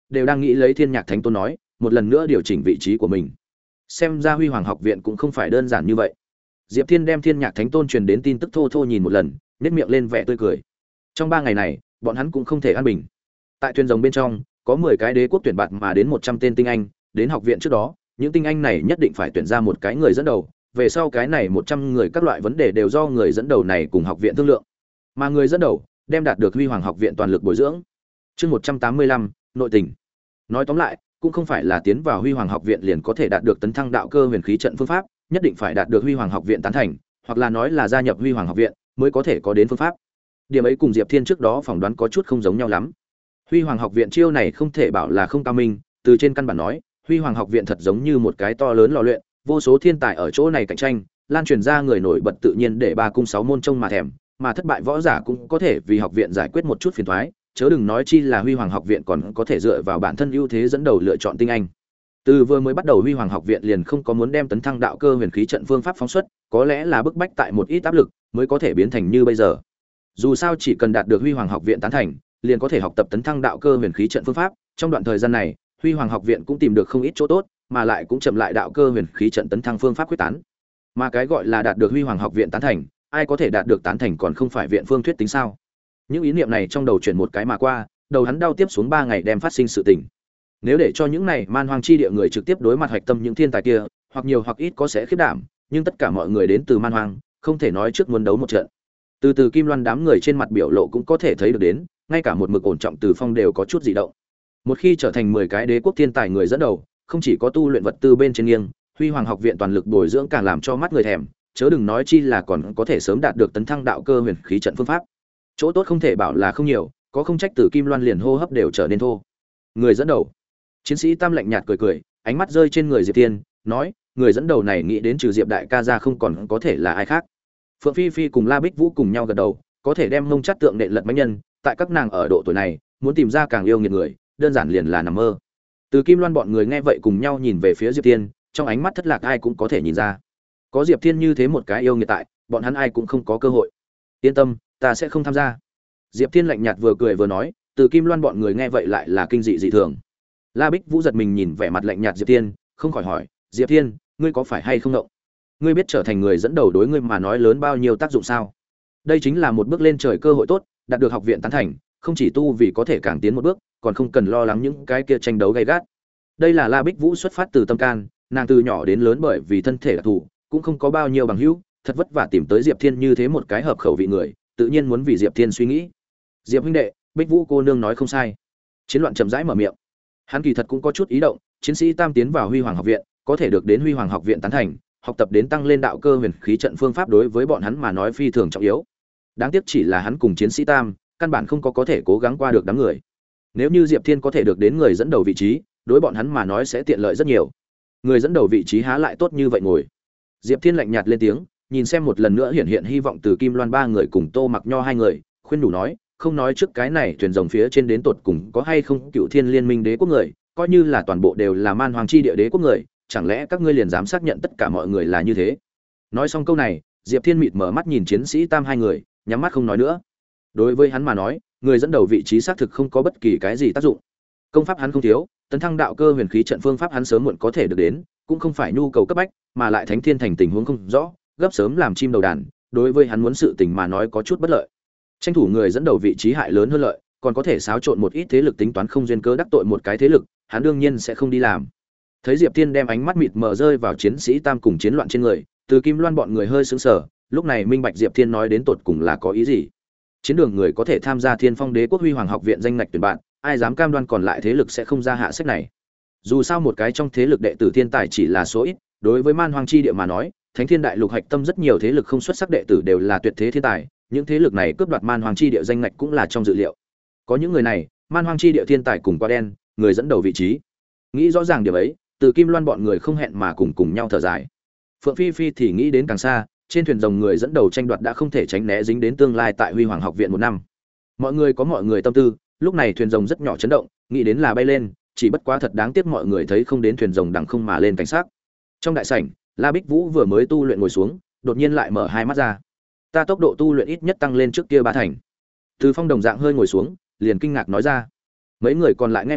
đều đang nghĩ lấy Thiên Nhạc Thánh Tôn nói, một lần nữa điều chỉnh vị trí của mình. Xem ra Huy Hoàng học viện cũng không phải đơn giản như vậy. Diệp Thiên đem Thiên Nhạc Thánh Tôn truyền đến tin tức thô thô nhìn một lần, nhếch miệng lên vẻ tươi cười. Trong ba ngày này, bọn hắn cũng không thể an bình. Tại thuyền rồng bên trong, có mười cái đế quốc tuyển bạt mà đến một trăm tên tinh anh, đến học viện trước đó, những tinh anh này nhất định phải tuyển ra một cái người dẫn đầu, về sau cái này một trăm người các loại vấn đề đều do người dẫn đầu này cùng học viện thương lượng. Mà người dẫn đầu đem đạt được Huy Hoàng học viện toàn lực bồi dưỡng. Chương một trăm tám mươi lăm, nội tình. Nói tóm lại, cũng không phải là tiến vào Huy Hoàng học viện liền có thể đạt được tấn thăng đạo cơ huyền khí trận phương pháp, nhất định phải đạt được Huy Hoàng học viện tán thành, hoặc là nói là gia nhập Huy Hoàng học viện mới có thể có đến phương pháp. Điểm ấy cùng Diệp Thiên trước đó phỏng đoán có chút không giống nhau lắm. Huy Hoàng học viện chiêu này không thể bảo là không cao minh, từ trên căn bản nói, Huy Hoàng học viện thật giống như một cái to lớn lò luyện, vô số thiên tài ở chỗ này cạnh tranh, lan truyền ra người nổi bật tự nhiên để ba cung sáu môn trông mà thèm, mà thất bại võ giả cũng có thể vì học viện giải quyết một chút phiền toái, chớ đừng nói chi là Huy Hoàng học viện còn có thể dựa vào bản thân ưu thế dẫn đầu lựa chọn tinh anh. Từ vừa mới bắt đầu Huy Hoàng học viện liền không có muốn đem tấn thăng đạo cơ huyền khí trận phương pháp phóng xuất, có lẽ là bức bách tại một ít áp lực mới có thể biến thành như bây giờ. Dù sao chỉ cần đạt được Huy Hoàng học viện tán thành, liền có thể học tập tấn thăng đạo cơ huyền khí trận phương pháp, trong đoạn thời gian này, Huy Hoàng học viện cũng tìm được không ít chỗ tốt, mà lại cũng chậm lại đạo cơ huyền khí trận tấn thăng phương pháp quyết tán. Mà cái gọi là đạt được Huy Hoàng học viện tán thành, ai có thể đạt được tán thành còn không phải viện phương thuyết tính sao? Những ý niệm này trong đầu chuyển một cái mà qua, đầu hắn đau tiếp xuống ba ngày đem phát sinh sự tình. Nếu để cho những này man hoang chi địa người trực tiếp đối mặt hạch tâm những thiên tài kia, hoặc nhiều hoặc ít có sẽ khiếp đảm, nhưng tất cả mọi người đến từ man hoang, không thể nói trước muốn đấu một trận. Từ từ Kim Loan đám người trên mặt biểu lộ cũng có thể thấy được đến, ngay cả một mực ổn trọng Từ Phong đều có chút dị động. Một khi trở thành mười cái đế quốc thiên tài người dẫn đầu, không chỉ có tu luyện vật tư bên trên nghiêng, Huy Hoàng học viện toàn lực bồi dưỡng càng làm cho mắt người thèm, chớ đừng nói chi là còn có thể sớm đạt được tấn thăng đạo cơ huyền khí trận phương pháp. Chỗ tốt không thể bảo là không nhiều, có không trách Từ Kim Loan liền hô hấp đều trở nên thô. Người dẫn đầu. Chiến sĩ Tam lạnh nhạt cười cười, ánh mắt rơi trên người Diệp Tiên, nói, người dẫn đầu này nghĩ đến trừ Diệp đại ca ra không còn có thể là ai khác. Phượng Phi Phi cùng La Bích Vũ cùng nhau gật đầu, có thể đem mông chát tượng nện lật mãnh nhân, tại các nàng ở độ tuổi này, muốn tìm ra càng yêu nghiệt người, đơn giản liền là nằm mơ. Từ Kim Loan bọn người nghe vậy cùng nhau nhìn về phía Diệp Tiên, trong ánh mắt thất lạc ai cũng có thể nhìn ra. Có Diệp Thiên như thế một cái yêu nghiệt tại, bọn hắn ai cũng không có cơ hội. Yên tâm, ta sẽ không tham gia. Diệp Thiên lạnh nhạt vừa cười vừa nói, Từ Kim Loan bọn người nghe vậy lại là kinh dị dị thường. La Bích Vũ giật mình nhìn vẻ mặt lạnh nhạt Diệp Thiên, không khỏi hỏi, Diệp Thiên, ngươi có phải hay không động? Ngươi biết trở thành người dẫn đầu đối ngươi mà nói lớn bao nhiêu tác dụng sao? Đây chính là một bước lên trời cơ hội tốt, đạt được học viện tán thành, không chỉ tu vì có thể càng tiến một bước, còn không cần lo lắng những cái kia tranh đấu gay gắt. Đây là La Bích Vũ xuất phát từ tâm can, nàng từ nhỏ đến lớn bởi vì thân thể đặc thù, cũng không có bao nhiêu bằng hữu, thật vất vả tìm tới Diệp Thiên như thế một cái hợp khẩu vị người, tự nhiên muốn vì Diệp Thiên suy nghĩ. Diệp huynh đệ, Bích Vũ cô nương nói không sai. Chiến Loạn chậm rãi mở miệng. Hắn kỳ thật cũng có chút ý động, chiến sĩ Tam tiến vào Huy Hoàng học viện, có thể được đến Huy Hoàng học viện tán thành, học tập đến tăng lên đạo cơ huyền khí trận phương pháp đối với bọn hắn mà nói phi thường trọng yếu. Đáng tiếc chỉ là hắn cùng chiến sĩ Tam, căn bản không có có thể cố gắng qua được đám người. Nếu như Diệp Thiên có thể được đến người dẫn đầu vị trí, đối bọn hắn mà nói sẽ tiện lợi rất nhiều. Người dẫn đầu vị trí há lại tốt như vậy ngồi. Diệp Thiên lạnh nhạt lên tiếng, nhìn xem một lần nữa hiện hiện hy vọng từ Kim Loan ba người cùng Tô Mặc Nho hai người, khuyên đủ nói, không nói trước cái này thuyền rồng phía trên đến tột cùng có hay không Cựu Thiên Liên Minh đế quốc người, coi như là toàn bộ đều là man hoàng chi địa đế quốc người, chẳng lẽ các ngươi liền dám xác nhận tất cả mọi người là như thế? Nói xong câu này, Diệp Thiên mịt mở mắt nhìn chiến sĩ Tam hai người, nhắm mắt không nói nữa. Đối với hắn mà nói, người dẫn đầu vị trí xác thực không có bất kỳ cái gì tác dụng. Công pháp hắn không thiếu, tấn thăng đạo cơ huyền khí trận phương pháp hắn sớm muộn có thể được đến, cũng không phải nhu cầu cấp bách, mà lại Thánh Thiên thành tình huống không rõ, gấp sớm làm chim đầu đàn, đối với hắn muốn sự tình mà nói có chút bất lợi. Tranh thủ người dẫn đầu vị trí hại lớn hơn lợi, còn có thể xáo trộn một ít thế lực tính toán không duyên cớ đắc tội một cái thế lực, hắn đương nhiên sẽ không đi làm. Thấy Diệp Thiên đem ánh mắt mịt mờ rơi vào chiến sĩ Tam cùng chiến loạn trên người, Từ Kim Loan bọn người hơi sững sờ, lúc này minh bạch Diệp Thiên nói đến tột cùng là có ý gì. Chiến đường người có thể tham gia Thiên Phong Đế quốc Huy Hoàng học viện danh ngạch tuyển bạn, ai dám cam đoan còn lại thế lực sẽ không ra hạ sách này. Dù sao một cái trong thế lực đệ tử thiên tài chỉ là số ít, đối với man hoang chi địa mà nói, Thánh Thiên đại lục hạch tâm rất nhiều thế lực không xuất sắc đệ tử đều là tuyệt thế thiên tài, những thế lực này cướp đoạt man hoang chi địa danh ngạch cũng là trong dự liệu. Có những người này, man hoang chi địa thiên tài cùng qua đen, người dẫn đầu vị trí. Nghĩ rõ ràng điều ấy, Từ Kim Loan bọn người không hẹn mà cùng cùng nhau thở dài. Phượng Phi Phi thì nghĩ đến càng xa, trên thuyền rồng người dẫn đầu tranh đoạt đã không thể tránh né dính đến tương lai tại Huy Hoàng học viện một năm. Mọi người có mọi người tâm tư, lúc này thuyền rồng rất nhỏ chấn động, nghĩ đến là bay lên, chỉ bất quá thật đáng tiếc mọi người thấy không đến thuyền rồng đằng không mà lên cảnh sát. Trong đại sảnh, La Bích Vũ vừa mới tu luyện ngồi xuống, đột nhiên lại mở hai mắt ra. Ta tốc độ tu luyện ít nhất tăng lên trước kia ba thành. Từ Phong đồng dạng hơi ngồi xuống, liền kinh ngạc nói ra. Mấy người còn lại nghe vậy,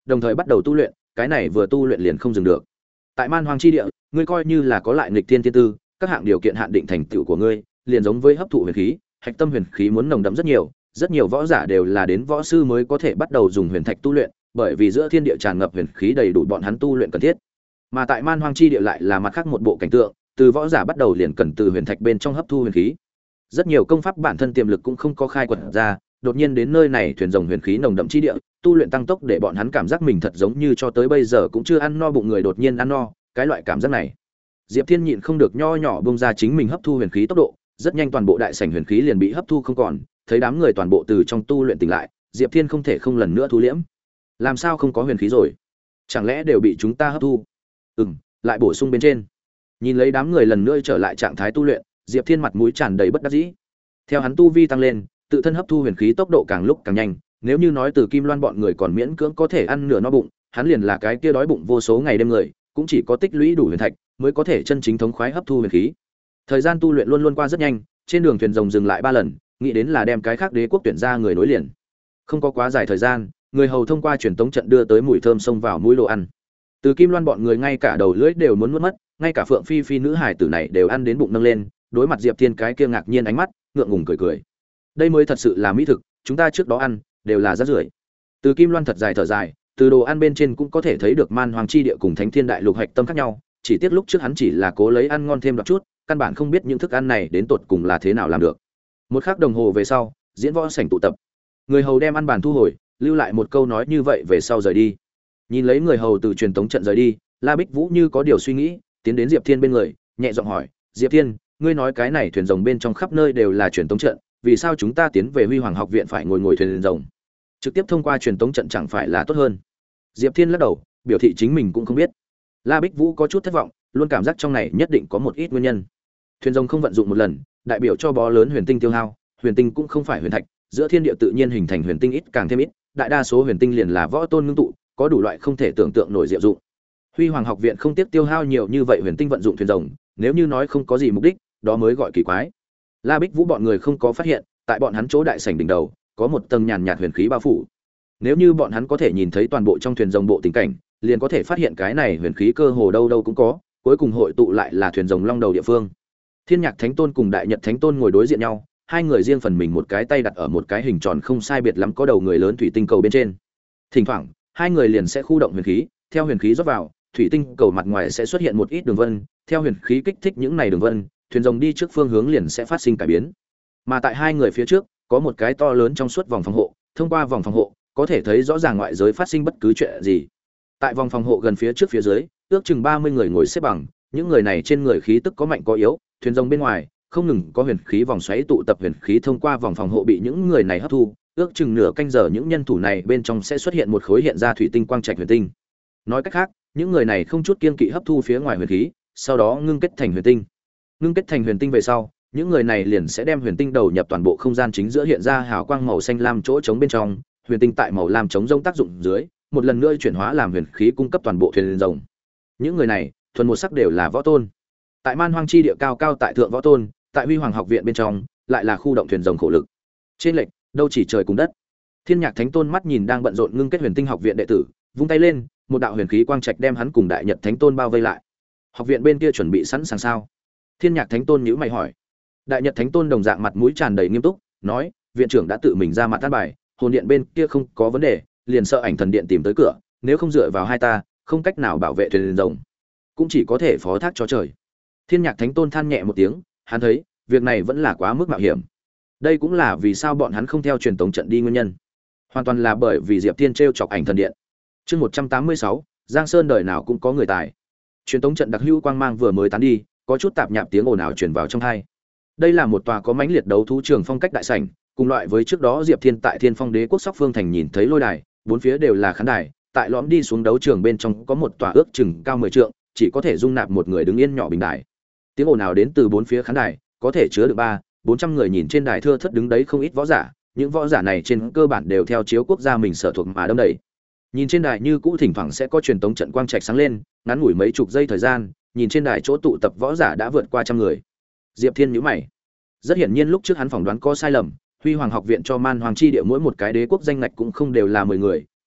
đồng thời bắt đầu tu luyện, cái này vừa tu luyện liền không dừng được. Tại Man Hoang chi địa, ngươi coi như là có lại nghịch thiên thiên tư, các hạng điều kiện hạn định thành tựu của ngươi, liền giống với hấp thụ huyền khí, hạch tâm huyền khí muốn nồng đậm rất nhiều, rất nhiều võ giả đều là đến võ sư mới có thể bắt đầu dùng huyền thạch tu luyện, bởi vì giữa thiên địa tràn ngập huyền khí đầy đủ bọn hắn tu luyện cần thiết. Mà tại Man Hoang chi địa lại là mặt khác một bộ cảnh tượng, từ võ giả bắt đầu liền cần từ huyền thạch bên trong hấp thu huyền khí. Rất nhiều công pháp bản thân tiềm lực cũng không có khai quật ra, đột nhiên đến nơi này thuyền rồng huyền khí nồng đậm chi địa, tu luyện tăng tốc để bọn hắn cảm giác mình thật giống như cho tới bây giờ cũng chưa ăn no bụng người đột nhiên ăn no, cái loại cảm giác này. Diệp Thiên nhịn không được nho nhỏ bung ra chính mình hấp thu huyền khí tốc độ, rất nhanh toàn bộ đại sảnh huyền khí liền bị hấp thu không còn, thấy đám người toàn bộ từ trong tu luyện tỉnh lại, Diệp Thiên không thể không lần nữa thu liễm. Làm sao không có huyền khí rồi? Chẳng lẽ đều bị chúng ta hấp thu? Ừm, lại bổ sung bên trên. Nhìn lấy đám người lần nữa trở lại trạng thái tu luyện, Diệp Thiên mặt mũi tràn đầy bất đắc dĩ. Theo hắn tu vi tăng lên, tự thân hấp thu huyền khí tốc độ càng lúc càng nhanh, nếu như nói từ Kim Loan bọn người còn miễn cưỡng có thể ăn nửa no bụng, hắn liền là cái kia đói bụng vô số ngày đêm người, cũng chỉ có tích lũy đủ huyền thạch mới có thể chân chính thống khoái hấp thu huyền khí. Thời gian tu luyện luôn luôn qua rất nhanh, trên đường thuyền rồng dừng lại ba lần, nghĩ đến là đem cái khác đế quốc tuyển ra người nối liền. Không có quá dài thời gian, người hầu thông qua truyền tống trận đưa tới mùi thơm xông vào mũi đồ ăn. Từ Kim Loan bọn người ngay cả đầu lưỡi đều muốn nuốt mất, ngay cả Phượng Phi Phi nữ hải tử này đều ăn đến bụng nâng lên, đối mặt Diệp Thiên cái kia ngạc nhiên ánh mắt, ngượng ngùng cười cười. Đây mới thật sự là mỹ thực, chúng ta trước đó ăn đều là rác rưởi. Từ Kim Loan thật dài thở dài, từ đồ ăn bên trên cũng có thể thấy được Man Hoang chi địa cùng Thánh Thiên Đại Lục hạch tâm khác nhau, chỉ tiếc lúc trước hắn chỉ là cố lấy ăn ngon thêm đột chút, căn bản không biết những thức ăn này đến tột cùng là thế nào làm được. Một khắc đồng hồ về sau, diễn võ sảnh tụ tập. Người hầu đem ăn bàn thu hồi, lưu lại một câu nói như vậy về sau rời đi. Nhìn lấy người hầu từ truyền tống trận rời đi, La Bích Vũ như có điều suy nghĩ, tiến đến Diệp Thiên bên người, nhẹ giọng hỏi, "Diệp Thiên, ngươi nói cái này thuyền rồng bên trong khắp nơi đều là truyền tống trận, vì sao chúng ta tiến về Huy Hoàng học viện phải ngồi ngồi thuyền rồng? Trực tiếp thông qua truyền tống trận chẳng phải là tốt hơn?" Diệp Thiên lắc đầu, biểu thị chính mình cũng không biết. La Bích Vũ có chút thất vọng, luôn cảm giác trong này nhất định có một ít nguyên nhân. Thuyền rồng không vận dụng một lần, đại biểu cho bó lớn huyền tinh tiêu hao, huyền tinh cũng không phải huyền thạch, giữa thiên địa tự nhiên hình thành huyền tinh ít càng thêm ít, đại đa số huyền tinh liền là võ tôn ngưng tụ, có đủ loại không thể tưởng tượng nổi diệu dụng. Huy Hoàng học viện không tiếc tiêu hao nhiều như vậy huyền tinh vận dụng thuyền rồng, nếu như nói không có gì mục đích, đó mới gọi kỳ quái. La Bích Vũ bọn người không có phát hiện, tại bọn hắn chỗ đại sảnh đỉnh đầu, có một tầng nhàn nhạt huyền khí bao phủ. Nếu như bọn hắn có thể nhìn thấy toàn bộ trong thuyền rồng bộ tình cảnh, liền có thể phát hiện cái này huyền khí cơ hồ đâu đâu cũng có, cuối cùng hội tụ lại là thuyền rồng long đầu địa phương. Thiên Nhạc Thánh Tôn cùng Đại Nhật Thánh Tôn ngồi đối diện nhau, hai người riêng phần mình một cái tay đặt ở một cái hình tròn không sai biệt lắm có đầu người lớn thủy tinh cầu bên trên. Thỉnh thoảng, hai người liền sẽ khu động huyền khí, theo huyền khí rót vào, thủy tinh cầu mặt ngoài sẽ xuất hiện một ít đường vân, theo huyền khí kích thích những này đường vân, thuyền rồng đi trước phương hướng liền sẽ phát sinh cải biến. Mà tại hai người phía trước, có một cái to lớn trong suốt vòng phòng hộ, thông qua vòng phòng hộ, có thể thấy rõ ràng ngoại giới phát sinh bất cứ chuyện gì. Tại vòng phòng hộ gần phía trước phía dưới, ước chừng ba mươi người ngồi xếp bằng, những người này trên người khí tức có mạnh có yếu, thuyền rồng bên ngoài không ngừng có huyền khí vòng xoáy tụ tập huyền khí thông qua vòng phòng hộ bị những người này hấp thu, ước chừng nửa canh giờ những nhân thủ này bên trong sẽ xuất hiện một khối hiện ra thủy tinh quang trạch huyền tinh. Nói cách khác, những người này không chút kiên kỵ hấp thu phía ngoài huyền khí, sau đó ngưng kết thành huyền tinh. Ngưng kết thành huyền tinh về sau, những người này liền sẽ đem huyền tinh đầu nhập toàn bộ không gian chính giữa hiện ra hào quang màu xanh lam chỗ trống bên trong, huyền tinh tại màu lam chống rông tác dụng dưới, một lần nữa chuyển hóa làm huyền khí cung cấp toàn bộ thuyền rồng. Những người này, thuần một sắc đều là võ tôn. Tại Man Hoang chi địa cao cao tại thượng võ tôn, tại Huy Hoàng học viện bên trong, lại là khu động thuyền rồng khổ lực. Trên lệch, đâu chỉ trời cùng đất. Thiên Nhạc Thánh Tôn mắt nhìn đang bận rộn ngưng kết huyền tinh học viện đệ tử, vung tay lên, một đạo huyền khí quang trạch đem hắn cùng Đại Nhật Thánh Tôn bao vây lại. Học viện bên kia chuẩn bị sẵn sàng sao? Thiên Nhạc Thánh Tôn nhíu mày hỏi. Đại Nhật Thánh Tôn đồng dạng mặt mũi tràn đầy nghiêm túc, nói, viện trưởng đã tự mình ra mặt an bài, hồn điện bên kia không có vấn đề, liền sợ ảnh thần điện tìm tới cửa, nếu không dựa vào hai ta, không cách nào bảo vệ thuyền rồng, cũng chỉ có thể phó thác cho trời. Thiên Nhạc Thánh Tôn than nhẹ một tiếng, hắn thấy, việc này vẫn là quá mức mạo hiểm. Đây cũng là vì sao bọn hắn không theo truyền tống trận đi nguyên nhân. Hoàn toàn là bởi vì Diệp Thiên trêu chọc ảnh thần điện. Chương một trăm tám mươi sáu, Giang Sơn đời nào cũng có người tài. Truyền tống trận đặc hữu quang mang vừa mới tán đi, có chút tạp nhạp tiếng ồn ào truyền vào trong tai. Đây là một tòa có mãnh liệt đấu thú trường phong cách đại sảnh, cùng loại với trước đó Diệp Thiên tại Thiên Phong Đế quốc Sóc Phương thành nhìn thấy lôi đài, bốn phía đều là khán đài, tại lõm đi xuống đấu trường bên trong có một tòa ước chừng cao mười trượng, chỉ có thể dung nạp một người đứng yên nhỏ bình đài. Tiếng ồn ào đến từ bốn phía khán đài, có thể chứa được ba, bốn trăm người nhìn trên đài thưa thớt đứng đấy không ít võ giả, những võ giả này trên cơ bản đều theo chiếu quốc gia mình sở thuộc mà đâm đầy. Nhìn trên đài như cũ thỉnh thoảng sẽ có truyền tống trận quang trạch sáng lên, ngắn ngủi mấy chục giây thời gian, nhìn trên đài chỗ tụ tập võ giả đã vượt qua trăm người. Diệp Thiên nhíu mày. Rất hiển nhiên lúc trước hắn phỏng đoán có sai lầm, Huy Hoàng học viện cho Man Hoàng chi địa mỗi một cái đế quốc danh ngạch cũng không đều là mười người,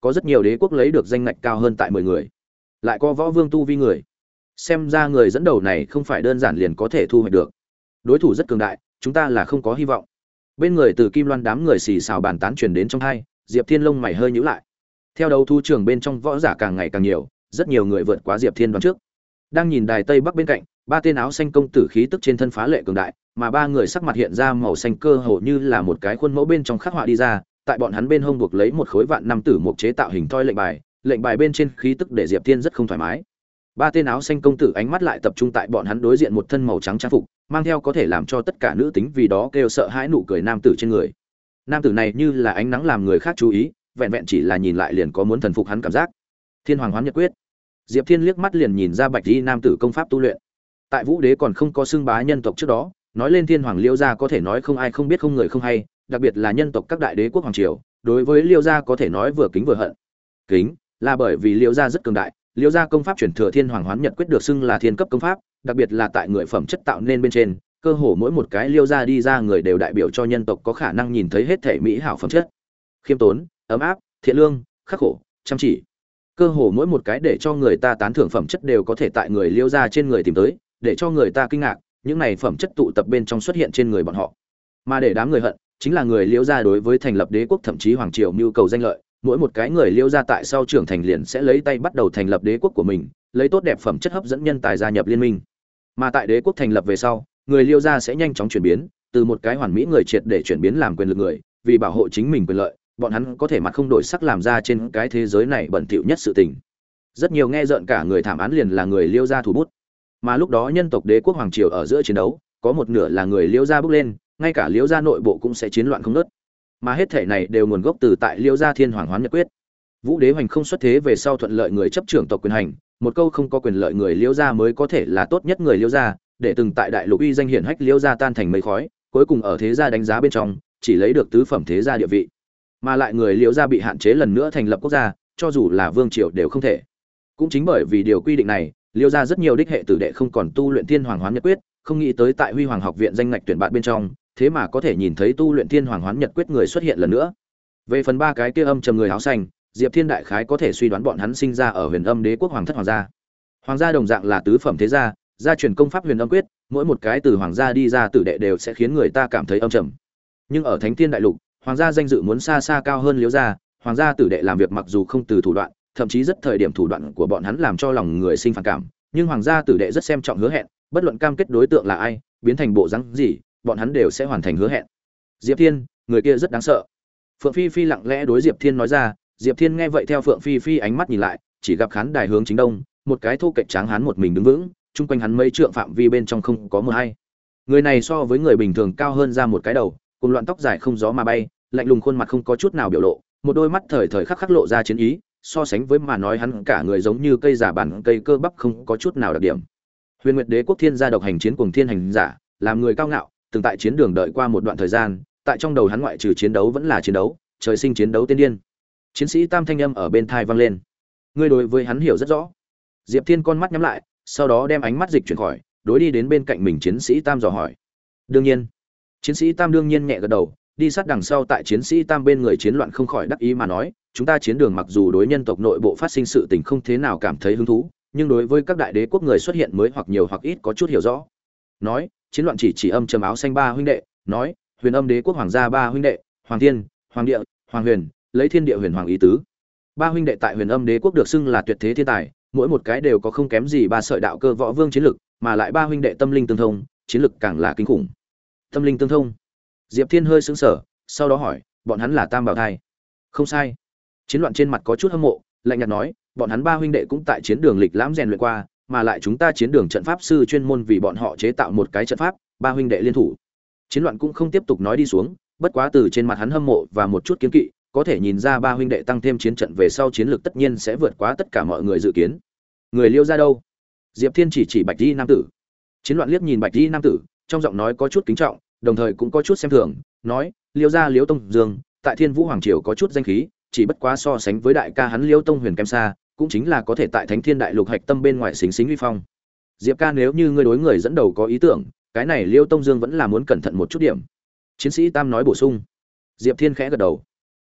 có rất nhiều đế quốc lấy được danh ngạch cao hơn tại mười người, lại có võ vương tu vi người. Xem ra người dẫn đầu này không phải đơn giản liền có thể thu hoạch được. Đối thủ rất cường đại, chúng ta là không có hy vọng. Bên người Từ Kim Loan đám người xì xào bàn tán truyền đến trong tai, Diệp Thiên lông mày hơi nhíu lại. Theo đấu thu trường bên trong võ giả càng ngày càng nhiều, rất nhiều người vượt quá Diệp Thiên đoán trước. Đang nhìn đài tây bắc bên cạnh, ba tên áo xanh công tử khí tức trên thân phá lệ cường đại, mà ba người sắc mặt hiện ra màu xanh cơ hồ như là một cái khuôn mẫu bên trong khắc họa đi ra, tại bọn hắn bên hông buộc lấy một khối vạn năm tử mục chế tạo hình thoi lệnh bài, lệnh bài bên trên khí tức để Diệp Thiên rất không thoải mái. Ba tên áo xanh công tử ánh mắt lại tập trung tại bọn hắn đối diện một thân màu trắng trang phục, mang theo có thể làm cho tất cả nữ tính vì đó kêu sợ hãi nụ cười nam tử trên người. Nam tử này như là ánh nắng làm người khác chú ý, vẹn vẹn chỉ là nhìn lại liền có muốn thần phục hắn cảm giác. Thiên Hoàng Hoán Nhật Quyết. Diệp Thiên liếc mắt liền nhìn ra bạch y nam tử công pháp tu luyện. Tại Vũ Đế còn không có xưng bá nhân tộc trước đó, nói lên Thiên Hoàng Liêu gia có thể nói không ai không biết không người không hay, đặc biệt là nhân tộc các đại đế quốc hoàng triều, đối với Liêu gia có thể nói vừa kính vừa hận. Kính là bởi vì Liêu gia rất cường đại, Liêu gia công pháp truyền thừa Thiên Hoàng Hoán Nhật Quyết được xưng là thiên cấp công pháp, đặc biệt là tại người phẩm chất tạo nên bên trên, cơ hồ mỗi một cái Liêu gia đi ra người đều đại biểu cho nhân tộc có khả năng nhìn thấy hết thể mỹ hảo phẩm chất. Khiêm tốn, ấm áp, thiện lương, khắc khổ, chăm chỉ. Cơ hồ mỗi một cái để cho người ta tán thưởng phẩm chất đều có thể tại người Liêu gia trên người tìm tới, để cho người ta kinh ngạc, những này phẩm chất tụ tập bên trong xuất hiện trên người bọn họ. Mà để đám người hận, chính là người Liêu gia đối với thành lập đế quốc thậm chí hoàng triều nhu cầu danh lợi, mỗi một cái người Liêu gia tại sau trưởng thành liền sẽ lấy tay bắt đầu thành lập đế quốc của mình, lấy tốt đẹp phẩm chất hấp dẫn nhân tài gia nhập liên minh. Mà tại đế quốc thành lập về sau, người Liêu gia sẽ nhanh chóng chuyển biến, từ một cái hoàn mỹ người triệt để chuyển biến làm quyền lực người, vì bảo hộ chính mình quyền lợi, bọn hắn có thể mặt không đổi sắc làm ra trên cái thế giới này bẩn thỉu nhất sự tình. Rất nhiều nghe rợn cả người thảm án liền là người Liêu gia thủ bút. Mà lúc đó nhân tộc đế quốc hoàng triều ở giữa chiến đấu, có một nửa là người Liêu gia bước lên, ngay cả Liêu gia nội bộ cũng sẽ chiến loạn không ngớt. Mà hết thể này đều nguồn gốc từ tại Liêu gia Thiên Hoàng Hoán Nhật Quyết. Vũ Đế hoành không xuất thế về sau thuận lợi người chấp trưởng tộc quyền hành, một câu không có quyền lợi người Liêu gia mới có thể là tốt nhất người Liêu gia, để từng tại đại lục uy danh hiển hách Liêu gia tan thành mây khói, cuối cùng ở thế gia đánh giá bên trong, chỉ lấy được tứ phẩm thế gia địa vị. Mà lại người Liêu gia bị hạn chế lần nữa thành lập quốc gia, cho dù là vương triều đều không thể. Cũng chính bởi vì điều quy định này, Liêu gia rất nhiều đích hệ tử đệ không còn tu luyện Thiên Hoàng Hoán Nhật Quyết, không nghĩ tới tại Huy Hoàng học viện danh ngạch tuyển bạn bên trong, thế mà có thể nhìn thấy tu luyện Thiên Hoàng Hoán Nhật Quyết người xuất hiện lần nữa. Về phần ba cái kia âm trầm người áo xanh, Diệp Thiên đại khái có thể suy đoán bọn hắn sinh ra ở Huyền Âm Đế quốc hoàng thất hoàng gia. Hoàng gia đồng dạng là tứ phẩm thế gia, gia truyền công pháp Huyền Âm Quyết, mỗi một cái từ hoàng gia đi ra tử đệ đều sẽ khiến người ta cảm thấy âm trầm. Nhưng ở Thánh Thiên đại lục, hoàng gia danh dự muốn xa xa cao hơn Liêu gia, hoàng gia tử đệ làm việc mặc dù không từ thủ đoạn, thậm chí rất thời điểm thủ đoạn của bọn hắn làm cho lòng người sinh phản cảm, nhưng hoàng gia tử đệ rất xem trọng hứa hẹn, bất luận cam kết đối tượng là ai, biến thành bộ dáng gì, bọn hắn đều sẽ hoàn thành hứa hẹn. Diệp Thiên, người kia rất đáng sợ. Phượng Phi Phi lặng lẽ đối Diệp Thiên nói ra. Diệp Thiên nghe vậy theo Phượng Phi Phi ánh mắt nhìn lại, chỉ gặp khán đài hướng chính đông, một cái thô kệch tráng hán một mình đứng vững, chung quanh hắn mấy trượng phạm vi bên trong không có một ai. Người này so với người bình thường cao hơn ra một cái đầu, cùng loạn tóc dài không gió mà bay, lạnh lùng khuôn mặt không có chút nào biểu lộ, một đôi mắt thời thời khắc khắc lộ ra chiến ý, so sánh với mà nói hắn cả người giống như cây giả bản cây cơ bắp không có chút nào đặc điểm. Huyền Nguyệt Đế quốc thiên gia độc hành chiến cuồng thiên hành giả, làm người cao ngạo, từng tại chiến đường đợi qua một đoạn thời gian, tại trong đầu hắn ngoại trừ chiến đấu vẫn là chiến đấu, trời sinh chiến đấu tiên điên. Chiến sĩ Tam thanh âm ở bên tai vang lên. Ngươi đối với hắn hiểu rất rõ. Diệp Thiên con mắt nhắm lại, sau đó đem ánh mắt dịch chuyển khỏi, đối đi đến bên cạnh mình chiến sĩ Tam dò hỏi. Đương nhiên. Chiến sĩ Tam đương nhiên nhẹ gật đầu, đi sát đằng sau tại chiến sĩ Tam bên người chiến loạn không khỏi đắc ý mà nói, chúng ta chiến đường mặc dù đối nhân tộc nội bộ phát sinh sự tình không thế nào cảm thấy hứng thú, nhưng đối với các đại đế quốc người xuất hiện mới hoặc nhiều hoặc ít có chút hiểu rõ. Nói, chiến loạn chỉ chỉ âm trầm áo xanh ba huynh đệ, nói, Huyền Âm Đế quốc hoàng gia ba huynh đệ, Hoàng Thiên, Hoàng Địa, Hoàng Huyền, lấy Thiên Địa Huyền Hoàng ý tứ. Ba huynh đệ tại Huyền Âm Đế quốc được xưng là tuyệt thế thiên tài, mỗi một cái đều có không kém gì ba sợi đạo cơ võ vương chiến lực, mà lại ba huynh đệ tâm linh tương thông, chiến lực càng là kinh khủng. Tâm linh tương thông. Diệp Thiên hơi sững sờ, sau đó hỏi, bọn hắn là Tam Bảo Thai? Không sai. Chiến loạn trên mặt có chút hâm mộ, lạnh nhạt nói, bọn hắn ba huynh đệ cũng tại chiến đường lịch lãm rèn luyện qua, mà lại chúng ta chiến đường trận pháp sư chuyên môn vì bọn họ chế tạo một cái trận pháp, ba huynh đệ liên thủ. Chiến loạn cũng không tiếp tục nói đi xuống, bất quá từ trên mặt hắn hâm mộ và một chút kiêng kỵ, có thể nhìn ra ba huynh đệ tăng thêm chiến trận về sau chiến lược tất nhiên sẽ vượt quá tất cả mọi người dự kiến. Người Liêu gia đâu? Diệp Thiên chỉ chỉ Bạch Y nam tử. Chiến loạn liếc nhìn Bạch Y nam tử, trong giọng nói có chút kính trọng, đồng thời cũng có chút xem thường, nói, Liêu gia Liêu Tông Dương, tại Thiên Vũ hoàng triều có chút danh khí, chỉ bất quá so sánh với đại ca hắn Liêu Tông Huyền kém xa, cũng chính là có thể tại Thánh Thiên đại lục hạch tâm bên ngoài xính xính uy phong. Diệp ca nếu như ngươi đối người dẫn đầu có ý tưởng, cái này Liêu Tông Dương vẫn là muốn cẩn thận một chút điểm. Chiến sĩ Tam nói bổ sung. Diệp Thiên khẽ gật đầu.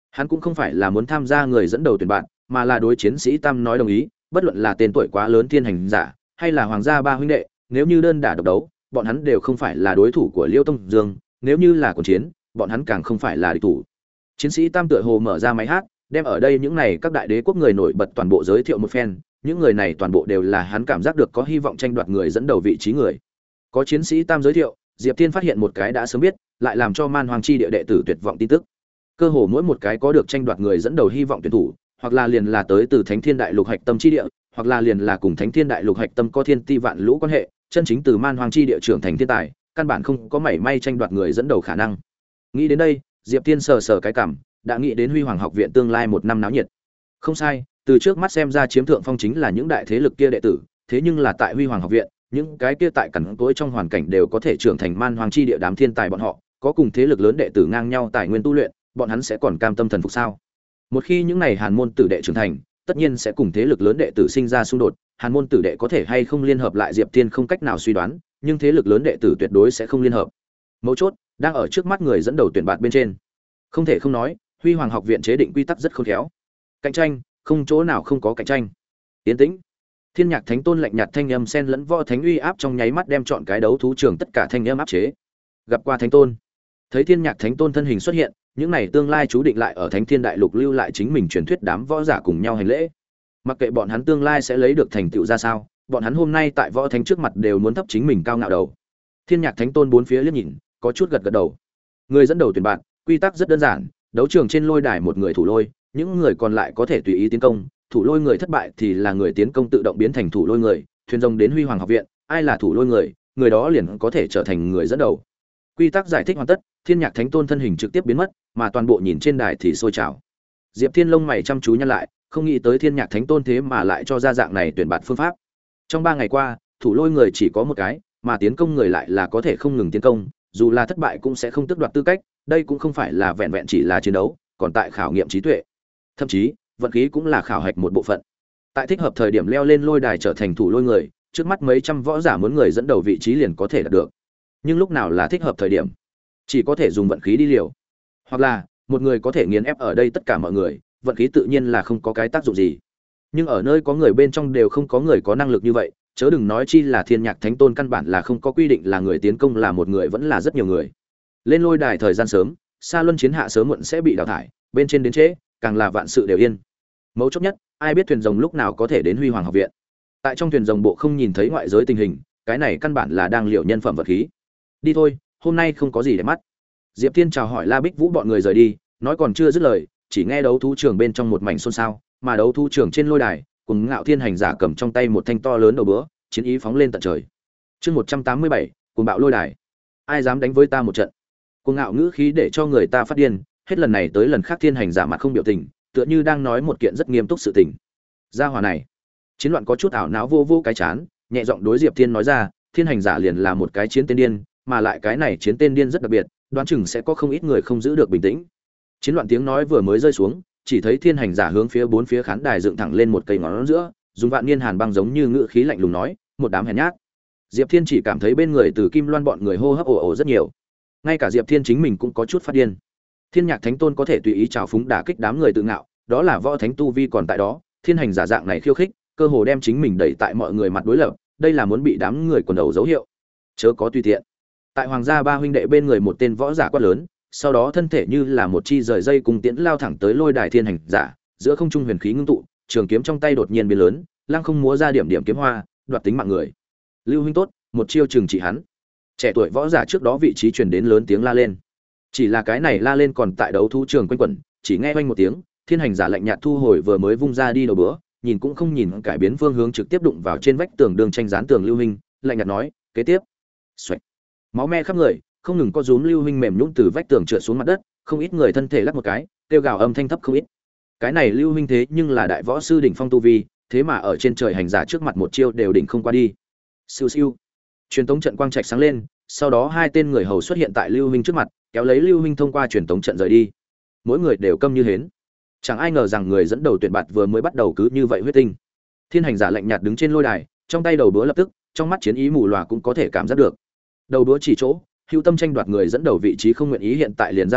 Hắn cũng không phải là muốn tham gia người dẫn đầu tuyển bạn, mà là đối chiến sĩ Tam nói đồng ý, bất luận là tên tuổi quá lớn thiên hành giả, hay là hoàng gia ba huynh đệ, nếu như đơn đả độc đấu, bọn hắn đều không phải là đối thủ của Liêu Tông Dương, nếu như là cuộc chiến, bọn hắn càng không phải là địch thủ. Chiến sĩ Tam tựa hồ mở ra máy hát, đem ở đây những này các đại đế quốc người nổi bật toàn bộ giới thiệu một phen, những người này toàn bộ đều là hắn cảm giác được có hy vọng tranh đoạt người dẫn đầu vị trí người. Có chiến sĩ Tam giới thiệu, Diệp Thiên phát hiện một cái đã sớm biết, lại làm cho Man Hoang chi địa đệ tử tuyệt vọng tin tức. Cơ hồ mỗi một cái có được tranh đoạt người dẫn đầu hy vọng tuyển thủ, hoặc là liền là tới từ Thánh Thiên Đại Lục hạch tâm chi địa, hoặc là liền là cùng Thánh Thiên Đại Lục hạch tâm có thiên ti vạn lũ quan hệ, chân chính từ Man Hoang chi địa trưởng thành thiên tài, căn bản không có mảy may tranh đoạt người dẫn đầu khả năng. Nghĩ đến đây, Diệp Thiên sờ sờ cái cằm, đã nghĩ đến Huy Hoàng học viện tương lai một năm náo nhiệt. Không sai, từ trước mắt xem ra chiếm thượng phong chính là những đại thế lực kia đệ tử, thế nhưng là tại Huy Hoàng học viện, những cái kia tại cẩn tối trong hoàn cảnh đều có thể trưởng thành Man Hoang chi địa đám thiên tài bọn họ, có cùng thế lực lớn đệ tử ngang nhau tài nguyên tu luyện, bọn hắn sẽ còn cam tâm thần phục sao? Một khi những này Hàn môn tử đệ trưởng thành, tất nhiên sẽ cùng thế lực lớn đệ tử sinh ra xung đột, Hàn môn tử đệ có thể hay không liên hợp lại Diệp Thiên không cách nào suy đoán, nhưng thế lực lớn đệ tử tuyệt đối sẽ không liên hợp. Mấu chốt đang ở trước mắt người dẫn đầu tuyển bạt bên trên. Không thể không nói, Huy Hoàng học viện chế định quy tắc rất khôn khéo. Cạnh tranh, không chỗ nào không có cạnh tranh. Tiến tĩnh. Thiên Nhạc Thánh Tôn lạnh nhạt thanh âm xen lẫn võ thánh uy áp trong nháy mắt đem chọn cái đấu thú trường tất cả thanh âm áp chế. Gặp qua Thánh Tôn. Thấy Thiên Nhạc Thánh Tôn thân hình xuất hiện, những này tương lai chú định lại ở Thánh Thiên Đại Lục lưu lại chính mình truyền thuyết đám võ giả cùng nhau hành lễ. Mặc kệ bọn hắn tương lai sẽ lấy được thành tựu ra sao, bọn hắn hôm nay tại võ thánh trước mặt đều muốn thấp chính mình cao ngạo đầu. Thiên Nhạc Thánh Tôn bốn phía liếc nhìn, có chút gật gật đầu. Người dẫn đầu tuyển bạn, quy tắc rất đơn giản, đấu trường trên lôi đài một người thủ lôi, những người còn lại có thể tùy ý tiến công, thủ lôi người thất bại thì là người tiến công tự động biến thành thủ lôi người, thuyền rồng đến Huy Hoàng học viện, ai là thủ lôi người, người đó liền có thể trở thành người dẫn đầu. Quy tắc giải thích hoàn tất, Thiên Nhạc Thánh Tôn thân hình trực tiếp biến mất, mà toàn bộ nhìn trên đài thì sôi trào. Diệp Thiên lông mày chăm chú nhăn lại, không nghĩ tới Thiên Nhạc Thánh Tôn thế mà lại cho ra dạng này tuyển bạt phương pháp. Trong ba ngày qua, thủ lôi người chỉ có một cái, mà tiến công người lại là có thể không ngừng tiến công, dù là thất bại cũng sẽ không tước đoạt tư cách, đây cũng không phải là vẹn vẹn chỉ là chiến đấu, còn tại khảo nghiệm trí tuệ. Thậm chí, vận khí cũng là khảo hạch một bộ phận. Tại thích hợp thời điểm leo lên lôi đài trở thành thủ lôi người, trước mắt mấy trăm võ giả muốn người dẫn đầu vị trí liền có thể đạt được. Nhưng lúc nào là thích hợp thời điểm, chỉ có thể dùng vận khí đi liều. Hoặc là, một người có thể nghiền ép ở đây tất cả mọi người, vận khí tự nhiên là không có cái tác dụng gì. Nhưng ở nơi có người bên trong đều không có người có năng lực như vậy, chớ đừng nói chi là Thiên Nhạc Thánh Tôn căn bản là không có quy định là người tiến công là một người vẫn là rất nhiều người. Lên lôi đài thời gian sớm, xa luân chiến hạ sớm muộn sẽ bị đào thải, bên trên đến trễ, càng là vạn sự đều yên. Mấu chốt nhất, ai biết thuyền rồng lúc nào có thể đến Huy Hoàng học viện. Tại trong thuyền rồng bộ không nhìn thấy ngoại giới tình hình, cái này căn bản là đang liệu nhân phẩm vật khí. Đi thôi, hôm nay không có gì để mắt. Diệp Thiên chào hỏi La Bích Vũ bọn người rời đi, nói còn chưa dứt lời, chỉ nghe đấu thú trường bên trong một mảnh xôn xao, mà đấu thú trường trên lôi đài, cùng Ngạo Thiên hành giả cầm trong tay một thanh to lớn đầu búa, chiến ý phóng lên tận trời. Chương một trăm tám mươi bảy, cùng bạo lôi đài. Ai dám đánh với ta một trận? Cuồng ngạo ngữ khí để cho người ta phát điên, hết lần này tới lần khác Thiên hành giả mặt không biểu tình, tựa như đang nói một kiện rất nghiêm túc sự tình. Gia hỏa này, chiến loạn có chút ảo não vô vô cái chán, nhẹ giọng đối Diệp Thiên nói ra, Thiên hành giả liền là một cái chiến tên điên, mà lại cái này chiến tên điên rất đặc biệt, đoán chừng sẽ có không ít người không giữ được bình tĩnh. Chiến loạn tiếng nói vừa mới rơi xuống, chỉ thấy Thiên hành giả hướng phía bốn phía khán đài dựng thẳng lên một cây ngón giữa, dùng vạn niên hàn băng giống như ngữ khí lạnh lùng nói, một đám hèn nhát. Diệp Thiên chỉ cảm thấy bên người từ Kim Loan bọn người hô hấp ồ ồ rất nhiều. Ngay cả Diệp Thiên chính mình cũng có chút phát điên. Thiên Nhạc Thánh Tôn có thể tùy ý trào phúng đả kích đám người tự ngạo, đó là võ thánh tu vi còn tại đó, thiên hành giả dạng này khiêu khích, cơ hồ đem chính mình đẩy tại mọi người mặt đối lập, đây là muốn bị đám người quần đầu dấu hiệu. Chớ có tùy tiện. Tại hoàng gia ba huynh đệ bên người một tên võ giả quát lớn, sau đó thân thể như là một chi rời dây cùng tiễn lao thẳng tới lôi đài thiên hành giả, giữa không trung huyền khí ngưng tụ, trường kiếm trong tay đột nhiên biến lớn, lăng không múa ra điểm điểm kiếm hoa, đoạt tính mạng người. Lưu huynh tốt, một chiêu trừng trị hắn. Trẻ tuổi võ giả trước đó vị trí truyền đến lớn tiếng la lên. Chỉ là cái này la lên còn tại đấu thú trường quanh quẩn, chỉ nghe oanh một tiếng, thiên hành giả lạnh nhạt thu hồi vừa mới vung ra đi đầu bữa, nhìn cũng không nhìn cải biến phương hướng trực tiếp đụng vào trên vách tường đường tranh dán tường Lưu huynh, lạnh nhạt nói, kế tiếp. Xoạch. Máu me khắp người, không ngừng có rúm Lưu huynh mềm nhũn từ vách tường trượt xuống mặt đất, không ít người thân thể lắc một cái, kêu gào âm thanh thấp không ít. Cái này Lưu huynh thế nhưng là đại võ sư đỉnh phong tu vi, thế mà ở trên trời hành giả trước mặt một chiêu đều đỉnh không qua đi. Siêu siêu. Truyền tống trận quang trạch sáng lên, sau đó hai tên người hầu xuất hiện tại Lưu huynh trước mặt, kéo lấy Lưu huynh thông qua truyền tống trận rời đi. Mỗi người đều câm như hến. Chẳng ai ngờ rằng người dẫn đầu tuyển bạt vừa mới bắt đầu cứ như vậy huyết tinh. Thiên hành giả lạnh nhạt đứng trên lôi đài, trong tay đầu búa lập tức, trong mắt chiến ý mù lòa cũng có thể cảm giác được. Đầu búa chỉ chỗ, hữu tâm tranh đoạt người dẫn đầu vị trí không nguyện ý hiện tại liền ra mặt,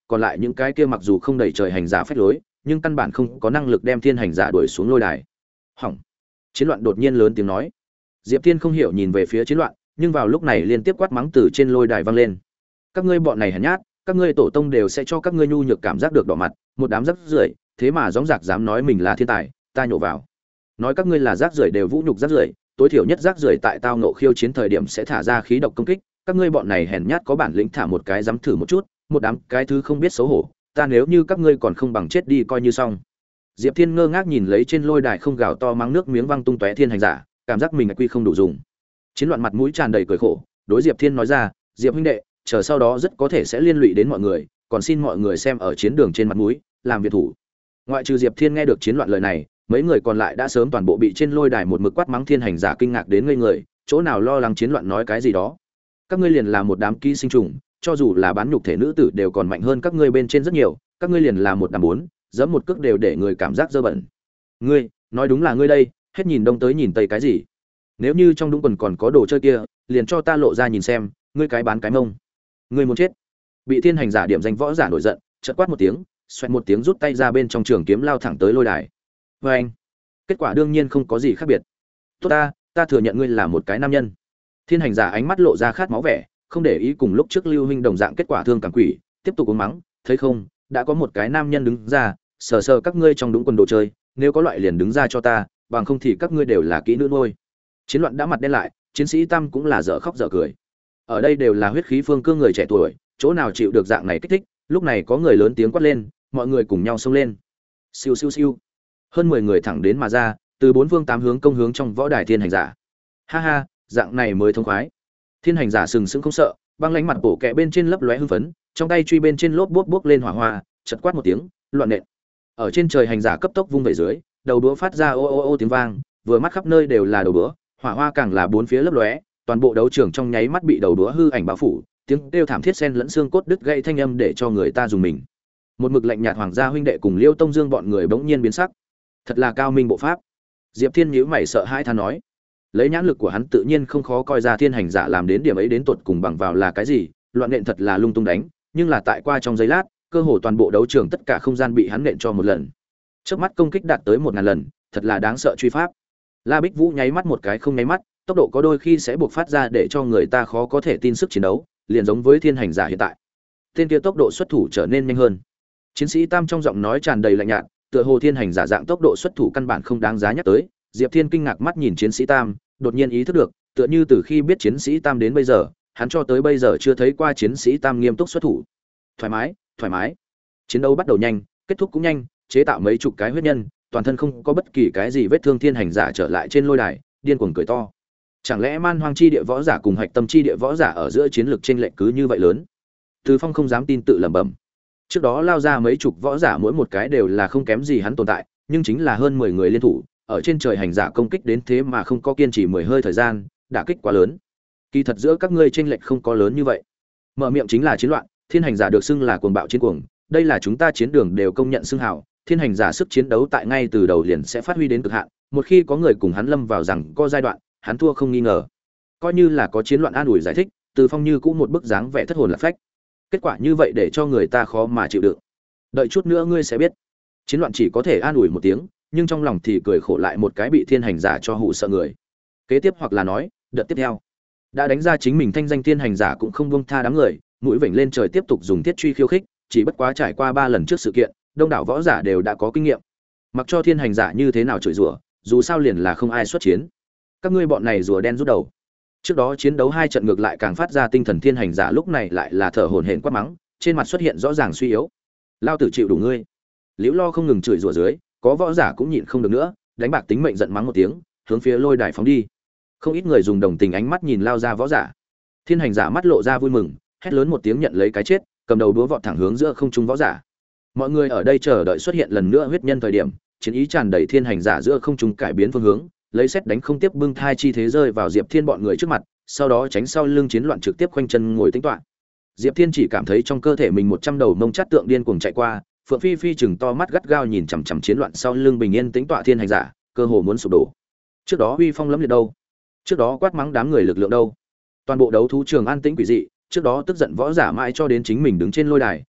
còn lại những cái kia mặc dù không đẩy trời hành giả phách lối, nhưng căn bản không có năng lực đem thiên hành giả đuổi xuống lôi đài. Hỏng. Chiến loạn đột nhiên lớn tiếng nói. Diệp Thiên không hiểu nhìn về phía chiến loạn, nhưng vào lúc này liên tiếp quát mắng từ trên lôi đài vang lên. Các ngươi bọn này hèn nhát, các ngươi tổ tông đều sẽ cho các ngươi nhu nhược cảm giác được đỏ mặt, một đám rác rưởi, thế mà dõng dạc dám nói mình là thiên tài, ta nhổ vào. Nói các ngươi là rác rưởi đều vũ nhục rác rưởi, tối thiểu nhất rác rưởi tại tao ngộ khiêu chiến thời điểm sẽ thả ra khí độc công kích, các ngươi bọn này hèn nhát có bản lĩnh thả một cái dám thử một chút, một đám cái thứ không biết xấu hổ, ta nếu như các ngươi còn không bằng chết đi coi như xong. Diệp Thiên ngơ ngác nhìn lấy trên lôi đài không gào to mắng nước miếng văng tung tóe thiên hành giả, cảm giác mình quy không đủ dùng. Chiến loạn mặt mũi tràn đầy cười khổ, đối Diệp Thiên nói ra, Diệp huynh đệ, chờ sau đó rất có thể sẽ liên lụy đến mọi người, còn xin mọi người xem ở chiến đường trên mặt mũi, làm việc thủ. Ngoại trừ Diệp Thiên nghe được chiến loạn lời này, mấy người còn lại đã sớm toàn bộ bị trên lôi đài một mực quát mắng thiên hành giả kinh ngạc đến ngây người, chỗ nào lo lắng chiến loạn nói cái gì đó. Các ngươi liền là một đám ký sinh trùng, cho dù là bán nhục thể nữ tử đều còn mạnh hơn các ngươi bên trên rất nhiều, các ngươi liền là một đám bốn, giẫm một cước đều để người cảm giác dơ bẩn. Ngươi, nói đúng là ngươi đây, hết nhìn đông tới nhìn tây cái gì? Nếu như trong đúng quần còn có đồ chơi kia, liền cho ta lộ ra nhìn xem, ngươi cái bán cái mông. Ngươi muốn chết. Bị thiên hành giả điểm danh võ giả nổi giận, chợt quát một tiếng, xoẹt một tiếng rút tay ra bên trong trường kiếm lao thẳng tới lôi đài. Và anh, kết quả đương nhiên không có gì khác biệt. Tốt ta, ta thừa nhận ngươi là một cái nam nhân. Thiên hành giả ánh mắt lộ ra khát máu vẻ, không để ý cùng lúc trước Lưu huynh đồng dạng kết quả thương cảm quỷ, tiếp tục uống mắng, thấy không, đã có một cái nam nhân đứng ra, sờ sờ các ngươi trong đúng quần đồ chơi, nếu có loại liền đứng ra cho ta, bằng không thì các ngươi đều là kỹ nữ nuôi. Chiến loạn đã mặt đen lại, chiến sĩ Tam cũng là dở khóc dở cười. Ở đây đều là huyết khí phương cương người trẻ tuổi, chỗ nào chịu được dạng này kích thích, lúc này có người lớn tiếng quát lên, mọi người cùng nhau xông lên. Siêu siêu siêu. Hơn mười người thẳng đến mà ra, từ bốn phương tám hướng công hướng trong võ đài thiên hành giả. Ha ha, dạng này mới thông khoái. Thiên hành giả sừng sững không sợ, băng lãnh mặt bổ kẹ bên trên lấp lóe hưng phấn, trong tay truy bên trên lốp bốp bốc lên hỏa hoa, chật quát một tiếng, loạn nện. Ở trên trời hành giả cấp tốc vung về dưới, đầu đũa phát ra ô ô ô tiếng vang, vừa mắt khắp nơi đều là đầu đũa, hỏa hoa càng là bốn phía lấp lóe, toàn bộ đấu trường trong nháy mắt bị đầu đũa hư ảnh bao phủ, tiếng kêu thảm thiết xen lẫn xương cốt đứt gãy thanh âm để cho người ta dùng mình. Một mực lạnh nhạt hoàng gia huynh đệ cùng Liêu Tông Dương bọn người bỗng nhiên biến sắc. Thật là cao minh bộ pháp. Diệp Thiên nhíu mày sợ hãi than nói. Lấy nhãn lực của hắn tự nhiên không khó coi ra thiên hành giả làm đến điểm ấy đến tột cùng bằng vào là cái gì, loạn nện thật là lung tung đánh, nhưng là tại qua trong giây lát, cơ hồ toàn bộ đấu trường tất cả không gian bị hắn nện cho một lần. Chớp mắt công kích đạt tới một ngàn lần, thật là đáng sợ truy pháp. La Bích Vũ nháy mắt một cái không nháy mắt, tốc độ có đôi khi sẽ buộc phát ra để cho người ta khó có thể tin sức chiến đấu, liền giống với thiên hành giả hiện tại. Tên kia tốc độ xuất thủ trở nên nhanh hơn. Chiến sĩ Tam trong giọng nói tràn đầy lạnh nhạt, tựa hồ thiên hành giả dạng tốc độ xuất thủ căn bản không đáng giá nhắc tới. Diệp Thiên kinh ngạc mắt nhìn chiến sĩ Tam, đột nhiên ý thức được, tựa như từ khi biết chiến sĩ Tam đến bây giờ, hắn cho tới bây giờ chưa thấy qua chiến sĩ Tam nghiêm túc xuất thủ. Thoải mái, thoải mái. Chiến đấu bắt đầu nhanh, kết thúc cũng nhanh, chế tạo mấy chục cái huyết nhân, toàn thân không có bất kỳ cái gì vết thương thiên hành giả trở lại trên lôi đài, điên cuồng cười to. Chẳng lẽ man hoang chi địa võ giả cùng hạch tâm chi địa võ giả ở giữa chiến lược chênh lệch cứ như vậy lớn? Từ Phong không dám tin tự lẩm bẩm. Trước đó lao ra mấy chục võ giả mỗi một cái đều là không kém gì hắn tồn tại, nhưng chính là hơn mười người liên thủ, ở trên trời hành giả công kích đến thế mà không có kiên trì mười hơi thời gian, đả kích quá lớn. Kỳ thật giữa các ngươi chênh lệch không có lớn như vậy. Mở miệng chính là chiến loạn, thiên hành giả được xưng là cuồng bạo chiến cuồng, đây là chúng ta chiến đường đều công nhận xưng hào, thiên hành giả sức chiến đấu tại ngay từ đầu liền sẽ phát huy đến cực hạn, một khi có người cùng hắn lâm vào rằng có giai đoạn, hắn thua không nghi ngờ. Coi như là có chiến loạn an ủi giải thích, Từ Phong như cũng một bức dáng vẻ thất hồn lạc phách. Kết quả như vậy để cho người ta khó mà chịu đựng. Đợi chút nữa ngươi sẽ biết. Chiến loạn chỉ có thể an ủi một tiếng, nhưng trong lòng thì cười khổ lại một cái bị thiên hành giả cho hù sợ người. Kế tiếp hoặc là nói, đợt tiếp theo, đã đánh ra chính mình thanh danh thiên hành giả cũng không buông tha đám người, mũi vểnh lên trời tiếp tục dùng thiết truy khiêu khích, chỉ bất quá trải qua ba lần trước sự kiện, đông đảo võ giả đều đã có kinh nghiệm. Mặc cho thiên hành giả như thế nào chửi rủa, dù sao liền là không ai xuất chiến. Các ngươi bọn này rùa đen rút đầu. Trước đó chiến đấu hai trận ngược lại càng phát ra tinh thần thiên hành giả lúc này lại là thở hổn hển quát mắng, trên mặt xuất hiện rõ ràng suy yếu. Lao tử chịu đủ ngươi. Liễu Lo không ngừng chửi rủa dưới, có võ giả cũng nhịn không được nữa, đánh bạc tính mệnh giận mắng một tiếng, hướng phía lôi đài phóng đi. Không ít người dùng đồng tình ánh mắt nhìn lao ra võ giả. Thiên hành giả mắt lộ ra vui mừng, hét lớn một tiếng nhận lấy cái chết, cầm đầu đúa vọt thẳng hướng giữa không trung võ giả. Mọi người ở đây chờ đợi xuất hiện lần nữa huyết nhân thời điểm, chiến ý tràn đầy thiên hành giả giữa không trung cải biến phương hướng, lấy xét đánh không tiếp bưng thai chi thế rơi vào Diệp Thiên bọn người trước mặt, sau đó tránh sau lưng chiến loạn trực tiếp khoanh chân ngồi tĩnh tọa. Diệp Thiên chỉ cảm thấy trong cơ thể mình một trăm đầu mông chát tượng điên cuồng chạy qua, Phượng Phi Phi chừng to mắt gắt gao nhìn chằm chằm chiến loạn sau lưng bình yên tĩnh tọa thiên hành giả, cơ hồ muốn sụp đổ. Trước đó uy phong lẫm liệt đâu? Trước đó quát mắng đám người lực lượng đâu? Toàn bộ đấu thú trường an tĩnh quỷ dị, trước đó tức giận võ giả mãi cho đến chính mình đứng trên lôi đài,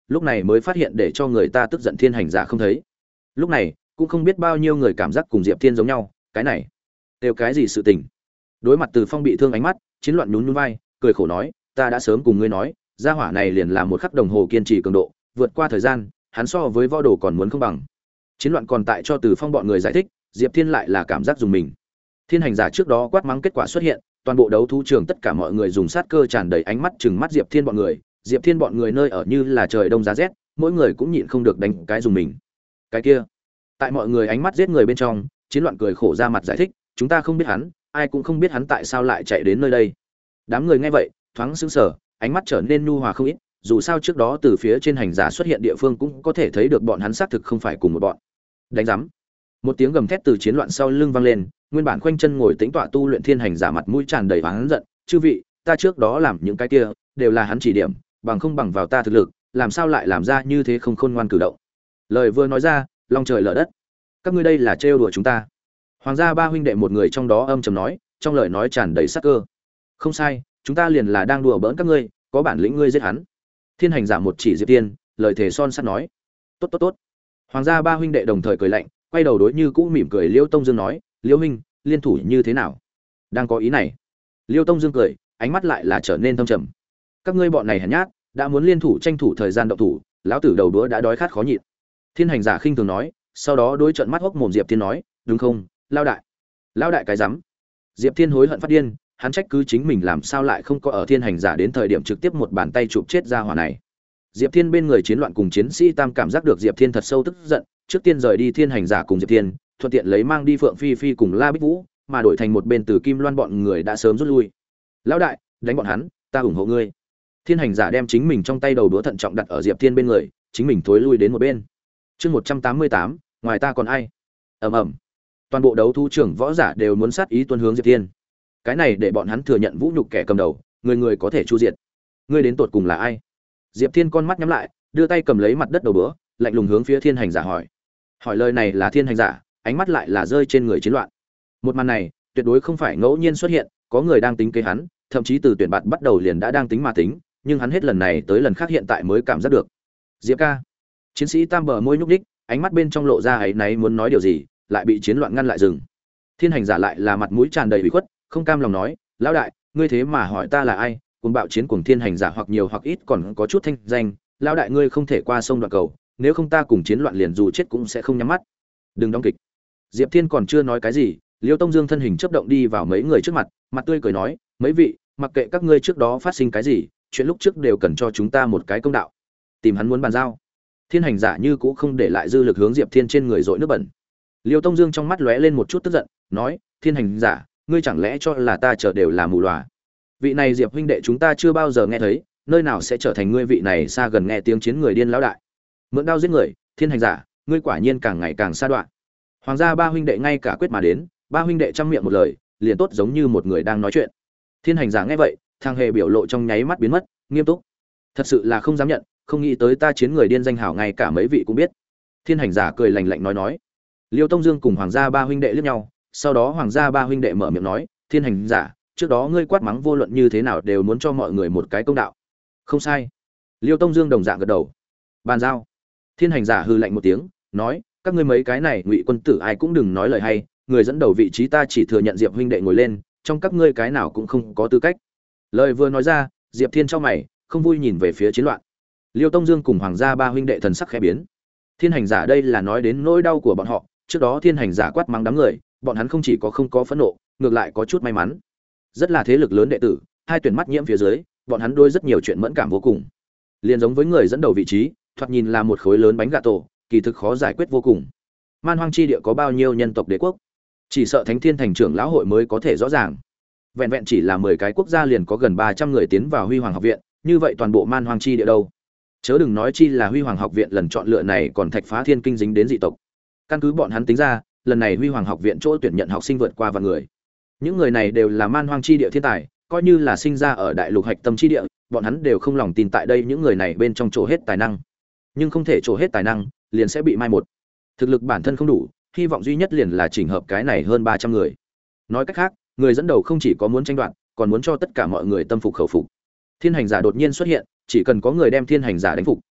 lúc này mới phát hiện để cho người ta tức giận thiên hành giả không thấy. Lúc này cũng không biết bao nhiêu người cảm giác cùng Diệp Thiên giống nhau, cái này đều cái gì sự tình. Đối mặt Từ Phong bị thương ánh mắt, Chiến Loạn nhún nhún vai, cười khổ nói, ta đã sớm cùng ngươi nói, gia hỏa này liền là một khắc đồng hồ kiên trì cường độ, vượt qua thời gian, hắn so với võ đồ còn muốn không bằng. Chiến Loạn còn tại cho Từ Phong bọn người giải thích, Diệp Thiên lại là cảm giác dùng mình. Thiên hành giả trước đó quát mắng kết quả xuất hiện, toàn bộ đấu thú trường tất cả mọi người dùng sát cơ tràn đầy ánh mắt trừng mắt Diệp Thiên bọn người, Diệp Thiên bọn người nơi ở như là trời đông giá rét, mỗi người cũng nhịn không được đánh cái dùng mình. Cái kia, tại mọi người ánh mắt giết người bên trong, Chiến Loạn cười khổ ra mặt giải thích, chúng ta không biết hắn, ai cũng không biết hắn tại sao lại chạy đến nơi đây. Đám người nghe vậy, thoáng sững sờ, ánh mắt trở nên nhu hòa không ít, dù sao trước đó từ phía trên hành giả xuất hiện địa phương cũng có thể thấy được bọn hắn xác thực không phải cùng một bọn. Đánh rắm. Một tiếng gầm thét từ Chiến Loạn sau lưng vang lên, nguyên bản khoanh chân ngồi tĩnh tọa tu luyện thiên hành giả mặt mũi tràn đầy oán giận, "Chư vị, ta trước đó làm những cái kia, đều là hắn chỉ điểm, bằng không bằng vào ta thực lực, làm sao lại làm ra như thế không khôn ngoan cử động." Lời vừa nói ra, long trời lở đất. "Các ngươi đây là trêu đùa chúng ta." Hoàng gia ba huynh đệ một người trong đó âm trầm nói, trong lời nói tràn đầy sát cơ. "Không sai, chúng ta liền là đang đùa bỡn các ngươi, có bản lĩnh ngươi giết hắn." Thiên hành giả một chỉ Diệp Tiên, lời thề son sắt nói. "Tốt tốt tốt." Hoàng gia ba huynh đệ đồng thời cười lạnh, quay đầu đối như cũ mỉm cười Liêu Tông Dương nói, "Liêu huynh, liên thủ như thế nào?" Đang có ý này. Liêu Tông Dương cười, ánh mắt lại là trở nên thâm trầm. "Các ngươi bọn này hèn nhát, đã muốn liên thủ tranh thủ thời gian động thủ, lão tử đầu đũa đã đói khát khó nhịn." Thiên hành giả khinh thường nói, sau đó đối trận mắt hốc mồm Diệp Thiên nói, "Đúng không, lao đại?" "Lao đại cái rắm." Diệp Thiên hối hận phát điên, hắn trách cứ chính mình làm sao lại không có ở thiên hành giả đến thời điểm trực tiếp một bàn tay chụp chết ra hỏa này. Diệp Thiên bên người Chiến Loạn cùng chiến sĩ Tam cảm giác được Diệp Thiên thật sâu tức giận, trước tiên rời đi thiên hành giả cùng Diệp Thiên, thuận tiện lấy mang đi Phượng Phi Phi cùng La Bích Vũ, mà đổi thành một bên Từ Kim Loan bọn người đã sớm rút lui. "Lão đại, đánh bọn hắn, ta ủng hộ ngươi." Thiên hành giả đem chính mình trong tay đầu đũa thận trọng đặt ở Diệp Thiên bên người, chính mình thối lui đến một bên. Chương một trăm tám mươi tám, ngoài ta còn ai? Ầm ầm. Toàn bộ đấu thú trưởng võ giả đều muốn sát ý tuân hướng Diệp Thiên. Cái này để bọn hắn thừa nhận vũ nhục kẻ cầm đầu, người người có thể chu diệt. Ngươi đến tột cùng là ai? Diệp Thiên con mắt nhắm lại, đưa tay cầm lấy mặt đất đầu bữa, lạnh lùng hướng phía thiên hành giả hỏi. Hỏi lời này là thiên hành giả, ánh mắt lại là rơi trên người Chiến Loạn. Một màn này, tuyệt đối không phải ngẫu nhiên xuất hiện, có người đang tính kế hắn, thậm chí từ tuyển bạt bắt đầu liền đã đang tính mà tính, nhưng hắn hết lần này tới lần khác hiện tại mới cảm giác được. Diệp ca. Chiến sĩ Tam bờ môi nhúc nhích, ánh mắt bên trong lộ ra ấy náy muốn nói điều gì, lại bị Chiến Loạn ngăn lại dừng. Thiên hành giả lại là mặt mũi tràn đầy ủy khuất, không cam lòng nói, "Lão đại, ngươi thế mà hỏi ta là ai?" Cuồng bạo chiến cuồng thiên hành giả hoặc nhiều hoặc ít còn có chút thanh danh, "Lão đại ngươi không thể qua sông đoạn cầu, nếu không ta cùng Chiến Loạn liền dù chết cũng sẽ không nhắm mắt." "Đừng đóng kịch." Diệp Thiên còn chưa nói cái gì, Liêu Tông Dương thân hình chớp động đi vào mấy người trước mặt, mặt tươi cười nói, "Mấy vị, mặc kệ các ngươi trước đó phát sinh cái gì, chuyện lúc trước đều cần cho chúng ta một cái công đạo." Tìm hắn muốn bàn giao. Thiên hành giả như cũ không để lại dư lực hướng Diệp Thiên trên người dội nước bẩn. Liêu Tông Dương trong mắt lóe lên một chút tức giận, nói, "Thiên hành giả, ngươi chẳng lẽ cho là ta chờ đều là mù lòa? Vị này Diệp huynh đệ chúng ta chưa bao giờ nghe thấy, nơi nào sẽ trở thành ngươi vị này xa gần nghe tiếng chiến người điên lão đại? Mượn đao giết người, Thiên hành giả, ngươi quả nhiên càng ngày càng xa đoạn." Hoàng gia ba huynh đệ ngay cả quyết mà đến, ba huynh đệ trăm miệng một lời, liền tốt giống như một người đang nói chuyện. Thiên hành giả nghe vậy, thang hề biểu lộ trong nháy mắt biến mất, nghiêm túc. "Thật sự là không dám nhận, không nghĩ tới ta chiến người điên danh hảo ngay cả mấy vị cũng biết." Thiên hành giả cười lạnh lạnh nói nói. Liêu Tông Dương cùng Hoàng gia ba huynh đệ liếc nhau, sau đó Hoàng gia ba huynh đệ mở miệng nói, "Thiên hành giả, trước đó ngươi quát mắng vô luận như thế nào đều muốn cho mọi người một cái công đạo." "Không sai." Liêu Tông Dương đồng dạng gật đầu. "Bàn giao." Thiên hành giả hừ lạnh một tiếng, nói, "Các ngươi mấy cái này ngụy quân tử ai cũng đừng nói lời hay, người dẫn đầu vị trí ta chỉ thừa nhận Diệp huynh đệ ngồi lên, trong các ngươi cái nào cũng không có tư cách." Lời vừa nói ra, Diệp Thiên chau mày, không vui nhìn về phía Chiến Loạn. Liêu Tông Dương cùng Hoàng gia ba huynh đệ thần sắc khẽ biến. Thiên hành giả đây là nói đến nỗi đau của bọn họ, trước đó thiên hành giả quát mắng đám người, bọn hắn không chỉ có không có phẫn nộ, ngược lại có chút may mắn. Rất là thế lực lớn đệ tử, hai tuyển mắt nhiễm phía dưới, bọn hắn đôi rất nhiều chuyện mẫn cảm vô cùng. Liền giống với người dẫn đầu vị trí, thoạt nhìn là một khối lớn bánh gà tổ, kỳ thực khó giải quyết vô cùng. Man Hoang chi địa có bao nhiêu nhân tộc đế quốc, chỉ sợ Thánh Thiên Thành trưởng lão hội mới có thể rõ ràng. Vẹn vẹn chỉ là mười cái quốc gia liền có gần ba trăm người tiến vào Huy Hoàng học viện, như vậy toàn bộ Man Hoang chi địa đâu? Chớ đừng nói chi là Huy Hoàng học viện lần chọn lựa này còn thạch phá thiên kinh dính đến dị tộc. Căn cứ bọn hắn tính ra, lần này Huy Hoàng học viện chỗ tuyển nhận học sinh vượt qua vạn người. Những người này đều là Man Hoang chi địa thiên tài, coi như là sinh ra ở đại lục hạch tâm chi địa, bọn hắn đều không lòng tin tại đây những người này bên trong chỗ hết tài năng. Nhưng không thể chỗ hết tài năng, liền sẽ bị mai một. Thực lực bản thân không đủ, hy vọng duy nhất liền là chỉnh hợp cái này hơn ba trăm người. Nói cách khác, người dẫn đầu không chỉ có muốn tranh đoạt, còn muốn cho tất cả mọi người tâm phục khẩu phục. Thiên hành giả đột nhiên xuất hiện, chỉ cần có người đem thiên hành giả đánh phục,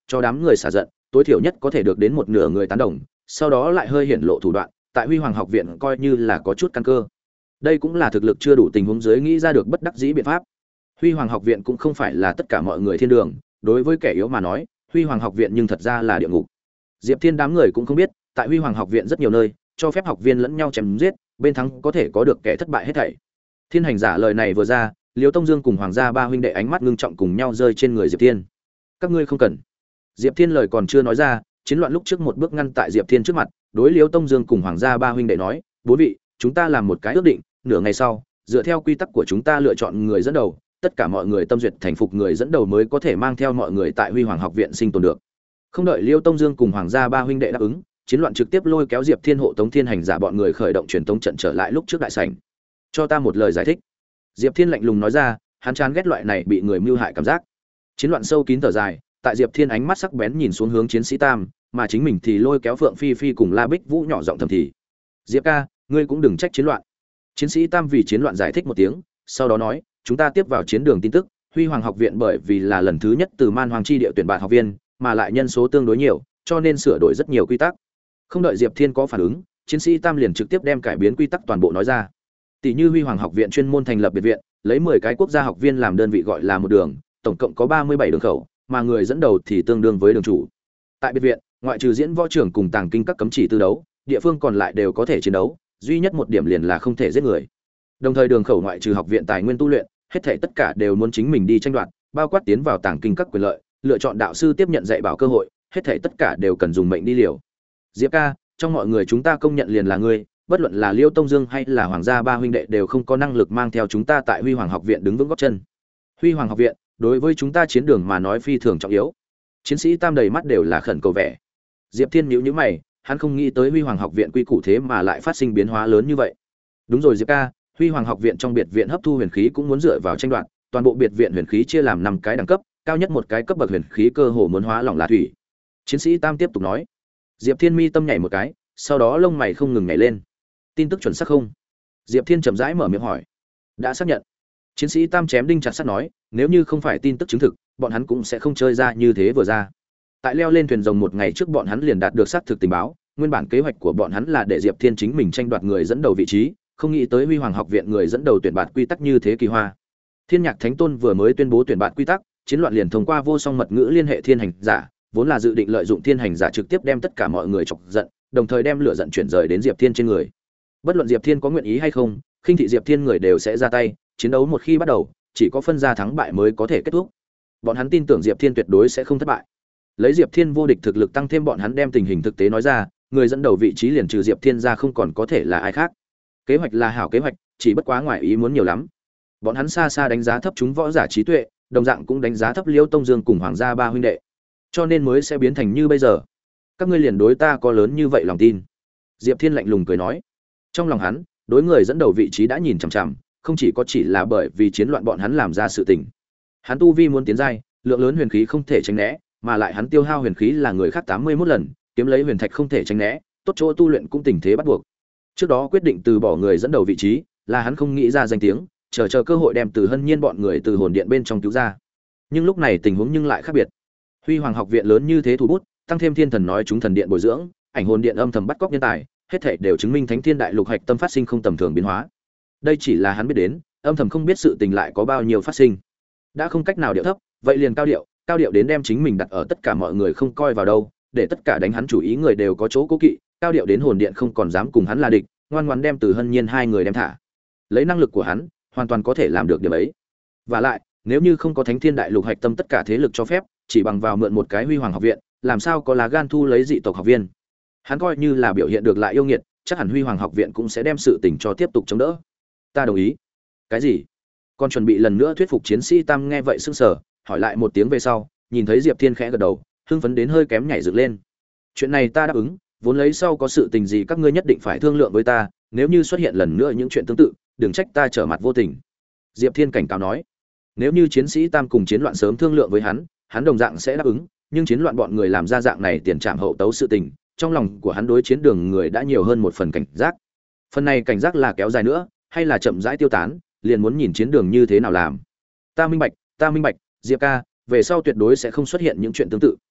cho đám người xả giận, tối thiểu nhất có thể được đến một nửa người tán đồng, sau đó lại hơi hiển lộ thủ đoạn, tại Huy Hoàng học viện coi như là có chút căn cơ. Đây cũng là thực lực chưa đủ tình huống dưới nghĩ ra được bất đắc dĩ biện pháp. Huy Hoàng học viện cũng không phải là tất cả mọi người thiên đường, đối với kẻ yếu mà nói, Huy Hoàng học viện nhưng thật ra là địa ngục. Diệp Thiên đám người cũng không biết, tại Huy Hoàng học viện rất nhiều nơi, cho phép học viên lẫn nhau chém giết, bên thắng có thể có được kẻ thất bại hết thảy. Thiên hành giả lời này vừa ra, Liêu Tông Dương cùng Hoàng gia ba huynh đệ ánh mắt ngưng trọng cùng nhau rơi trên người Diệp Thiên. Các ngươi không cần. Diệp Thiên lời còn chưa nói ra, chiến loạn lúc trước một bước ngăn tại Diệp Thiên trước mặt, đối Liêu Tông Dương cùng Hoàng gia ba huynh đệ nói, bốn vị, chúng ta làm một cái ước định, nửa ngày sau, dựa theo quy tắc của chúng ta lựa chọn người dẫn đầu, tất cả mọi người tâm duyệt thành phục người dẫn đầu mới có thể mang theo mọi người tại Huy Hoàng học viện sinh tồn được. Không đợi Liêu Tông Dương cùng Hoàng gia ba huynh đệ đáp ứng, chiến loạn trực tiếp lôi kéo Diệp Thiên hộ tống Thiên hành giả bọn người khởi động truyền tống trận trở lại lúc trước đại sảnh. Cho ta một lời giải thích. Diệp Thiên lạnh lùng nói ra, hắn chán ghét loại này bị người mưu hại cảm giác. Chiến loạn sâu kín thở dài, tại Diệp Thiên ánh mắt sắc bén nhìn xuống hướng chiến sĩ Tam, mà chính mình thì lôi kéo Phượng Phi Phi cùng La Bích Vũ nhỏ giọng thầm thì. Diệp ca, ngươi cũng đừng trách chiến loạn. Chiến sĩ Tam vì chiến loạn giải thích một tiếng, sau đó nói, chúng ta tiếp vào chiến đường tin tức, Huy Hoàng học viện bởi vì là lần thứ nhất từ Man Hoàng chi địa tuyển bạn học viên, mà lại nhân số tương đối nhiều, cho nên sửa đổi rất nhiều quy tắc. Không đợi Diệp Thiên có phản ứng, chiến sĩ Tam liền trực tiếp đem cải biến quy tắc toàn bộ nói ra. Tỷ như Huy Hoàng học viện chuyên môn thành lập biệt viện, lấy mười cái quốc gia học viên làm đơn vị gọi là một đường, tổng cộng có ba mươi bảy đường khẩu, mà người dẫn đầu thì tương đương với đường chủ. Tại biệt viện, ngoại trừ diễn võ trưởng cùng tàng kinh các cấm chỉ tư đấu, địa phương còn lại đều có thể chiến đấu, duy nhất một điểm liền là không thể giết người. Đồng thời đường khẩu ngoại trừ học viện tài nguyên tu luyện, hết thảy tất cả đều muốn chính mình đi tranh đoạt, bao quát tiến vào tàng kinh các quyền lợi, lựa chọn đạo sư tiếp nhận dạy bảo cơ hội, hết thảy tất cả đều cần dùng mệnh đi liều. Diệp ca, trong mọi người chúng ta công nhận liền là ngươi, bất luận là Liêu Tông Dương hay là Hoàng gia ba huynh đệ đều không có năng lực mang theo chúng ta tại Huy Hoàng học viện đứng vững gót chân. Huy Hoàng học viện, đối với chúng ta chiến đường mà nói phi thường trọng yếu. Chiến sĩ Tam đầy mắt đều là khẩn cầu vẻ. Diệp Thiên nhíu nhíu mày, hắn không nghĩ tới Huy Hoàng học viện quy củ thế mà lại phát sinh biến hóa lớn như vậy. Đúng rồi Diệp ca, Huy Hoàng học viện trong biệt viện hấp thu huyền khí cũng muốn dựa vào tranh đoạt, toàn bộ biệt viện huyền khí chia làm năm cái đẳng cấp, cao nhất một cái cấp bậc huyền khí cơ hồ muốn hóa lỏng là thủy. Chiến sĩ Tam tiếp tục nói. Diệp Thiên mi tâm nhảy một cái, sau đó lông mày không ngừng nhảy lên. Tin tức chuẩn xác không? Diệp Thiên chậm rãi mở miệng hỏi. Đã xác nhận. Chiến sĩ Tam chém đinh chặt sắt nói, nếu như không phải tin tức chứng thực, bọn hắn cũng sẽ không chơi ra như thế vừa ra. Tại leo lên thuyền rồng một ngày trước bọn hắn liền đạt được xác thực tình báo, nguyên bản kế hoạch của bọn hắn là để Diệp Thiên chính mình tranh đoạt người dẫn đầu vị trí, không nghĩ tới Huy Hoàng học viện người dẫn đầu tuyển bạt quy tắc như thế kỳ hoa. Thiên Nhạc Thánh Tôn vừa mới tuyên bố tuyển bạt quy tắc, chiến loạn liền thông qua vô song mật ngữ liên hệ thiên hành giả, vốn là dự định lợi dụng thiên hành giả trực tiếp đem tất cả mọi người chọc giận, đồng thời đem lửa giận chuyển rời đến Diệp Thiên trên người. Bất luận Diệp Thiên có nguyện ý hay không, khinh thị Diệp Thiên người đều sẽ ra tay, chiến đấu một khi bắt đầu, chỉ có phân ra thắng bại mới có thể kết thúc. Bọn hắn tin tưởng Diệp Thiên tuyệt đối sẽ không thất bại. Lấy Diệp Thiên vô địch thực lực tăng thêm bọn hắn đem tình hình thực tế nói ra, người dẫn đầu vị trí liền trừ Diệp Thiên ra không còn có thể là ai khác. Kế hoạch là hảo kế hoạch, chỉ bất quá ngoài ý muốn nhiều lắm. Bọn hắn xa xa đánh giá thấp chúng võ giả trí tuệ, đồng dạng cũng đánh giá thấp Liêu Tông Dương cùng Hoàng gia ba huynh đệ, cho nên mới sẽ biến thành như bây giờ. Các ngươi liền đối ta có lớn như vậy lòng tin? Diệp Thiên lạnh lùng cười nói. Trong lòng hắn, đối người dẫn đầu vị trí đã nhìn chằm chằm, không chỉ có chỉ là bởi vì chiến loạn bọn hắn làm ra sự tình. Hắn tu vi muốn tiến giai, lượng lớn huyền khí không thể tránh né, mà lại hắn tiêu hao huyền khí là người khác tám mươi mốt lần, kiếm lấy huyền thạch không thể tránh né, tốt chỗ tu luyện cũng tình thế bắt buộc. Trước đó quyết định từ bỏ người dẫn đầu vị trí, là hắn không nghĩ ra danh tiếng, chờ chờ cơ hội đem Từ Hân Nhiên bọn người từ hồn điện bên trong cứu ra. Nhưng lúc này tình huống nhưng lại khác biệt. Huy Hoàng học viện lớn như thế thủ bút, tăng thêm thiên thần nói chúng thần điện bồi dưỡng, ảnh hồn điện âm thầm bắt cóc nhân tài, hết thảy đều chứng minh Thánh Thiên Đại Lục hạch tâm phát sinh không tầm thường biến hóa. Đây chỉ là hắn biết đến, âm thầm không biết sự tình lại có bao nhiêu phát sinh. Đã không cách nào điệu thấp, vậy liền cao điệu, cao điệu đến đem chính mình đặt ở tất cả mọi người không coi vào đâu, để tất cả đánh hắn chủ ý người đều có chỗ cố kỵ, cao điệu đến hồn điện không còn dám cùng hắn là địch, ngoan ngoãn đem Từ Hân Nhiên hai người đem thả. Lấy năng lực của hắn, hoàn toàn có thể làm được điểm ấy. Và lại, nếu như không có Thánh Thiên Đại Lục hạch tâm tất cả thế lực cho phép, chỉ bằng vào mượn một cái Huy Hoàng học viện, làm sao có lá gan thu lấy dị tộc học viên. Hắn coi như là biểu hiện được lại yêu nghiệt, chắc hẳn Huy Hoàng học viện cũng sẽ đem sự tình cho tiếp tục chống đỡ. Ta đồng ý. Cái gì? Còn chuẩn bị lần nữa thuyết phục chiến sĩ Tam nghe vậy sững sờ, hỏi lại một tiếng về sau, nhìn thấy Diệp Thiên khẽ gật đầu, hưng phấn đến hơi kém nhảy dựng lên. Chuyện này ta đáp ứng, vốn lấy sau có sự tình gì các ngươi nhất định phải thương lượng với ta, nếu như xuất hiện lần nữa những chuyện tương tự, đừng trách ta trở mặt vô tình. Diệp Thiên cảnh cáo nói. Nếu như chiến sĩ Tam cùng chiến loạn sớm thương lượng với hắn, hắn đồng dạng sẽ đáp ứng, nhưng chiến loạn bọn người làm ra dạng này tiền trảm hậu tấu sự tình, trong lòng của hắn đối chiến đường người đã nhiều hơn một phần cảnh giác. Phần này cảnh giác là kéo dài nữa, hay là chậm rãi tiêu tán, liền muốn nhìn chiến đường như thế nào làm. Ta minh bạch, ta minh bạch, Diệp ca, về sau tuyệt đối sẽ không xuất hiện những chuyện tương tự.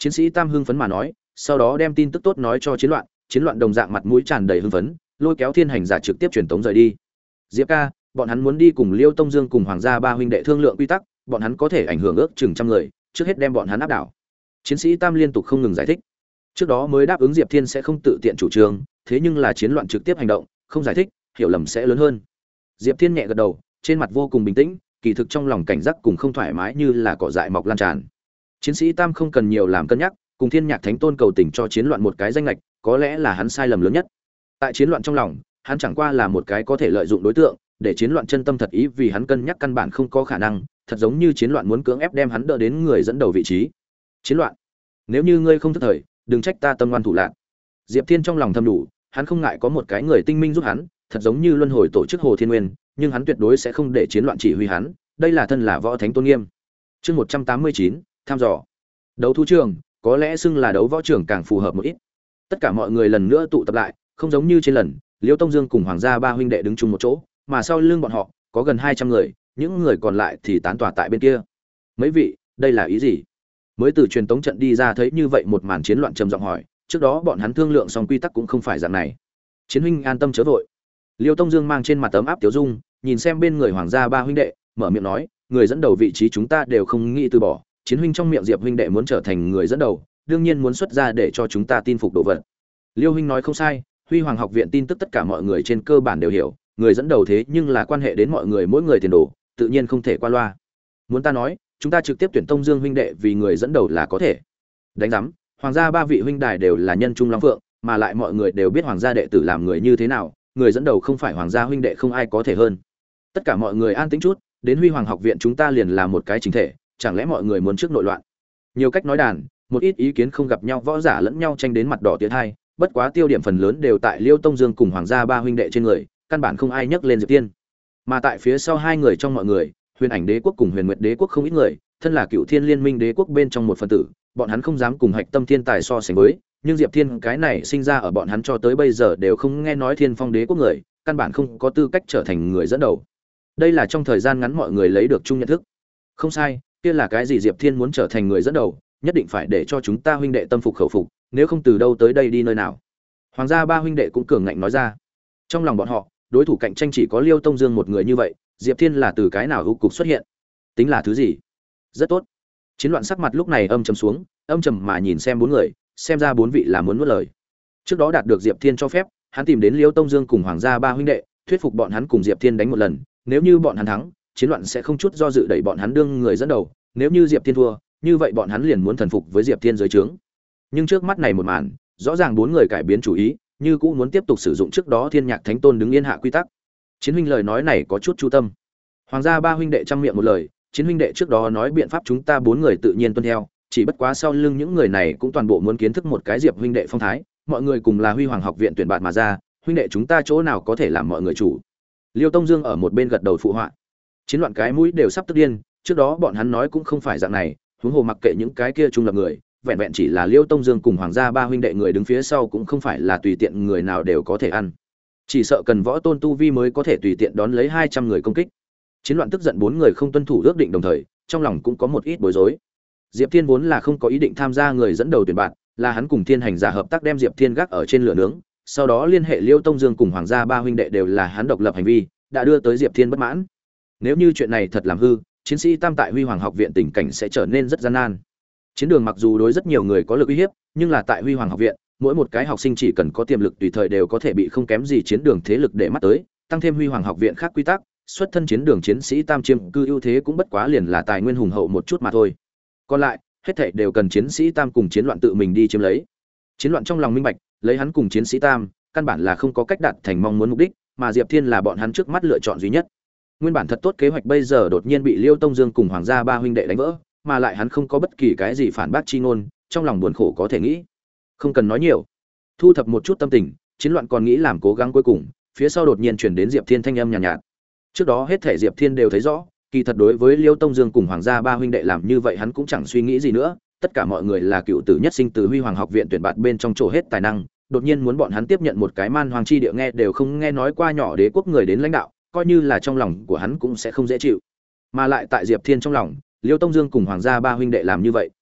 Chiến sĩ Tam hưng phấn mà nói, sau đó đem tin tức tốt nói cho Chiến Loạn, Chiến Loạn đồng dạng mặt mũi tràn đầy hưng phấn, lôi kéo Thiên Hành giả trực tiếp truyền tống rời đi. Diệp ca, bọn hắn muốn đi cùng Liêu Tông Dương cùng Hoàng gia ba huynh đệ thương lượng quy tắc, bọn hắn có thể ảnh hưởng ước chừng trăm người, trước hết đem bọn hắn áp đảo. Chiến sĩ Tam liên tục không ngừng giải thích. Trước đó mới đáp ứng Diệp Thiên sẽ không tự tiện chủ trương, thế nhưng là Chiến Loạn trực tiếp hành động, không giải thích, hiểu lầm sẽ lớn hơn. Diệp Thiên nhẹ gật đầu, trên mặt vô cùng bình tĩnh, kỳ thực trong lòng cảnh giác cùng không thoải mái như là cỏ dại mọc lan tràn. Chiến sĩ Tam không cần nhiều làm cân nhắc, cùng Thiên Nhạc Thánh Tôn cầu tình cho Chiến Loạn một cái danh lệch, có lẽ là hắn sai lầm lớn nhất. Tại Chiến Loạn trong lòng, hắn chẳng qua là một cái có thể lợi dụng đối tượng, để Chiến Loạn chân tâm thật ý vì hắn cân nhắc căn bản không có khả năng, thật giống như Chiến Loạn muốn cưỡng ép đem hắn đỡ đến người dẫn đầu vị trí. Chiến Loạn, nếu như ngươi không thức thời, đừng trách ta tâm ngoan thủ lạn. Diệp Thiên trong lòng thầm đủ, hắn không ngại có một cái người tinh minh giúp hắn, thật giống như luân hồi tổ chức Hồ Thiên Nguyên, nhưng hắn tuyệt đối sẽ không để Chiến Loạn chỉ huy hắn, đây là thân là võ thánh tôn nghiêm. Chương một trăm tám mươi chín, tham dò. Đấu thú trường, có lẽ xưng là đấu võ trường càng phù hợp một ít. Tất cả mọi người lần nữa tụ tập lại, không giống như trên lần, Liêu Tông Dương cùng Hoàng gia ba huynh đệ đứng chung một chỗ, mà sau lưng bọn họ có gần hai trăm người, những người còn lại thì tán tỏa tại bên kia. Mấy vị, đây là ý gì? Mới từ truyền tống trận đi ra thấy như vậy một màn Chiến Loạn trầm giọng hỏi, trước đó bọn hắn thương lượng xong quy tắc cũng không phải dạng này. Chiến huynh an tâm chớ vội. Liêu Tông Dương mang trên mặt tấm áp tiểu dung, nhìn xem bên người Hoàng gia ba huynh đệ, mở miệng nói, người dẫn đầu vị trí chúng ta đều không nghĩ từ bỏ, Chiến huynh trong miệng Diệp huynh đệ muốn trở thành người dẫn đầu, đương nhiên muốn xuất ra để cho chúng ta tin phục đồ vật. Liêu huynh nói không sai, Huy Hoàng học viện tin tức tất cả mọi người trên cơ bản đều hiểu, người dẫn đầu thế nhưng là quan hệ đến mọi người mỗi người tiền đồ, tự nhiên không thể qua loa. Muốn ta nói, chúng ta trực tiếp tuyển Tông Dương huynh đệ vì người dẫn đầu là có thể. Đánh rắm, Hoàng gia ba vị huynh đài đều là nhân trung long phượng, mà lại mọi người đều biết Hoàng gia đệ tử làm người như thế nào, người dẫn đầu không phải Hoàng gia huynh đệ không ai có thể hơn. Tất cả mọi người an tĩnh chút, đến Huy Hoàng học viện chúng ta liền là một cái chính thể, chẳng lẽ mọi người muốn trước nội loạn? Nhiều cách nói đàn, một ít ý kiến không gặp nhau võ giả lẫn nhau tranh đến mặt đỏ tiến hai, bất quá tiêu điểm phần lớn đều tại Liêu Tông Dương cùng Hoàng gia ba huynh đệ trên người, căn bản không ai nhắc lên Diệp Tiên. Mà tại phía sau hai người trong mọi người, Huyền Ảnh Đế quốc cùng Huyền Nguyệt Đế quốc không ít người, thân là Cựu Thiên Liên Minh Đế quốc bên trong một phần tử, bọn hắn không dám cùng Hạch Tâm Thiên Tài so sánh với, nhưng Diệp Thiên cái này sinh ra ở bọn hắn cho tới bây giờ đều không nghe nói Thiên Phong Đế quốc người, căn bản không có tư cách trở thành người dẫn đầu. Đây là trong thời gian ngắn mọi người lấy được chung nhận thức. Không sai, kia là cái gì Diệp Thiên muốn trở thành người dẫn đầu, nhất định phải để cho chúng ta huynh đệ tâm phục khẩu phục, nếu không từ đâu tới đây đi nơi nào. Hoàng gia ba huynh đệ cũng cường ngạnh nói ra. Trong lòng bọn họ, đối thủ cạnh tranh chỉ có Liêu Tông Dương một người như vậy, Diệp Thiên là từ cái nào hữu cục xuất hiện, tính là thứ gì? Rất tốt. Chiến Loạn sắc mặt lúc này âm trầm xuống, âm trầm mà nhìn xem bốn người, xem ra bốn vị là muốn nuốt lời. Trước đó đạt được Diệp Thiên cho phép, hắn tìm đến Liêu Tông Dương cùng Hoàng gia ba huynh đệ, thuyết phục bọn hắn cùng Diệp Thiên đánh một lần, nếu như bọn hắn thắng, Chiến Loạn sẽ không chút do dự đẩy bọn hắn đương người dẫn đầu, nếu như Diệp Thiên thua, như vậy bọn hắn liền muốn thần phục với Diệp Thiên dưới trướng. Nhưng trước mắt này một màn, rõ ràng bốn người cải biến chủ ý, như cũng muốn tiếp tục sử dụng trước đó Thiên Nhạc Thánh Tôn đứng yên hạ quy tắc. Chiến huynh lời nói này có chút chu tâm. Hoàng gia ba huynh đệ trăm miệng một lời, Chiến huynh đệ trước đó nói biện pháp chúng ta bốn người tự nhiên tuân theo, chỉ bất quá sau lưng những người này cũng toàn bộ muốn kiến thức một cái Diệp huynh đệ phong thái, mọi người cùng là Huy Hoàng học viện tuyển bạn mà ra, huynh đệ chúng ta chỗ nào có thể làm mọi người chủ. Liêu Tông Dương ở một bên gật đầu phụ họa. Chiến Loạn cái mũi đều sắp tức điên, trước đó bọn hắn nói cũng không phải dạng này, huống hồ mặc kệ những cái kia trung lập người, vẹn vẹn chỉ là Liêu Tông Dương cùng Hoàng gia ba huynh đệ người đứng phía sau cũng không phải là tùy tiện người nào đều có thể ăn. Chỉ sợ cần võ tôn tu vi mới có thể tùy tiện đón lấy hai trăm người công kích. Chiến Loạn tức giận bốn người không tuân thủ ước định đồng thời, trong lòng cũng có một ít bối rối. Diệp Thiên vốn là không có ý định tham gia người dẫn đầu tuyển bạn, là hắn cùng Thiên Hành giả hợp tác đem Diệp Thiên gác ở trên lửa nướng, sau đó liên hệ Liêu Tông Dương cùng Hoàng gia ba huynh đệ đều là hắn độc lập hành vi, đã đưa tới Diệp Thiên bất mãn. Nếu như chuyện này thật làm hư, chiến sĩ Tam tại Huy Hoàng học viện tình cảnh sẽ trở nên rất gian nan. Chiến đường mặc dù đối rất nhiều người có lực uy hiếp, nhưng là tại Huy Hoàng học viện, mỗi một cái học sinh chỉ cần có tiềm lực tùy thời đều có thể bị không kém gì chiến đường thế lực để mắt tới, tăng thêm Huy Hoàng học viện khác quy tắc, xuất thân chiến đường chiến sĩ Tam chiêm cư ưu thế cũng bất quá liền là tài nguyên hùng hậu một chút mà thôi. Còn lại, hết thảy đều cần chiến sĩ Tam cùng Chiến Loạn tự mình đi chiếm lấy. Chiến Loạn trong lòng minh bạch, lấy hắn cùng chiến sĩ Tam, căn bản là không có cách đạt thành mong muốn mục đích, mà Diệp Thiên là bọn hắn trước mắt lựa chọn duy nhất. Nguyên bản thật tốt kế hoạch bây giờ đột nhiên bị Liêu Tông Dương cùng Hoàng gia ba huynh đệ đánh vỡ, mà lại hắn không có bất kỳ cái gì phản bác chi ngôn, trong lòng buồn khổ có thể nghĩ. Không cần nói nhiều, thu thập một chút tâm tình, Chiến Loạn còn nghĩ làm cố gắng cuối cùng, phía sau đột nhiên truyền đến Diệp Thiên thanh âm nhàn nhạt, nhạt. Trước đó hết thể Diệp Thiên đều thấy rõ, kỳ thật đối với Liêu Tông Dương cùng Hoàng gia ba huynh đệ làm như vậy hắn cũng chẳng suy nghĩ gì nữa, tất cả mọi người là cựu tử nhất sinh từ Huy Hoàng học viện tuyển bạt bên trong chỗ hết tài năng, đột nhiên muốn bọn hắn tiếp nhận một cái man hoàng chi địa nghe đều không nghe nói qua nhỏ đế quốc người đến lãnh đạo, coi như là trong lòng của hắn cũng sẽ không dễ chịu. Mà lại tại Diệp Thiên trong lòng, Liêu Tông Dương cùng Hoàng gia ba huynh đệ làm như vậy,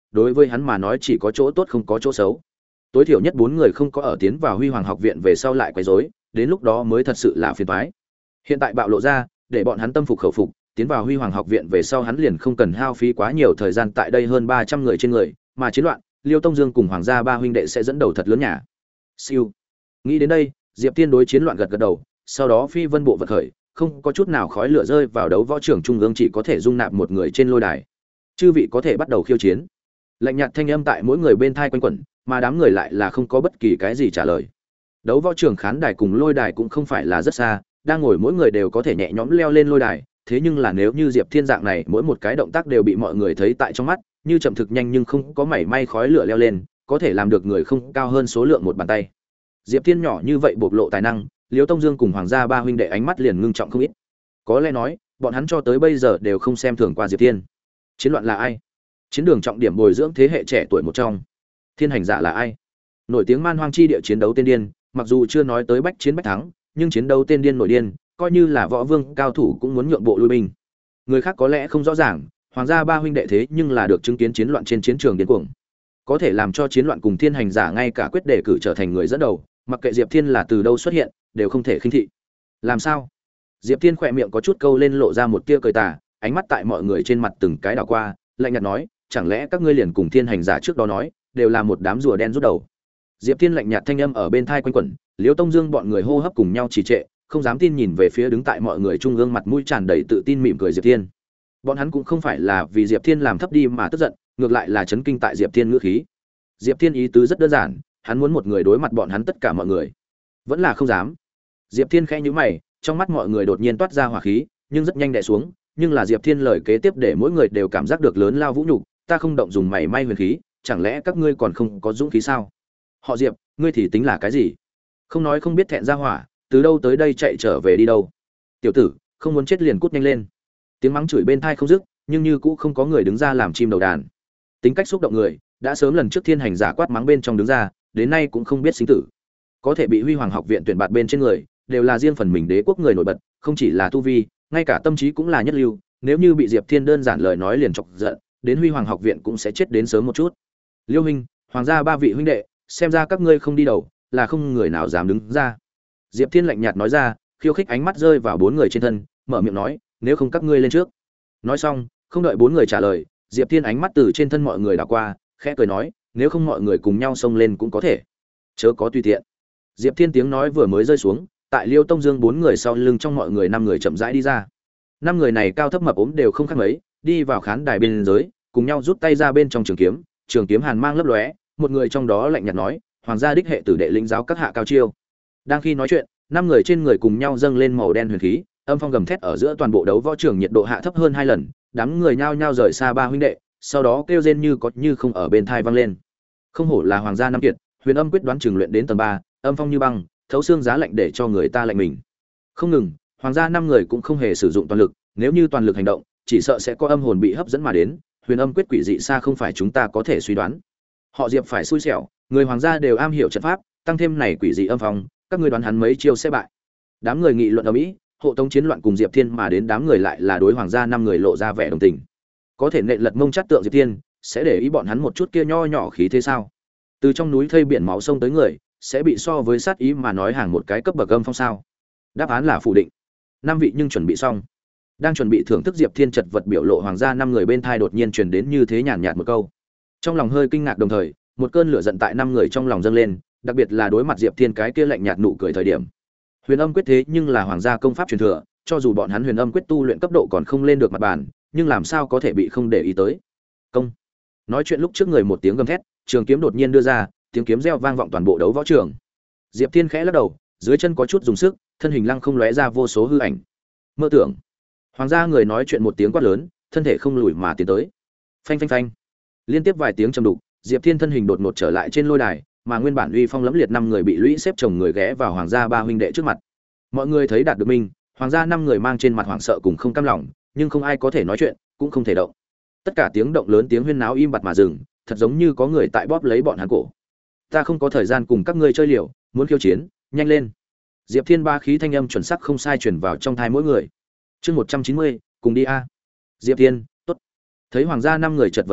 đối với hắn mà nói chỉ có chỗ tốt không có chỗ xấu. Tối thiểu nhất bốn người không có ở tiến vào Huy Hoàng học viện về sau lại quấy rối, đến lúc đó mới thật sự là phiền toái. Hiện tại bạo lộ ra, để bọn hắn tâm phục khẩu phục, tiến vào Huy Hoàng học viện về sau hắn liền không cần hao phí quá nhiều thời gian tại đây hơn ba trăm người trên người, mà chiến loạn, Liêu Tông Dương cùng Hoàng gia ba huynh đệ sẽ dẫn đầu thật lớn nhà. Siêu. Nghĩ đến đây, Diệp Thiên đối chiến loạn gật gật đầu, sau đó phi vân bộ vật khởi, không có chút nào khói lửa rơi vào đấu võ trường trung ương, chỉ có thể dung nạp một người trên lôi đài. Chư vị có thể bắt đầu khiêu chiến. Lạnh nhạt thanh âm tại mỗi người bên thai quanh quẩn, mà đám người lại là không có bất kỳ cái gì trả lời. Đấu võ trường khán đài cùng lôi đài cũng không phải là rất xa, đang ngồi mỗi người đều có thể nhẹ nhõm leo lên lôi đài, thế nhưng là nếu như Diệp Thiên dạng này, mỗi một cái động tác đều bị mọi người thấy tại trong mắt, như chậm thực nhanh nhưng không có mảy may khói lửa leo lên, có thể làm được người không cao hơn số lượng một bàn tay. Diệp Thiên nhỏ như vậy bộc lộ tài năng, Liêu Tông Dương cùng Hoàng gia ba huynh đệ ánh mắt liền ngưng trọng không ít. Có lẽ nói, bọn hắn cho tới bây giờ đều không xem thường qua Diệp Thiên. Chiến loạn là ai? Chiến đường trọng điểm bồi dưỡng thế hệ trẻ tuổi một trong. Thiên hành giả là ai? Nổi tiếng man hoang chi địa chiến đấu tiên điên, mặc dù chưa nói tới bách chiến bách thắng, nhưng chiến đấu tiên điên nổi điên, coi như là võ vương cao thủ cũng muốn nhượng bộ lui binh. Người khác có lẽ không rõ ràng, Hoàng gia ba huynh đệ thế nhưng là được chứng kiến chiến loạn trên chiến trường điên cuồng. Có thể làm cho chiến loạn cùng thiên hành giả ngay cả quyết đề cử trở thành người dẫn đầu, mặc kệ Diệp Thiên là từ đâu xuất hiện, đều không thể khinh thị. Làm sao? Diệp Thiên khỏe miệng có chút câu lên lộ ra một tia cười tà, ánh mắt tại mọi người trên mặt từng cái đảo qua, lạnh nhạt nói, chẳng lẽ các ngươi liền cùng thiên hành giả trước đó nói, đều là một đám rùa đen rút đầu. Diệp Thiên lạnh nhạt thanh âm ở bên thai quanh quẩn, Liêu Tông Dương bọn người hô hấp cùng nhau trì trệ, không dám tin nhìn về phía đứng tại mọi người trung ương mặt mũi tràn đầy tự tin mỉm cười Diệp Thiên. Bọn hắn cũng không phải là vì Diệp Thiên làm thấp đi mà tức giận, ngược lại là chấn kinh tại Diệp Thiên ngữ khí. Diệp Thiên ý tứ rất đơn giản, hắn muốn một người đối mặt bọn hắn tất cả mọi người. Vẫn là không dám. Diệp Thiên khẽ nhíu mày, trong mắt mọi người đột nhiên toát ra hỏa khí, nhưng rất nhanh đè xuống, nhưng là Diệp Thiên lời kế tiếp để mỗi người đều cảm giác được lớn lao vũ nhục, ta không động dùng mảy may huyền khí, chẳng lẽ các ngươi còn không có dũng khí sao? Họ Diệp, ngươi thì tính là cái gì? Không nói không biết thẹn ra hỏa, từ đâu tới đây chạy trở về đi đâu? Tiểu tử, không muốn chết liền cút nhanh lên. Tiếng mắng chửi bên tai không dứt, nhưng như cũ không có người đứng ra làm chim đầu đàn. Tính cách xúc động người, đã sớm lần trước thiên hành giả quát mắng bên trong đứng ra, đến nay cũng không biết sinh tử. Có thể bị Huy Hoàng học viện tuyển bạt bên trên người, đều là riêng phần mình đế quốc người nổi bật, không chỉ là tu vi, ngay cả tâm trí cũng là nhất lưu, nếu như bị Diệp Thiên đơn giản lời nói liền chọc giận, đến Huy Hoàng học viện cũng sẽ chết đến sớm một chút. Liêu huynh, Hoàng gia ba vị huynh đệ, xem ra các ngươi không đi đầu, là không người nào dám đứng ra. Diệp Thiên lạnh nhạt nói ra, khiêu khích ánh mắt rơi vào bốn người trên thân, mở miệng nói, nếu không các ngươi lên trước. Nói xong, không đợi bốn người trả lời, Diệp Thiên ánh mắt từ trên thân mọi người đảo qua, khẽ cười nói, nếu không mọi người cùng nhau xông lên cũng có thể, chớ có tùy tiện. Diệp Thiên tiếng nói vừa mới rơi xuống, tại Liêu Tông Dương bốn người sau lưng trong mọi người năm người chậm rãi đi ra. Năm người này cao thấp mập ốm đều không khác mấy, đi vào khán đài bên dưới, cùng nhau rút tay ra bên trong trường kiếm, trường kiếm hàn mang lấp lóe, một người trong đó lạnh nhạt nói, Hoàng gia đích hệ tử đệ lĩnh giáo các hạ cao chiêu. Đang khi nói chuyện, năm người trên người cùng nhau dâng lên màu đen huyền khí, âm phong gầm thét ở giữa toàn bộ đấu võ trường nhiệt độ hạ thấp hơn hai lần, đám người nhao nhao rời xa ba huynh đệ, sau đó kêu rên như có như không ở bên thai vang lên. Không hổ là Hoàng gia năm kiệt, huyền âm quyết đoán trường luyện đến tầng ba, âm phong như băng, thấu xương giá lạnh để cho người ta lạnh mình. Không ngừng, Hoàng gia năm người cũng không hề sử dụng toàn lực, nếu như toàn lực hành động, chỉ sợ sẽ có âm hồn bị hấp dẫn mà đến, huyền âm quyết quỷ dị xa không phải chúng ta có thể suy đoán. Họ Diệp phải xui xẻo, người Hoàng gia đều am hiểu trận pháp, tăng thêm này quỷ dị âm phong, các ngươi đoán hắn mấy chiêu sẽ bại. Đám người nghị luận ầm ĩ, hộ tống chiến loạn cùng Diệp Thiên mà đến đám người lại là đối Hoàng gia năm người lộ ra vẻ đồng tình. Có thể nện lật mông chát tượng Diệp Thiên, sẽ để ý bọn hắn một chút kia nho nhỏ khí thế sao? Từ trong núi thây biển máu sông tới người, sẽ bị so với sát ý mà nói hàng một cái cấp bậc âm phong sao? Đáp án là phủ định. Năm vị nhưng chuẩn bị xong. Đang chuẩn bị thưởng thức Diệp Thiên chật vật biểu lộ Hoàng gia năm người bên thai đột nhiên truyền đến như thế nhàn nhạt một câu. Trong lòng hơi kinh ngạc đồng thời, một cơn lửa giận tại năm người trong lòng dâng lên, đặc biệt là đối mặt Diệp Thiên cái kia lạnh nhạt nụ cười thời điểm. Huyền âm quyết thế nhưng là Hoàng gia công pháp truyền thừa, cho dù bọn hắn huyền âm quyết tu luyện cấp độ còn không lên được mặt bàn, nhưng làm sao có thể bị không để ý tới. Công. Nói chuyện lúc trước người một tiếng gầm thét, trường kiếm đột nhiên đưa ra, tiếng kiếm reo vang vọng toàn bộ đấu võ trường. Diệp Thiên khẽ lắc đầu, dưới chân có chút dùng sức, thân hình lăng không lóe ra vô số hư ảnh. Mơ tưởng. Hoàng gia người nói chuyện một tiếng quát lớn, thân thể không lùi mà tiến tới. Phanh phanh phanh. Liên tiếp vài tiếng trầm đục, Diệp Thiên thân hình đột ngột trở lại trên lôi đài, mà nguyên bản uy phong lẫm liệt năm người bị lũy xếp chồng người ghé vào Hoàng gia ba huynh đệ trước mặt. Mọi người thấy đạt được minh, Hoàng gia năm người mang trên mặt hoảng sợ cùng không cam lòng, nhưng không ai có thể nói chuyện, cũng không thể động. Tất cả tiếng động lớn tiếng huyên náo im bặt mà dừng, thật giống như có người tại bóp lấy bọn hắn cổ. Ta không có thời gian cùng các ngươi chơi liều, muốn khiêu chiến, nhanh lên. Diệp Thiên ba khí thanh âm chuẩn xác không sai truyền vào trong tai mỗi người. Chương một trăm chín mươi, cùng đi a. Diệp Thiên, tốt. Thấy Hoàng gia năm người chật vật dạng,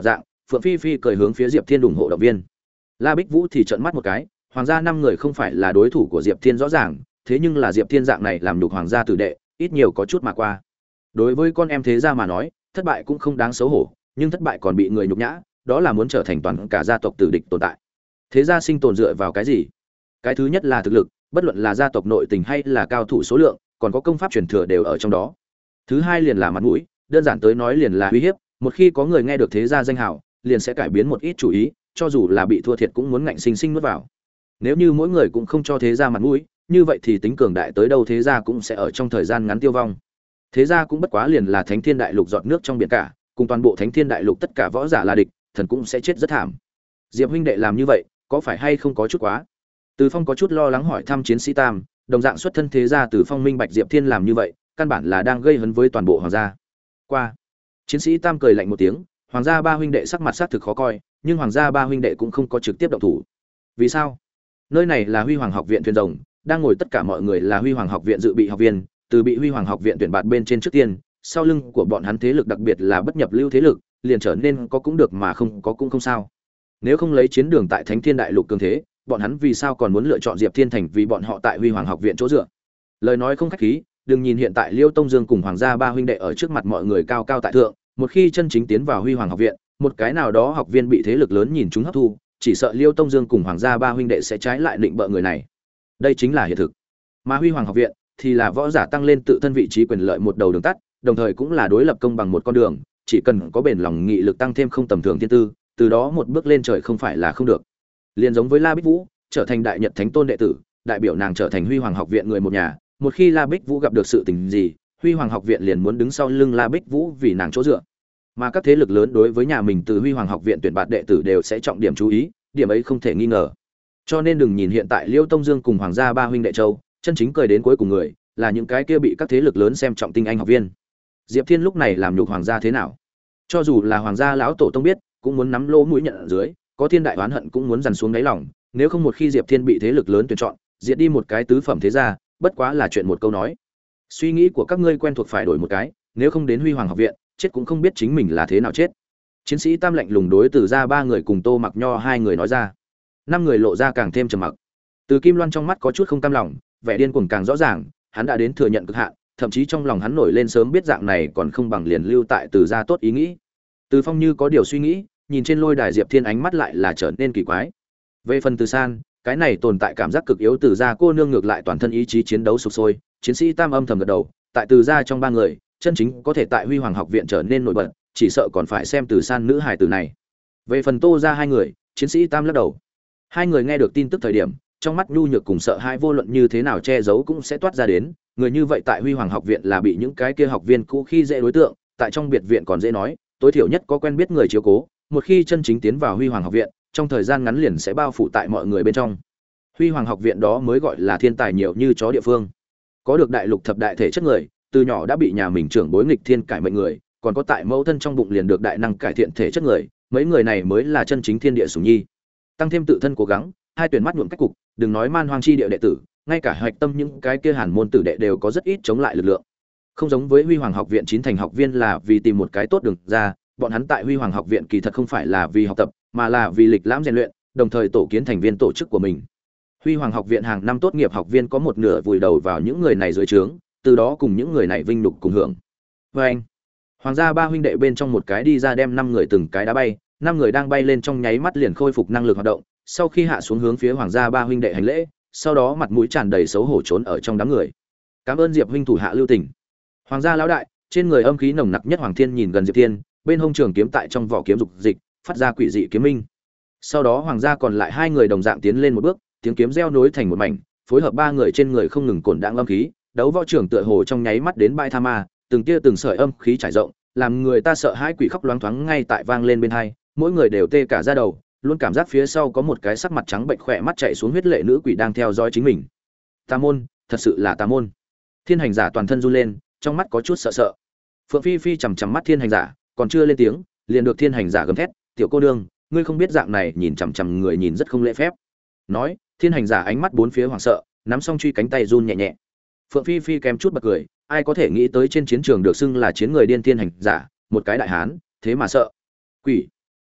Phượng Phi Phi cười hướng phía Diệp Thiên ủng hộ động viên. La Bích Vũ thì trợn mắt một cái, hoàng gia năm người không phải là đối thủ của Diệp Thiên rõ ràng, thế nhưng là Diệp Thiên dạng này làm nhục hoàng gia tử đệ, ít nhiều có chút mà qua. Đối với con em thế gia mà nói, thất bại cũng không đáng xấu hổ, nhưng thất bại còn bị người nhục nhã, đó là muốn trở thành toàn cả gia tộc tử địch tồn tại. Thế gia sinh tồn dựa vào cái gì? Cái thứ nhất là thực lực, bất luận là gia tộc nội tình hay là cao thủ số lượng, còn có công pháp truyền thừa đều ở trong đó. Thứ hai liền là mặt mũi, đơn giản tới nói liền là uy hiếp, một khi có người nghe được thế gia danh hào, liền sẽ cải biến một ít chủ ý, cho dù là bị thua thiệt cũng muốn ngạnh sinh sinh nuốt vào. Nếu như mỗi người cũng không cho thế gia mặt mũi, như vậy thì tính cường đại tới đâu thế gia cũng sẽ ở trong thời gian ngắn tiêu vong. Thế gia cũng bất quá liền là Thánh Thiên Đại Lục giọt nước trong biển cả, cùng toàn bộ Thánh Thiên Đại Lục tất cả võ giả là địch, thần cũng sẽ chết rất thảm. Diệp huynh đệ làm như vậy, có phải hay không có chút quá? Từ Phong có chút lo lắng hỏi thăm chiến sĩ Tam, đồng dạng xuất thân thế gia Từ Phong minh bạch Diệp Thiên làm như vậy, căn bản là đang gây hấn với toàn bộ hoàng gia. Qua. Chiến sĩ Tam cười lạnh một tiếng, hoàng gia ba huynh đệ sắc mặt sắc thực khó coi, nhưng hoàng gia ba huynh đệ cũng không có trực tiếp động thủ. Vì sao? Nơi này là Huy Hoàng học viện thuyền rồng, đang ngồi tất cả mọi người là Huy Hoàng học viện dự bị học viên, từ bị Huy Hoàng học viện tuyển bạt bên trên trước tiên, sau lưng của bọn hắn thế lực đặc biệt là bất nhập lưu thế lực, liền trở nên có cũng được mà không có cũng không sao. Nếu không lấy chiến đường tại Thánh Thiên Đại Lục cường thế, bọn hắn vì sao còn muốn lựa chọn Diệp Thiên thành vì bọn họ tại Huy Hoàng học viện chỗ dựa? Lời nói không khách khí, đừng nhìn hiện tại Liêu Tông Dương cùng hoàng gia ba huynh đệ ở trước mặt mọi người cao cao tại thượng, một khi chân chính tiến vào Huy Hoàng học viện, một cái nào đó học viên bị thế lực lớn nhìn chúng hấp thu, chỉ sợ Liêu Tông Dương cùng hoàng gia ba huynh đệ sẽ trái lại định bợ người này. Đây chính là hiện thực. Mà Huy Hoàng học viện thì là võ giả tăng lên tự thân vị trí quyền lợi một đầu đường tắt, đồng thời cũng là đối lập công bằng một con đường, chỉ cần có bền lòng nghị lực tăng thêm không tầm thường thiên tư, từ đó một bước lên trời không phải là không được. Liên giống với La Bích Vũ, trở thành đại nhật thánh tôn đệ tử, đại biểu nàng trở thành Huy Hoàng học viện người một nhà, một khi La Bích Vũ gặp được sự tình gì, Huy Hoàng học viện liền muốn đứng sau lưng La Bích Vũ vì nàng chỗ dựa. Mà các thế lực lớn đối với nhà mình từ Huy Hoàng học viện tuyển bạt đệ tử đều sẽ trọng điểm chú ý, điểm ấy không thể nghi ngờ. Cho nên đừng nhìn hiện tại Liêu Tông Dương cùng hoàng gia ba huynh đệ châu, chân chính cười đến cuối cùng người là những cái kia bị các thế lực lớn xem trọng tinh anh học viên. Diệp Thiên lúc này làm nhục hoàng gia thế nào? Cho dù là hoàng gia lão tổ tông biết, cũng muốn nắm lỗ mũi nhận ở dưới, có thiên đại oán hận cũng muốn dằn xuống đáy lòng, nếu không một khi Diệp Thiên bị thế lực lớn tuyển chọn, diệt đi một cái tứ phẩm thế gia, bất quá là chuyện một câu nói. Suy nghĩ của các ngươi quen thuộc phải đổi một cái, nếu không đến Huy Hoàng học viện, chết cũng không biết chính mình là thế nào chết. Chiến sĩ Tam lạnh lùng đối Từ ra ba người cùng Tô Mặc Nho hai người nói ra. Năm người lộ ra càng thêm trầm mặc. Từ Kim Loan trong mắt có chút không cam lòng, vẻ điên cuồng càng rõ ràng, hắn đã đến thừa nhận cực hạn, thậm chí trong lòng hắn nổi lên sớm biết dạng này còn không bằng liền lưu tại Từ gia tốt ý nghĩ. Từ Phong như có điều suy nghĩ, nhìn trên lôi đài Diệp Thiên ánh mắt lại là trở nên kỳ quái. Về phần Từ San, cái này tồn tại cảm giác cực yếu Từ gia cô nương ngược lại toàn thân ý chí chiến đấu sục sôi, chiến sĩ Tam âm thầm gật đầu, tại Từ gia trong ba người, chân chính có thể tại Huy Hoàng học viện trở nên nổi bật, chỉ sợ còn phải xem Từ San nữ hài tử này. Về phần Tô gia hai người, chiến sĩ Tam lắc đầu. Hai người nghe được tin tức thời điểm, trong mắt nhu nhược cùng sợ hãi vô luận như thế nào che giấu cũng sẽ toát ra đến, người như vậy tại Huy Hoàng học viện là bị những cái kia học viên cũ khi dễ đối tượng, tại trong biệt viện còn dễ nói, tối thiểu nhất có quen biết người chiếu cố, một khi chân chính tiến vào Huy Hoàng học viện, trong thời gian ngắn liền sẽ bao phủ tại mọi người bên trong. Huy Hoàng học viện đó mới gọi là thiên tài nhiều như chó địa phương. Có được đại lục thập đại thể chất người, từ nhỏ đã bị nhà mình trưởng bối nghịch thiên cải mệnh người, còn có tại mẫu thân trong bụng liền được đại năng cải thiện thể chất người, mấy người này mới là chân chính thiên địa sủng nhi. Tăng thêm tự thân cố gắng, hai tuyển mắt nhuộm cách cục, đừng nói man hoang chi địa đệ tử, ngay cả hạch tâm những cái kia hàn môn tử đệ đều có rất ít chống lại lực lượng. Không giống với Huy Hoàng học viện chín thành học viên là vì tìm một cái tốt đường ra, bọn hắn tại Huy Hoàng học viện kỳ thật không phải là vì học tập, mà là vì lịch lãm rèn luyện, đồng thời tổ kiến thành viên tổ chức của mình. Huy Hoàng học viện hàng năm tốt nghiệp học viên có một nửa vùi đầu vào những người này dưới trướng, từ đó cùng những người này vinh nhục cùng hưởng. Và anh, hoàng gia ba huynh đệ bên trong một cái đi ra đem năm người từng cái đá bay, năm người đang bay lên trong nháy mắt liền khôi phục năng lực hoạt động, sau khi hạ xuống hướng phía hoàng gia ba huynh đệ hành lễ, sau đó mặt mũi tràn đầy xấu hổ trốn ở trong đám người. Cảm ơn Diệp huynh thủ hạ lưu tình. Hoàng gia lão đại, trên người âm khí nồng nặc nhất Hoàng Thiên nhìn gần Diệp Thiên, bên hông trường kiếm tại trong vỏ kiếm dục dịch, phát ra quỷ dị kiếm minh. Sau đó hoàng gia còn lại hai người đồng dạng tiến lên một bước, tiếng kiếm reo nối thành một mảnh, phối hợp ba người trên người không ngừng cổn đãng âm khí, đấu võ trưởng tựa hồ trong nháy mắt đến bãi tha ma, từng tia từng sợi âm khí trải rộng, làm người ta sợ hãi quỷ khóc loáng thoáng ngay tại vang lên bên tai, mỗi người đều tê cả da đầu, luôn cảm giác phía sau có một cái sắc mặt trắng bệnh khỏe mắt chạy xuống huyết lệ nữ quỷ đang theo dõi chính mình. Tà môn, thật sự là tà môn. Thiên hành giả toàn thân run lên, trong mắt có chút sợ sợ. Phượng Phi Phi chằm chằm mắt Thiên hành giả, còn chưa lên tiếng, liền được Thiên hành giả gầm thét, "Tiểu cô nương, ngươi không biết dạng này nhìn chằm chằm người nhìn rất không lễ phép." Nói, Thiên hành giả ánh mắt bốn phía hoảng sợ, nắm song truy cánh tay run nhẹ nhẹ. Phượng Phi Phi kém chút bật cười, ai có thể nghĩ tới trên chiến trường được xưng là chiến người điên Thiên hành giả, một cái đại hán, thế mà sợ. Quỷ.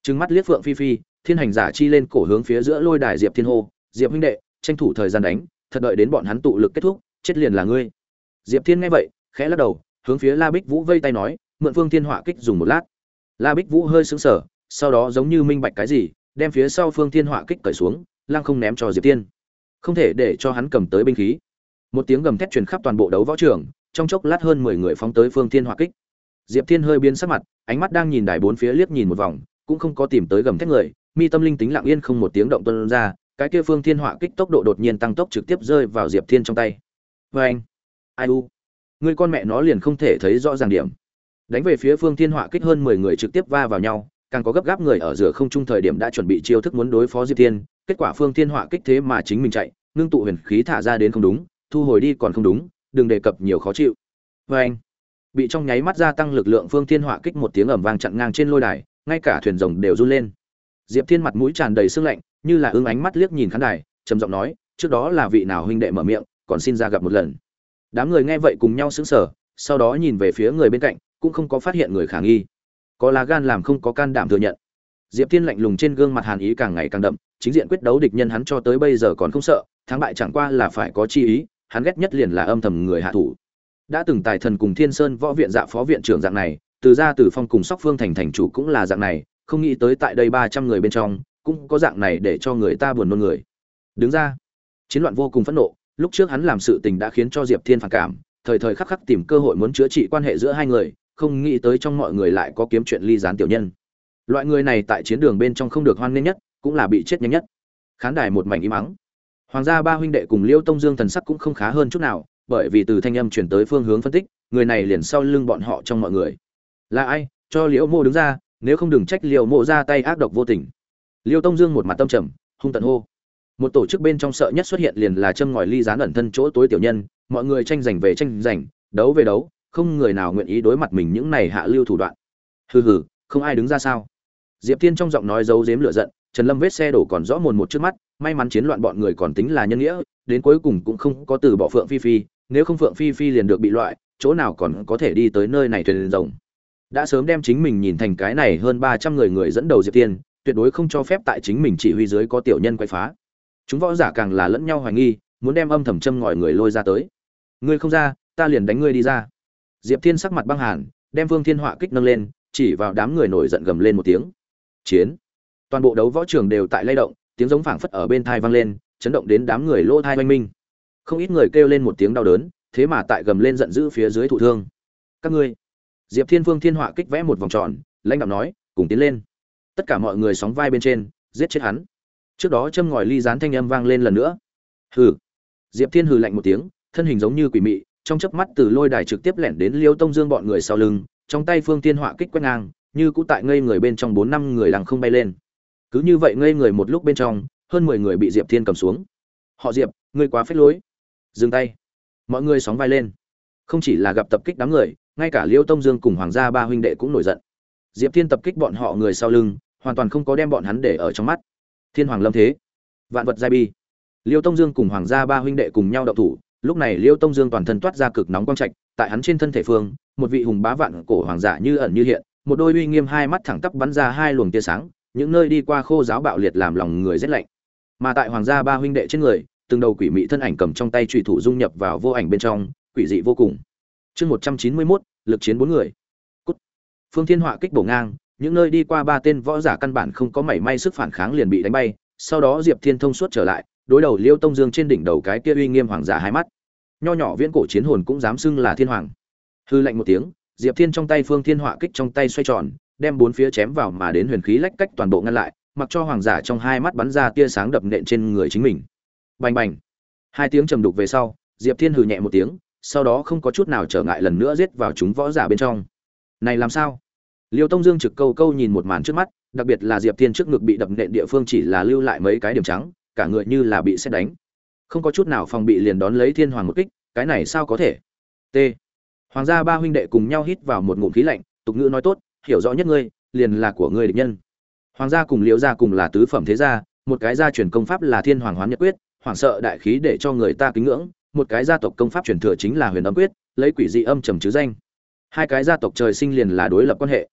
trừng mắt liếc Phượng Phi Phi, thiên hành giả chi lên cổ hướng phía giữa lôi đài Diệp Thiên hô, Diệp huynh đệ, tranh thủ thời gian đánh, thật đợi đến bọn hắn tụ lực kết thúc, chết liền là ngươi. Diệp Thiên nghe vậy, khẽ lắc đầu, hướng phía La Bích Vũ vây tay nói, mượn Phương Thiên Họa Kích dùng một lát. La Bích Vũ hơi sững sờ, sau đó giống như minh bạch cái gì, đem phía sau Phương Thiên Họa Kích cởi xuống, lăng không ném cho Diệp Thiên. Không thể để cho hắn cầm tới binh khí. Một tiếng gầm thét truyền khắp toàn bộ đấu võ trường, trong chốc lát hơn mười người phóng tới Phương Thiên Họa Kích. Diệp Thiên hơi biến sắc mặt, ánh mắt đang nhìn đài bốn phía liếc nhìn một vòng, cũng không có tìm tới gầm thét người, mi tâm linh tính lặng yên không một tiếng động tuôn ra, cái kia Phương Thiên Họa Kích tốc độ đột nhiên tăng tốc trực tiếp rơi vào Diệp Thiên trong tay. Và anh, ai u, người con mẹ nó liền không thể thấy rõ ràng điểm. Đánh về phía Phương Thiên Họa Kích hơn mười người trực tiếp va vào nhau, càng có gấp gáp người ở giữa không trung thời điểm đã chuẩn bị chiêu thức muốn đối phó Diệp Thiên, kết quả Phương Thiên Họa Kích thế mà chính mình chạy, ngưng tụ huyền khí thả ra đến không đúng, thu hồi đi còn không đúng, đừng đề cập nhiều khó chịu. Và anh, bị trong nháy mắt gia tăng lực lượng Phương Thiên Họa Kích một tiếng ầm vang chặn ngang trên lôi đài, ngay cả thuyền rồng đều run lên. Diệp Thiên mặt mũi tràn đầy sương lạnh, như là ưng ánh mắt liếc nhìn khán đài, trầm giọng nói, trước đó là vị nào huynh đệ mở miệng, còn xin ra gặp một lần. Đám người nghe vậy cùng nhau sững sờ, sau đó nhìn về phía người bên cạnh, cũng không có phát hiện người khả nghi. Có lá gan làm không có can đảm thừa nhận. Diệp Thiên lạnh lùng trên gương mặt hàn ý càng ngày càng đậm, chính diện quyết đấu địch nhân hắn cho tới bây giờ còn không sợ, thắng bại chẳng qua là phải có chi ý, hắn ghét nhất liền là âm thầm người hạ thủ. Đã từng tài thần cùng Thiên Sơn võ viện dạ phó viện trưởng dạng này, từ gia Tử Phong cùng Sóc Phương thành thành chủ cũng là dạng này, không nghĩ tới tại đây ba trăm người bên trong, cũng có dạng này để cho người ta buồn nôn người. Đứng ra. Chiến loạn vô cùng phẫn nộ, lúc trước hắn làm sự tình đã khiến cho Diệp Thiên phản cảm, thời thời khắc khắc tìm cơ hội muốn chữa trị quan hệ giữa hai người, không nghĩ tới trong mọi người lại có kiếm chuyện ly gián tiểu nhân. Loại người này tại chiến đường bên trong không được hoan nghênh nhất, cũng là bị chết nhanh nhất. Khán đài một mảnh im mắng. Hoàng gia ba huynh đệ cùng Liêu Tông Dương thần sắc cũng không khá hơn chút nào, bởi vì từ thanh âm truyền tới phương hướng phân tích, người này liền sau lưng bọn họ trong mọi người. Là ai? Cho Liễu Mộ đứng ra, nếu không đừng trách Liễu Mộ ra tay ác độc vô tình. Liêu Tông Dương một mặt tâm trầm, hung tận hô. Một tổ chức bên trong sợ nhất xuất hiện liền là châm ngòi ly gián ẩn thân chỗ tối tiểu nhân, mọi người tranh giành về tranh giành, đấu về đấu, không người nào nguyện ý đối mặt mình những này hạ lưu thủ đoạn. Hừ hừ, không ai đứng ra sao? Diệp Thiên trong giọng nói giấu giếm lửa giận, Trần Lâm vết xe đổ còn rõ mồn một trước mắt, may mắn chiến loạn bọn người còn tính là nhân nghĩa, đến cuối cùng cũng không có từ bỏ Phượng Phi Phi, nếu không Phượng Phi Phi liền được bị loại, chỗ nào còn có thể đi tới nơi này thuyền rồng. Đã sớm đem chính mình nhìn thành cái này hơn ba trăm người người dẫn đầu Diệp Thiên, tuyệt đối không cho phép tại chính mình chỉ huy dưới có tiểu nhân quay phá. Chúng võ giả càng là lẫn nhau hoài nghi, muốn đem âm thầm châm ngòi người lôi ra tới. Ngươi không ra, ta liền đánh ngươi đi ra. Diệp Thiên sắc mặt băng hàn, đem Vương Thiên Họa Kích nâng lên, chỉ vào đám người nổi giận gầm lên một tiếng. Chiến! Toàn bộ đấu võ trường đều tại lay động, tiếng giống phảng phất ở bên tai vang lên, chấn động đến đám người lỗ tai oanh minh. Không ít người kêu lên một tiếng đau đớn, thế mà tại gầm lên giận dữ phía dưới thụ thương. Các ngươi! Diệp Thiên Vương Thiên Họa Kích vẽ một vòng tròn, lãnh đạo nói, cùng tiến lên. Tất cả mọi người sóng vai bên trên, giết chết hắn. Trước đó châm ngòi ly gián thanh âm vang lên lần nữa. Hừ. Diệp Thiên hừ lạnh một tiếng, thân hình giống như quỷ mị, trong chớp mắt từ lôi đài trực tiếp lẻn đến Liêu Tông Dương bọn người sau lưng, trong tay Phương Thiên Họa Kích quét ngang, như cũ tại ngây người bên trong bốn năm người lằng không bay lên. Cứ như vậy ngây người một lúc bên trong, hơn mười người bị Diệp Thiên cầm xuống. Họ Diệp, ngươi quá phế lối. Dừng tay. Mọi người sóng vai lên. Không chỉ là gặp tập kích đám người, ngay cả Liêu Tông Dương cùng Hoàng gia ba huynh đệ cũng nổi giận. Diệp Thiên tập kích bọn họ người sau lưng, hoàn toàn không có đem bọn hắn để ở trong mắt. Thiên Hoàng lâm thế, vạn vật giai bi. Liêu Tông Dương cùng Hoàng gia ba huynh đệ cùng nhau động thủ, lúc này Liêu Tông Dương toàn thân toát ra cực nóng quang trạch, tại hắn trên thân thể phương, một vị hùng bá vạn cổ hoàng giả như ẩn như hiện, một đôi uy nghiêm hai mắt thẳng tắp bắn ra hai luồng tia sáng, những nơi đi qua khô giáo bạo liệt làm lòng người rét lạnh. Mà tại Hoàng gia ba huynh đệ trên người, từng đầu quỷ mị thân ảnh cầm trong tay chủy thủ dung nhập vào vô ảnh bên trong, quỷ dị vô cùng. Chương một trăm chín mươi mốt, lực chiến bốn người. Cút. Phương Thiên Họa Kích bổ ngang, những nơi đi qua ba tên võ giả căn bản không có mảy may sức phản kháng liền bị đánh bay, sau đó Diệp Thiên thông suốt trở lại, đối đầu Liêu Tông Dương trên đỉnh đầu cái kia uy nghiêm hoàng giả hai mắt. Nho nhỏ viễn cổ chiến hồn cũng dám xưng là thiên hoàng. Hư lạnh một tiếng, Diệp Thiên trong tay Phương Thiên Họa Kích trong tay xoay tròn, đem bốn phía chém vào mà đến huyền khí lách cách toàn bộ ngăn lại, mặc cho hoàng giả trong hai mắt bắn ra tia sáng đập nện trên người chính mình. Bành bành. Hai tiếng trầm đục về sau, Diệp Thiên hừ nhẹ một tiếng, sau đó không có chút nào trở ngại lần nữa giết vào chúng võ giả bên trong. Này làm sao? Liêu Tông Dương trực câu câu nhìn một màn trước mắt, đặc biệt là Diệp Thiên trước ngực bị đập nện địa phương chỉ là lưu lại mấy cái điểm trắng, cả người như là bị sét đánh. Không có chút nào phòng bị liền đón lấy Thiên Hoàng một kích, cái này sao có thể? T. Hoàng gia ba huynh đệ cùng nhau hít vào một ngụm khí lạnh, tục ngữ nói tốt, hiểu rõ nhất ngươi, liền là của ngươi địch nhân. Hoàng gia cùng Liễu gia cùng là tứ phẩm thế gia, một cái gia truyền công pháp là Thiên Hoàng Hoán Nhật Quyết, hoàng sợ đại khí để cho người ta kính ngưỡng, một cái gia tộc công pháp truyền thừa chính là Huyền Âm Quyết, lấy quỷ dị âm trầm chứ danh. Hai cái gia tộc trời sinh liền là đối lập quan hệ.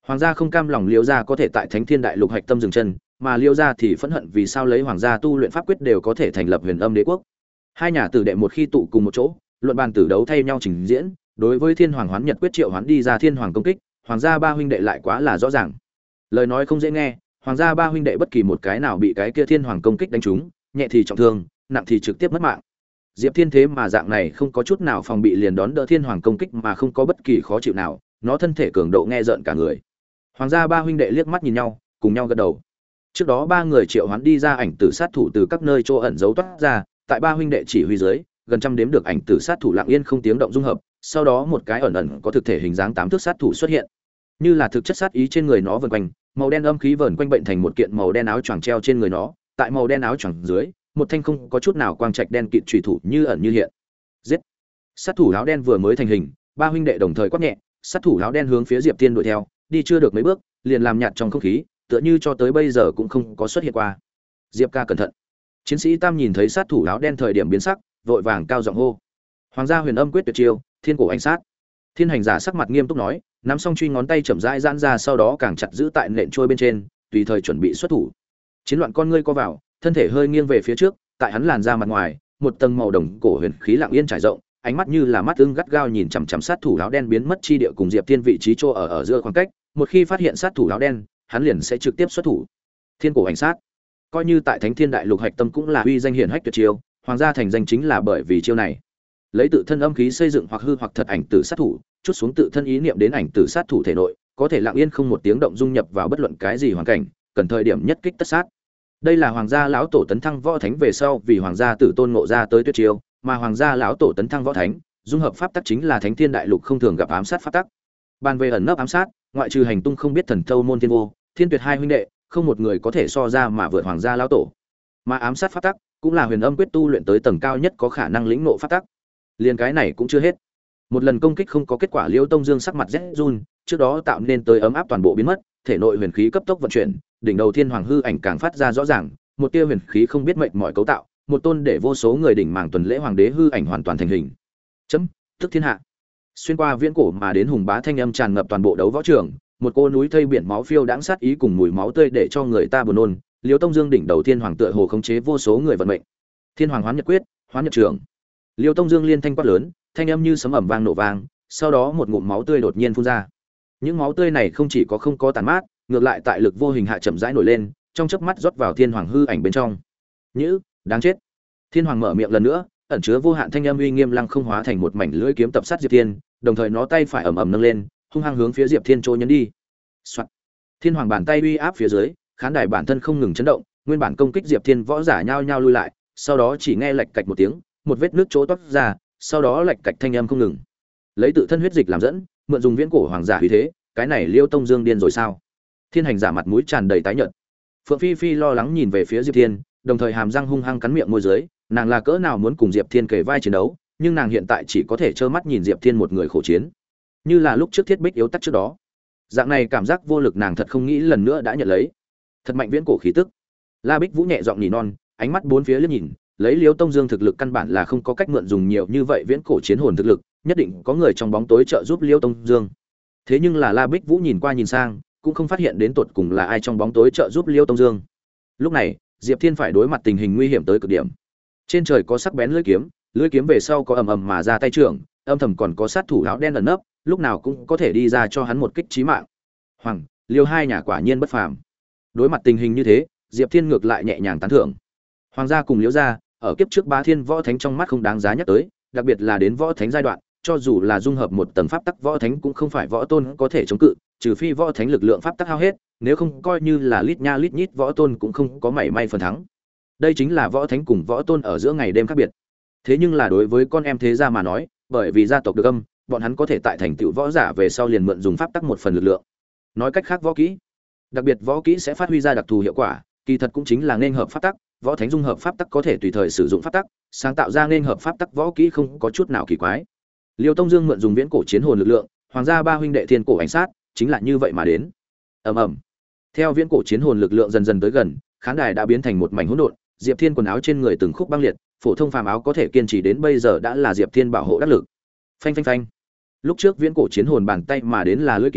Hoàng gia không cam lòng Liêu gia có thể tại Thánh Thiên Đại Lục hạch tâm dừng chân, mà Liêu gia thì phẫn hận vì sao lấy hoàng gia tu luyện pháp quyết đều có thể thành lập Huyền Âm Đế quốc. Hai nhà tử đệ một khi tụ cùng một chỗ, luận bàn tử đấu thay nhau trình diễn, đối với Thiên Hoàng Hoán Nhật quyết triệu hoán đi ra Thiên Hoàng công kích, hoàng gia ba huynh đệ lại quá là rõ ràng. Lời nói không dễ nghe, hoàng gia ba huynh đệ bất kỳ một cái nào bị cái kia Thiên Hoàng công kích đánh trúng, nhẹ thì trọng thương, nặng thì trực tiếp mất mạng. Diệp Thiên thế mà dạng này không có chút nào phòng bị liền đón đỡ Thiên Hoàng công kích mà không có bất kỳ khó chịu nào, nó thân thể cường độ nghe rợn cả người. Hoàng gia ba huynh đệ liếc mắt nhìn nhau, cùng nhau gật đầu. Trước đó ba người triệu hoán đi ra ảnh tử sát thủ từ các nơi chỗ ẩn giấu toát ra, tại ba huynh đệ chỉ huy dưới, gần trăm đếm được ảnh tử sát thủ lặng yên không tiếng động dung hợp, sau đó một cái ẩn ẩn có thực thể hình dáng tám thước sát thủ xuất hiện. Như là thực chất sát ý trên người nó vần quanh, màu đen âm khí vờn quanh bệnh thành một kiện màu đen áo choàng treo trên người nó, tại màu đen áo choàng dưới, một thanh không có chút nào quang trạch đen kịt chủy thủ như ẩn như hiện. Giết! Sát thủ áo đen vừa mới thành hình, ba huynh đệ đồng thời quát nhẹ, sát thủ áo đen hướng phía Diệp Thiên đuổi theo, đi chưa được mấy bước, liền làm nhạt trong không khí, tựa như cho tới bây giờ cũng không có xuất hiện qua. Diệp ca cẩn thận! Chiến sĩ Tam nhìn thấy sát thủ áo đen thời điểm biến sắc, vội vàng cao giọng hô. Hoàng gia Huyền Âm quyết tuyệt chiêu, Thiên cổ ảnh sát. Thiên hành giả sắc mặt nghiêm túc nói, nắm song truy ngón tay chậm rãi giãn ra, sau đó càng chặt giữ tại nện trôi bên trên, tùy thời chuẩn bị xuất thủ. Chiến loạn con ngươi co vào, thân thể hơi nghiêng về phía trước, tại hắn làn ra mặt ngoài, một tầng màu đồng cổ huyền khí lặng yên trải rộng, ánh mắt như là mắt ưng gắt gao nhìn chằm chằm sát thủ áo đen biến mất chi địa cùng Diệp Thiên vị trí chỗ ở ở giữa khoảng cách, một khi phát hiện sát thủ áo đen, hắn liền sẽ trực tiếp xuất thủ. Thiên cổ ảnh sát, coi như tại Thánh Thiên Đại Lục hạch tâm cũng là uy danh hiển hách tuyệt chiêu, hoàng gia thành danh chính là bởi vì chiêu này. Lấy tự thân âm khí xây dựng hoặc hư hoặc thật ảnh tử sát thủ, chút xuống tự thân ý niệm đến ảnh tử sát thủ thể nội, có thể lặng yên không một tiếng động dung nhập vào bất luận cái gì hoàn cảnh, cần thời điểm nhất kích tất sát. Đây là hoàng gia lão tổ tấn thăng võ thánh về sau vì hoàng gia tử tôn ngộ ra tới tuyệt chiêu, mà hoàng gia lão tổ tấn thăng võ thánh, dung hợp pháp tắc chính là Thánh Thiên Đại Lục không thường gặp ám sát pháp tắc. Bàn về ẩn nấp ám sát, ngoại trừ hành tung không biết thần thâu môn thiên vô, thiên tuyệt hai huynh đệ, không một người có thể so ra mà vượt hoàng gia lão tổ. Mà ám sát pháp tắc cũng là Huyền Âm quyết tu luyện tới tầng cao nhất có khả năng lĩnh ngộ pháp tắc. Liên cái này cũng chưa hết. Một lần công kích không có kết quả, Liêu Tông Dương sắc mặt rét run, trước đó tạo nên tới ấm áp toàn bộ biến mất, thể nội huyền khí cấp tốc vận chuyển, đỉnh đầu Thiên Hoàng hư ảnh càng phát ra rõ ràng, một tia huyền khí không biết mệnh mọi cấu tạo, một tôn để vô số người đỉnh màng tuần lễ hoàng đế hư ảnh hoàn toàn thành hình. Chấm, tức thiên hạ. Xuyên qua viễn cổ mà đến hùng bá thanh âm tràn ngập toàn bộ đấu võ trường, một cô núi thây biển máu phiêu đãng sát ý cùng mùi máu tươi để cho người ta buồn nôn. Liêu Tông Dương đỉnh đầu Thiên Hoàng tựa hồ khống chế vô số người vận mệnh. Thiên Hoàng hoán nhật quyết, hoán nhật trường. Liêu Tông Dương liên thanh quát lớn, thanh âm như sấm ầm vang nổ vang, sau đó một ngụm máu tươi đột nhiên phun ra. Những máu tươi này không chỉ có không có tàn mát, ngược lại tại lực vô hình hạ chậm rãi nổi lên, trong chớp mắt rót vào Thiên Hoàng hư ảnh bên trong. Nhữ, đáng chết. Thiên Hoàng mở miệng lần nữa, ẩn chứa vô hạn thanh âm uy nghiêm lăng không hóa thành một mảnh lưỡi kiếm tập sát Diệp Thiên, đồng thời nó tay phải ầm ầm nâng lên, hung hăng hướng phía Diệp Thiên trô nhấn đi. Soạt. Thiên Hoàng bàn tay uy áp phía dưới, khán đài bản thân không ngừng chấn động, nguyên bản công kích Diệp Thiên võ giả nhao nhao lui lại, sau đó chỉ nghe lạch cạch một tiếng, một vết nước chỗ toát ra, sau đó lạch cạch thanh âm không ngừng. Lấy tự thân huyết dịch làm dẫn, mượn dùng viễn cổ hoàng giả uy thế, cái này Liêu Tông Dương điên rồi sao? Thiên hành giả mặt mũi tràn đầy tái nhợt. Phượng Phi Phi lo lắng nhìn về phía Diệp Thiên, đồng thời hàm răng hung hăng cắn miệng môi dưới, nàng là cỡ nào muốn cùng Diệp Thiên kề vai chiến đấu, nhưng nàng hiện tại chỉ có thể trơ mắt nhìn Diệp Thiên một người khổ chiến. Như là lúc trước Thiết Bích yếu tắc trước đó. Dạng này cảm giác vô lực nàng thật không nghĩ lần nữa đã nhận lấy. Thật mạnh viễn cổ khí tức. La Bích Vũ nhẹ giọng nỉ non, ánh mắt bốn phía liếc nhìn, lấy Liêu Tông Dương thực lực căn bản là không có cách mượn dùng nhiều như vậy viễn cổ chiến hồn thực lực, nhất định có người trong bóng tối trợ giúp Liêu Tông Dương. Thế nhưng là La Bích Vũ nhìn qua nhìn sang, cũng không phát hiện đến tột cùng là ai trong bóng tối trợ giúp Liêu Tông Dương. Lúc này, Diệp Thiên phải đối mặt tình hình nguy hiểm tới cực điểm. Trên trời có sắc bén lưỡi kiếm, lưỡi kiếm về sau có ầm ầm mà ra tay trưởng, âm thầm còn có sát thủ áo đen ẩn nấp, lúc nào cũng có thể đi ra cho hắn một kích chí mạng. Hoàng, Liêu hai nhà quả nhiên bất phàm. Đối mặt tình hình như thế, Diệp Thiên ngược lại nhẹ nhàng tán thưởng. Hoàng gia cùng Liêu gia, ở kiếp trước Bá Thiên võ thánh trong mắt không đáng giá nhắc tới, đặc biệt là đến võ thánh giai đoạn, cho dù là dung hợp một tầng pháp tắc võ thánh cũng không phải võ tôn có thể chống cự, trừ phi võ thánh lực lượng pháp tắc hao hết, nếu không coi như là lít nha lít nhít võ tôn cũng không có mảy may phần thắng. Đây chính là võ thánh cùng võ tôn ở giữa ngày đêm khác biệt. Thế nhưng là đối với con em thế gia mà nói, bởi vì gia tộc được âm, bọn hắn có thể tại thành tựu võ giả về sau liền mượn dùng pháp tắc một phần lực lượng. Nói cách khác võ kỹ, đặc biệt võ kỹ sẽ phát huy ra đặc thù hiệu quả, kỳ thật cũng chính là nên hợp pháp tắc, võ thánh dung hợp pháp tắc có thể tùy thời sử dụng pháp tắc, sáng tạo ra nên hợp pháp tắc võ kỹ không có chút nào kỳ quái. Liêu Tông Dương mượn dùng viễn cổ chiến hồn lực lượng, hoàng gia ba huynh đệ thiên cổ ảnh sát, chính là như vậy mà đến. Ầm ầm. Theo viễn cổ chiến hồn lực lượng dần dần tới gần, khán đài đã biến thành một mảnh hỗn độn, Diệp Thiên quần áo trên người từng khúc băng liệt, phổ thông phàm áo có thể kiên trì đến bây giờ đã là Diệp Thiên bảo hộ đắc lực. Phanh phanh phanh. Lúc trước viễn cổ chiến hồn bàn tay mà đến là lưỡi kiếm,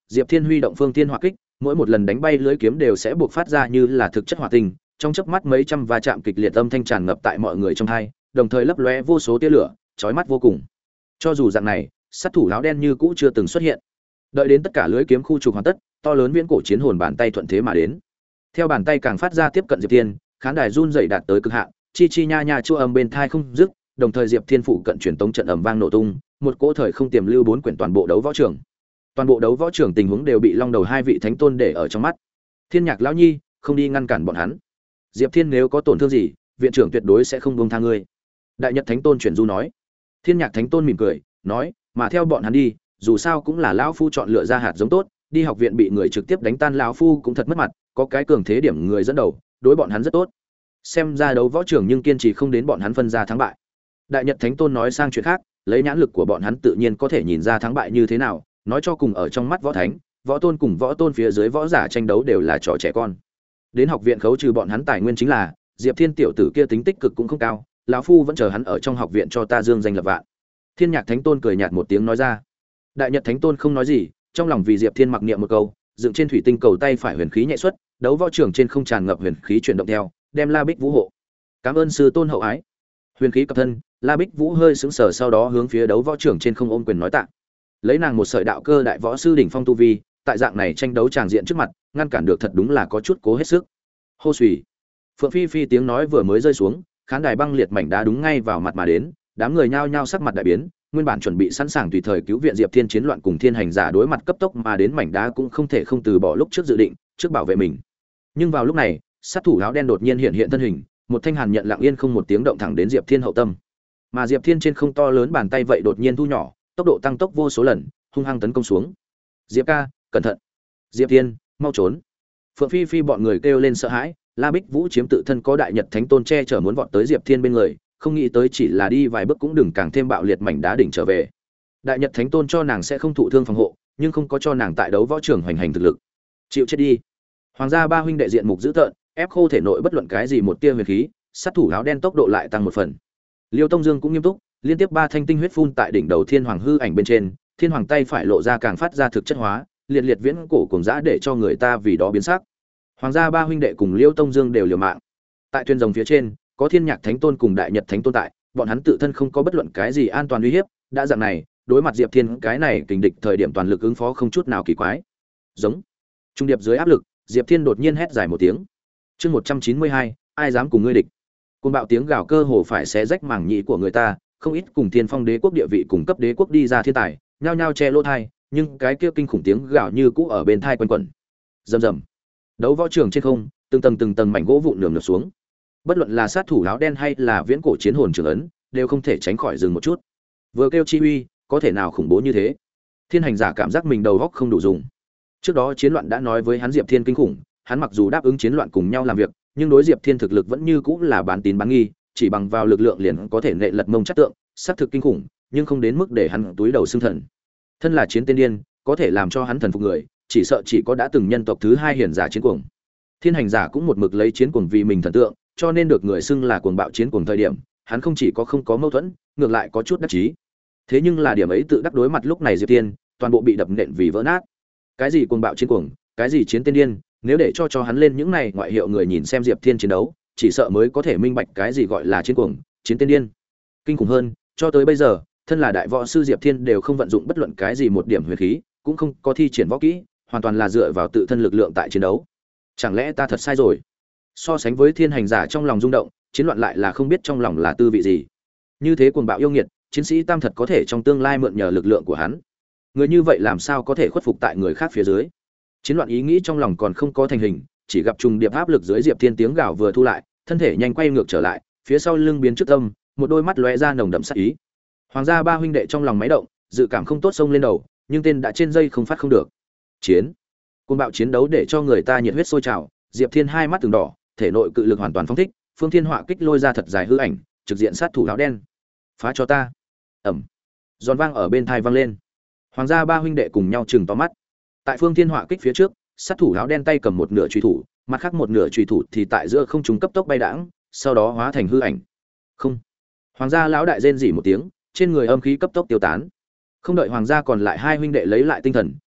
Diệp Thiên huy động phương thiên hỏa kích, mỗi một lần đánh bay lưới kiếm đều sẽ buộc phát ra như là thực chất hỏa tinh, trong chớp mắt mấy trăm va chạm kịch liệt âm thanh tràn ngập tại mọi người trong hai, đồng thời lấp lóe vô số tia lửa, chói mắt vô cùng. Cho dù dạng này, sát thủ áo đen như cũ chưa từng xuất hiện. Đợi đến tất cả lưới kiếm khu trục hoàn tất, to lớn viễn cổ chiến hồn bàn tay thuận thế mà đến. Theo bàn tay càng phát ra tiếp cận Diệp Thiên, khán đài run rẩy đạt tới cực hạn, chi chi nha nha chua âm bên thai không dứt, đồng thời Diệp Thiên phụ cận truyền tống trận ầm vang nổ tung, một cỗ thời không tiềm lưu bốn quyển toàn bộ đấu võ trường. Toàn bộ đấu võ trường tình huống đều bị Long Đầu hai vị thánh tôn để ở trong mắt. Thiên Nhạc lão nhi, không đi ngăn cản bọn hắn. Diệp Thiên nếu có tổn thương gì, viện trưởng tuyệt đối sẽ không buông tha ngươi. Đại Nhật Thánh Tôn chuyển du nói. Thiên Nhạc Thánh Tôn mỉm cười, nói, mà theo bọn hắn đi, dù sao cũng là lão phu chọn lựa ra hạt giống tốt, đi học viện bị người trực tiếp đánh tan lão phu cũng thật mất mặt, có cái cường thế điểm người dẫn đầu, đối bọn hắn rất tốt. Xem ra đấu võ trường nhưng kiên trì không đến bọn hắn phân ra thắng bại. Đại Nhật Thánh Tôn nói sang chuyện khác, lấy nhãn lực của bọn hắn tự nhiên có thể nhìn ra thắng bại như thế nào, nói cho cùng ở trong mắt võ thánh, võ tôn cùng võ tôn phía dưới võ giả tranh đấu đều là trò trẻ con. Đến học viện khấu trừ bọn hắn tài nguyên chính là, Diệp Thiên tiểu tử kia tính tích cực cũng không cao, lão phu vẫn chờ hắn ở trong học viện cho ta dương danh lập vạn. Thiên Nhạc Thánh Tôn cười nhạt một tiếng nói ra. Đại Nhật Thánh Tôn không nói gì, trong lòng vì Diệp Thiên mặc niệm một câu, dựng trên thủy tinh cầu tay phải huyền khí nhẹ xuất, đấu võ trường trên không tràn ngập huyền khí chuyển động theo, đem La Bích Vũ hộ. Cảm ơn sư tôn hậu ái. Huyền khí cập thân, La Bích Vũ hơi sững sờ sau đó hướng phía đấu võ trường trên không ôm quyền nói tạ. Lấy nàng một sợi đạo cơ đại võ sư đỉnh phong tu vi, tại dạng này tranh đấu tràng diện trước mặt, ngăn cản được thật đúng là có chút cố hết sức. Hô xùy. Phượng Phi Phi tiếng nói vừa mới rơi xuống, khán đài băng liệt mảnh đá đúng ngay vào mặt mà đến, đám người nhao nhao sắc mặt đại biến, nguyên bản chuẩn bị sẵn sàng tùy thời cứu viện Diệp Thiên chiến loạn cùng thiên hành giả đối mặt cấp tốc mà đến mảnh đá cũng không thể không từ bỏ lúc trước dự định, trước bảo vệ mình. Nhưng vào lúc này, sát thủ áo đen đột nhiên hiện hiện thân hình, một thanh hàn nhận lặng yên không một tiếng động thẳng đến Diệp Thiên hậu tâm. Mà Diệp Thiên trên không to lớn bàn tay vậy đột nhiên thu nhỏ, tốc độ tăng tốc vô số lần, hung hăng tấn công xuống. Diệp ca, cẩn thận. Diệp Thiên, mau trốn. Phượng Phi Phi bọn người kêu lên sợ hãi, La Bích Vũ chiếm tự thân có Đại Nhật Thánh Tôn che chở muốn vọt tới Diệp Thiên bên người, không nghĩ tới chỉ là đi vài bước cũng đừng càng thêm bạo liệt mảnh đá đỉnh trở về. Đại Nhật Thánh Tôn cho nàng sẽ không thụ thương phòng hộ, nhưng không có cho nàng tại đấu võ trường hoành hành thực lực. Chịu chết đi. Hoàng gia ba huynh đệ diện mục dữ tợn, ép khô thể nội bất luận cái gì một tia huyền khí, sát thủ áo đen tốc độ lại tăng một phần. Liêu Tông Dương cũng nghiêm túc, liên tiếp ba thanh tinh huyết phun tại đỉnh đầu Thiên Hoàng hư ảnh bên trên, Thiên Hoàng tay phải lộ ra càng phát ra thực chất hóa, liệt liệt viễn cổ cùng dã để cho người ta vì đó biến sắc. Hoàng gia ba huynh đệ cùng Liêu Tông Dương đều liều mạng. Tại thuyền rồng phía trên, có Thiên Nhạc Thánh Tôn cùng Đại Nhật Thánh Tôn tại, bọn hắn tự thân không có bất luận cái gì an toàn uy hiếp, đã dạng này, đối mặt Diệp Thiên cái này kình địch thời điểm toàn lực ứng phó không chút nào kỳ quái. Giống. Trung điệp dưới áp lực, Diệp Thiên đột nhiên hét dài một tiếng. Chương một trăm chín mươi hai, ai dám cùng ngươi địch? Cơn bạo tiếng gào cơ hồ phải xé rách màng nhĩ của người ta, không ít cùng Thiên Phong Đế quốc địa vị cùng cấp đế quốc đi ra thiên tài, nhao nhao che lỗ tai, nhưng cái kia kinh khủng tiếng gào như cũ ở bên tai quanh quẩn. Rầm rầm. Đấu võ trường trên không, từng tầng từng tầng mảnh gỗ vụn nườm nượp xuống. Bất luận là sát thủ áo đen hay là viễn cổ chiến hồn trường ấn, đều không thể tránh khỏi dừng một chút. Vừa kêu chi uy, có thể nào khủng bố như thế? Thiên hành giả cảm giác mình đầu óc không đủ dùng. Trước đó chiến loạn đã nói với hắn Diệp Thiên kinh khủng, hắn mặc dù đáp ứng chiến loạn cùng nhau làm việc, nhưng đối Diệp Thiên thực lực vẫn như cũ là bán tín bán nghi, chỉ bằng vào lực lượng liền có thể nệ lật mông chắc tượng, xác thực kinh khủng, nhưng không đến mức để hắn túi đầu xương thần. Thân là chiến tiên điên, có thể làm cho hắn thần phục người, chỉ sợ chỉ có đã từng nhân tộc thứ hai hiển giả chiến cuồng. Thiên hành giả cũng một mực lấy chiến cuồng vì mình thần tượng, cho nên được người xưng là cuồng bạo chiến cuồng thời điểm, hắn không chỉ có không có mâu thuẫn, ngược lại có chút đắc chí. Thế nhưng là điểm ấy tự đắc đối mặt lúc này Diệp Thiên, toàn bộ bị đập nện vì vỡ nát. Cái gì cuồng bạo chiến cuồng, cái gì chiến tiên điên, nếu để cho cho hắn lên những này ngoại hiệu người nhìn xem Diệp Thiên chiến đấu, chỉ sợ mới có thể minh bạch cái gì gọi là chiến cuồng, chiến tiên điên. Kinh khủng hơn, cho tới bây giờ, thân là đại võ sư Diệp Thiên đều không vận dụng bất luận cái gì một điểm huyền khí, cũng không có thi triển võ kỹ, hoàn toàn là dựa vào tự thân lực lượng tại chiến đấu. Chẳng lẽ ta thật sai rồi? So sánh với thiên hành giả trong lòng rung động, chiến loạn lại là không biết trong lòng là tư vị gì. Như thế cuồng bạo yêu nghiệt, chiến sĩ tam thật có thể trong tương lai mượn nhờ lực lượng của hắn. Người như vậy làm sao có thể khuất phục tại người khác phía dưới? Chiến loạn ý nghĩ trong lòng còn không có thành hình, chỉ gặp trùng điệp áp lực dưới Diệp Thiên tiếng gào vừa thu lại, thân thể nhanh quay ngược trở lại, phía sau lưng biến trước tâm, một đôi mắt lóe ra nồng đậm sát ý. Hoàng gia ba huynh đệ trong lòng máy động, dự cảm không tốt xông lên đầu, nhưng tên đã trên dây không phát không được. Chiến, cuồng bạo chiến đấu để cho người ta nhiệt huyết sôi trào, Diệp Thiên hai mắt từng đỏ, thể nội cự lực hoàn toàn phóng thích, phương thiên họa kích lôi ra thật dài hư ảnh, trực diện sát thủ áo đen. Phá cho ta! Ầm. Giòn vang ở bên tai vang lên. Hoàng gia ba huynh đệ cùng nhau chừng to mắt. Tại phương thiên họa kích phía trước, sát thủ áo đen tay cầm một nửa chùy thủ, mặt khác một nửa chùy thủ thì tại giữa không trung cấp tốc bay đãng, sau đó hóa thành hư ảnh. Không. Hoàng gia lão đại rên rỉ một tiếng, trên người âm khí cấp tốc tiêu tán. Không đợi hoàng gia còn lại hai huynh đệ lấy lại tinh thần,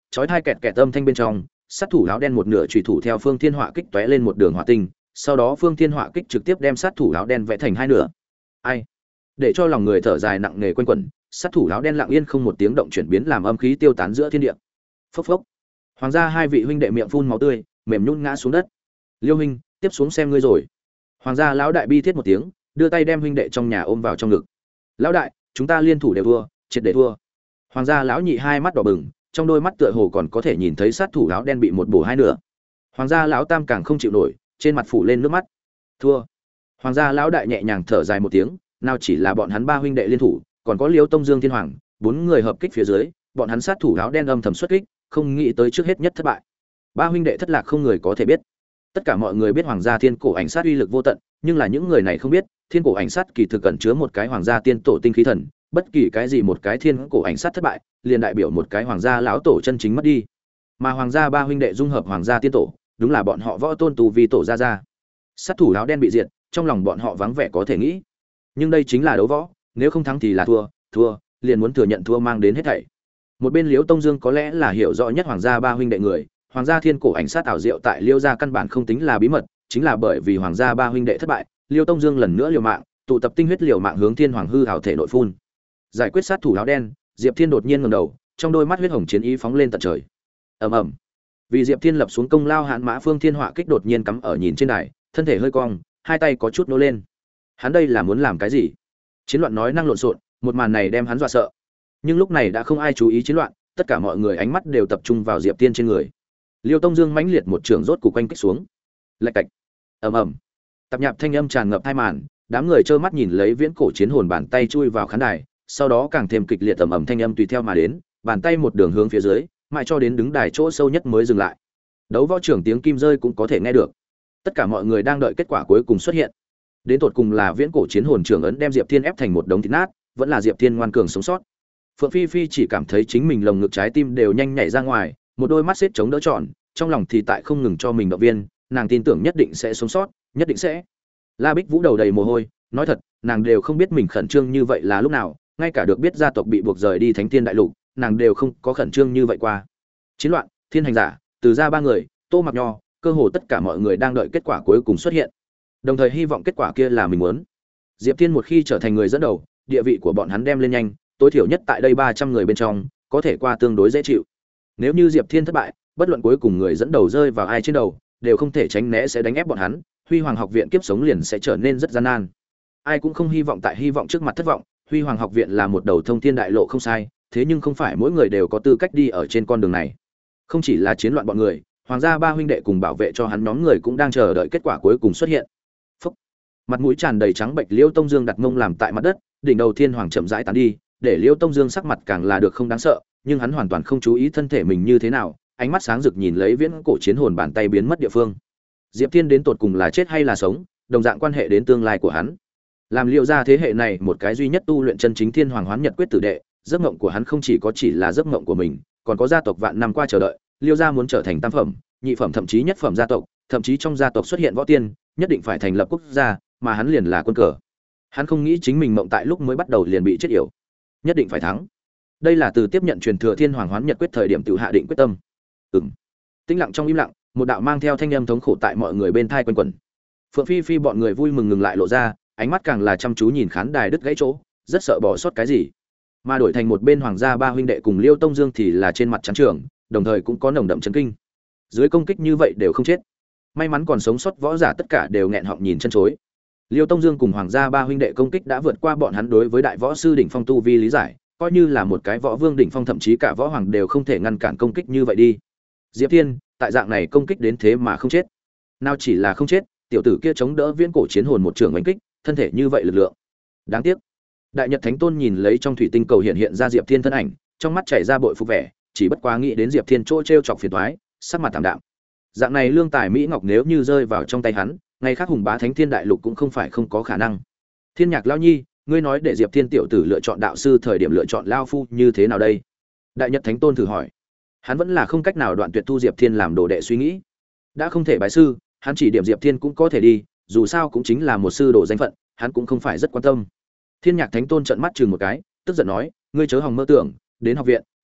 chói tai kẹt kẹt âm thanh bên trong, sát thủ áo đen một nửa chủy thủ theo Phương Thiên Họa kích tóe lên một đường hỏa tinh, sau đó Phương Thiên Họa kích trực tiếp đem sát thủ áo đen vẽ thành hai nửa. Ai? Để cho lòng người thở dài nặng nề quanh quẩn, sát thủ áo đen lặng yên không một tiếng động chuyển biến làm âm khí tiêu tán giữa thiên địa. Phốc phốc. Hoàng gia hai vị huynh đệ miệng phun máu tươi, mềm nhũn ngã xuống đất. Liêu huynh, tiếp xuống xem ngươi rồi. Hoàng gia lão đại bi thiết một tiếng, đưa tay đem huynh đệ trong nhà ôm vào trong ngực. Lão đại, chúng ta liên thủ đều thua, triệt để thua. Hoàng gia lão nhị hai mắt đỏ bừng, trong đôi mắt tựa hồ còn có thể nhìn thấy sát thủ áo đen bị một bổ hai nửa. Hoàng gia lão tam càng không chịu nổi, trên mặt phủ lên nước mắt. Thua. Hoàng gia lão đại nhẹ nhàng thở dài một tiếng, nào chỉ là bọn hắn ba huynh đệ liên thủ, còn có Liêu Tông Dương Thiên Hoàng, bốn người hợp kích phía dưới, bọn hắn sát thủ áo đen âm thầm xuất kích, không nghĩ tới trước hết nhất thất bại. Ba huynh đệ thất lạc không người có thể biết. Tất cả mọi người biết Hoàng gia Thiên Cổ Ảnh Sát uy lực vô tận, nhưng là những người này không biết, Thiên Cổ Ảnh Sát kỳ thực cẩn chứa một cái Hoàng gia tiên tổ tinh khí thần, bất kỳ cái gì một cái Thiên Cổ Ảnh Sát thất bại, liền đại biểu một cái Hoàng gia lão tổ chân chính mất đi. Mà Hoàng gia ba huynh đệ dung hợp Hoàng gia tiên tổ, đúng là bọn họ võ tôn tu vi tổ gia gia. Sát thủ áo đen bị diệt, trong lòng bọn họ vắng vẻ có thể nghĩ. Nhưng đây chính là đấu võ, nếu không thắng thì là thua, thua, liền muốn thừa nhận thua mang đến hết thảy. Một bên Liễu Tông Dương có lẽ là hiểu rõ nhất Hoàng gia ba huynh đệ người, Hoàng gia Thiên Cổ Ảnh Sát ảo diệu tại Liêu gia căn bản không tính là bí mật, chính là bởi vì Hoàng gia ba huynh đệ thất bại, Liêu Tông Dương lần nữa liều mạng, tụ tập tinh huyết liều mạng hướng Thiên Hoàng hư ảo thể nội phun. Giải quyết sát thủ áo đen, Diệp Thiên đột nhiên ngẩng đầu, trong đôi mắt huyết hồng chiến ý phóng lên tận trời. Ầm ầm. Vì Diệp Thiên lập xuống công lao hạn mã Phương Thiên Họa kích đột nhiên cắm ở nhìn trên đài, thân thể hơi cong, hai tay có chút nô lên. Hắn đây là muốn làm cái gì? Chiến loạn nói năng lộn xộn, một màn này đem hắn dọa sợ. Nhưng lúc này đã không ai chú ý chiến loạn, tất cả mọi người ánh mắt đều tập trung vào Diệp Thiên trên người. Liêu Tông Dương mãnh liệt một trường rốt cục quanh kích xuống. Lạch cạch. Ầm ầm. Tạp nhạp thanh âm tràn ngập hai màn, đám người trơ mắt nhìn lấy viễn cổ chiến hồn bàn tay chui vào khán đài, sau đó càng thêm kịch liệt ầm ầm thanh âm tùy theo mà đến, bàn tay một đường hướng phía dưới, mãi cho đến đứng đài chỗ sâu nhất mới dừng lại. Đấu võ trưởng tiếng kim rơi cũng có thể nghe được. Tất cả mọi người đang đợi kết quả cuối cùng xuất hiện. Đến tột cùng là viễn cổ chiến hồn trưởng ấn đem Diệp Thiên ép thành một đống thịt nát, vẫn là Diệp Thiên ngoan cường sống sót. Phượng Phi Phi chỉ cảm thấy chính mình lồng ngực trái tim đều nhanh nhảy ra ngoài, một đôi mắt xếp chống đỡ tròn, trong lòng thì tại không ngừng cho mình động viên, nàng tin tưởng nhất định sẽ sống sót, nhất định sẽ. La Bích Vũ đầu đầy mồ hôi, nói thật, nàng đều không biết mình khẩn trương như vậy là lúc nào, ngay cả được biết gia tộc bị buộc rời đi Thánh Thiên Đại Lục, nàng đều không có khẩn trương như vậy qua. Chiến loạn, thiên hành giả, từ ra ba người, Tô Mặc Nho, cơ hồ tất cả mọi người đang đợi kết quả cuối cùng xuất hiện. Đồng thời hy vọng kết quả kia là mình muốn. Diệp Thiên một khi trở thành người dẫn đầu, địa vị của bọn hắn đem lên nhanh, tối thiểu nhất tại đây ba trăm người bên trong, có thể qua tương đối dễ chịu. Nếu như Diệp Thiên thất bại, bất luận cuối cùng người dẫn đầu rơi vào ai trên đầu, đều không thể tránh né sẽ đánh ép bọn hắn, Huy Hoàng học viện kiếp sống liền sẽ trở nên rất gian nan. Ai cũng không hy vọng tại hy vọng trước mặt thất vọng, Huy Hoàng học viện là một đầu thông thiên đại lộ không sai, thế nhưng không phải mỗi người đều có tư cách đi ở trên con đường này. Không chỉ là chiến loạn bọn người, Hoàng gia ba huynh đệ cùng bảo vệ cho hắn nhóm người cũng đang chờ đợi kết quả cuối cùng xuất hiện. Phúc. Mặt mũi tràn đầy trắng bệch Liêu Tông Dương đặt mông làm tại mặt đất, đỉnh đầu Thiên Hoàng chậm rãi tán đi, để Liêu Tông Dương sắc mặt càng là được không đáng sợ, nhưng hắn hoàn toàn không chú ý thân thể mình như thế nào, ánh mắt sáng rực nhìn lấy viễn cổ chiến hồn bàn tay biến mất địa phương. Diệp Thiên đến tột cùng là chết hay là sống, đồng dạng quan hệ đến tương lai của hắn. Làm Liêu gia thế hệ này một cái duy nhất tu luyện chân chính Thiên Hoàng Hoán Nhật quyết tử đệ, giấc mộng của hắn không chỉ có chỉ là giấc mộng của mình, còn có gia tộc vạn năm qua chờ đợi, Liêu gia muốn trở thành tam phẩm, nhị phẩm thậm chí nhất phẩm gia tộc, thậm chí trong gia tộc xuất hiện võ tiên, nhất định phải thành lập quốc gia, mà hắn liền là quân cờ. Hắn không nghĩ chính mình mộng tại lúc mới bắt đầu liền bị chết yểu, nhất định phải thắng. Đây là từ tiếp nhận truyền thừa Thiên Hoàng Hoán Nhật quyết thời điểm tự hạ định quyết tâm. Ừm. Tĩnh lặng trong im lặng, một đạo mang theo thanh âm thống khổ tại mọi người bên thai quanh quẩn. Phượng Phi Phi bọn người vui mừng ngừng lại lộ ra, ánh mắt càng là chăm chú nhìn khán đài đứt gãy chỗ, rất sợ bỏ sót cái gì. Mà đổi thành một bên Hoàng gia ba huynh đệ cùng Liêu Tông Dương thì là trên mặt trắng trường, đồng thời cũng có nồng đậm chấn kinh. Dưới công kích như vậy đều không chết, may mắn còn sống sót võ giả tất cả đều nghẹn họng nhìn chân chối. Liêu Tông Dương cùng Hoàng gia ba huynh đệ công kích đã vượt qua bọn hắn đối với đại võ sư đỉnh phong tu vi lý giải, coi như là một cái võ vương đỉnh phong thậm chí cả võ hoàng đều không thể ngăn cản công kích như vậy đi. Diệp Thiên, tại dạng này công kích đến thế mà không chết. Nào chỉ là không chết, tiểu tử kia chống đỡ viễn cổ chiến hồn một trường đánh kích, thân thể như vậy lực lượng. Đáng tiếc. Đại Nhật Thánh Tôn nhìn lấy trong thủy tinh cầu hiện hiện ra Diệp Thiên thân ảnh, trong mắt chảy ra bội phục vẻ, chỉ bất quá nghĩ đến Diệp Thiên chỗ trêu chọc phiền toái, sắc mặt thảm đạm. Dạng này lương tài mỹ ngọc nếu như rơi vào trong tay hắn, ngày khác hùng bá Thánh Thiên đại lục cũng không phải không có khả năng. Thiên Nhạc lão nhi, ngươi nói để Diệp Thiên tiểu tử lựa chọn đạo sư thời điểm lựa chọn lao phu như thế nào đây? Đại Nhật Thánh Tôn thử hỏi. Hắn vẫn là không cách nào đoạn tuyệt thu Diệp Thiên làm đồ đệ suy nghĩ. Đã không thể bái sư, hắn chỉ điểm Diệp Thiên cũng có thể đi, dù sao cũng chính là một sư đồ danh phận, hắn cũng không phải rất quan tâm. Thiên Nhạc Thánh Tôn trợn mắt chừng một cái, tức giận nói, ngươi chớ hòng mơ tưởng, đến học viện,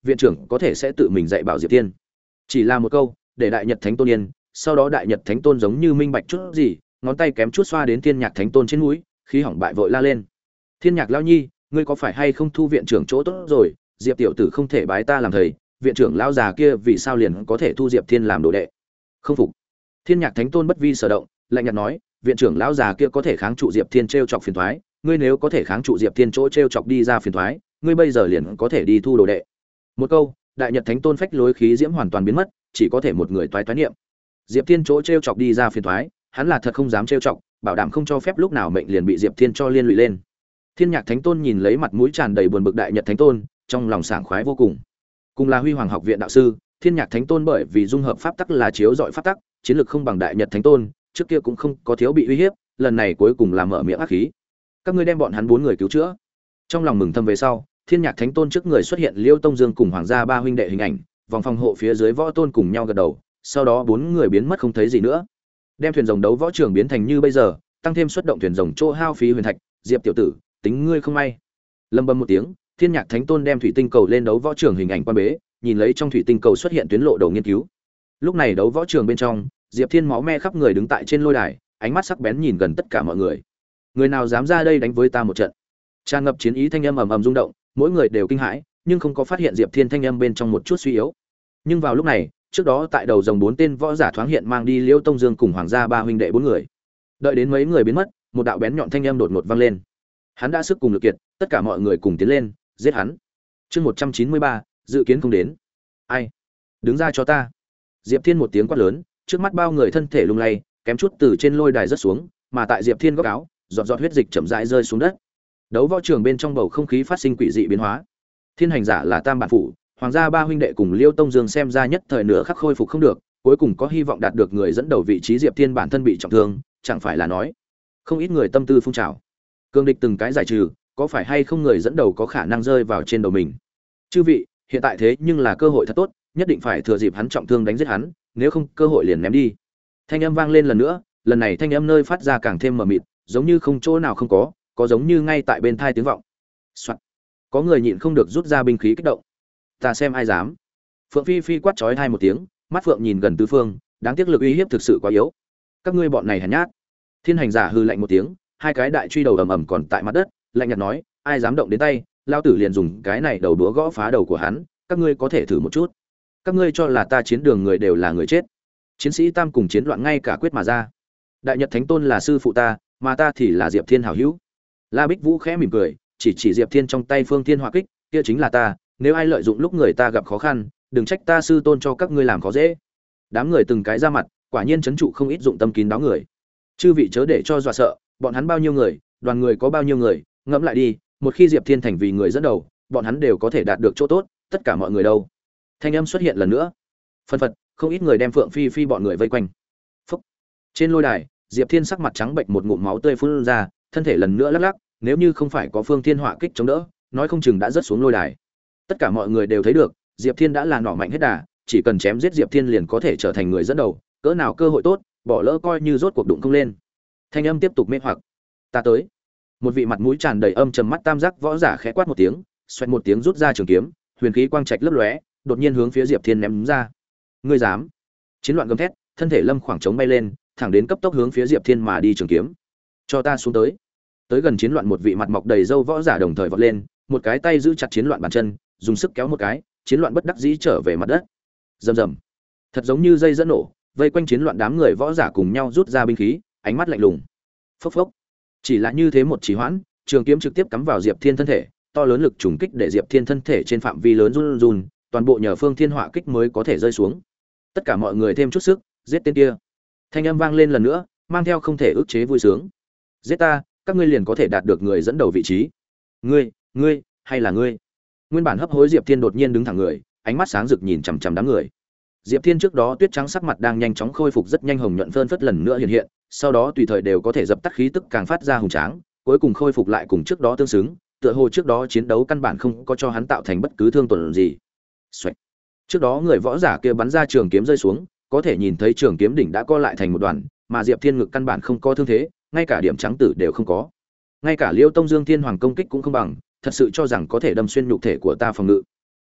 viện trưởng có thể sẽ tự mình dạy bảo Diệp Thiên. Chỉ là một câu, để Đại Nhật Thánh Tôn yên, sau đó Đại Nhật Thánh Tôn giống như minh bạch chút gì, ngón tay kém chút xoa đến Thiên Nhạc Thánh Tôn trên mũi, khí hỏng bại vội la lên. Thiên Nhạc lão nhi, ngươi có phải hay không thu viện trưởng chỗ tốt rồi, Diệp tiểu tử không thể bái ta làm thầy, viện trưởng lão già kia vì sao liền có thể thu Diệp Thiên làm đồ đệ? Không phục. Thiên Nhạc Thánh Tôn bất vi sở động, lạnh nhạt nói, viện trưởng lão già kia có thể kháng trụ Diệp Thiên trêu chọc phiền toái, ngươi nếu có thể kháng trụ Diệp Thiên chỗ trêu chọc đi ra phiền toái, ngươi bây giờ liền có thể đi thu đồ đệ. Một câu, Đại Nhật Thánh Tôn phách lối khí diễm hoàn toàn biến mất, chỉ có thể một người toái toái niệm. Diệp Thiên chỗ trêu chọc đi ra phiền toái, hắn là thật không dám trêu chọc, bảo đảm không cho phép lúc nào mệnh liền bị Diệp Thiên cho liên lụy lên. Thiên Nhạc Thánh Tôn nhìn lấy mặt mũi tràn đầy buồn bực Đại Nhật Thánh Tôn, trong lòng sảng khoái vô cùng. Cùng là Huy Hoàng học viện đạo sư, Thiên Nhạc Thánh Tôn bởi vì dung hợp pháp tắc là chiếu dọi pháp tắc, chiến lược không bằng Đại Nhật Thánh Tôn, trước kia cũng không có thiếu bị uy hiếp, lần này cuối cùng là mở miệng ác khí. Các ngươi đem bọn hắn bốn người cứu chữa. Trong lòng mừng thầm về sau, Thiên Nhạc Thánh Tôn trước người xuất hiện Liêu Tông Dương cùng Hoàng gia ba huynh đệ hình ảnh, vòng phòng hộ phía dưới võ tôn cùng nhau gật đầu, sau đó bốn người biến mất không thấy gì nữa. Đem thuyền rồng đấu võ trường biến thành như bây giờ, tăng thêm xuất động thuyền rồng chỗ hao phí huyền thạch, Diệp tiểu tử, tính ngươi không may. Lâm bầm một tiếng, Thiên Nhạc Thánh Tôn đem thủy tinh cầu lên đấu võ trường hình ảnh quan bế, nhìn lấy trong thủy tinh cầu xuất hiện tuyến lộ đầu nghiên cứu. Lúc này đấu võ trường bên trong, Diệp Thiên máu me khắp người đứng tại trên lôi đài, ánh mắt sắc bén nhìn gần tất cả mọi người. Người nào dám ra đây đánh với ta một trận? Tràn ngập chiến ý thanh âm ầm ầm rung động, mỗi người đều kinh hãi, nhưng không có phát hiện Diệp Thiên thanh âm bên trong một chút suy yếu. Nhưng vào lúc này, trước đó tại đầu rồng bốn tên võ giả thoáng hiện mang đi Liêu Tông Dương cùng Hoàng gia ba huynh đệ bốn người. Đợi đến mấy người biến mất, một đạo bén nhọn thanh âm đột ngột vang lên. Hắn đã sức cùng lực kiệt, tất cả mọi người cùng tiến lên, giết hắn. Chương một trăm chín mươi ba, dự kiến không đến. Ai? Đứng ra cho ta. Diệp Thiên một tiếng quát lớn, trước mắt bao người thân thể lung lay, kém chút từ trên lôi đài rớt xuống, mà tại Diệp Thiên góc áo, giọt giọt huyết dịch chậm rãi rơi xuống đất. Đấu võ trường bên trong bầu không khí phát sinh quỷ dị biến hóa. Thiên hành giả là Tam bản phủ, Hoàng gia ba huynh đệ cùng Liêu Tông Dương xem ra nhất thời nửa khắc khôi phục không được, cuối cùng có hy vọng đạt được người dẫn đầu vị trí. Diệp Thiên bản thân bị trọng thương, chẳng phải là nói, không ít người tâm tư phun trào. Cương địch từng cái giải trừ, có phải hay không người dẫn đầu có khả năng rơi vào trên đầu mình? Chư vị, hiện tại thế nhưng là cơ hội thật tốt, nhất định phải thừa dịp hắn trọng thương đánh giết hắn, nếu không cơ hội liền ném đi. Thanh âm vang lên lần nữa, lần này thanh âm nơi phát ra càng thêm mờ mịt, giống như không chỗ nào không có, có giống như ngay tại bên thai tiếng vọng. Soạt. Có người nhịn không được rút ra binh khí kích động. Ta xem ai dám. Phượng Phi Phi quát chói hai một tiếng, mắt phượng nhìn gần tứ phương, đáng tiếc lực uy hiếp thực sự quá yếu. Các ngươi bọn này hèn nhát. Thiên hành giả hừ lạnh một tiếng, hai cái đại truy đầu ầm ầm còn tại mặt đất, lạnh nhạt nói, ai dám động đến tay, lao tử liền dùng cái này đầu đũa gõ phá đầu của hắn, các ngươi có thể thử một chút. Các ngươi cho là ta chiến đường người đều là người chết? Chiến sĩ Tam cùng chiến loạn ngay cả quyết mà ra. Đại Nhật Thánh Tôn là sư phụ ta, mà ta thì là Diệp Thiên hảo hữu. La Bích Vũ khẽ mỉm cười, chỉ chỉ Diệp Thiên trong tay Phương Thiên Hỏa Kích, kia chính là ta, nếu ai lợi dụng lúc người ta gặp khó khăn, đừng trách ta sư tôn cho các ngươi làm khó dễ. Đám người từng cái ra mặt, quả nhiên trấn trụ không ít dụng tâm kín đáo người. Chư vị chớ để cho dọa sợ, bọn hắn bao nhiêu người, đoàn người có bao nhiêu người, ngẫm lại đi, một khi Diệp Thiên thành vì người dẫn đầu, bọn hắn đều có thể đạt được chỗ tốt, tất cả mọi người đâu. Thanh âm xuất hiện lần nữa. Phân phật, không ít người đem Phượng Phi Phi bọn người vây quanh. Phúc. Trên lôi đài, Diệp Thiên sắc mặt trắng bệnh, một ngụm máu tươi phun ra, thân thể lần nữa lắc lắc, nếu như không phải có Phương Thiên Hỏa Kích chống đỡ, nói không chừng đã rớt xuống lôi đài. Tất cả mọi người đều thấy được, Diệp Thiên đã là nỏ mạnh hết đà, chỉ cần chém giết Diệp Thiên liền có thể trở thành người dẫn đầu, cỡ nào cơ hội tốt, bỏ lỡ coi như rốt cuộc đụng không lên. Thanh âm tiếp tục mê hoặc. Ta tới. Một vị mặt mũi tràn đầy âm trầm mắt tam giác võ giả khẽ quát một tiếng, xoẹt một tiếng rút ra trường kiếm, huyền khí quang trạch lấp lóe, đột nhiên hướng phía Diệp Thiên ném ra. Ngươi dám? Chiến loạn gầm thét, thân thể lâm khoảng trống bay lên, thẳng đến cấp tốc hướng phía Diệp Thiên mà đi trường kiếm. Cho ta xuống tới. Tới gần chiến loạn một vị mặt mọc đầy râu võ giả đồng thời vọt lên, một cái tay giữ chặt chiến loạn bàn chân, dùng sức kéo một cái, chiến loạn bất đắc dĩ trở về mặt đất. Rầm rầm. Thật giống như dây dẫn nổ, vây quanh chiến loạn đám người võ giả cùng nhau rút ra binh khí, ánh mắt lạnh lùng. Phốc phốc. Chỉ là như thế một trì hoãn, trường kiếm trực tiếp cắm vào Diệp Thiên thân thể, to lớn lực trùng kích để Diệp Thiên thân thể trên phạm vi lớn run run, toàn bộ nhờ Phương Thiên Hỏa Kích mới có thể rơi xuống. Tất cả mọi người thêm chút sức, giết tên kia. Thanh âm vang lên lần nữa, mang theo không thể ức chế vui sướng. Giết ta, các ngươi liền có thể đạt được người dẫn đầu vị trí. Ngươi, ngươi, hay là ngươi? Nguyên bản hấp hối Diệp Thiên đột nhiên đứng thẳng người, ánh mắt sáng rực nhìn chằm chằm đám người. Diệp Thiên trước đó tuyết trắng sắc mặt đang nhanh chóng khôi phục rất nhanh hồng nhuận phơn phất lần nữa hiện hiện, sau đó tùy thời đều có thể dập tắt khí tức càng phát ra hùng tráng, cuối cùng khôi phục lại cùng trước đó tương xứng, tựa hồ trước đó chiến đấu căn bản không có cho hắn tạo thành bất cứ thương tổn gì. Xoạch. Trước đó người võ giả kia bắn ra trường kiếm rơi xuống, có thể nhìn thấy trường kiếm đỉnh đã co lại thành một đoàn, mà Diệp Thiên ngực căn bản không có thương thế, ngay cả điểm trắng tử đều không có. Ngay cả Liêu Tông Dương Thiên Hoàng công kích cũng không bằng, thật sự cho rằng có thể đâm xuyên nhục thể của ta phòng ngự.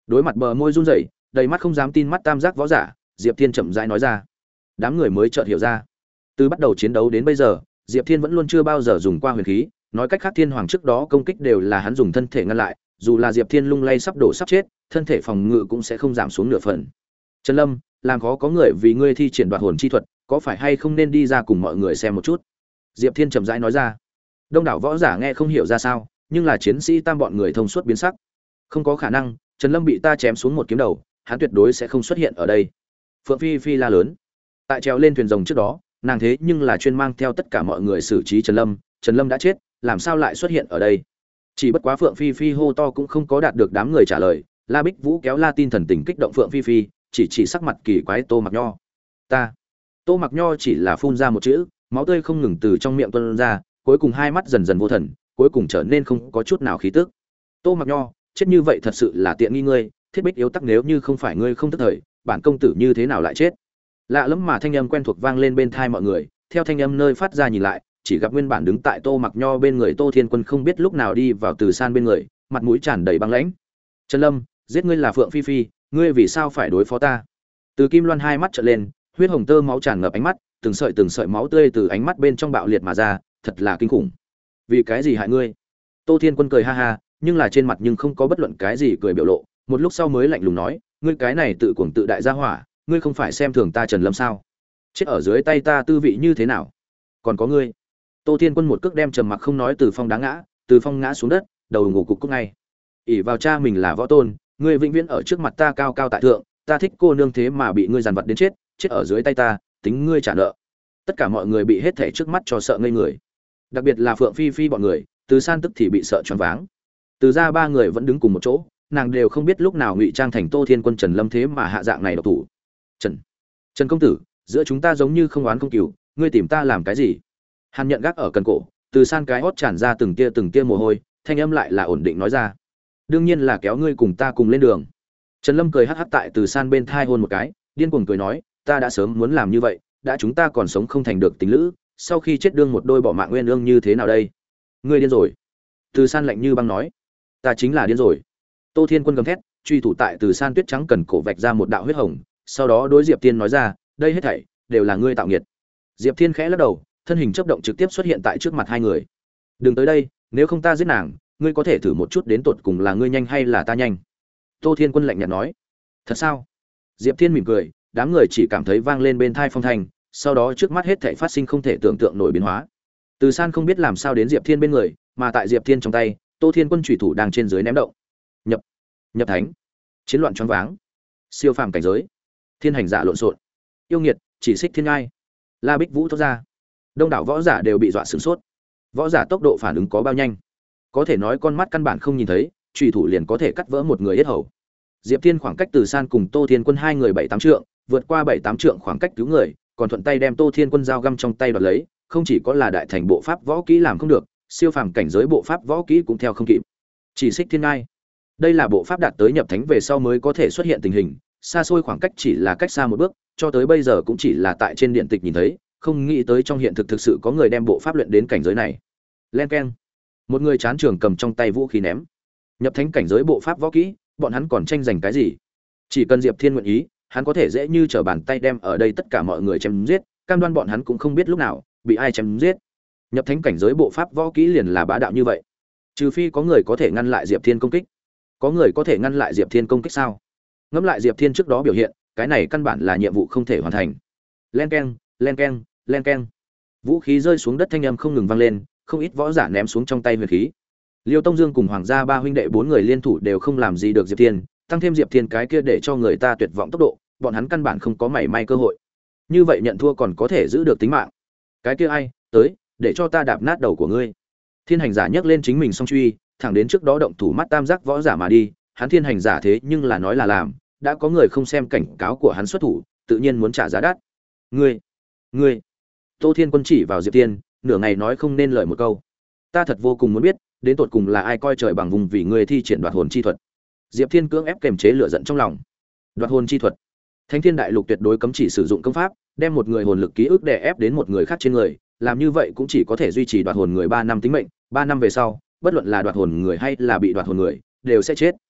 Đối mặt bờ môi run rẩy, đầy mắt không dám tin mắt tam giác võ giả, Diệp Thiên chậm rãi nói ra. Đám người mới chợt hiểu ra, từ bắt đầu chiến đấu đến bây giờ, Diệp Thiên vẫn luôn chưa bao giờ dùng qua huyền khí, nói cách khác Thiên Hoàng trước đó công kích đều là hắn dùng thân thể ngăn lại, dù là Diệp Thiên lung lay sắp đổ sắp chết, thân thể phòng ngự cũng sẽ không giảm xuống nửa phần. Trần Lâm, làm khó có người vì ngươi thi triển đoạt hồn chi thuật, có phải hay không nên đi ra cùng mọi người xem một chút? Diệp Thiên chậm rãi nói ra. Đông đảo võ giả nghe không hiểu ra sao, nhưng là chiến sĩ tam bọn người thông suốt biến sắc. Không có khả năng, Trần Lâm bị ta chém xuống một kiếm đầu, hắn tuyệt đối sẽ không xuất hiện ở đây. Phượng Phi Phi la lớn. Tại trèo lên thuyền rồng trước đó, nàng thế nhưng là chuyên mang theo tất cả mọi người xử trí Trần Lâm, Trần Lâm đã chết, làm sao lại xuất hiện ở đây? Chỉ bất quá Phượng Phi Phi hô to cũng không có đạt được đám người trả lời, La Bích Vũ kéo La Tin thần tình kích động Phượng Phi Phi, chỉ chỉ sắc mặt kỳ quái Tô Mặc Nho. Ta. Tô Mặc Nho chỉ là phun ra một chữ, máu tươi không ngừng từ trong miệng tuôn ra, cuối cùng hai mắt dần dần vô thần, cuối cùng trở nên không có chút nào khí tức. Tô Mặc Nho, chết như vậy thật sự là tiện nghi ngươi, Thiết Bích yếu tắc nếu như không phải ngươi không tức thời, bản công tử như thế nào lại chết? Lạ lẫm mà thanh âm quen thuộc vang lên bên tai mọi người, theo thanh âm nơi phát ra nhìn lại, chỉ gặp nguyên bản đứng tại Tô Mặc Nho bên người Tô Thiên Quân không biết lúc nào đi vào từ san bên người, mặt mũi tràn đầy băng lãnh. Trần Lâm, giết ngươi là Phượng Phi Phi, ngươi vì sao phải đối phó ta? Từ Kim Loan hai mắt trợn lên, huyết hồng tơ máu tràn ngập ánh mắt, từng sợi từng sợi máu tươi từ ánh mắt bên trong bạo liệt mà ra, thật là kinh khủng. Vì cái gì hại ngươi? Tô Thiên Quân cười ha ha, nhưng là trên mặt nhưng không có bất luận cái gì cười biểu lộ, một lúc sau mới lạnh lùng nói, ngươi cái này tự cuồng tự đại gia hỏa, ngươi không phải xem thường ta Trần Lâm sao? Chết ở dưới tay ta tư vị như thế nào? Còn có ngươi. Tô Thiên Quân một cước đem Trầm Mặc không nói Từ Phong đá ngã, Từ Phong ngã xuống đất, đầu ngủ cục cúc ngay. ỷ vào cha mình là võ tôn, ngươi vĩnh viễn ở trước mặt ta cao cao tại thượng, ta thích cô nương thế mà bị ngươi giàn vật đến chết, chết ở dưới tay ta, tính ngươi trả nợ. Tất cả mọi người bị hết thảy trước mắt cho sợ ngây người. Đặc biệt là Phượng Phi Phi bọn người, Từ San tức thì bị sợ choáng váng. Từ ra ba người vẫn đứng cùng một chỗ, nàng đều không biết lúc nào ngụy trang thành Tô Thiên Quân Trần Lâm thế mà hạ dạng này độc thủ. Trần, Trần công tử, giữa chúng ta giống như không oán không cừu, ngươi tìm ta làm cái gì? Hàn Nhận gác ở cần cổ, Từ San cái hót tràn ra từng tia từng tia mồ hôi, thanh âm lại là ổn định nói ra. Đương nhiên là kéo ngươi cùng ta cùng lên đường. Trần Lâm cười hắc hắc tại Từ San bên thai hôn một cái, điên cuồng cười nói, ta đã sớm muốn làm như vậy, đã chúng ta còn sống không thành được tình lữ, sau khi chết đương một đôi bỏ mạng nguyên ương như thế nào đây? Ngươi điên rồi. Từ San lạnh như băng nói, ta chính là điên rồi. Tô Thiên Quân gầm thét, truy thủ tại Từ San tuyết trắng cần cổ vạch ra một đạo huyết hồng, sau đó đối Diệp Thiên nói ra, đây hết thảy đều là ngươi tạo nghiệt. Diệp Thiên khẽ lắc đầu, thân hình chớp động trực tiếp xuất hiện tại trước mặt hai người. Đừng tới đây, nếu không ta giết nàng, ngươi có thể thử một chút đến tột cùng là ngươi nhanh hay là ta nhanh. Tô Thiên Quân lạnh nhạt nói. Thật sao? Diệp Thiên mỉm cười, đám người chỉ cảm thấy vang lên bên tai phong thành, sau đó trước mắt hết thảy phát sinh không thể tưởng tượng nổi biến hóa. Từ San không biết làm sao đến Diệp Thiên bên người, mà tại Diệp Thiên trong tay, Tô Thiên Quân chủy thủ đang trên dưới ném động. Nhập, nhập thánh, chiến loạn choáng váng, siêu phàm cảnh giới, thiên hành giả lộn xộn, yêu nghiệt, chỉ xích thiên ngai. La Bích Vũ thốt ra. Đông đảo võ giả đều bị dọa sửng sốt. Võ giả tốc độ phản ứng có bao nhanh? Có thể nói con mắt căn bản không nhìn thấy, chủy thủ liền có thể cắt vỡ một người yết hầu. Diệp Thiên khoảng cách Từ San cùng Tô Thiên Quân hai người bảy tám trượng, vượt qua bảy tám trượng khoảng cách cứu người, còn thuận tay đem Tô Thiên Quân dao găm trong tay đoạt lấy, không chỉ có là đại thành bộ pháp võ kỹ làm không được, siêu phàm cảnh giới bộ pháp võ kỹ cũng theo không kịp. Chỉ xích thiên ngai. Đây là bộ pháp đạt tới nhập thánh về sau mới có thể xuất hiện tình hình, xa xôi khoảng cách chỉ là cách xa một bước, cho tới bây giờ cũng chỉ là tại trên điện tịch nhìn thấy, không nghĩ tới trong hiện thực thực sự có người đem bộ pháp luyện đến cảnh giới này. Len keng. Một người chán trường cầm trong tay vũ khí ném. Nhập thánh cảnh giới bộ pháp võ kỹ, bọn hắn còn tranh giành cái gì? Chỉ cần Diệp Thiên nguyện ý, hắn có thể dễ như trở bàn tay đem ở đây tất cả mọi người chém giết, cam đoan bọn hắn cũng không biết lúc nào bị ai chém giết. Nhập thánh cảnh giới bộ pháp võ kỹ liền là bá đạo như vậy. Trừ phi có người có thể ngăn lại Diệp Thiên công kích. Có người có thể ngăn lại Diệp Thiên công kích sao? Ngẫm lại Diệp Thiên trước đó biểu hiện, cái này căn bản là nhiệm vụ không thể hoàn thành. Len keng, len keng, len keng. Vũ khí rơi xuống đất thanh âm không ngừng vang lên, không ít võ giả ném xuống trong tay huyền khí. Liêu Tông Dương cùng Hoàng gia ba huynh đệ bốn người liên thủ đều không làm gì được Diệp Thiên, tăng thêm Diệp Thiên cái kia để cho người ta tuyệt vọng tốc độ, bọn hắn căn bản không có mảy may cơ hội. Như vậy nhận thua còn có thể giữ được tính mạng. Cái kia ai, tới, để cho ta đạp nát đầu của ngươi. Thiên hành giả nhấc lên chính mình song truy, thẳng đến trước đó động thủ mắt tam giác võ giả mà đi, hắn thiên hành giả thế nhưng là nói là làm, đã có người không xem cảnh cáo của hắn xuất thủ, tự nhiên muốn trả giá đắt. Ngươi, ngươi. Tô Thiên Quân chỉ vào Diệp Thiên, nửa ngày nói không nên lời một câu. Ta thật vô cùng muốn biết, đến tột cùng là ai coi trời bằng vùng vì ngươi thi triển đoạt hồn chi thuật. Diệp Thiên cưỡng ép kềm chế lửa giận trong lòng. Đoạt hồn chi thuật. Thánh Thiên Đại Lục tuyệt đối cấm chỉ sử dụng công pháp, đem một người hồn lực ký ức đè ép đến một người khác trên người, làm như vậy cũng chỉ có thể duy trì đoạt hồn người ba năm tính mệnh, ba năm về sau, bất luận là đoạt hồn người hay là bị đoạt hồn người, đều sẽ chết.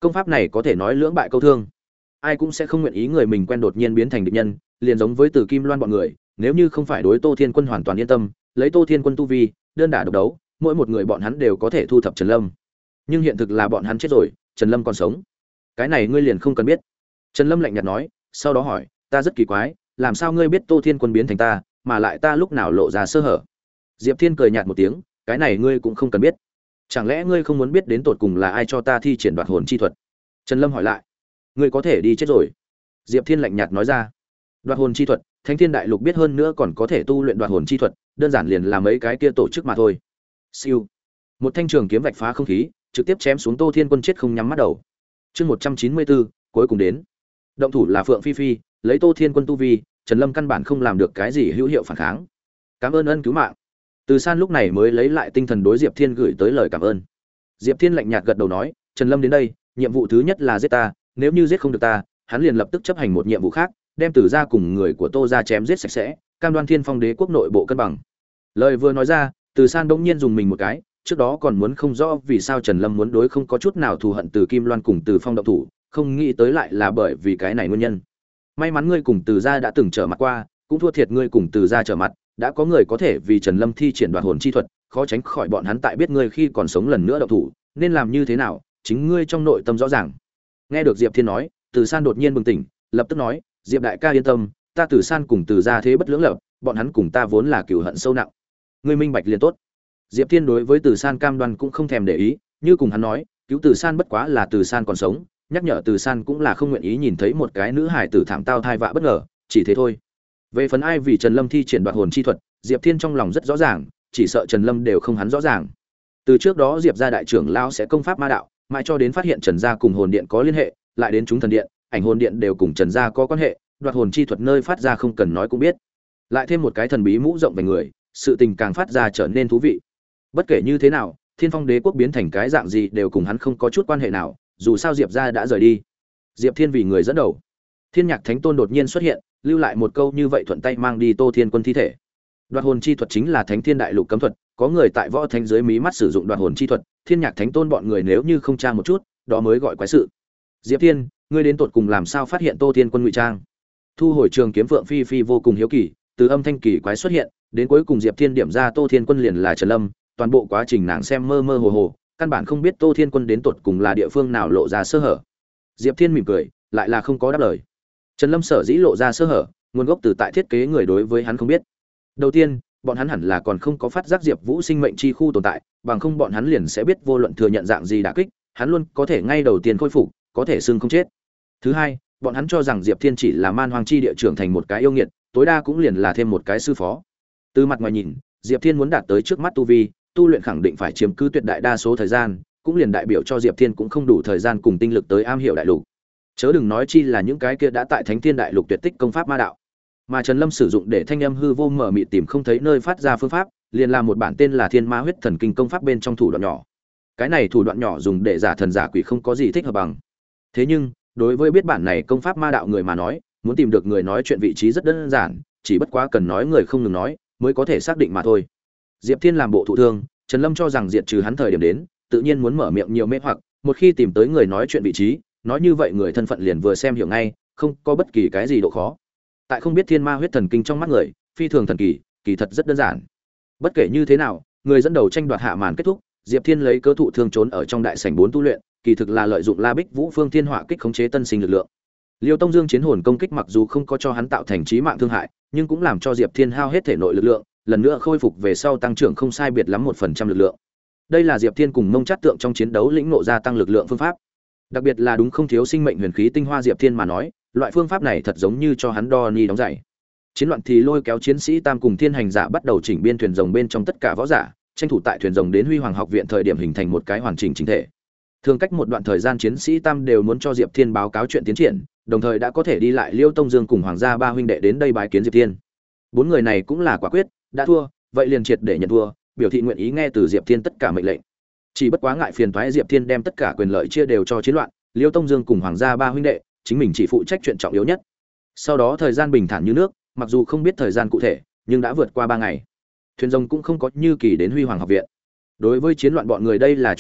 Công pháp này có thể nói lưỡng bại câu thương. Ai cũng sẽ không nguyện ý người mình quen đột nhiên biến thành địch nhân, liền giống với Từ Kim Loan bọn người, nếu như không phải đối Tô Thiên Quân hoàn toàn yên tâm, lấy Tô Thiên Quân tu vi, đơn đả độc đấu, mỗi một người bọn hắn đều có thể thu thập Trần Lâm. Nhưng hiện thực là bọn hắn chết rồi, Trần Lâm còn sống. Cái này ngươi liền không cần biết. Trần Lâm lạnh nhạt nói, sau đó hỏi, ta rất kỳ quái, làm sao ngươi biết Tô Thiên Quân biến thành ta, mà lại ta lúc nào lộ ra sơ hở? Diệp Thiên cười nhạt một tiếng, cái này ngươi cũng không cần biết. Chẳng lẽ ngươi không muốn biết đến tột cùng là ai cho ta thi triển đoạt hồn chi thuật? Trần Lâm hỏi lại. Ngươi có thể đi chết rồi. Diệp Thiên lạnh nhạt nói ra. Đoạt hồn chi thuật, Thánh Thiên Đại Lục biết hơn nữa còn có thể tu luyện đoạt hồn chi thuật, đơn giản liền là mấy cái kia tổ chức mà thôi. Siêu. Một thanh trường kiếm vạch phá không khí, trực tiếp chém xuống Tô Thiên Quân chết không nhắm mắt đầu. Chương một trăm chín mươi bốn, cuối cùng đến. Động thủ là Phượng Phi Phi, lấy Tô Thiên Quân tu vi, Trần Lâm căn bản không làm được cái gì hữu hiệu phản kháng. Cảm ơn ân cứu mạng. Từ San lúc này mới lấy lại tinh thần đối Diệp Thiên gửi tới lời cảm ơn. Diệp Thiên lạnh nhạt gật đầu nói, Trần Lâm đến đây, nhiệm vụ thứ nhất là giết ta, nếu như giết không được ta, hắn liền lập tức chấp hành một nhiệm vụ khác, đem Từ gia cùng người của Tô gia chém giết sạch sẽ, cam đoan Thiên Phong Đế quốc nội bộ cân bằng. Lời vừa nói ra, Từ San bỗng nhiên dùng mình một cái, trước đó còn muốn không rõ vì sao Trần Lâm muốn đối không có chút nào thù hận Từ Kim Loan cùng Từ Phong động thủ, không nghĩ tới lại là bởi vì cái này nguyên nhân. May mắn ngươi cùng Từ gia đã từng trở mặt qua, cũng thua thiệt ngươi cùng Từ gia trở mặt, đã có người có thể vì Trần Lâm thi triển đoạt hồn chi thuật, khó tránh khỏi bọn hắn tại biết ngươi khi còn sống lần nữa động thủ, nên làm như thế nào, chính ngươi trong nội tâm rõ ràng. Nghe được Diệp Thiên nói, Từ San đột nhiên bừng tỉnh, lập tức nói, Diệp đại ca yên tâm, ta Từ San cùng Từ gia thế bất lưỡng lập, bọn hắn cùng ta vốn là cừu hận sâu nặng. Ngươi minh bạch liền tốt. Diệp Thiên đối với Từ San cam đoan cũng không thèm để ý, như cùng hắn nói, cứu Từ San bất quá là Từ San còn sống, nhắc nhở Từ San cũng là không nguyện ý nhìn thấy một cái nữ hải tử thảm tao thai vạ bất ngờ, chỉ thế thôi. Về phần ai vì Trần Lâm thi triển đoạt hồn chi thuật, Diệp Thiên trong lòng rất rõ ràng, chỉ sợ Trần Lâm đều không hắn rõ ràng. Từ trước đó Diệp gia đại trưởng lão sẽ công pháp ma đạo, mãi cho đến phát hiện Trần gia cùng hồn điện có liên hệ, lại đến chúng thần điện, ảnh hồn điện đều cùng Trần gia có quan hệ, đoạt hồn chi thuật nơi phát ra không cần nói cũng biết. Lại thêm một cái thần bí mũ rộng về người, sự tình càng phát ra trở nên thú vị. Bất kể như thế nào, Thiên Phong Đế quốc biến thành cái dạng gì đều cùng hắn không có chút quan hệ nào, dù sao Diệp gia đã rời đi. Diệp Thiên vì người dẫn đầu. Thiên Nhạc Thánh Tôn đột nhiên xuất hiện, lưu lại một câu như vậy thuận tay mang đi Tô Thiên Quân thi thể. Đoạt hồn chi thuật chính là Thánh Thiên Đại Lục cấm thuật, có người tại võ thánh dưới mí mắt sử dụng đoạt hồn chi thuật, Thiên Nhạc Thánh Tôn bọn người nếu như không tra một chút, đó mới gọi quái sự. Diệp Thiên, ngươi đến tột cùng làm sao phát hiện Tô Thiên Quân ngụy trang? Thu hồi trường kiếm Phượng Phi Phi vô cùng hiếu kỳ, từ âm thanh kỳ quái xuất hiện, đến cuối cùng Diệp Thiên điểm ra Tô Thiên Quân liền là Trần Lâm, toàn bộ quá trình nàng xem mơ mơ hồ hồ, căn bản không biết Tô Thiên Quân đến tột cùng là địa phương nào lộ ra sơ hở. Diệp Thiên mỉm cười, lại là không có đáp lời. Trần Lâm sở dĩ lộ ra sơ hở, nguồn gốc từ tại thiết kế người đối với hắn không biết. Đầu tiên, bọn hắn hẳn là còn không có phát giác Diệp Vũ sinh mệnh chi khu tồn tại, bằng không bọn hắn liền sẽ biết vô luận thừa nhận dạng gì đả kích, hắn luôn có thể ngay đầu tiên khôi phục, có thể xương không chết. Thứ hai, bọn hắn cho rằng Diệp Thiên chỉ là man hoang chi địa trưởng thành một cái yêu nghiệt, tối đa cũng liền là thêm một cái sư phó. Từ mặt ngoài nhìn, Diệp Thiên muốn đạt tới trước mắt tu vi, tu luyện khẳng định phải chiếm cứ tuyệt đại đa số thời gian, cũng liền đại biểu cho Diệp Thiên cũng không đủ thời gian cùng tinh lực tới am hiểu đại lục. Chớ đừng nói chi là những cái kia đã tại Thánh Thiên Đại Lục tuyệt tích công pháp ma đạo. Mà Trần Lâm sử dụng để thanh âm hư vô mở mịt tìm không thấy nơi phát ra phương pháp, liền là một bản tên là Thiên Ma Huyết Thần Kinh công pháp bên trong thủ đoạn nhỏ. Cái này thủ đoạn nhỏ dùng để giả thần giả quỷ không có gì thích hợp bằng. Thế nhưng, đối với biết bản này công pháp ma đạo người mà nói, muốn tìm được người nói chuyện vị trí rất đơn giản, chỉ bất quá cần nói người không ngừng nói, mới có thể xác định mà thôi. Diệp Thiên làm bộ thụ thương, Trần Lâm cho rằng diệt trừ hắn thời điểm đến, tự nhiên muốn mở miệng nhiều mê hoặc, một khi tìm tới người nói chuyện vị trí, nói như vậy người thân phận liền vừa xem hiểu ngay, không có bất kỳ cái gì độ khó. Tại không biết Thiên Ma Huyết Thần Kinh trong mắt người, phi thường thần kỳ, kỳ thật rất đơn giản. Bất kể như thế nào, người dẫn đầu tranh đoạt hạ màn kết thúc, Diệp Thiên lấy cớ thụ thương trốn ở trong đại sảnh bốn tu luyện, kỳ thực là lợi dụng La Bích Vũ Phương Thiên Họa kích khống chế tân sinh lực lượng. Liêu Tông Dương chiến hồn công kích mặc dù không có cho hắn tạo thành chí mạng thương hại, nhưng cũng làm cho Diệp Thiên hao hết thể nội lực lượng, lần nữa khôi phục về sau tăng trưởng không sai biệt lắm một phần trăm lực lượng. Đây là Diệp Thiên cùng Mông Chát Tượng trong chiến đấu lĩnh ngộ ra tăng lực lượng phương pháp. Đặc biệt là đúng không thiếu sinh mệnh huyền khí tinh hoa Diệp Thiên mà nói, loại phương pháp này thật giống như cho hắn đo ni đóng giày. Chiến loạn thì lôi kéo chiến sĩ Tam cùng Thiên Hành Giả bắt đầu chỉnh biên thuyền rồng bên trong tất cả võ giả, tranh thủ tại thuyền rồng đến Huy Hoàng học viện thời điểm hình thành một cái hoàn chỉnh chính thể. Thường cách một đoạn thời gian chiến sĩ Tam đều muốn cho Diệp Thiên báo cáo chuyện tiến triển, đồng thời đã có thể đi lại Liêu Tông Dương cùng Hoàng gia ba huynh đệ đến đây bái kiến Diệp Thiên. Bốn người này cũng là quả quyết, đã thua, vậy liền triệt để nhận thua, biểu thị nguyện ý nghe từ Diệp Thiên tất cả mệnh lệnh. Chỉ bất quá ngại phiền toái Diệp Thiên đem tất cả quyền lợi chia đều cho chiến loạn, Liêu Tông Dương cùng Hoàng gia ba huynh đệ, chính mình chỉ phụ trách chuyện trọng yếu nhất. Sau đó thời gian bình thản như nước, mặc dù không biết thời gian cụ thể, nhưng đã vượt qua ba ngày. Thuyền rồng cũng không có như kỳ đến Huy Hoàng học viện. Đối với chiến loạn bọn người đây là chuyện tốt,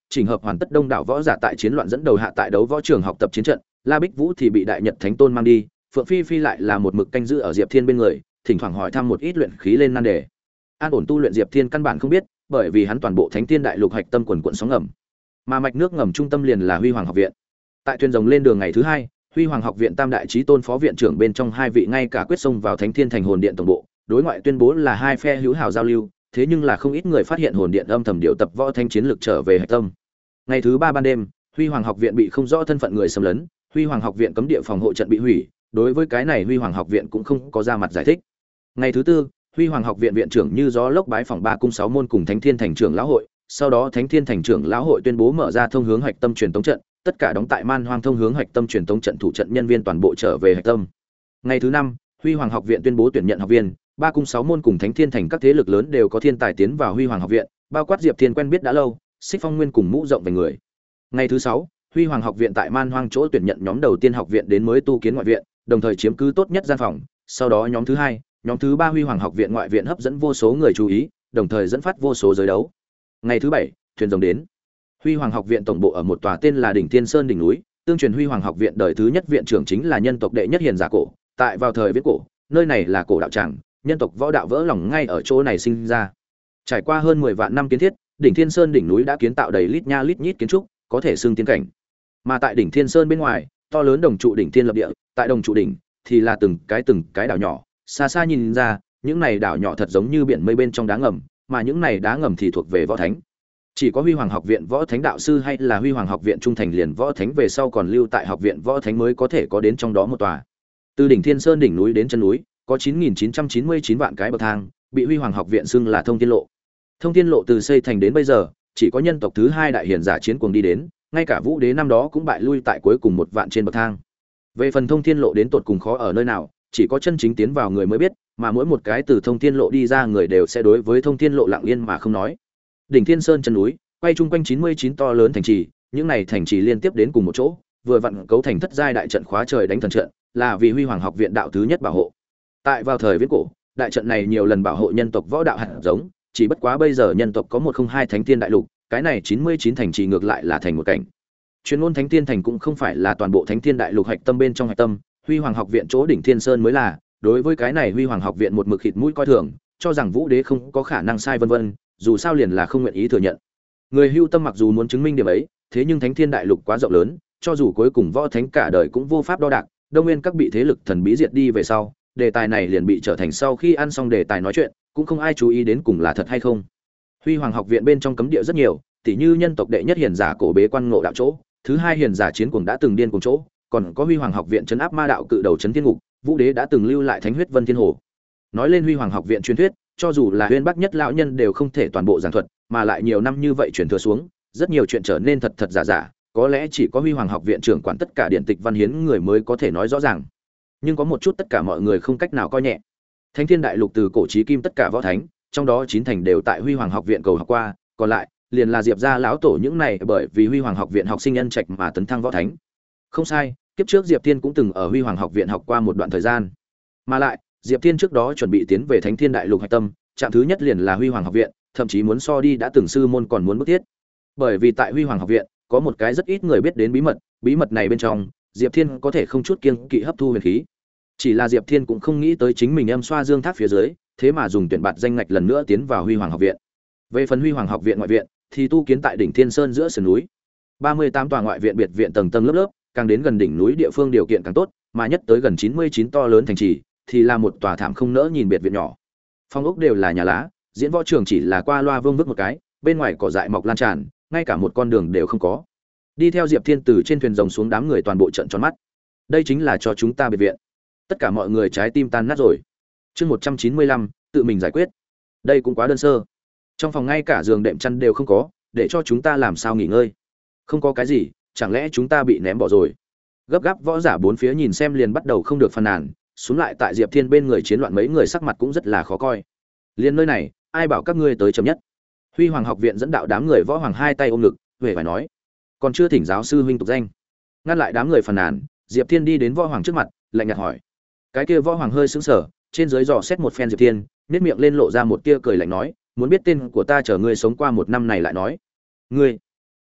chỉnh hợp hoàn tất đông đảo võ giả tại chiến loạn dẫn đầu hạ tại đấu võ trường học tập chiến trận. La Bích Vũ thì bị Đại Nhật Thánh Tôn mang đi, Phượng Phi Phi lại là một mực canh giữ ở Diệp Thiên bên người, thỉnh thoảng hỏi thăm một ít luyện khí lên nan đề. An ổn tu luyện Diệp Thiên căn bản không biết, bởi vì hắn toàn bộ Thánh Thiên Đại Lục hạch tâm quần quần sóng ngầm, mà mạch nước ngầm trung tâm liền là Huy Hoàng học viện. Tại thuyền rồng lên đường ngày thứ hai, Huy Hoàng học viện Tam đại chí tôn phó viện trưởng bên trong hai vị ngay cả quyết xông vào Thánh Thiên Thành hồn điện tổng bộ, đối ngoại tuyên bố là hai phe hữu hảo giao lưu, thế nhưng là không ít người phát hiện hồn điện âm thầm điều tập võ thanh chiến lực trở về hạch tâm. Ngày thứ ba ban đêm, Huy Hoàng học viện bị không rõ thân phận người xâm lấn, Huy Hoàng học viện cấm địa phòng hộ trận bị hủy, đối với cái này Huy Hoàng học viện cũng không có ra mặt giải thích. Ngày thứ tư, Huy Hoàng học viện viện trưởng như gió lốc bái phòng ba cung sáu môn cùng Thánh Thiên Thành trưởng lão hội, sau đó Thánh Thiên Thành trưởng lão hội tuyên bố mở ra thông hướng hạch tâm truyền tống trận, tất cả đóng tại Man Hoang thông hướng hạch tâm truyền tống trận thủ trận nhân viên toàn bộ trở về hạch tâm. Ngày thứ năm, Huy Hoàng học viện tuyên bố tuyển nhận học viên, ba cung sáu môn cùng Thánh Thiên Thành các thế lực lớn đều có thiên tài tiến vào Huy Hoàng học viện, bao quát Diệp Thiên quen biết đã lâu, Xích Phong Nguyên cùng mũ rộng về người. Ngày thứ sáu, Huy Hoàng học viện tại Man Hoang chỗ tuyển nhận nhóm đầu tiên học viện đến mới tu kiến ngoại viện, đồng thời chiếm cứ tốt nhất gian phòng, sau đó nhóm thứ hai, nhóm thứ ba Huy Hoàng học viện ngoại viện hấp dẫn vô số người chú ý, đồng thời dẫn phát vô số giới đấu. Ngày thứ bảy, thuyền rồng đến. Huy Hoàng học viện tổng bộ ở một tòa tên là đỉnh Thiên Sơn đỉnh núi, tương truyền Huy Hoàng học viện đời thứ nhất viện trưởng chính là nhân tộc đệ nhất hiền giả cổ, tại vào thời viễn cổ, nơi này là cổ đạo tràng, nhân tộc võ đạo vỡ lòng ngay ở chỗ này sinh ra. Trải qua hơn mười vạn năm kiến thiết, đỉnh Thiên Sơn đỉnh núi đã kiến tạo đầy lít nha lít nhít kiến trúc, có thể xưng tiến cảnh. Mà tại đỉnh Thiên Sơn bên ngoài, to lớn đồng trụ đỉnh Thiên lập địa, tại đồng trụ đỉnh thì là từng cái từng cái đảo nhỏ, xa xa nhìn ra, những này đảo nhỏ thật giống như biển mây bên trong đá ngầm, mà những này đá ngầm thì thuộc về võ thánh. Chỉ có Huy Hoàng học viện võ thánh đạo sư hay là Huy Hoàng học viện trung thành liền võ thánh về sau còn lưu tại học viện võ thánh mới có thể có đến trong đó một tòa. Từ đỉnh Thiên Sơn đỉnh núi đến chân núi, có chín nghìn chín trăm chín mươi chín vạn cái bậc thang, bị Huy Hoàng học viện xưng là Thông Thiên lộ. Thông Thiên lộ từ xây thành đến bây giờ, chỉ có nhân tộc thứ hai đại hiển giả chiến cuồng đi đến, ngay cả Vũ Đế năm đó cũng bại lui tại cuối cùng một vạn trên bậc thang. Về phần Thông Thiên lộ đến tột cùng khó ở nơi nào, chỉ có chân chính tiến vào người mới biết, mà mỗi một cái từ Thông Thiên lộ đi ra người đều sẽ đối với Thông Thiên lộ lặng yên mà không nói. Đỉnh Thiên Sơn chân núi, quay chung quanh chín mươi chín to lớn thành trì, những này thành trì liên tiếp đến cùng một chỗ, vừa vặn cấu thành thất giai đại trận khóa trời đánh thần trận, là vì Huy Hoàng học viện đạo thứ nhất bảo hộ. Tại vào thời viễn cổ, đại trận này nhiều lần bảo hộ nhân tộc võ đạo hạt giống, chỉ bất quá bây giờ nhân tộc có một không hai Thánh Thiên đại lục, cái này chín mươi chín thành trì ngược lại là thành một cảnh. Chuyên môn Thánh Thiên thành cũng không phải là toàn bộ Thánh Thiên đại lục hạch tâm bên trong hạch tâm, Huy Hoàng học viện chỗ đỉnh Thiên Sơn mới là, đối với cái này Huy Hoàng học viện một mực khịt mũi coi thường, cho rằng Vũ Đế không có khả năng sai vân vân, dù sao liền là không nguyện ý thừa nhận. Người hưu tâm mặc dù muốn chứng minh điểm ấy, thế nhưng Thánh Thiên đại lục quá rộng lớn, cho dù cuối cùng võ thánh cả đời cũng vô pháp đo đạc, Đông Nguyên các bị thế lực thần bí diệt đi về sau, đề tài này liền bị trở thành sau khi ăn xong đề tài nói chuyện, cũng không ai chú ý đến cùng là thật hay không. Huy Hoàng học viện bên trong cấm địa rất nhiều, tỉ như nhân tộc đệ nhất hiền giả cổ bế quan ngộ đạo chỗ, thứ hai hiền giả chiến cuồng đã từng điên cùng chỗ, còn có Huy Hoàng học viện trấn áp ma đạo cự đầu trấn thiên ngục, Vũ Đế đã từng lưu lại thánh huyết vân thiên hồ. Nói lên Huy Hoàng học viện truyền thuyết, cho dù là Huyên Bắc nhất lão nhân đều không thể toàn bộ giảng thuật, mà lại nhiều năm như vậy truyền thừa xuống, rất nhiều chuyện trở nên thật thật giả giả, có lẽ chỉ có Huy Hoàng học viện trưởng quản tất cả điện tịch văn hiến người mới có thể nói rõ ràng. Nhưng có một chút tất cả mọi người không cách nào coi nhẹ. Thánh Thiên đại lục từ cổ chí kim tất cả võ thánh, trong đó chín thành đều tại Huy Hoàng học viện cầu học qua, còn lại liền là Diệp gia lão tổ những này bởi vì Huy Hoàng học viện học sinh nhân trạch mà tấn thăng võ thánh. Không sai, kiếp trước Diệp Thiên cũng từng ở Huy Hoàng học viện học qua một đoạn thời gian. Mà lại, Diệp Thiên trước đó chuẩn bị tiến về Thánh Thiên đại lục hạch tâm, trạm thứ nhất liền là Huy Hoàng học viện, thậm chí muốn so đi đã từng sư môn còn muốn bước thiết. Bởi vì tại Huy Hoàng học viện, có một cái rất ít người biết đến bí mật, bí mật này bên trong, Diệp Thiên có thể không chút kiêng kỵ hấp thu huyền khí. Chỉ là Diệp Thiên cũng không nghĩ tới chính mình âm xoa dương thác phía dưới, thế mà dùng tuyển bạt danh ngạch lần nữa tiến vào Huy Hoàng học viện. Về phần Huy Hoàng học viện ngoại viện, thì tu kiến tại đỉnh Thiên Sơn giữa sườn núi. ba mươi tám tòa ngoại viện biệt viện tầng tầng lớp lớp, càng đến gần đỉnh núi địa phương điều kiện càng tốt, mà nhất tới gần chín mươi chín to lớn thành trì, thì là một tòa thảm không nỡ nhìn biệt viện nhỏ. Phong ốc đều là nhà lá, diễn võ trường chỉ là qua loa vương vức một cái, bên ngoài cỏ dại mọc lan tràn, ngay cả một con đường đều không có. Đi theo Diệp Thiên từ trên thuyền rồng xuống, đám người toàn bộ trợn tròn mắt. Đây chính là cho chúng ta biệt viện. Tất cả mọi người trái tim tan nát rồi. Chương một trăm chín mươi lăm, tự mình giải quyết. Đây cũng quá đơn sơ. Trong phòng ngay cả giường đệm chăn đều không có, để cho chúng ta làm sao nghỉ ngơi? Không có cái gì, chẳng lẽ chúng ta bị ném bỏ rồi? Gấp gáp võ giả bốn phía nhìn xem liền bắt đầu không được phàn nàn, xuống lại tại Diệp Thiên bên người chiến loạn mấy người sắc mặt cũng rất là khó coi. Liên nơi này, ai bảo các ngươi tới chậm nhất? Huy Hoàng học viện dẫn đạo đám người võ hoàng hai tay ôm ngực, về phải nói, còn chưa thỉnh giáo sư huynh tục danh. Ngăn lại đám người phàn nàn, Diệp Thiên đi đến võ hoàng trước mặt, lạnh nhạt hỏi. Cái kia võ hoàng hơi sững sờ, trên dưới dò xét một phen Diệp Thiên, nhếch miệng lên lộ ra một tia cười lạnh nói, muốn biết tên của ta chờ ngươi sống qua một năm này lại nói. Ngươi?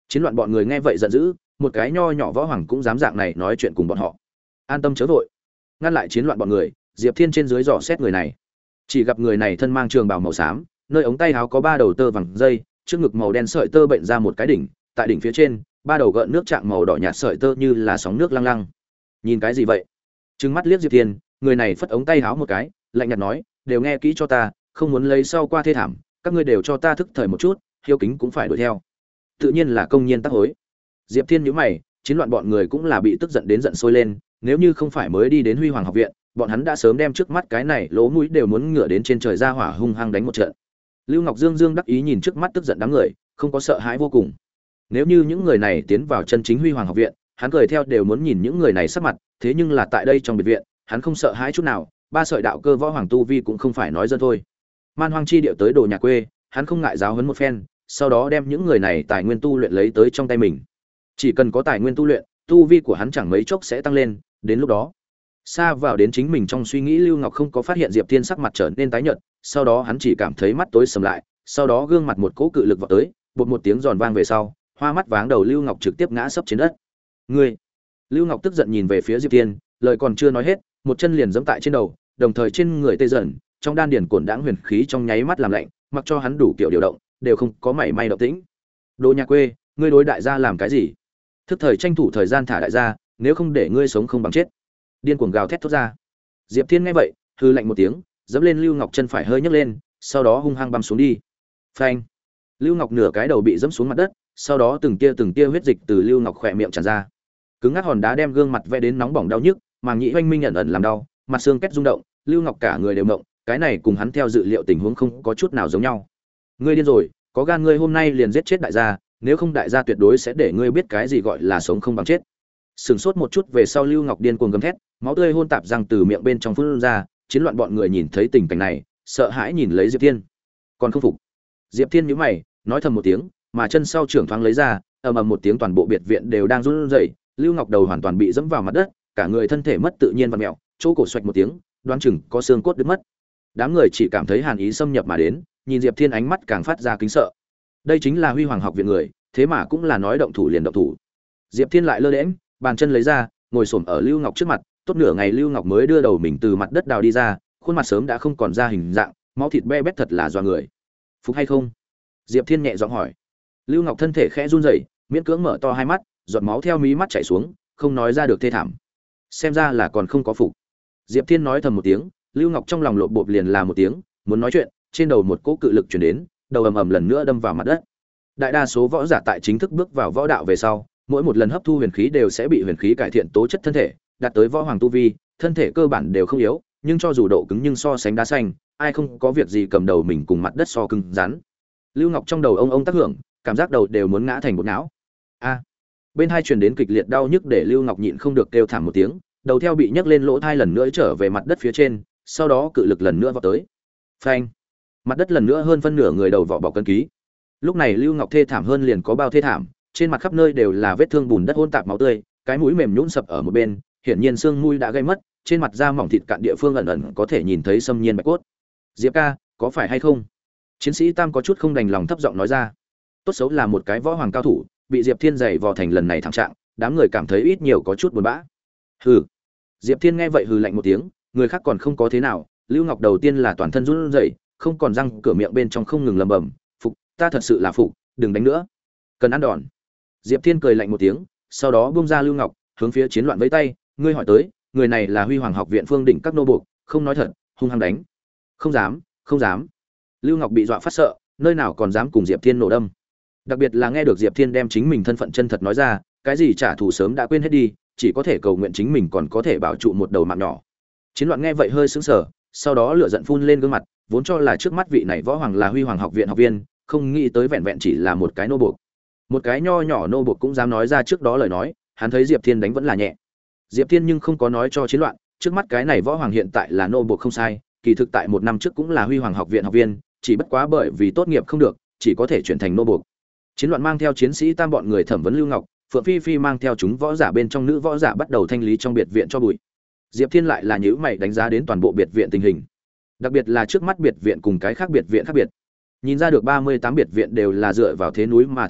Chiến loạn bọn người nghe vậy giận dữ, một cái nho nhỏ võ hoàng cũng dám dạng này nói chuyện cùng bọn họ. An tâm chớ vội. Ngăn lại chiến loạn bọn người, Diệp Thiên trên dưới dò xét người này. Chỉ gặp người này thân mang trường bào màu xám, nơi ống tay áo có ba đầu tơ vàng dây, trước ngực màu đen sợi tơ bệnh ra một cái đỉnh, tại đỉnh phía trên, ba đầu gợn nước trạng màu đỏ nhạt sợi tơ như là sóng nước lăng lăng. Nhìn cái gì vậy? Trừng mắt liếc Diệp Thiên, người này phất ống tay áo một cái, lạnh nhạt nói, đều nghe kỹ cho ta, không muốn lấy sau qua thê thảm, các ngươi đều cho ta thức thời một chút, hiếu kính cũng phải đuổi theo. Tự nhiên là công nhiên tác hối. Diệp Thiên nhíu mày, chiến loạn bọn người cũng là bị tức giận đến giận sôi lên, nếu như không phải mới đi đến Huy Hoàng học viện, bọn hắn đã sớm đem trước mắt cái này lỗ mũi đều muốn ngửa đến trên trời ra hỏa hung hăng đánh một trận. Lưu Ngọc Dương Dương đắc ý nhìn trước mắt tức giận đám người, không có sợ hãi vô cùng. Nếu như những người này tiến vào chân chính Huy Hoàng học viện, hắn cười theo đều muốn nhìn những người này sắc mặt, thế nhưng là tại đây trong biệt viện, hắn không sợ hãi chút nào, ba sợi đạo cơ võ hoàng tu vi cũng không phải nói dân thôi. Man Hoang chi điệu tới đồ nhà quê, hắn không ngại giáo huấn một phen, sau đó đem những người này tài nguyên tu luyện lấy tới trong tay mình. Chỉ cần có tài nguyên tu luyện, tu vi của hắn chẳng mấy chốc sẽ tăng lên, đến lúc đó, xa vào đến chính mình trong suy nghĩ, Lưu Ngọc không có phát hiện Diệp Thiên sắc mặt trở nên tái nhợt, sau đó hắn chỉ cảm thấy mắt tối sầm lại, sau đó gương mặt một cỗ cự lực vọt tới, bột một tiếng giòn vang về sau, hoa mắt váng đầu Lưu Ngọc trực tiếp ngã sấp trên đất. "Ngươi!" Lưu Ngọc tức giận nhìn về phía Diệp Thiên, lời còn chưa nói hết, một chân liền giẫm tại trên đầu, đồng thời trên người tê dần, trong đan điền cổn đãng huyền khí trong nháy mắt làm lạnh, mặc cho hắn đủ kiểu điều động, đều không có mảy may động tĩnh. "Đồ nhà quê, ngươi đối đại gia làm cái gì? Thức thời tranh thủ thời gian thả đại gia, nếu không để ngươi sống không bằng chết." Điên cuồng gào thét thốt ra. Diệp Thiên nghe vậy, hừ lạnh một tiếng, giẫm lên Lưu Ngọc chân phải hơi nhấc lên, sau đó hung hăng băm xuống đi. Phanh! Lưu Ngọc nửa cái đầu bị giẫm xuống mặt đất, sau đó từng tia từng tia huyết dịch từ Lưu Ngọc khỏe miệng tràn ra. Cứng ngắc hòn đá đem gương mặt vẽ đến nóng bỏng đau nhức, màng nhĩ oanh minh ẩn ẩn làm đau, mặt xương kết rung động, Lưu Ngọc cả người đều mộng, cái này cùng hắn theo dự liệu tình huống không có chút nào giống nhau. Ngươi điên rồi, có gan ngươi hôm nay liền giết chết đại gia, nếu không đại gia tuyệt đối sẽ để ngươi biết cái gì gọi là sống không bằng chết. Sừng sốt một chút về sau, Lưu Ngọc điên cuồng gầm thét, máu tươi hôn tạp răng từ miệng bên trong phun ra, chiến loạn bọn người nhìn thấy tình cảnh này, sợ hãi nhìn lấy Diệp Thiên. Còn không phục. Diệp Thiên nhíu mày, nói thầm một tiếng, mà chân sau trưởng thoáng lấy ra, ầm ầm một tiếng, toàn bộ biệt viện đều đang run rẩy, Lưu Ngọc đầu hoàn toàn bị dẫm vào mặt đất, cả người thân thể mất tự nhiên vặn mèo, chỗ cổ xoạch một tiếng, đoán chừng có xương cốt đứt mất. Đám người chỉ cảm thấy hàn ý xâm nhập mà đến, nhìn Diệp Thiên ánh mắt càng phát ra kính sợ. Đây chính là Huy Hoàng học viện người, thế mà cũng là nói động thủ liền động thủ. Diệp Thiên lại lơ đễnh, bàn chân lấy ra, ngồi xổm ở Lưu Ngọc trước mặt, tốt nửa ngày Lưu Ngọc mới đưa đầu mình từ mặt đất đào đi ra, khuôn mặt sớm đã không còn ra hình dạng, máu thịt be bét thật là doa người. Phục hay không? Diệp Thiên nhẹ giọng hỏi. Lưu Ngọc thân thể khẽ run rẩy, miễn cưỡng mở to hai mắt, giọt máu theo mí mắt chảy xuống, không nói ra được thê thảm. Xem ra là còn không có phục. Diệp Thiên nói thầm một tiếng, Lưu Ngọc trong lòng lộp bộp liền là một tiếng, muốn nói chuyện, trên đầu một cỗ cự lực truyền đến, đầu ầm ầm lần nữa đâm vào mặt đất. Đại đa số võ giả tại chính thức bước vào võ đạo về sau, mỗi một lần hấp thu huyền khí đều sẽ bị huyền khí cải thiện tố chất thân thể, đạt tới võ hoàng tu vi, thân thể cơ bản đều không yếu, nhưng cho dù độ cứng nhưng so sánh đá xanh, ai không có việc gì cầm đầu mình cùng mặt đất so cứng rắn. Lưu Ngọc trong đầu ông ông tác hưởng, cảm giác đầu đều muốn ngã thành một não. A! Bên hai truyền đến kịch liệt đau nhức để Lưu Ngọc nhịn không được kêu thảm một tiếng, đầu theo bị nhấc lên lỗ thai lần nữa trở về mặt đất phía trên, sau đó cự lực lần nữa vọt tới. Phanh! Mặt đất lần nữa hơn phân nửa người đầu vỏ bọc cân ký. Lúc này Lưu Ngọc thê thảm hơn liền có bao thê thảm, trên mặt khắp nơi đều là vết thương bùn đất hỗn tạp máu tươi, cái mũi mềm nhũn sập ở một bên, hiển nhiên xương mũi đã gây mất, trên mặt da mỏng thịt cạn địa phương ẩn ẩn có thể nhìn thấy xâm nhiên bạch cốt. Diệp ca, có phải hay không? Chiến sĩ Tam có chút không đành lòng thấp giọng nói ra. Tốt xấu là một cái võ hoàng cao thủ, bị Diệp Thiên giày vò thành lần này thảm trạng, đám người cảm thấy ít nhiều có chút buồn bã. Hừ. Diệp Thiên nghe vậy hừ lạnh một tiếng, người khác còn không có thế nào, Lưu Ngọc đầu tiên là toàn thân run rẩy, không còn răng cửa miệng bên trong không ngừng lẩm bẩm, "Phục, ta thật sự là phục, đừng đánh nữa. Cần ăn đòn." Diệp Thiên cười lạnh một tiếng, sau đó buông ra Lưu Ngọc, hướng phía chiến loạn vẫy tay, "Ngươi hỏi tới, người này là Huy Hoàng học viện phương đỉnh các nô buộc, không nói thật, hung hăng đánh." "Không dám, không dám." Lưu Ngọc bị dọa phát sợ, nơi nào còn dám cùng Diệp Thiên nổ đâm. Đặc biệt là nghe được Diệp Thiên đem chính mình thân phận chân thật nói ra, cái gì trả thù sớm đã quên hết đi, chỉ có thể cầu nguyện chính mình còn có thể bảo trụ một đầu mạng nhỏ. Chiến loạn nghe vậy hơi sững sờ, sau đó lửa giận phun lên gương mặt, vốn cho là trước mắt vị này võ hoàng là Huy Hoàng học viện học viên, không nghĩ tới vẹn vẹn chỉ là một cái nô buộc. Một cái nho nhỏ nô buộc cũng dám nói ra trước đó lời nói, hắn thấy Diệp Thiên đánh vẫn là nhẹ. Diệp Thiên nhưng không có nói cho chiến loạn, trước mắt cái này võ hoàng hiện tại là nô buộc không sai, kỳ thực tại một năm trước cũng là Huy Hoàng học viện học viên, chỉ bất quá bởi vì tốt nghiệp không được, chỉ có thể chuyển thành nô buộc. Chiến loạn mang theo chiến sĩ Tam bọn người thẩm vấn Lưu Ngọc, Phượng Phi Phi mang theo chúng võ giả bên trong nữ võ giả bắt đầu thanh lý trong biệt viện cho bụi. Diệp Thiên lại là nhíu mày đánh giá đến toàn bộ biệt viện tình hình, đặc biệt là trước mắt biệt viện cùng cái khác biệt viện khác biệt. Nhìn ra được ba mươi tám biệt viện đều là dựa vào thế núi mà thành lập,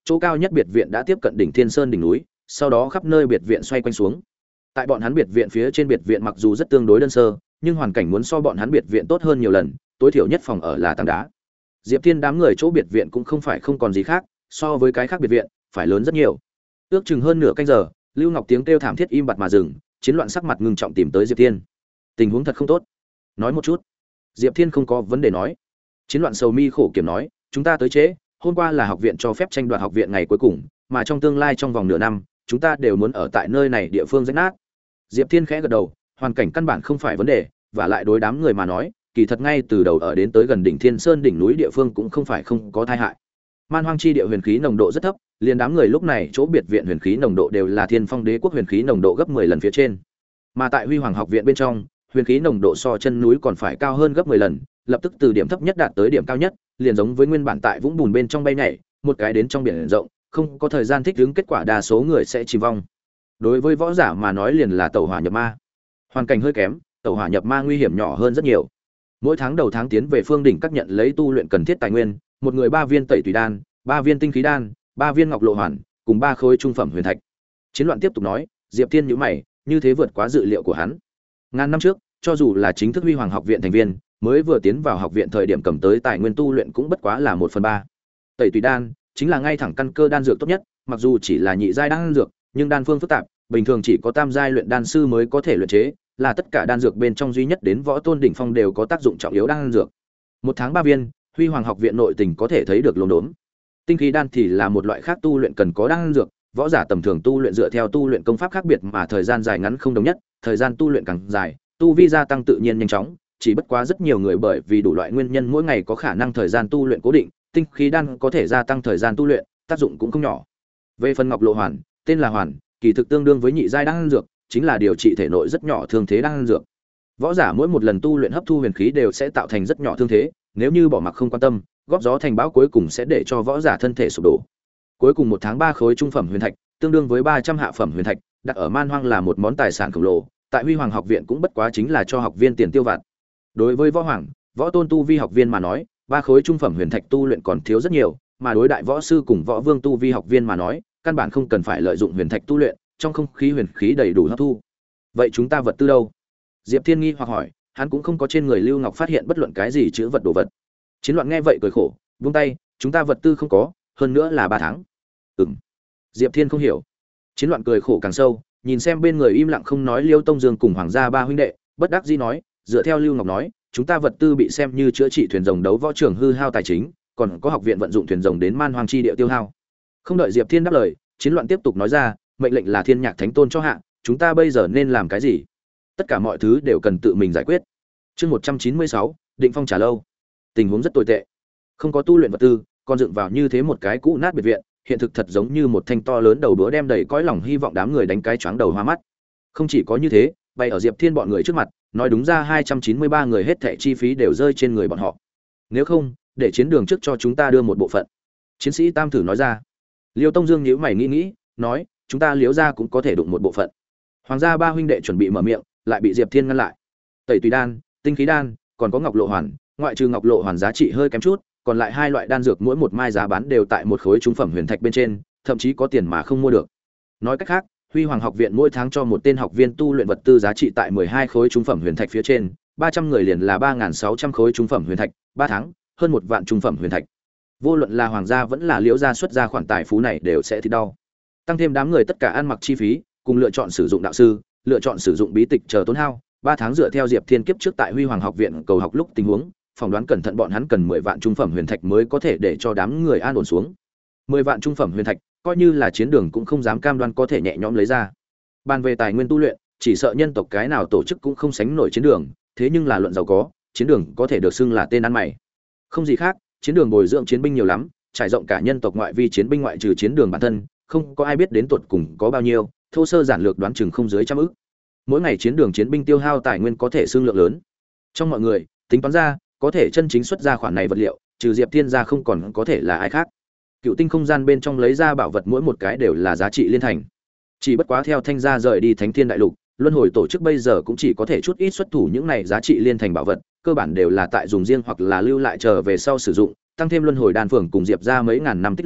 chỗ cao nhất biệt viện đã tiếp cận đỉnh Thiên Sơn đỉnh núi, sau đó khắp nơi biệt viện xoay quanh xuống. Tại bọn hắn biệt viện phía trên biệt viện mặc dù rất tương đối đơn sơ, nhưng hoàn cảnh muốn so bọn hắn biệt viện tốt hơn nhiều lần, tối thiểu nhất phòng ở là tảng đá. Diệp Thiên đám người chỗ biệt viện cũng không phải không còn gì khác, so với cái khác biệt viện, phải lớn rất nhiều. Ước chừng hơn nửa canh giờ, Lưu Ngọc tiếng kêu thảm thiết im bặt mà dừng, Chiến Loạn sắc mặt ngưng trọng tìm tới Diệp Thiên. Tình huống thật không tốt. Nói một chút. Diệp Thiên không có vấn đề nói. Chiến Loạn sầu mi khổ kiểm nói, chúng ta tới trễ, hôm qua là học viện cho phép tranh đoạt học viện ngày cuối cùng, mà trong tương lai trong vòng nửa năm, chúng ta đều muốn ở tại nơi này địa phương rách nát. Diệp Thiên khẽ gật đầu, hoàn cảnh căn bản không phải vấn đề, và lại đối đám người mà nói, kỳ thật ngay từ đầu ở đến tới gần đỉnh Thiên Sơn đỉnh núi địa phương cũng không phải không có tai hại. Man Hoang chi địa huyền khí nồng độ rất thấp, liền đám người lúc này chỗ biệt viện huyền khí nồng độ đều là Thiên Phong Đế quốc huyền khí nồng độ gấp mười lần phía trên. Mà tại Huy Hoàng học viện bên trong, huyền khí nồng độ so chân núi còn phải cao hơn gấp mười lần, lập tức từ điểm thấp nhất đạt tới điểm cao nhất, liền giống với nguyên bản tại vũng bùn bên trong bay nhảy, một cái đến trong biển rộng, không có thời gian thích ứng, kết quả đa số người sẽ chìm vong. Đối với võ giả mà nói liền là tẩu hỏa nhập ma. Hoàn cảnh hơi kém, tẩu hỏa nhập ma nguy hiểm nhỏ hơn rất nhiều. Mỗi tháng đầu tháng tiến về phương đỉnh các nhận lấy tu luyện cần thiết tài nguyên, một người ba viên tẩy tùy đan, ba viên tinh khí đan, ba viên ngọc lộ hoàn, cùng ba khối trung phẩm huyền thạch. Chiến Loạn tiếp tục nói, Diệp Thiên nhíu mày, như thế vượt quá dự liệu của hắn. Ngàn năm trước, cho dù là chính thức Huy Hoàng học viện thành viên, mới vừa tiến vào học viện thời điểm cầm tới tài nguyên tu luyện cũng bất quá là một phần ba. Tẩy tùy đan chính là ngay thẳng căn cơ đan dược tốt nhất, mặc dù chỉ là nhị giai đan dược, nhưng đan phương phức tạp, bình thường chỉ có tam giai luyện đan sư mới có thể luyện chế, là tất cả đan dược bên trong duy nhất đến võ tôn đỉnh phong đều có tác dụng trọng yếu đan dược. Một tháng ba viên, Huy Hoàng học viện nội tình có thể thấy được lồn đốn. Tinh khí đan thì là một loại khác tu luyện cần có đan dược, võ giả tầm thường tu luyện dựa theo tu luyện công pháp khác biệt mà thời gian dài ngắn không đồng nhất, thời gian tu luyện càng dài, tu vi gia tăng tự nhiên nhanh chóng, chỉ bất quá rất nhiều người bởi vì đủ loại nguyên nhân mỗi ngày có khả năng thời gian tu luyện cố định, tinh khí đan có thể gia tăng thời gian tu luyện, tác dụng cũng không nhỏ. Về phần ngọc lộ hoàn, tên là hoàn, kỳ thực tương đương với nhị giai đan dược, chính là điều trị thể nội rất nhỏ thương thế đan dược. Võ giả mỗi một lần tu luyện hấp thu huyền khí đều sẽ tạo thành rất nhỏ thương thế, nếu như bỏ mặc không quan tâm, góp gió thành bão cuối cùng sẽ để cho võ giả thân thể sụp đổ. Cuối cùng một tháng ba khối trung phẩm huyền thạch, tương đương với ba trăm hạ phẩm huyền thạch, đặt ở Man Hoang là một món tài sản khổng lồ, tại Huy Hoàng học viện cũng bất quá chính là cho học viên tiền tiêu vặt. Đối với võ hoàng, võ tôn tu vi học viên mà nói, ba khối trung phẩm huyền thạch tu luyện còn thiếu rất nhiều, mà đối đại võ sư cùng võ vương tu vi học viên mà nói, căn bản không cần phải lợi dụng huyền thạch tu luyện, trong không khí huyền khí đầy đủ hấp thu. Vậy chúng ta vật tư đâu? Diệp Thiên nghi hoặc hỏi, hắn cũng không có trên người Lưu Ngọc phát hiện bất luận cái gì chứa vật đồ vật. Chiến Loạn nghe vậy cười khổ, buông tay, chúng ta vật tư không có, hơn nữa là ba tháng. Ừm. Diệp Thiên không hiểu. Chiến Loạn cười khổ càng sâu, nhìn xem bên người im lặng không nói Liêu Tông Dương cùng Hoàng gia ba huynh đệ, bất đắc dĩ nói, dựa theo Lưu Ngọc nói, chúng ta vật tư bị xem như chữa trị thuyền rồng đấu võ trường hư hao tài chính, còn có học viện vận dụng thuyền rồng đến Man Hoang chi địa tiêu hao. Không đợi Diệp Thiên đáp lời, Chiến Loạn tiếp tục nói ra, mệnh lệnh là Thiên Nhạc Thánh Tôn cho hạ, chúng ta bây giờ nên làm cái gì? Tất cả mọi thứ đều cần tự mình giải quyết. Chương một trăm chín mươi sáu, Định Phong trả lâu. Tình huống rất tồi tệ. Không có tu luyện vật tư, còn dựng vào như thế một cái cũ nát biệt viện, hiện thực thật giống như một thanh to lớn đầu đũa đem đầy cõi lòng hy vọng đám người đánh cái choáng đầu hoa mắt. Không chỉ có như thế, bay ở Diệp Thiên bọn người trước mặt, nói đúng ra hai trăm chín mươi ba người hết thảy chi phí đều rơi trên người bọn họ. Nếu không, để chiến đường trước cho chúng ta đưa một bộ phận. Chiến sĩ Tam thử nói ra. Liêu Tông Dương nhíu mày nghĩ nghĩ, nói, chúng ta Liếu gia cũng có thể đụng một bộ phận. Hoàng gia ba huynh đệ chuẩn bị mở miệng, lại bị Diệp Thiên ngăn lại. Tẩy tùy đan, tinh khí đan, còn có ngọc lộ hoàn, ngoại trừ ngọc lộ hoàn giá trị hơi kém chút, còn lại hai loại đan dược mỗi một mai giá bán đều tại một khối trung phẩm huyền thạch bên trên, thậm chí có tiền mà không mua được. Nói cách khác, Huy Hoàng học viện mỗi tháng cho một tên học viên tu luyện vật tư giá trị tại mười hai khối trung phẩm huyền thạch phía trên, ba trăm người liền là ba nghìn sáu trăm khối trung phẩm huyền thạch, ba tháng, hơn một vạn trung phẩm huyền thạch. Vô luận là Hoàng gia vẫn là Liễu gia xuất ra khoản tài phú này đều sẽ thì đau. Tăng thêm đám người tất cả ăn mặc chi phí, cùng lựa chọn sử dụng đạo sư, lựa chọn sử dụng bí tịch chờ tốn hao, ba tháng dựa theo Diệp Thiên kiếp trước tại Huy Hoàng học viện cầu học lúc tình huống, phỏng đoán cẩn thận bọn hắn cần mười vạn trung phẩm huyền thạch mới có thể để cho đám người an ổn xuống. mười vạn trung phẩm huyền thạch, coi như là chiến đường cũng không dám cam đoan có thể nhẹ nhõm lấy ra. Bàn về tài nguyên tu luyện, chỉ sợ nhân tộc cái nào tổ chức cũng không sánh nổi chiến đường, thế nhưng là luận giàu có, chiến đường có thể được xưng là tên ăn mày. Không gì khác, chiến đường bồi dưỡng chiến binh nhiều lắm, trải rộng cả nhân tộc ngoại vi chiến binh ngoại trừ chiến đường bản thân, không có ai biết đến tuột cùng có bao nhiêu, thô sơ giản lược đoán chừng không dưới trăm ức. Mỗi ngày chiến đường chiến binh tiêu hao tài nguyên có thể xương lượng lớn. Trong mọi người, tính toán ra, có thể chân chính xuất ra khoản này vật liệu, trừ Diệp Thiên ra không còn có thể là ai khác. Cựu tinh không gian bên trong lấy ra bảo vật mỗi một cái đều là giá trị liên thành. Chỉ bất quá theo Thanh gia rời đi Thánh Thiên đại lục, luân hồi tổ chức bây giờ cũng chỉ có thể chút ít xuất thủ những này giá trị liên thành bảo vật, cơ bản đều là tại dùng riêng hoặc là lưu lại chờ về sau sử dụng, tăng thêm luân hồi đan phường cùng Diệp ra mấy ngàn năm tích lũy,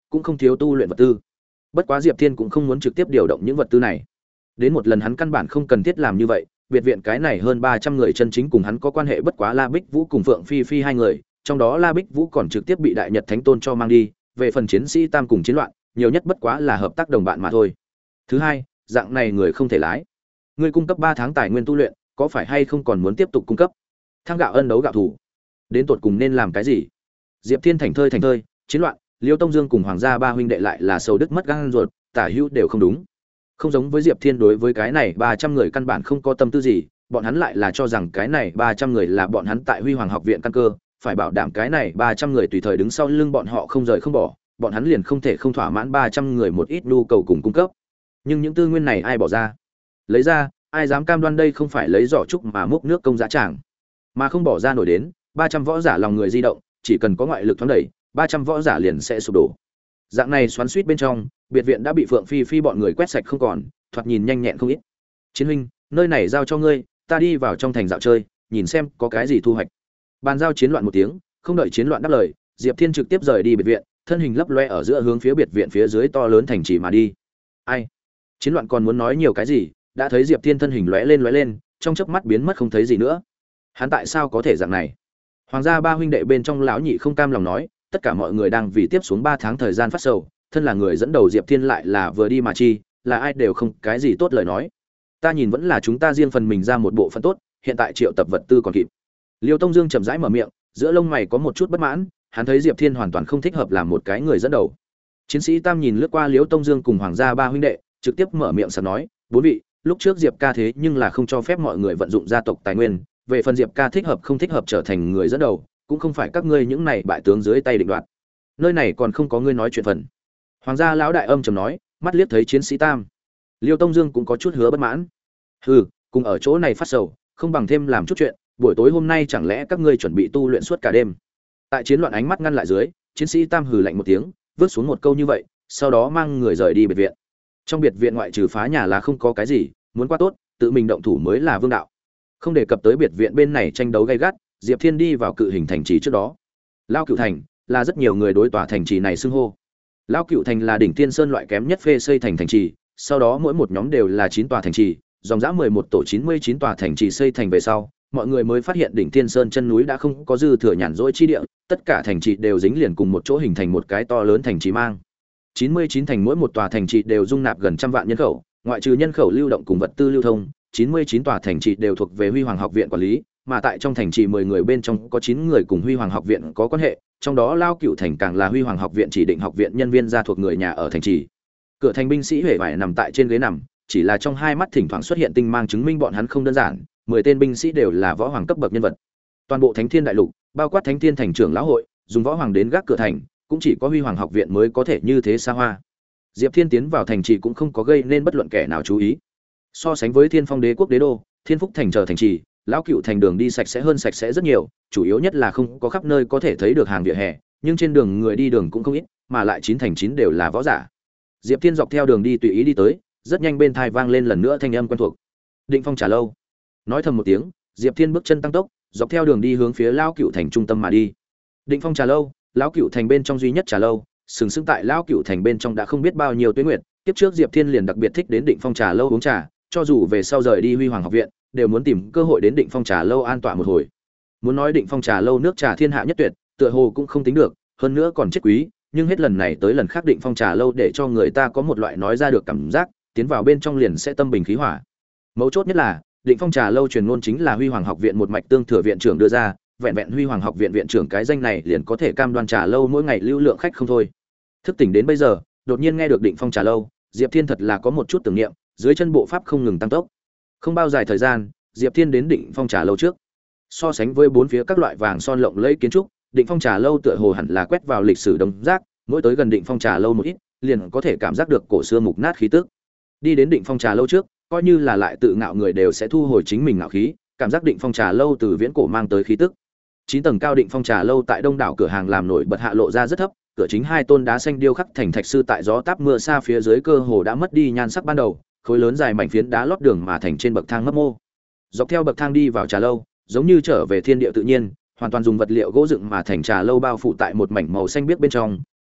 cũng không thiếu tu luyện vật tư. Bất quá Diệp Thiên cũng không muốn trực tiếp điều động những vật tư này. Đến một lần hắn căn bản không cần thiết làm như vậy, biệt viện cái này hơn ba trăm người chân chính cùng hắn có quan hệ bất quá La Bích Vũ cùng Phượng Phi Phi hai người, trong đó La Bích Vũ còn trực tiếp bị Đại Nhật Thánh Tôn cho mang đi, về phần chiến sĩ tam cùng chiến loạn, nhiều nhất bất quá là hợp tác đồng bạn mà thôi. Thứ hai, dạng này người không thể lái. Ngươi cung cấp ba tháng tài nguyên tu luyện, có phải hay không còn muốn tiếp tục cung cấp? Thang gạo ân đấu gạo thủ. Đến tột cùng nên làm cái gì? Diệp Thiên thành thơi thành thơi, chiến loạn, Liêu Tông Dương cùng Hoàng gia ba huynh đệ lại là sầu đức mất gan ruột, tả hữu đều không đúng. Không giống với Diệp Thiên đối với cái này ba trăm người căn bản không có tâm tư gì, bọn hắn lại là cho rằng cái này ba trăm người là bọn hắn tại Huy Hoàng học viện căn cơ, phải bảo đảm cái này ba trăm người tùy thời đứng sau lưng bọn họ không rời không bỏ, bọn hắn liền không thể không thỏa mãn ba trăm người một ít nhu cầu cùng cung cấp. Nhưng những tư nguyên này ai bỏ ra? Lấy ra, ai dám cam đoan đây không phải lấy giỏ trúc mà múc nước công giá tràng, mà không bỏ ra nổi đến, ba trăm võ giả lòng người di động, chỉ cần có ngoại lực thoáng đẩy, ba trăm võ giả liền sẽ sụp đổ. Dạng này xoắn xuýt bên trong, biệt viện đã bị Phượng Phi Phi bọn người quét sạch không còn, thoạt nhìn nhanh nhẹn không ít. Chiến huynh, nơi này giao cho ngươi, ta đi vào trong thành dạo chơi, nhìn xem có cái gì thu hoạch. Bàn giao chiến loạn một tiếng, không đợi chiến loạn đáp lời, Diệp Thiên trực tiếp rời đi biệt viện, thân hình lấp loe ở giữa hướng phía biệt viện phía dưới to lớn thành trì mà đi. Ai? Chiến loạn còn muốn nói nhiều cái gì, đã thấy Diệp Thiên thân hình lóe lên lóe lên, trong chớp mắt biến mất không thấy gì nữa. Hắn tại sao có thể dạng này? Hoàng gia ba huynh đệ bên trong lão nhị không cam lòng nói, tất cả mọi người đang vì tiếp xuống ba tháng thời gian phát sầu, thân là người dẫn đầu Diệp Thiên lại là vừa đi mà chi, là ai đều không cái gì tốt lời nói. Ta nhìn vẫn là chúng ta riêng phần mình ra một bộ phận tốt, hiện tại triệu tập vật tư còn kịp. Liêu Tông Dương chậm rãi mở miệng, giữa lông mày có một chút bất mãn, hắn thấy Diệp Thiên hoàn toàn không thích hợp làm một cái người dẫn đầu. Chiến sĩ Tam nhìn lướt qua Liêu Tông Dương cùng Hoàng gia ba huynh đệ, trực tiếp mở miệng sẵn nói, bốn vị, lúc trước Diệp ca thế nhưng là không cho phép mọi người vận dụng gia tộc tài nguyên, về phần Diệp ca thích hợp không thích hợp trở thành người dẫn đầu, cũng không phải các ngươi những này bại tướng dưới tay định đoạt. Nơi này còn không có ngươi nói chuyện phần. Hoàng gia lão đại âm trầm nói, mắt liếc thấy chiến sĩ Tam. Liêu Tông Dương cũng có chút hứa bất mãn. Hừ, cùng ở chỗ này phát sầu, không bằng thêm làm chút chuyện, buổi tối hôm nay chẳng lẽ các ngươi chuẩn bị tu luyện suốt cả đêm? Tại chiến loạn ánh mắt ngăn lại dưới, chiến sĩ Tam hừ lạnh một tiếng, vứt xuống một câu như vậy, sau đó mang người rời đi biệt viện. Trong biệt viện ngoại trừ phá nhà là không có cái gì, muốn qua tốt, tự mình động thủ mới là vương đạo. Không đề cập tới biệt viện bên này tranh đấu gay gắt, Diệp Thiên đi vào cự hình thành trì trước đó. Lao Cựu Thành là rất nhiều người đối tòa thành trì này xưng hô. Lao Cựu Thành là đỉnh tiên sơn loại kém nhất phê xây thành thành trì, sau đó mỗi một nhóm đều là chín tòa thành trì, dòng dã mười một tổ chín mươi chín tòa thành trì xây thành về sau, mọi người mới phát hiện đỉnh tiên sơn chân núi đã không có dư thừa nhàn rỗi chi địa, tất cả thành trì đều dính liền cùng một chỗ hình thành một cái to lớn thành trì mang. chín mươi chín thành mỗi một tòa thành trì đều dung nạp gần trăm vạn nhân khẩu, ngoại trừ nhân khẩu lưu động cùng vật tư lưu thông, chín mươi chín tòa thành trì đều thuộc về Huy Hoàng học viện quản lý, mà tại trong thành trì mười người bên trong có chín người cùng Huy Hoàng học viện có quan hệ, trong đó Lao Cựu Thành càng là Huy Hoàng học viện chỉ định học viện nhân viên gia thuộc người nhà ở thành trì. Cửa thành binh sĩ hề vải nằm tại trên ghế nằm, chỉ là trong hai mắt thỉnh thoảng xuất hiện tinh mang chứng minh bọn hắn không đơn giản, mười tên binh sĩ đều là võ hoàng cấp bậc nhân vật. Toàn bộ Thánh Thiên đại lục, bao quát Thánh Thiên thành trưởng lão hội, dùng võ hoàng đến gác cửa thành, cũng chỉ có Huy Hoàng học viện mới có thể như thế xa hoa. Diệp Thiên tiến vào thành trì cũng không có gây nên bất luận kẻ nào chú ý. So sánh với Thiên Phong Đế quốc đế đô, Thiên Phúc thành chờ thành trì, lão Cựu thành đường đi sạch sẽ hơn sạch sẽ rất nhiều, chủ yếu nhất là không có khắp nơi có thể thấy được hàng vỉa hè, nhưng trên đường người đi đường cũng không ít, mà lại chín thành chín đều là võ giả. Diệp Thiên dọc theo đường đi tùy ý đi tới, rất nhanh bên tai vang lên lần nữa thanh âm quen thuộc. Định Phong trà lâu. Nói thầm một tiếng, Diệp Thiên bước chân tăng tốc, dọc theo đường đi hướng phía lão Cựu thành trung tâm mà đi. Định Phong trà lâu, lão Cựu thành bên trong duy nhất trà lâu, sừng sững tại lão Cựu thành bên trong đã không biết bao nhiêu tuế nguyệt, tiếp trước Diệp Thiên liền đặc biệt thích đến Định Phong trà lâu uống trà, cho dù về sau rời đi Huy Hoàng học viện, đều muốn tìm cơ hội đến Định Phong trà lâu an tọa một hồi. Muốn nói Định Phong trà lâu nước trà thiên hạ nhất tuyệt, tựa hồ cũng không tính được, hơn nữa còn chết quý, nhưng hết lần này tới lần khác Định Phong trà lâu để cho người ta có một loại nói ra được cảm giác, tiến vào bên trong liền sẽ tâm bình khí hòa. Mấu chốt nhất là, Định Phong trà lâu truyền ngôn chính là Huy Hoàng học viện một mạch tương thừa viện trưởng đưa ra, vẹn vẹn Huy Hoàng học viện viện trưởng cái danh này liền có thể cam đoan trà lâu mỗi ngày lưu lượng khách không thôi. Thức tỉnh đến bây giờ, đột nhiên nghe được Định Phong trà lâu, Diệp Thiên thật là có một chút tưởng niệm, dưới chân bộ pháp không ngừng tăng tốc. Không bao dài thời gian, Diệp Thiên đến Định Phong trà lâu trước. So sánh với bốn phía các loại vàng son lộng lẫy kiến trúc, Định Phong trà lâu tựa hồ hẳn là quét vào lịch sử đông rác, mỗi tới gần Định Phong trà lâu một ít, liền có thể cảm giác được cổ xưa mục nát khí tức. Đi đến Định Phong trà lâu trước, coi như là lại tự ngạo người đều sẽ thu hồi chính mình ngạo khí, cảm giác Định Phong trà lâu từ viễn cổ mang tới khí tức. Chín tầng cao Định Phong trà lâu tại đông đảo cửa hàng làm nổi bật hạ lộ ra rất thấp, cửa chính hai tôn đá xanh điêu khắc thành thạch sư tại gió táp mưa xa phía dưới cơ hồ đã mất đi nhan sắc ban đầu, khối lớn dài mảnh phiến đá lót đường mà thành trên bậc thang mấp mô. Dọc theo bậc thang đi vào trà lâu, giống như trở về thiên địa tự nhiên, hoàn toàn dùng vật liệu gỗ dựng mà thành trà lâu bao phủ tại một mảnh màu xanh biếc bên trong,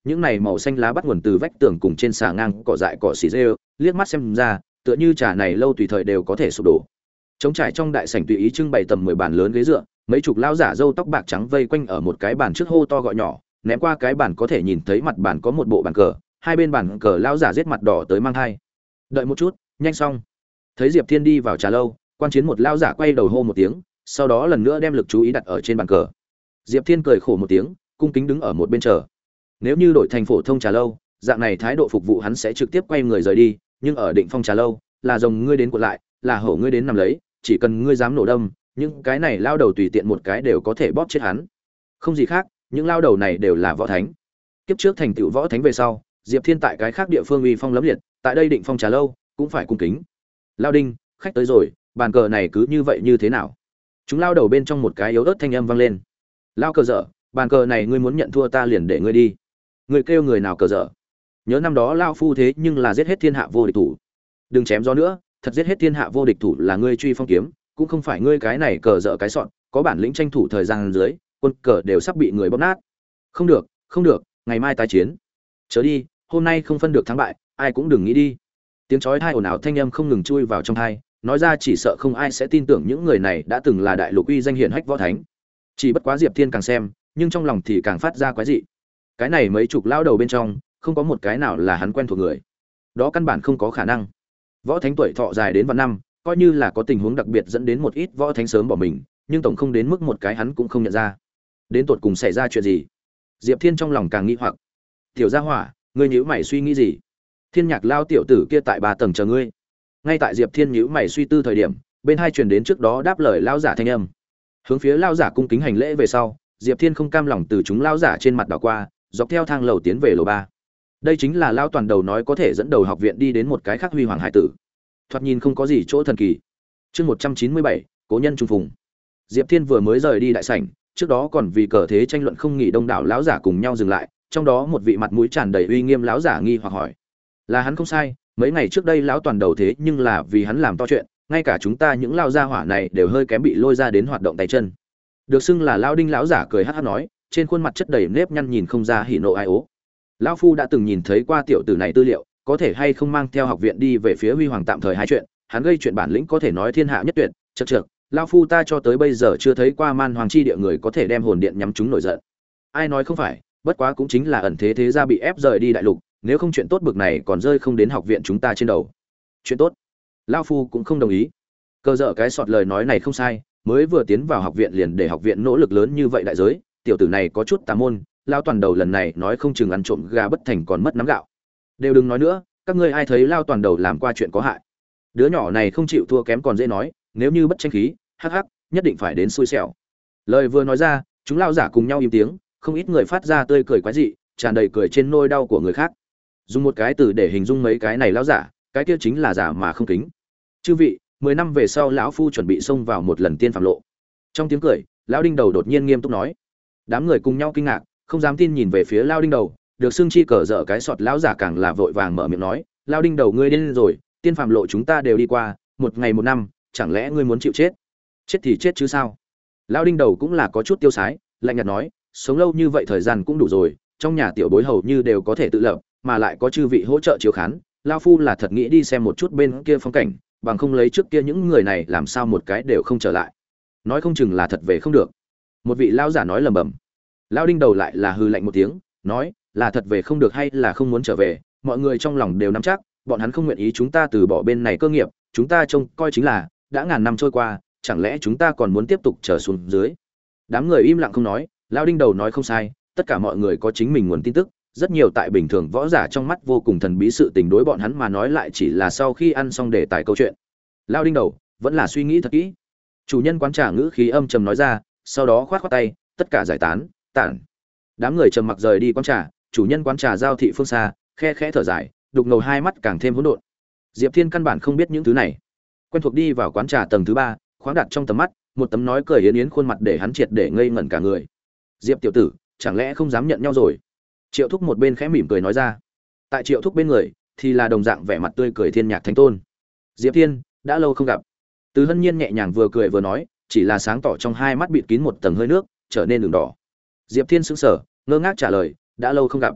những này màu xanh lá bắt nguồn từ vách tường cùng trên xà ngang cỏ dại cỏ xì rêu, liếc mắt xem ra tựa như trà này lâu tùy thời đều có thể sụp đổ. Trống trải trong đại sảnh tùy ý trưng bày tầm mười bàn lớn ghế dựa, mấy chục lão giả râu tóc bạc trắng vây quanh ở một cái bàn trước hô to gọi nhỏ, ném qua cái bàn có thể nhìn thấy mặt bàn có một bộ bàn cờ, hai bên bàn cờ lão giả giết mặt đỏ tới mang hai. Đợi một chút, nhanh xong. Thấy Diệp Thiên đi vào trà lâu, quan chiến một lão giả quay đầu hô một tiếng, sau đó lần nữa đem lực chú ý đặt ở trên bàn cờ. Diệp Thiên cười khổ một tiếng, cung kính đứng ở một bên chờ. Nếu như đổi thành phổ thông trà lâu, dạng này thái độ phục vụ hắn sẽ trực tiếp quay người rời đi, nhưng ở Định Phong trà lâu, là rồng ngươi đến cuộn lại, là hổ ngươi đến nằm lấy, chỉ cần ngươi dám nổ đâm, những cái này lao đầu tùy tiện một cái đều có thể bóp chết hắn. Không gì khác, những lao đầu này đều là võ thánh. Kiếp trước thành tựu võ thánh về sau, Diệp Thiên tại cái khác địa phương uy phong lẫm liệt, tại đây Định Phong trà lâu cũng phải cung kính. Lao Đinh, khách tới rồi, bàn cờ này cứ như vậy như thế nào? Chúng lao đầu bên trong một cái yếu ớt thanh âm vang lên. Lao cờ dở, bàn cờ này ngươi muốn nhận thua ta liền để ngươi đi. Người kêu người nào cờ dở? Nhớ năm đó lao phu thế nhưng là giết hết thiên hạ vô địch thủ. Đừng chém gió nữa, thật giết hết thiên hạ vô địch thủ là ngươi truy phong kiếm, cũng không phải ngươi cái này cờ dở cái sọn, có bản lĩnh tranh thủ thời gian dưới, quân cờ đều sắp bị người bóp nát. Không được, không được, ngày mai tái chiến. Chớ đi, hôm nay không phân được thắng bại, ai cũng đừng nghĩ đi. Tiếng chói tai ồn ào thanh âm không ngừng chui vào trong tai, nói ra chỉ sợ không ai sẽ tin tưởng những người này đã từng là đại lục uy danh hiển hách võ thánh. Chỉ bất quá Diệp Thiên càng xem, nhưng trong lòng thì càng phát ra quái dị. Cái này mấy chục lão đầu bên trong, không có một cái nào là hắn quen thuộc người. Đó căn bản không có khả năng. Võ thánh tuổi thọ dài đến vạn năm, coi như là có tình huống đặc biệt dẫn đến một ít võ thánh sớm bỏ mình, nhưng tổng không đến mức một cái hắn cũng không nhận ra. Đến tột cùng xảy ra chuyện gì? Diệp Thiên trong lòng càng nghi hoặc. Tiểu Gia Hỏa, ngươi nhíu mày suy nghĩ gì? Thiên Nhạc lao tiểu tử kia tại ba tầng chờ ngươi. Ngay tại Diệp Thiên nhíu mày suy tư thời điểm, bên hai truyền đến trước đó đáp lời lao giả thanh âm. Hướng phía lao giả cung kính hành lễ về sau, Diệp Thiên không cam lòng từ chúng lao giả trên mặt đảo qua, dọc theo thang lầu tiến về lầu ba. Đây chính là lao toàn đầu nói có thể dẫn đầu học viện đi đến một cái khác huy hoàng hải tử. Thoạt nhìn không có gì chỗ thần kỳ. Chương một trăm chín mươi bảy, cố nhân trùng phùng. Diệp Thiên vừa mới rời đi đại sảnh, trước đó còn vì cờ thế tranh luận không nghỉ đông đảo lão giả cùng nhau dừng lại, trong đó một vị mặt mũi tràn đầy uy nghiêm lão giả nghi hoặc hỏi: "Là hắn không sai, mấy ngày trước đây lão toàn đầu thế nhưng là vì hắn làm to chuyện, ngay cả chúng ta những lao gia hỏa này đều hơi kém bị lôi ra đến hoạt động tay chân." Được xưng là lão Đinh lão giả cười hắc hắc nói, trên khuôn mặt chất đầy nếp nhăn nhìn không ra hỉ nộ ai ố. Lão phu đã từng nhìn thấy qua tiểu tử này tư liệu, có thể hay không mang theo học viện đi về phía huy hoàng tạm thời hai chuyện, hắn gây chuyện bản lĩnh có thể nói thiên hạ nhất tuyệt, chậc chậc, lão phu ta cho tới bây giờ chưa thấy qua man hoàng chi địa người có thể đem hồn điện nhắm chúng nổi giận. Ai nói không phải, bất quá cũng chính là ẩn thế thế gia bị ép rời đi đại lục, nếu không chuyện tốt bực này còn rơi không đến học viện chúng ta trên đầu. Chuyện tốt? Lão phu cũng không đồng ý. Cơ dở cái sọt lời nói này không sai, mới vừa tiến vào học viện liền để học viện nỗ lực lớn như vậy đại giới, tiểu tử này có chút tà môn, lao toàn đầu lần này nói không chừng ăn trộm gà bất thành còn mất nắm gạo. Đều đừng nói nữa, các ngươi ai thấy lao toàn đầu làm qua chuyện có hại. Đứa nhỏ này không chịu thua kém còn dễ nói, nếu như bất tranh khí, hắc hắc, nhất định phải đến xui xẻo. Lời vừa nói ra, chúng lao giả cùng nhau im tiếng, không ít người phát ra tươi cười quái dị, tràn đầy cười trên nỗi đau của người khác. Dùng một cái từ để hình dung mấy cái này lao giả, cái kia chính là giả mà không kính. Chư vị, mười năm về sau lão phu chuẩn bị xông vào một lần tiên phạm lộ. Trong tiếng cười, lão Đinh đầu đột nhiên nghiêm túc nói. Đám người cùng nhau kinh ngạc, không dám tin nhìn về phía lao Đinh đầu, được xưng chi cờ dở cái sọt lão giả càng là vội vàng mở miệng nói, lao Đinh đầu ngươi điên rồi, tiên phạm lộ chúng ta đều đi qua, một ngày một năm, chẳng lẽ ngươi muốn chịu chết? Chết thì chết chứ sao? Lao Đinh đầu cũng là có chút tiêu sái, lạnh nhạt nói, sống lâu như vậy thời gian cũng đủ rồi, trong nhà tiểu bối hầu như đều có thể tự lập, mà lại có chư vị hỗ trợ chiếu khán, lao phu là thật nghĩ đi xem một chút bên kia phong cảnh, bằng không lấy trước kia những người này làm sao một cái đều không trở lại. Nói không chừng là thật về không được. Một vị lão giả nói lẩm bẩm. Lao Đinh đầu lại là hư lạnh một tiếng, nói, là thật về không được hay là không muốn trở về, mọi người trong lòng đều nắm chắc, bọn hắn không nguyện ý chúng ta từ bỏ bên này cơ nghiệp, chúng ta trông coi chính là, đã ngàn năm trôi qua, chẳng lẽ chúng ta còn muốn tiếp tục trở xuống dưới? Đám người im lặng không nói, Lao Đinh đầu nói không sai, tất cả mọi người có chính mình nguồn tin tức, rất nhiều tại bình thường võ giả trong mắt vô cùng thần bí sự tình đối bọn hắn mà nói lại chỉ là sau khi ăn xong đề tài câu chuyện. Lao Đinh đầu vẫn là suy nghĩ thật kỹ. Chủ nhân quán trà ngữ khí âm trầm nói ra, sau đó khoát khoát tay, tất cả giải tán, tản. Đám người trầm mặc rời đi quán trà, chủ nhân quán trà giao thị phương xa, khe khẽ thở dài, đục ngầu hai mắt càng thêm hỗn độn. Diệp Thiên căn bản không biết những thứ này. Quen thuộc đi vào quán trà tầng thứ ba, khoáng đặt trong tầm mắt, một tấm nói cười yến yến khuôn mặt để hắn triệt để ngây ngẩn cả người. Diệp tiểu tử, chẳng lẽ không dám nhận nhau rồi? Triệu Thúc một bên khẽ mỉm cười nói ra. Tại Triệu Thúc bên người thì là đồng dạng vẻ mặt tươi cười Thiên Nhạc Thánh Tôn. Diệp Thiên, đã lâu không gặp. Từ Hân Nhiên nhẹ nhàng vừa cười vừa nói, chỉ là sáng tỏ trong hai mắt bịt kín một tầng hơi nước, trở nên đường đỏ. Diệp Thiên sững sờ, ngơ ngác trả lời, đã lâu không gặp.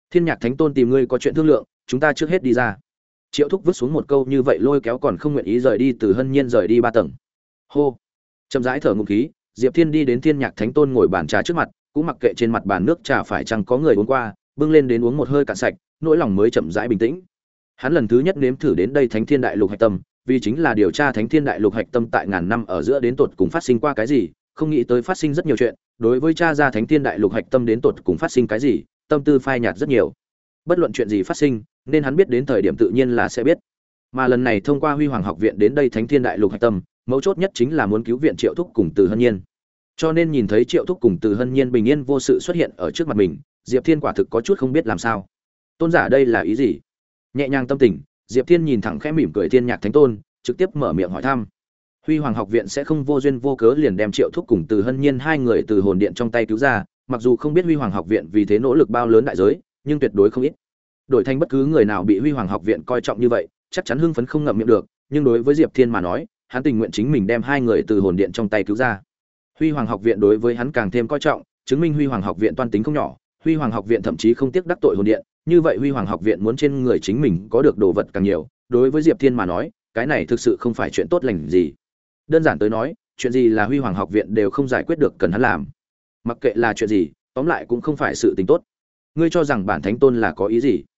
Thiên Nhạc Thánh Tôn tìm ngươi có chuyện thương lượng, chúng ta trước hết đi ra. Triệu Thúc vứt xuống một câu như vậy lôi kéo còn không nguyện ý rời đi Từ Hân Nhiên rời đi ba tầng. Hô. Chậm rãi thở ngụm khí, Diệp Thiên đi đến Thiên Nhạc Thánh Tôn ngồi bàn trà trước mặt, cũng mặc kệ trên mặt bàn nước trà phải chăng có người uống qua, bưng lên đến uống một hơi cạn sạch, nỗi lòng mới chậm rãi bình tĩnh. Hắn lần thứ nhất nếm thử đến đây Thánh Thiên Đại Lục Hạch Tâm, vì chính là điều tra Thánh Thiên Đại Lục Hạch Tâm tại ngàn năm ở giữa đến tột cùng phát sinh qua cái gì, không nghĩ tới phát sinh rất nhiều chuyện, đối với tra ra Thánh Thiên Đại Lục Hạch Tâm đến tột cùng phát sinh cái gì, tâm tư phai nhạt rất nhiều. Bất luận chuyện gì phát sinh, nên hắn biết đến thời điểm tự nhiên là sẽ biết. Mà lần này thông qua Huy Hoàng học viện đến đây Thánh Thiên Đại Lục Hạch Tâm, mấu chốt nhất chính là muốn cứu viện Triệu Thúc cùng Từ Hân Nhiên. Cho nên nhìn thấy Triệu Thúc cùng Từ Hân Nhiên bình yên vô sự xuất hiện ở trước mặt mình, Diệp Thiên quả thực có chút không biết làm sao. Tôn giả đây là ý gì? Nhẹ nhàng tâm tình, Diệp Thiên nhìn thẳng khẽ mỉm cười Thiên Nhạc Thánh Tôn, trực tiếp mở miệng hỏi thăm. Huy Hoàng học viện sẽ không vô duyên vô cớ liền đem Triệu Thúc cùng Từ Hân Nhiên hai người từ hồn điện trong tay cứu ra, mặc dù không biết Huy Hoàng học viện vì thế nỗ lực bao lớn đại giới, nhưng tuyệt đối không ít. Đổi thành bất cứ người nào bị Huy Hoàng học viện coi trọng như vậy, chắc chắn hưng phấn không ngậm miệng được, nhưng đối với Diệp Thiên mà nói, hắn tình nguyện chính mình đem hai người từ hồn điện trong tay cứu ra. Huy Hoàng học viện đối với hắn càng thêm coi trọng, chứng minh Huy Hoàng học viện toan tính không nhỏ, Huy Hoàng học viện thậm chí không tiếc đắc tội hồn điện, như vậy Huy Hoàng học viện muốn trên người chính mình có được đồ vật càng nhiều, đối với Diệp Thiên mà nói, cái này thực sự không phải chuyện tốt lành gì. Đơn giản tới nói, chuyện gì là Huy Hoàng học viện đều không giải quyết được cần hắn làm. Mặc kệ là chuyện gì, tóm lại cũng không phải sự tình tốt. Ngươi cho rằng bản thánh tôn là có ý gì?